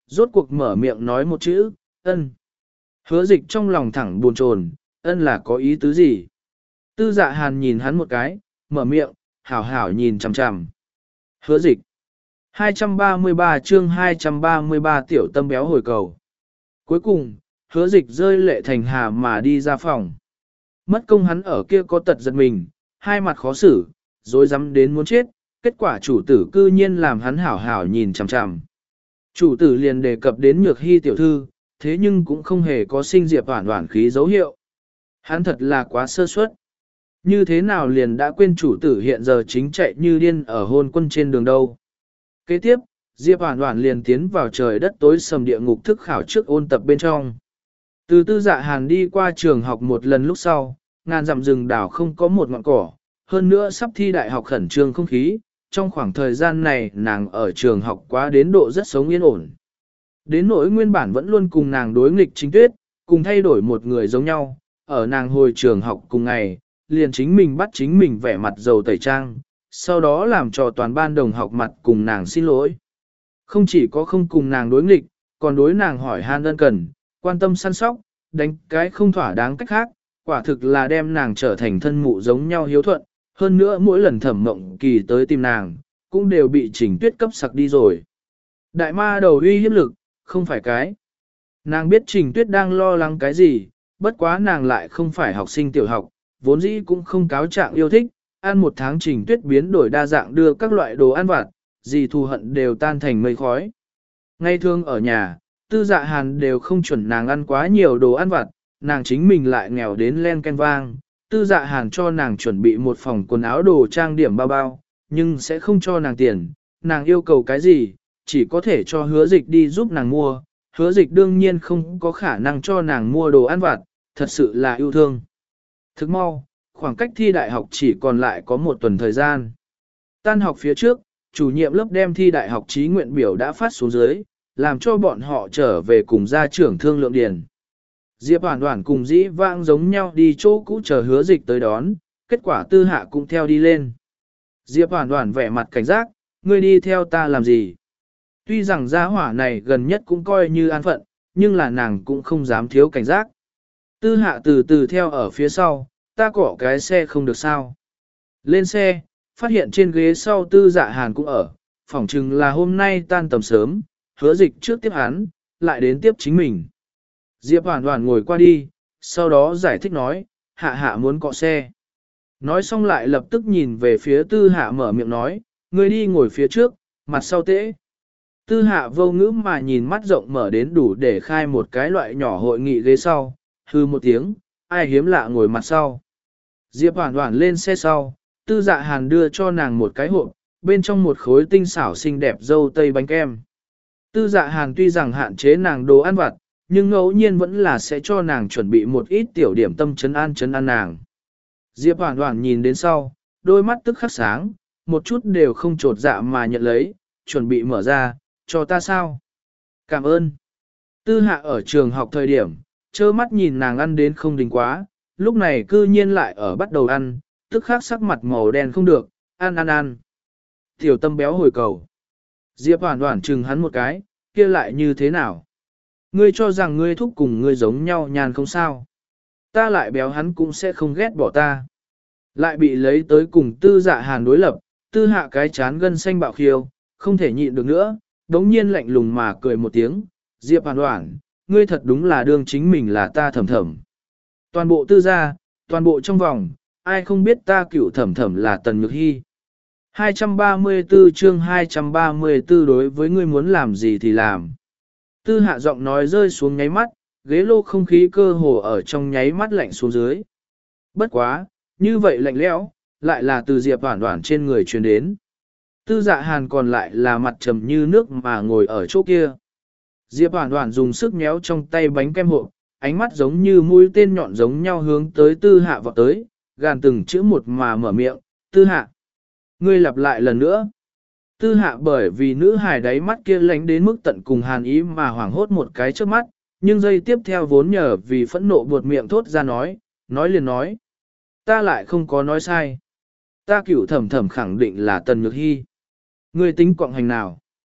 rốt cuộc mở miệng nói một chữ, ân. Hứa dịch trong lòng thẳng buồn chồn, ân là có ý tứ gì? Tư dạ hàn nhìn hắn một cái, mở miệng, hảo hảo nhìn chằm chằm. Hứa dịch. hai trăm ba mươi ba chương hai trăm ba mươi ba tiểu tâm béo hồi cầu. Cuối cùng, hứa dịch rơi lệ thành hà mà đi ra phòng. Mất công hắn ở kia có tật giật mình, hai mặt khó xử, rồi dám đến muốn chết, kết quả chủ tử cư nhiên làm hắn hảo hảo nhìn chằm chằm. Chủ tử liền đề cập đến nhược hy tiểu thư, thế nhưng cũng không hề có sinh diệp hoản hoản khí dấu hiệu. Hắn thật là quá sơ suất. Như thế nào liền đã quên chủ tử hiện giờ chính chạy như điên ở hôn quân trên đường đâu. Kế tiếp, Diệp Hoản Hoản liền tiến vào trời đất tối sầm địa ngục thức khảo trước ôn tập bên trong. Từ Tư Dạ Hàn đi qua trường học một lần lúc sau, ngàn dặm rừng đảo không có một ngọn cỏ, hơn nữa sắp thi đại học khẩn trương không khí, trong khoảng thời gian này nàng ở trường học quá đến độ rất sống yên ổn. Đến nỗi nguyên bản vẫn luôn cùng nàng đối nghịch Chính Tuyết, cùng thay đổi một người giống nhau, ở nàng hồi trường học cùng ngày, liền chính mình bắt chính mình vẻ mặt dầu tẩy trang, sau đó làm cho toàn ban đồng học mặt cùng nàng xin lỗi. Không chỉ có không cùng nàng đối nghịch, còn đối nàng hỏi han ân cần, quan tâm săn sóc, đánh cái không thỏa đáng cách khác, quả thực là đem nàng trở thành thân mụ giống nhau hiếu thuận, hơn nữa mỗi lần Thẩm Mộng Kỳ tới tìm nàng, cũng đều bị Trình Tuyết cấp sặc đi rồi. Đại ma đầu uy hiếp lực, không phải cái. Nàng biết Trình Tuyết đang lo lắng cái gì, bất quá nàng lại không phải học sinh tiểu học, vốn dĩ cũng không cáo trạng yêu thích, ăn một tháng Trình Tuyết biến đổi đa dạng đưa các loại đồ ăn vặt, gì thù hận đều tan thành mây khói. Ngay thường ở nhà, Tư Dạ Hàn đều không chuẩn nàng ăn quá nhiều đồ ăn vặt, nàng chính mình lại nghèo đến len ken vang. Tư Dạ Hàn cho nàng chuẩn bị một phòng quần áo đồ trang điểm bao bao, nhưng sẽ không cho nàng tiền, nàng yêu cầu cái gì, chỉ có thể cho hứa dịch đi giúp nàng mua, hứa dịch đương nhiên không có khả năng cho nàng mua đồ ăn vặt, thật sự là yêu thương. Thức mau, khoảng cách thi đại học chỉ còn lại có một tuần thời gian. Tan học phía trước, chủ nhiệm lớp đem thi đại học trí nguyện biểu đã phát xuống dưới, làm cho bọn họ trở về cùng gia trưởng thương lượng điền. Diệp Hoản Hoản cùng dĩ vãng giống nhau đi chỗ cũ chờ hứa dịch tới đón, kết quả Tư Hạ cũng theo đi lên. Diệp Hoản Hoản vẻ mặt cảnh giác, ngươi đi theo ta làm gì? Tuy rằng gia hỏa này gần nhất cũng coi như an phận, nhưng là nàng cũng không dám thiếu cảnh giác. Tư Hạ từ từ theo ở phía sau, ta cỏ cái xe không được sao. Lên xe, phát hiện trên ghế sau Tư Dạ Hàn cũng ở, phỏng chừng là hôm nay tan tầm sớm, hứa dịch trước tiếp hắn, lại đến tiếp chính mình. Diệp Hoản Hoản ngồi qua đi, sau đó giải thích nói, Hạ Hạ muốn cọ xe. Nói xong lại lập tức nhìn về phía Tư Hạ mở miệng nói, ngươi đi ngồi phía trước, mặt sau tễ. Tư Hạ vô ngữ mà nhìn mắt rộng mở đến đủ để khai một cái loại nhỏ hội nghị ghế sau, hư một tiếng, ai hiếm lạ ngồi mặt sau. Diệp Hoản Hoản lên xe sau, Tư Dạ Hàn đưa cho nàng một cái hộp, bên trong một khối tinh xảo xinh đẹp dâu tây bánh kem. Tư Dạ Hàn tuy rằng hạn chế nàng đồ ăn vặt, nhưng ngẫu nhiên vẫn là sẽ cho nàng chuẩn bị một ít tiểu điểm tâm trấn an trấn an nàng. Diệp Hoản Hoản nhìn đến sau, đôi mắt tức khắc sáng, một chút đều không trột dạ mà nhận lấy, chuẩn bị mở ra, cho ta sao? Cảm ơn. Tư Hạ ở trường học thời điểm, trơ mắt nhìn nàng ăn đến không đình quá, lúc này cư nhiên lại ở bắt đầu ăn, tức khắc sắc mặt màu đen không được, ăn ăn ăn. Tiểu tâm béo hồi cầu. Diệp Hoản Hoản chừng hắn một cái, kia lại như thế nào? Ngươi cho rằng ngươi thúc cùng ngươi giống nhau nhàn không sao? Ta lại béo hắn cũng sẽ không ghét bỏ ta. Lại bị lấy tới cùng Tư Dạ Hàn đối lập, Tư Hạ cái chán gân xanh bạo khiêu, không thể nhịn được nữa, đống nhiên lạnh lùng mà cười một tiếng, Diệp Hoản Hoản, ngươi thật đúng là đương chính mình là ta Thẩm Thẩm. Toàn bộ Tư gia, toàn bộ trong vòng, ai không biết ta cựu Thẩm Thẩm là Tần Nhược Hy. hai trăm ba mươi tư chương hai trăm ba mươi tư đối với ngươi muốn làm gì thì làm. Tư Hạ giọng nói rơi xuống nháy mắt, ghế lô không khí cơ hồ ở trong nháy mắt lạnh xuống dưới. Bất quá, như vậy lạnh lẽo, lại là từ Diệp Hoản Hoản trên người truyền đến. Tư Dạ Hàn còn lại là mặt trầm như nước mà ngồi ở chỗ kia. Diệp Hoản Hoản dùng sức méo trong tay bánh kem hộp, ánh mắt giống như mũi tên nhọn giống nhau hướng tới Tư Hạ vọt tới, gàn từng chữ một mà mở miệng, Tư Hạ. Ngươi lặp lại lần nữa. Tư Hạ bởi vì nữ hài đáy mắt kia lánh đến mức tận cùng hàn ý mà hoảng hốt một cái trước mắt, nhưng giây tiếp theo vốn nhờ vì phẫn nộ buột miệng thốt ra nói, nói liền nói. Ta lại không có nói sai. Ta cửu Thẩm Thẩm khẳng định là Tần Nhược Hy. Ngươi tính quọng hành nào?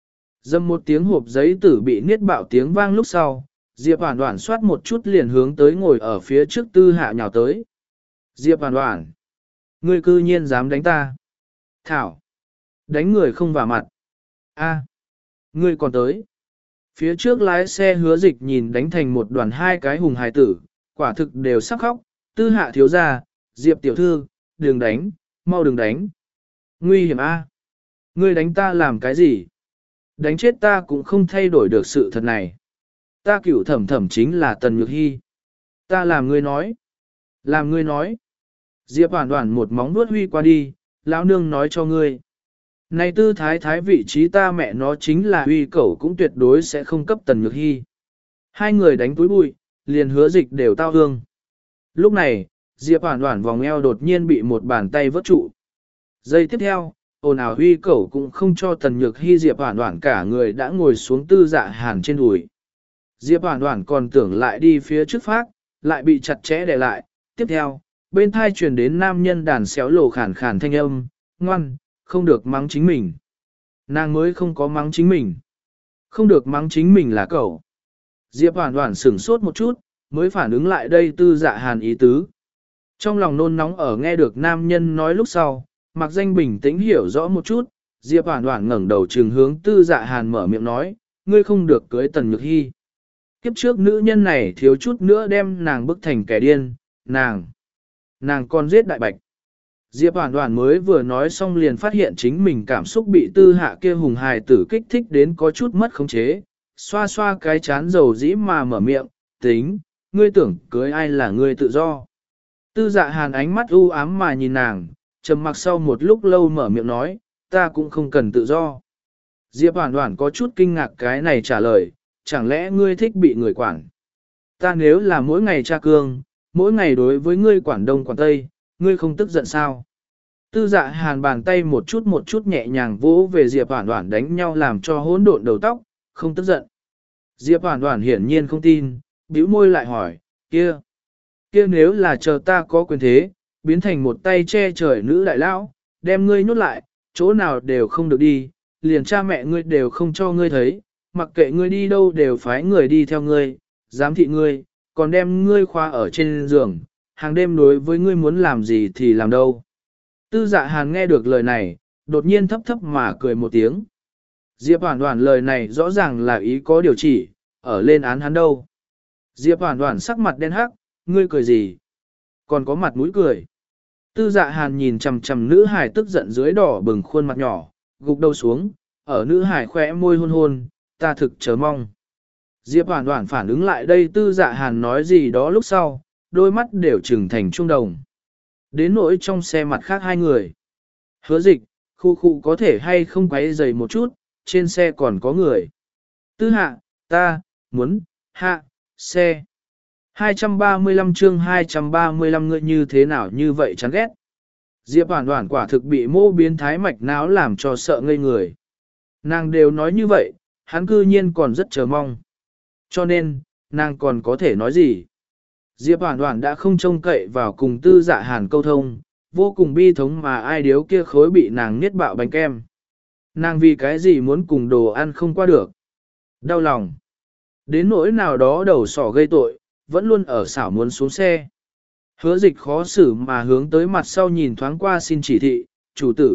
Dầm một tiếng hộp giấy tử bị niết bạo tiếng vang lúc sau, Diệp Hoàn Hoàn xoát một chút liền hướng tới ngồi ở phía trước Tư Hạ nhào tới. Diệp Hoàn Hoàn, ngươi cư nhiên dám đánh ta. Thảo, đánh người không vào mặt. A, ngươi còn tới. Phía trước lái xe Hứa Dịch nhìn đánh thành một đoàn hai cái hùng hài tử, quả thực đều sắp khóc. Tư Hạ thiếu gia, Diệp tiểu thư, đừng đánh, mau đừng đánh. Nguy hiểm a. Ngươi đánh ta làm cái gì? Đánh chết ta cũng không thay đổi được sự thật này. Ta cửu thẩm thẩm chính là Tần Nhược Hy. Ta làm ngươi nói. Làm ngươi nói. Diệp Hoàn Hoàn một móng vuốt huy qua đi, lão nương nói cho ngươi. Này tư thái thái vị trí ta mẹ nó chính là huy cẩu cũng tuyệt đối sẽ không cấp Tần Nhược Hy. Hai người đánh túi bụi, liền Hứa Dịch đều tao hương. Lúc này, Diệp Hoàn Hoàn vòng eo đột nhiên bị một bàn tay vớt trụ. Giây tiếp theo, ồn ào huy cẩu cũng không cho Tần Nhược Hy Diệp Hoàn Hoàn cả người đã ngồi xuống Tư Dạ Hàn trên đùi. Diệp Hoàn Hoàn còn tưởng lại đi phía trước phát, lại bị chặt chẽ đè lại. Tiếp theo, bên thai truyền đến nam nhân đàn xéo lồ khàn khàn thanh âm, ngoan, không được mắng chính mình. Nàng mới không có mắng chính mình. Không được mắng chính mình là cậu. Diệp Hoàn Hoàn sửng sốt một chút, mới phản ứng lại đây Tư Dạ Hàn ý tứ. Trong lòng nôn nóng ở nghe được nam nhân nói lúc sau, mặc danh bình tĩnh hiểu rõ một chút, Diệp Hoàn Hoàn ngẩng đầu trừng hướng Tư Dạ Hàn mở miệng nói, ngươi không được cưới Tần Nhược Hy. Kiếp trước nữ nhân này thiếu chút nữa đem nàng bức thành kẻ điên, nàng, nàng còn giết đại bạch. Diệp Hoàn Hoàn mới vừa nói xong liền phát hiện chính mình cảm xúc bị Tư Hạ kia hùng hài tử kích thích đến có chút mất khống chế, xoa xoa cái chán dầu dĩ mà mở miệng, tính, ngươi tưởng cưới ai là ngươi tự do. Tư Dạ Hàn ánh mắt u ám mà nhìn nàng, trầm mặc sau một lúc lâu mở miệng nói, ta cũng không cần tự do. Diệp Hoàn Hoàn có chút kinh ngạc cái này trả lời, chẳng lẽ ngươi thích bị người quản? Ta nếu là mỗi ngày tra cương, mỗi ngày đối với ngươi quản đông quản tây, ngươi không tức giận sao? Tư Dạ Hàn bàn tay một chút một chút nhẹ nhàng vỗ về Diệp Hoàn Hoàn đánh nhau làm cho hỗn độn đầu tóc, không tức giận. Diệp Hoàn Hoàn hiển nhiên không tin, bĩu môi lại hỏi, kia, kia nếu là chờ ta có quyền thế, biến thành một tay che trời nữ đại lão, đem ngươi nhốt lại, chỗ nào đều không được đi, liền cha mẹ ngươi đều không cho ngươi thấy, mặc kệ ngươi đi đâu đều phái người đi theo ngươi, giám thị ngươi, còn đem ngươi khoa ở trên giường, hàng đêm đối với ngươi muốn làm gì thì làm đâu. Tư Dạ Hàn nghe được lời này, đột nhiên thấp thấp mà cười một tiếng. Diệp Hoàn Hoàn lời này rõ ràng là ý có điều chỉ, ở lên án hắn đâu. Diệp Hoàn Hoàn sắc mặt đen hắc, ngươi cười gì? Còn có mặt mũi cười. Tư Dạ Hàn nhìn chằm chằm nữ hài tức giận dưới đỏ bừng khuôn mặt nhỏ, gục đầu xuống, ở nữ hài khỏe môi hôn hôn, ta thực chờ mong. Diệp Hoàn Hoàn phản ứng lại đây Tư Dạ Hàn nói gì đó lúc sau, đôi mắt đều trừng thành trung đồng. Đến nỗi trong xe mặt khác hai người. Hứa Dịch, khu khu có thể hay không quấy rầy một chút, trên xe còn có người. Tư Hạ, ta, muốn, hạ, xe. hai trăm ba mươi lăm chương hai trăm ba mươi lăm ngươi như thế nào như vậy chán ghét. Diệp Hoàn Hoàn quả thực bị mô biến thái mạch não làm cho sợ ngây người. Nàng đều nói như vậy, hắn cư nhiên còn rất chờ mong. Cho nên, nàng còn có thể nói gì? Diệp Hoàn Hoàn đã không trông cậy vào cùng Tư Dạ Hàn câu thông, vô cùng bi thống mà ai điếu kia khối bị nàng niết bạo bánh kem. Nàng vì cái gì muốn cùng đồ ăn không qua được. Đau lòng. Đến nỗi nào đó đầu sỏ gây tội, vẫn luôn ở xảo muốn xuống xe. Hứa Dịch khó xử mà hướng tới mặt sau nhìn thoáng qua xin chỉ thị, chủ tử.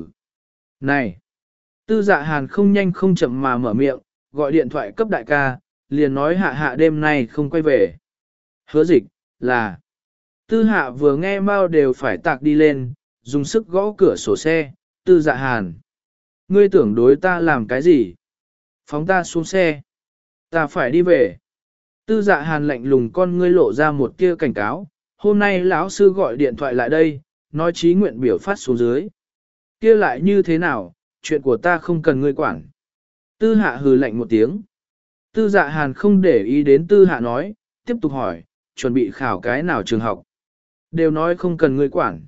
Này! Tư Dạ Hàn không nhanh không chậm mà mở miệng, gọi điện thoại cấp đại ca, liền nói hạ hạ đêm nay không quay về. Hứa Dịch, là. Tư Hạ vừa nghe mau đều phải tạc đi lên, dùng sức gõ cửa sổ xe, Tư Dạ Hàn. Ngươi tưởng đối ta làm cái gì? Phóng ta xuống xe. Ta phải đi về. Tư Dạ Hàn lạnh lùng con ngươi lộ ra một tia cảnh cáo, hôm nay lão sư gọi điện thoại lại đây, nói chí nguyện biểu phát xuống dưới. Kia lại như thế nào, chuyện của ta không cần ngươi quản. Tư Hạ hừ lạnh một tiếng. Tư Dạ Hàn không để ý đến Tư Hạ nói, tiếp tục hỏi, chuẩn bị khảo cái nào trường học. Đều nói không cần ngươi quản.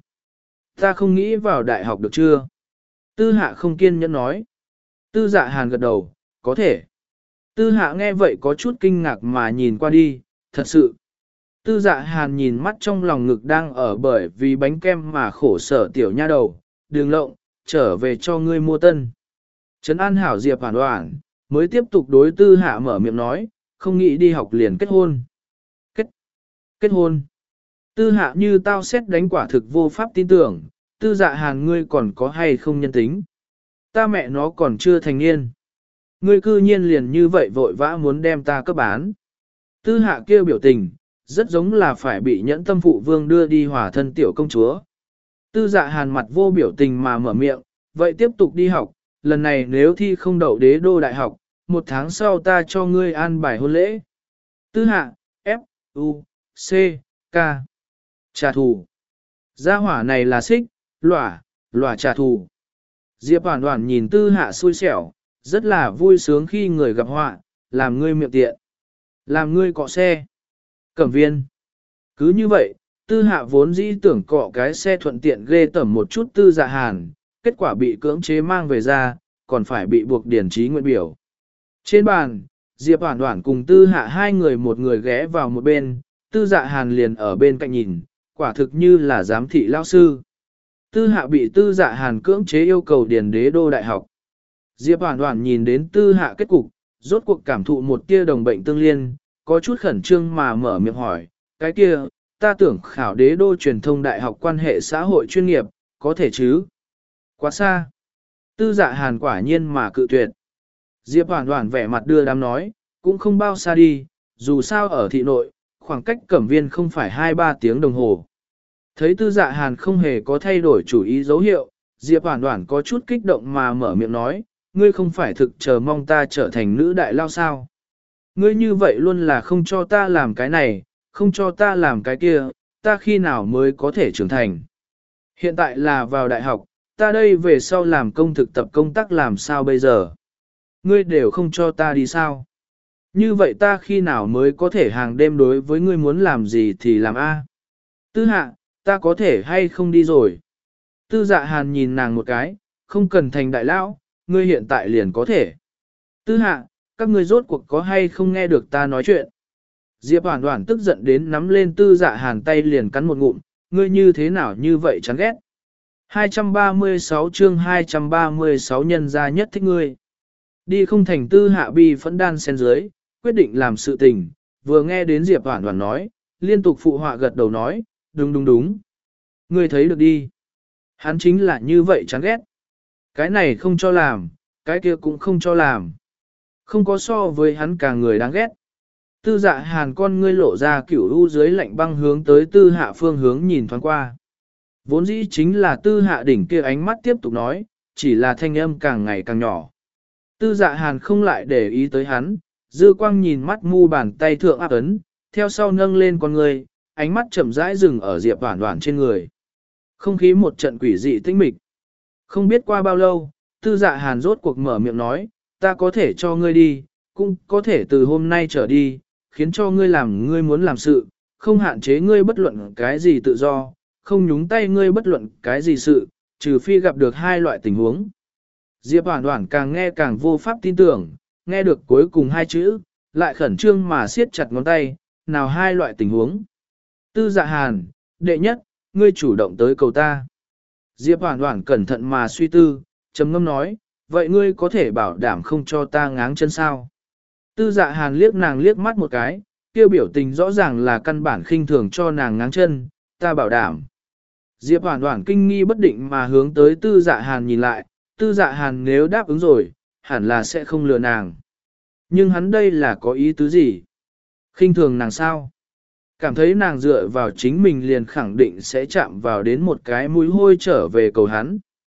Ta không nghĩ vào đại học được chưa? Tư Hạ không kiên nhẫn nói. Tư Dạ Hàn gật đầu, có thể. Tư Hạ nghe vậy có chút kinh ngạc mà nhìn qua đi, thật sự. Tư Dạ Hàn nhìn mắt trong lòng ngực đang ở bởi vì bánh kem mà khổ sở tiểu nha đầu, đường lộng, trở về cho ngươi mua tân. Trấn An hảo Diệp Hoàn Hoàn, mới tiếp tục đối tư hạ mở miệng nói, không nghĩ đi học liền kết hôn. Kết, kết hôn. Tư hạ như tao xét đánh quả thực vô pháp tin tưởng, tư dạ hàn ngươi còn có hay không nhân tính. Ta mẹ nó còn chưa thành niên. Ngươi cư nhiên liền như vậy vội vã muốn đem ta cấp bán. Tư hạ kêu biểu tình, rất giống là phải bị nhẫn tâm phụ vương đưa đi hòa thân tiểu công chúa. Tư dạ hàn mặt vô biểu tình mà mở miệng, vậy tiếp tục đi học, lần này nếu thi không đậu đế đô đại học, một tháng sau ta cho ngươi an bài hôn lễ. Tư hạ, F, U, C, K. Trả thù. Gia hỏa này là xích, lỏa, lỏa trả thù. Diệp Hoàn Hoàn nhìn tư hạ xui xẻo, rất là vui sướng khi người gặp họa, làm ngươi miệng tiện. Làm ngươi cọ xe. Cẩm viên. Cứ như vậy, tư hạ vốn dĩ tưởng cọ cái xe thuận tiện ghê tẩm một chút tư dạ hàn, kết quả bị cưỡng chế mang về ra, còn phải bị buộc điển trí nguyện biểu. Trên bàn, Diệp Hoàn Hoàn cùng tư hạ hai người một người ghé vào một bên, tư dạ hàn liền ở bên cạnh nhìn, quả thực như là giám thị lao sư. Tư hạ bị tư dạ hàn cưỡng chế yêu cầu điền đế đô đại học. Diệp Hoàn Hoàn nhìn đến tư hạ kết cục, rốt cuộc cảm thụ một tia đồng bệnh tương liên, có chút khẩn trương mà mở miệng hỏi, cái kia, ta tưởng khảo đế đô truyền thông đại học quan hệ xã hội chuyên nghiệp, có thể chứ? Quá xa. Tư dạ hàn quả nhiên mà cự tuyệt. Diệp Hoàn Hoàn vẻ mặt đưa đám nói, cũng không bao xa đi, dù sao ở thị nội, khoảng cách cẩm viên không phải hai ba tiếng đồng hồ. Thấy tư dạ hàn không hề có thay đổi chủ ý dấu hiệu, Diệp Hoàn Hoàn có chút kích động mà mở miệng nói, ngươi không phải thực chờ mong ta trở thành nữ đại lao sao. Ngươi như vậy luôn là không cho ta làm cái này, không cho ta làm cái kia, ta khi nào mới có thể trưởng thành. Hiện tại là vào đại học, ta đây về sau làm công thực tập công tác làm sao bây giờ. Ngươi đều không cho ta đi sao. Như vậy ta khi nào mới có thể hàng đêm đối với ngươi muốn làm gì thì làm a. Tư hạ, ta có thể hay không đi rồi. Tư dạ hàn nhìn nàng một cái, không cần thành đại lão, ngươi hiện tại liền có thể. Tư hạ, các ngươi rốt cuộc có hay không nghe được ta nói chuyện. Diệp Hoàn Hoàn tức giận đến nắm lên tư dạ hàn tay liền cắn một ngụm, ngươi như thế nào như vậy chán ghét. hai trăm ba mươi sáu chương hai trăm ba mươi sáu nhân gia nhất thích ngươi. Đi không thành tư hạ bi phẫn đan sen dưới, quyết định làm sự tình, vừa nghe đến Diệp Hoàn Hoàn nói, liên tục phụ họa gật đầu nói, đúng đúng đúng. Ngươi thấy được đi. Hắn chính là như vậy chán ghét. Cái này không cho làm, cái kia cũng không cho làm. Không có so với hắn cả người đáng ghét. Tư dạ hàn con ngươi lộ ra kiểu u dưới lạnh băng hướng tới tư hạ phương hướng nhìn thoáng qua. Vốn dĩ chính là tư hạ đỉnh kia ánh mắt tiếp tục nói, chỉ là thanh âm càng ngày càng nhỏ. Tư dạ hàn không lại để ý tới hắn, dư quang nhìn mắt mu bàn tay thượng áp ấn, theo sau nâng lên con người, ánh mắt chậm rãi dừng ở Diệp Hoàn Hoàn trên người. Không khí một trận quỷ dị tĩnh mịch. Không biết qua bao lâu, tư dạ hàn rốt cuộc mở miệng nói, ta có thể cho ngươi đi, cũng có thể từ hôm nay trở đi, khiến cho ngươi làm ngươi muốn làm sự, không hạn chế ngươi bất luận cái gì tự do, không nhúng tay ngươi bất luận cái gì sự, trừ phi gặp được hai loại tình huống. Diệp Hoàn Hoàn càng nghe càng vô pháp tin tưởng, nghe được cuối cùng hai chữ, lại khẩn trương mà siết chặt ngón tay, nào hai loại tình huống. Tư dạ hàn, đệ nhất, ngươi chủ động tới cầu ta. Diệp Hoàn Hoàn cẩn thận mà suy tư, trầm ngâm nói, vậy ngươi có thể bảo đảm không cho ta ngáng chân sao? Tư dạ hàn liếc nàng liếc mắt một cái, kêu biểu tình rõ ràng là căn bản khinh thường cho nàng ngáng chân, ta bảo đảm. Diệp Hoàn Hoàn kinh nghi bất định mà hướng tới tư dạ hàn nhìn lại, tư dạ hàn nếu đáp ứng rồi, hẳn là sẽ không lừa nàng. Nhưng hắn đây là có ý tứ gì? Khinh thường nàng sao? Cảm thấy nàng dựa vào chính mình liền khẳng định sẽ chạm vào đến một cái mũi hôi trở về cầu hắn.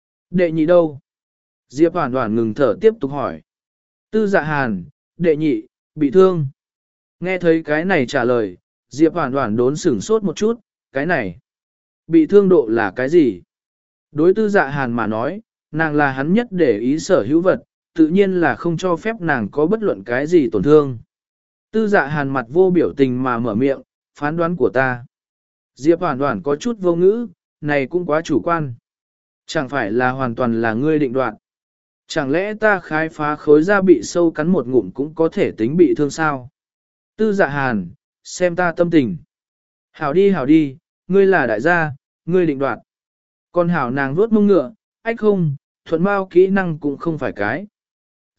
Đệ nhị đâu? Diệp Hoàn Hoàn ngừng thở tiếp tục hỏi. Tư dạ hàn, đệ nhị, bị thương. Nghe thấy cái này trả lời, Diệp Hoàn Hoàn đốn sửng sốt một chút, cái này. Bị thương độ là cái gì? Đối tư dạ hàn mà nói, nàng là hắn nhất để ý sở hữu vật, tự nhiên là không cho phép nàng có bất luận cái gì tổn thương. Tư dạ hàn mặt vô biểu tình mà mở miệng, phán đoán của ta. Diệp Hoàn Hoàn có chút vô ngữ, này cũng quá chủ quan. Chẳng phải là hoàn toàn là ngươi định đoạt. Chẳng lẽ ta khai phá khối da bị sâu cắn một ngụm cũng có thể tính bị thương sao? Tư dạ hàn, xem ta tâm tình. Hảo đi hảo đi, ngươi là đại gia, ngươi định đoạt. Còn hảo nàng vuốt mông ngựa, ách không, thuận bao kỹ năng cũng không phải cái.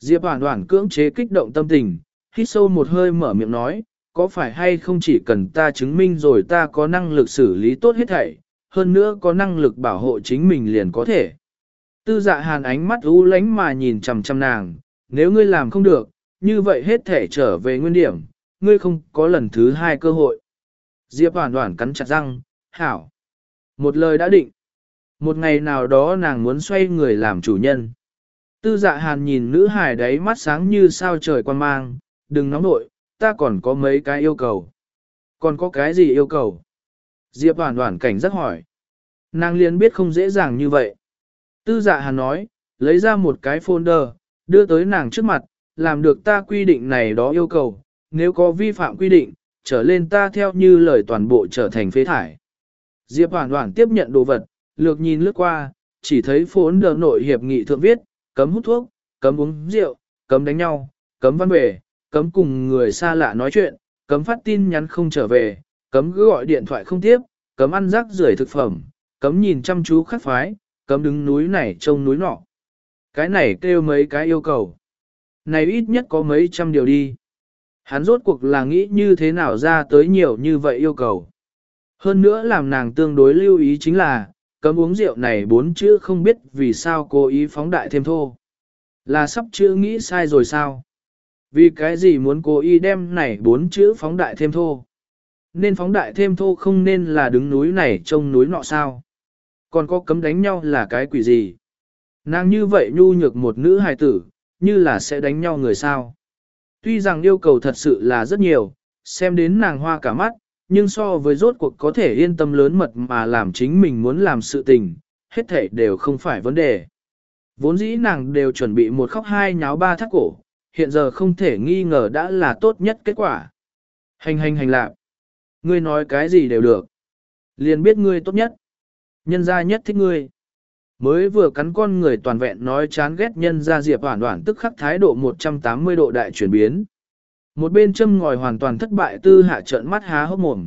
Diệp Hoản Hoản cưỡng chế kích động tâm tình, hít sâu một hơi mở miệng nói, có phải hay không chỉ cần ta chứng minh rồi ta có năng lực xử lý tốt hết thảy, hơn nữa có năng lực bảo hộ chính mình liền có thể. Tư Dạ Hàn ánh mắt u lánh mà nhìn chằm chằm nàng, nếu ngươi làm không được, như vậy hết thể trở về nguyên điểm, ngươi không có lần thứ hai cơ hội. Diệp Hoản Hoản cắn chặt răng, hảo. Một lời đã định. Một ngày nào đó nàng muốn xoay người làm chủ nhân. Tư Dạ Hàn nhìn nữ hài đấy mắt sáng như sao trời quan mang, đừng nóng nội, ta còn có mấy cái yêu cầu. Còn có cái gì yêu cầu? Diệp Hoản Hoản cảnh giác hỏi. Nàng liền biết không dễ dàng như vậy. Tư Dạ Hàn nói, lấy ra một cái folder, đưa tới nàng trước mặt, làm được ta quy định này đó yêu cầu, nếu có vi phạm quy định, trở lên ta theo như lời toàn bộ trở thành phế thải. Diệp Hoản Hoản tiếp nhận đồ vật, lược nhìn lướt qua, chỉ thấy folder nội hiệp nghị thượng viết, cấm hút thuốc, cấm uống rượu, cấm đánh nhau, cấm văn bề, cấm cùng người xa lạ nói chuyện, cấm phát tin nhắn không trở về, cấm cứ gọi điện thoại không tiếp, cấm ăn rác rưởi thực phẩm, cấm nhìn chăm chú khắc phái, cấm đứng núi này trông núi nọ. Cái này kêu mấy cái yêu cầu. Này ít nhất có mấy trăm điều đi. Hắn rốt cuộc là nghĩ như thế nào ra tới nhiều như vậy yêu cầu. Hơn nữa làm nàng tương đối lưu ý chính là, cấm uống rượu này bốn chữ không biết vì sao cố ý phóng đại thêm thô. Là sắp chữ nghĩ sai rồi sao? Vì cái gì muốn cố ý đem này bốn chữ phóng đại thêm thô? Nên phóng đại thêm thô không nên là đứng núi này trông núi nọ sao? Còn có cấm đánh nhau là cái quỷ gì? Nàng như vậy nhu nhược một nữ hài tử, như là sẽ đánh nhau người sao? Tuy rằng yêu cầu thật sự là rất nhiều, xem đến nàng hoa cả mắt, nhưng so với rốt cuộc có thể yên tâm lớn mật mà làm chính mình muốn làm sự tình, hết thảy đều không phải vấn đề. Vốn dĩ nàng đều chuẩn bị một khóc hai nháo ba thắt cổ, hiện giờ không thể nghi ngờ đã là tốt nhất kết quả. Hành hành hành lạc. Ngươi nói cái gì đều được. Liền biết ngươi tốt nhất. Nhân gia nhất thích ngươi. Mới vừa cắn con người toàn vẹn nói chán ghét nhân gia Diệp Hoản Hoản tức khắc thái độ một trăm tám mươi độ đại chuyển biến. Một bên châm ngòi hoàn toàn thất bại Tư Hạ trợn mắt há hốc mồm.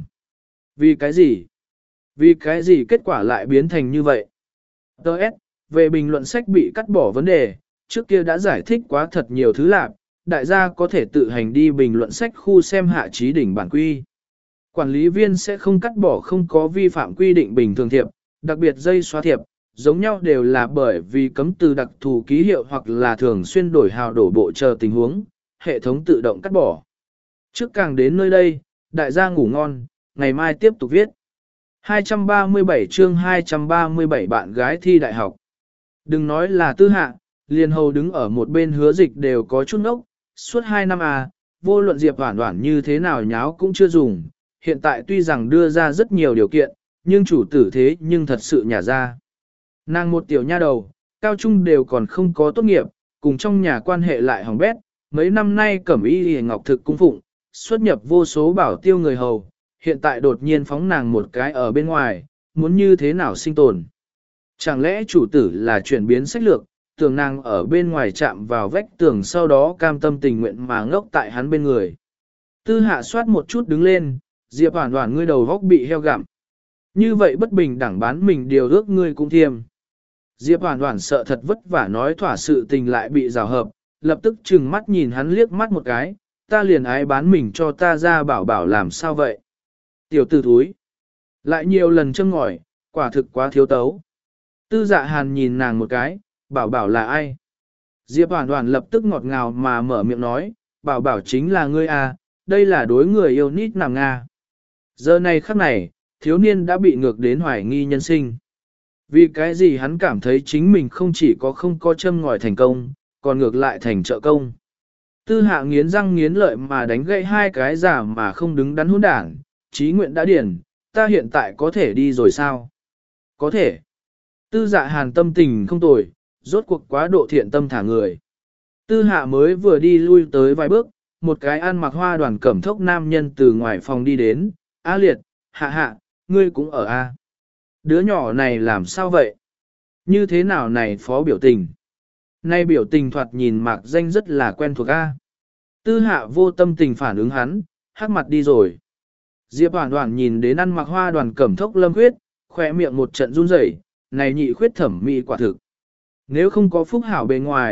Vì cái gì? Vì cái gì kết quả lại biến thành như vậy? Đợt, về bình luận sách bị cắt bỏ vấn đề, trước kia đã giải thích quá thật nhiều thứ lạc, đại gia có thể tự hành đi bình luận sách khu xem hạ trí đỉnh bản quy. Quản lý viên sẽ không cắt bỏ không có vi phạm quy định bình thường thiệp, đặc biệt dây xóa thiệp, giống nhau đều là bởi vì cấm từ đặc thù ký hiệu hoặc là thường xuyên đổi hào đổ bộ chờ tình huống, hệ thống tự động cắt bỏ. Trước càng đến nơi đây, đại gia ngủ ngon, ngày mai tiếp tục viết. hai trăm ba mươi bảy chương hai trăm ba mươi bảy bạn gái thi đại học. Đừng nói là Tư Hạ, liền hầu đứng ở một bên Hứa Dịch đều có chút nốc, suốt hai năm à, vô luận Diệp Hoản Hoản như thế nào nháo cũng chưa dùng, hiện tại tuy rằng đưa ra rất nhiều điều kiện, nhưng chủ tử thế nhưng thật sự nhả ra. Nàng một tiểu nha đầu, cao trung đều còn không có tốt nghiệp, cùng trong nhà quan hệ lại hỏng bét, mấy năm nay cẩm y hề ngọc thực cung phụng, xuất nhập vô số bảo tiêu người hầu, hiện tại đột nhiên phóng nàng một cái ở bên ngoài, muốn như thế nào sinh tồn. Chẳng lẽ chủ tử là chuyển biến sách lược, tưởng nàng ở bên ngoài chạm vào vách tường sau đó cam tâm tình nguyện mà ngốc tại hắn bên người. Tư Hạ soát một chút đứng lên, Diệp Hoản Hoản ngươi đầu góc bị heo gặm. Như vậy bất bình đẳng bán mình điều ước ngươi cũng thiêm. Diệp Hoản Hoản sợ thật vất vả nói thỏa sự tình lại bị rào hợp, lập tức trừng mắt nhìn hắn liếc mắt một cái, ta liền ái bán mình cho ta ra bảo bảo làm sao vậy. Tiểu tử thúi. Lại nhiều lần châm ngòi, quả thực quá thiếu tấu. Tư Dạ Hàn nhìn nàng một cái, bảo bảo là ai? Diệp Hoản Hoản lập tức ngọt ngào mà mở miệng nói, bảo bảo chính là ngươi à, đây là đối người yêu nít nàng Nga. Giờ này khắc này, thiếu niên đã bị ngược đến hoài nghi nhân sinh. Vì cái gì hắn cảm thấy chính mình không chỉ có không có châm ngòi thành công, còn ngược lại thành trợ công. Tư Hạ nghiến răng nghiến lợi mà đánh gãy hai cái giả mà không đứng đắn hỗn đảng, chí nguyện đã điển, ta hiện tại có thể đi rồi sao? Có thể. Tư Dạ Hàn tâm tình không tồi, rốt cuộc quá độ thiện tâm thả người. Tư Hạ mới vừa đi lui tới vài bước, một cái ăn mặc hoa đoàn cẩm thốc nam nhân từ ngoài phòng đi đến, A Liệt, Hạ Hạ, ngươi cũng ở A. Đứa nhỏ này làm sao vậy? Như thế nào này phó biểu tình? Nay biểu tình thoạt nhìn mạc danh rất là quen thuộc A. Tư Hạ vô tâm tình phản ứng hắn, hắc mặt đi rồi. Diệp Hoản Hoản nhìn đến ăn mặc hoa đoàn cẩm thốc Lâm Khuyết, khỏe miệng một trận run rẩy, này nhị khuyết thẩm mỹ quả thực. Nếu không có phúc hảo bề ngoài,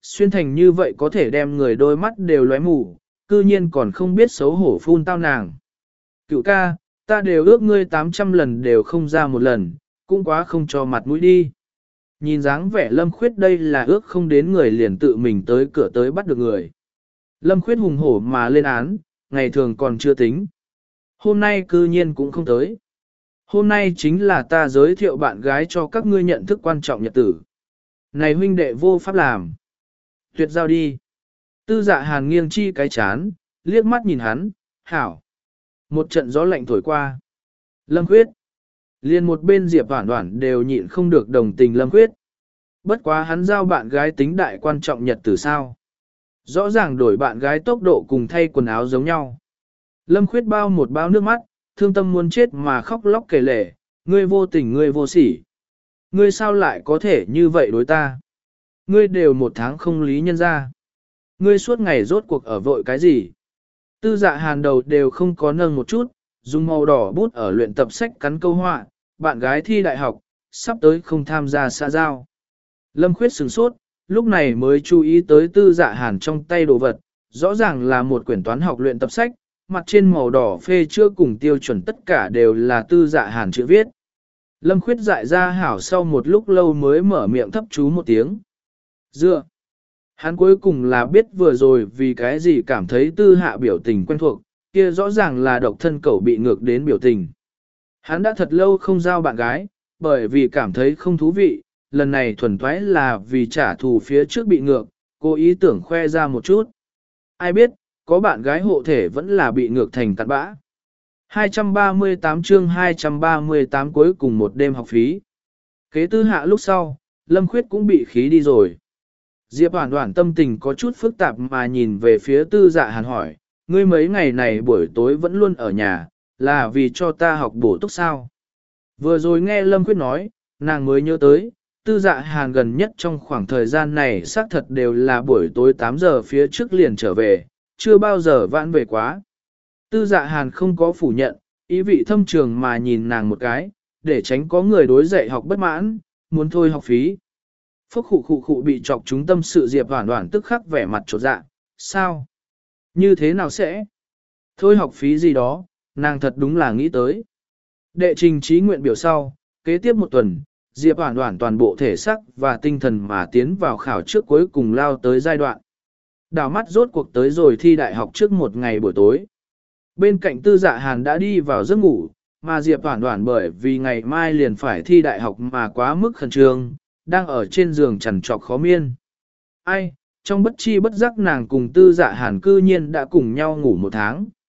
xuyên thành như vậy có thể đem người đôi mắt đều lóe mù, cư nhiên còn không biết xấu hổ phun tao nàng. Cựu ca, ta đều ước ngươi tám trăm lần đều không ra một lần, cũng quá không cho mặt mũi đi. Nhìn dáng vẻ Lâm Khuyết đây là ước không đến người liền tự mình tới cửa tới bắt được người. Lâm Khuyết hùng hổ mà lên án, ngày thường còn chưa tính. Hôm nay cư nhiên cũng không tới. Hôm nay chính là ta giới thiệu bạn gái cho các ngươi nhận thức quan trọng nhật tử. Này huynh đệ vô pháp làm. Tuyệt giao đi. Tư dạ hàn nghiêng chi cái chán, liếc mắt nhìn hắn, hảo. Một trận gió lạnh thổi qua. Lâm Khuyết. Liên một bên Diệp Hoản Hoản đều nhịn không được đồng tình Lâm Khuyết. Bất quá hắn giao bạn gái tính đại quan trọng nhật tử sao. Rõ ràng đổi bạn gái tốc độ cùng thay quần áo giống nhau. Lâm Khuyết bao một bao nước mắt, thương tâm muốn chết mà khóc lóc kể lể, ngươi vô tình ngươi vô sỉ. Ngươi sao lại có thể như vậy đối ta? Ngươi đều một tháng không lý nhân ra. Ngươi suốt ngày rốt cuộc ở vội cái gì? Tư dạ hàn đầu đều không có nâng một chút, dùng màu đỏ bút ở luyện tập sách cắn câu họa, bạn gái thi đại học, sắp tới không tham gia xã giao. Lâm Khuyết sửng sốt, lúc này mới chú ý tới tư dạ hàn trong tay đồ vật, rõ ràng là một quyển toán học luyện tập sách, mặt trên màu đỏ phê chưa cùng tiêu chuẩn tất cả đều là tư dạ hàn chữ viết. Lâm Khuyết dại ra hảo sau một lúc lâu mới mở miệng thấp chú một tiếng. Dựa. Hắn cuối cùng là biết vừa rồi vì cái gì cảm thấy tư hạ biểu tình quen thuộc, kia rõ ràng là độc thân cẩu bị ngược đến biểu tình. Hắn đã thật lâu không giao bạn gái, bởi vì cảm thấy không thú vị, lần này thuần thoái là vì trả thù phía trước bị ngược, cô ý tưởng khoe ra một chút. Ai biết, có bạn gái hộ thể vẫn là bị ngược thành cặn bã. hai trăm ba mươi tám chương hai trăm ba mươi tám cuối cùng một đêm học phí. Kế tư hạ lúc sau, Lâm Khuyết cũng bị khí đi rồi. Diệp Hoản Hoản tâm tình có chút phức tạp mà nhìn về phía tư dạ hàn hỏi, ngươi mấy ngày này buổi tối vẫn luôn ở nhà, là vì cho ta học bổ túc sao? Vừa rồi nghe Lâm Khuyết nói, nàng mới nhớ tới, tư dạ hàn gần nhất trong khoảng thời gian này xác thật đều là buổi tối tám giờ phía trước liền trở về, chưa bao giờ vãn về quá. Tư dạ hàn không có phủ nhận, ý vị thâm trường mà nhìn nàng một cái, để tránh có người đối dạy học bất mãn, muốn thôi học phí. Phúc khụ khụ khụ bị chọc trúng tâm sự Diệp Hoản Hoản tức khắc vẻ mặt trột dạ, sao? Như thế nào sẽ? Thôi học phí gì đó, nàng thật đúng là nghĩ tới. Đệ trình trí nguyện biểu sau, kế tiếp một tuần, Diệp Hoản Hoản toàn bộ thể xác và tinh thần mà tiến vào khảo trước cuối cùng lao tới giai đoạn. Đảo mắt rốt cuộc tới rồi thi đại học trước một ngày buổi tối. Bên cạnh tư dạ hàn đã đi vào giấc ngủ, mà Diệp Hoản Hoản bởi vì ngày mai liền phải thi đại học mà quá mức khẩn trương, đang ở trên giường chằn trọc khó miên. Ai, trong bất chi bất giác nàng cùng tư dạ hàn cư nhiên đã cùng nhau ngủ một tháng.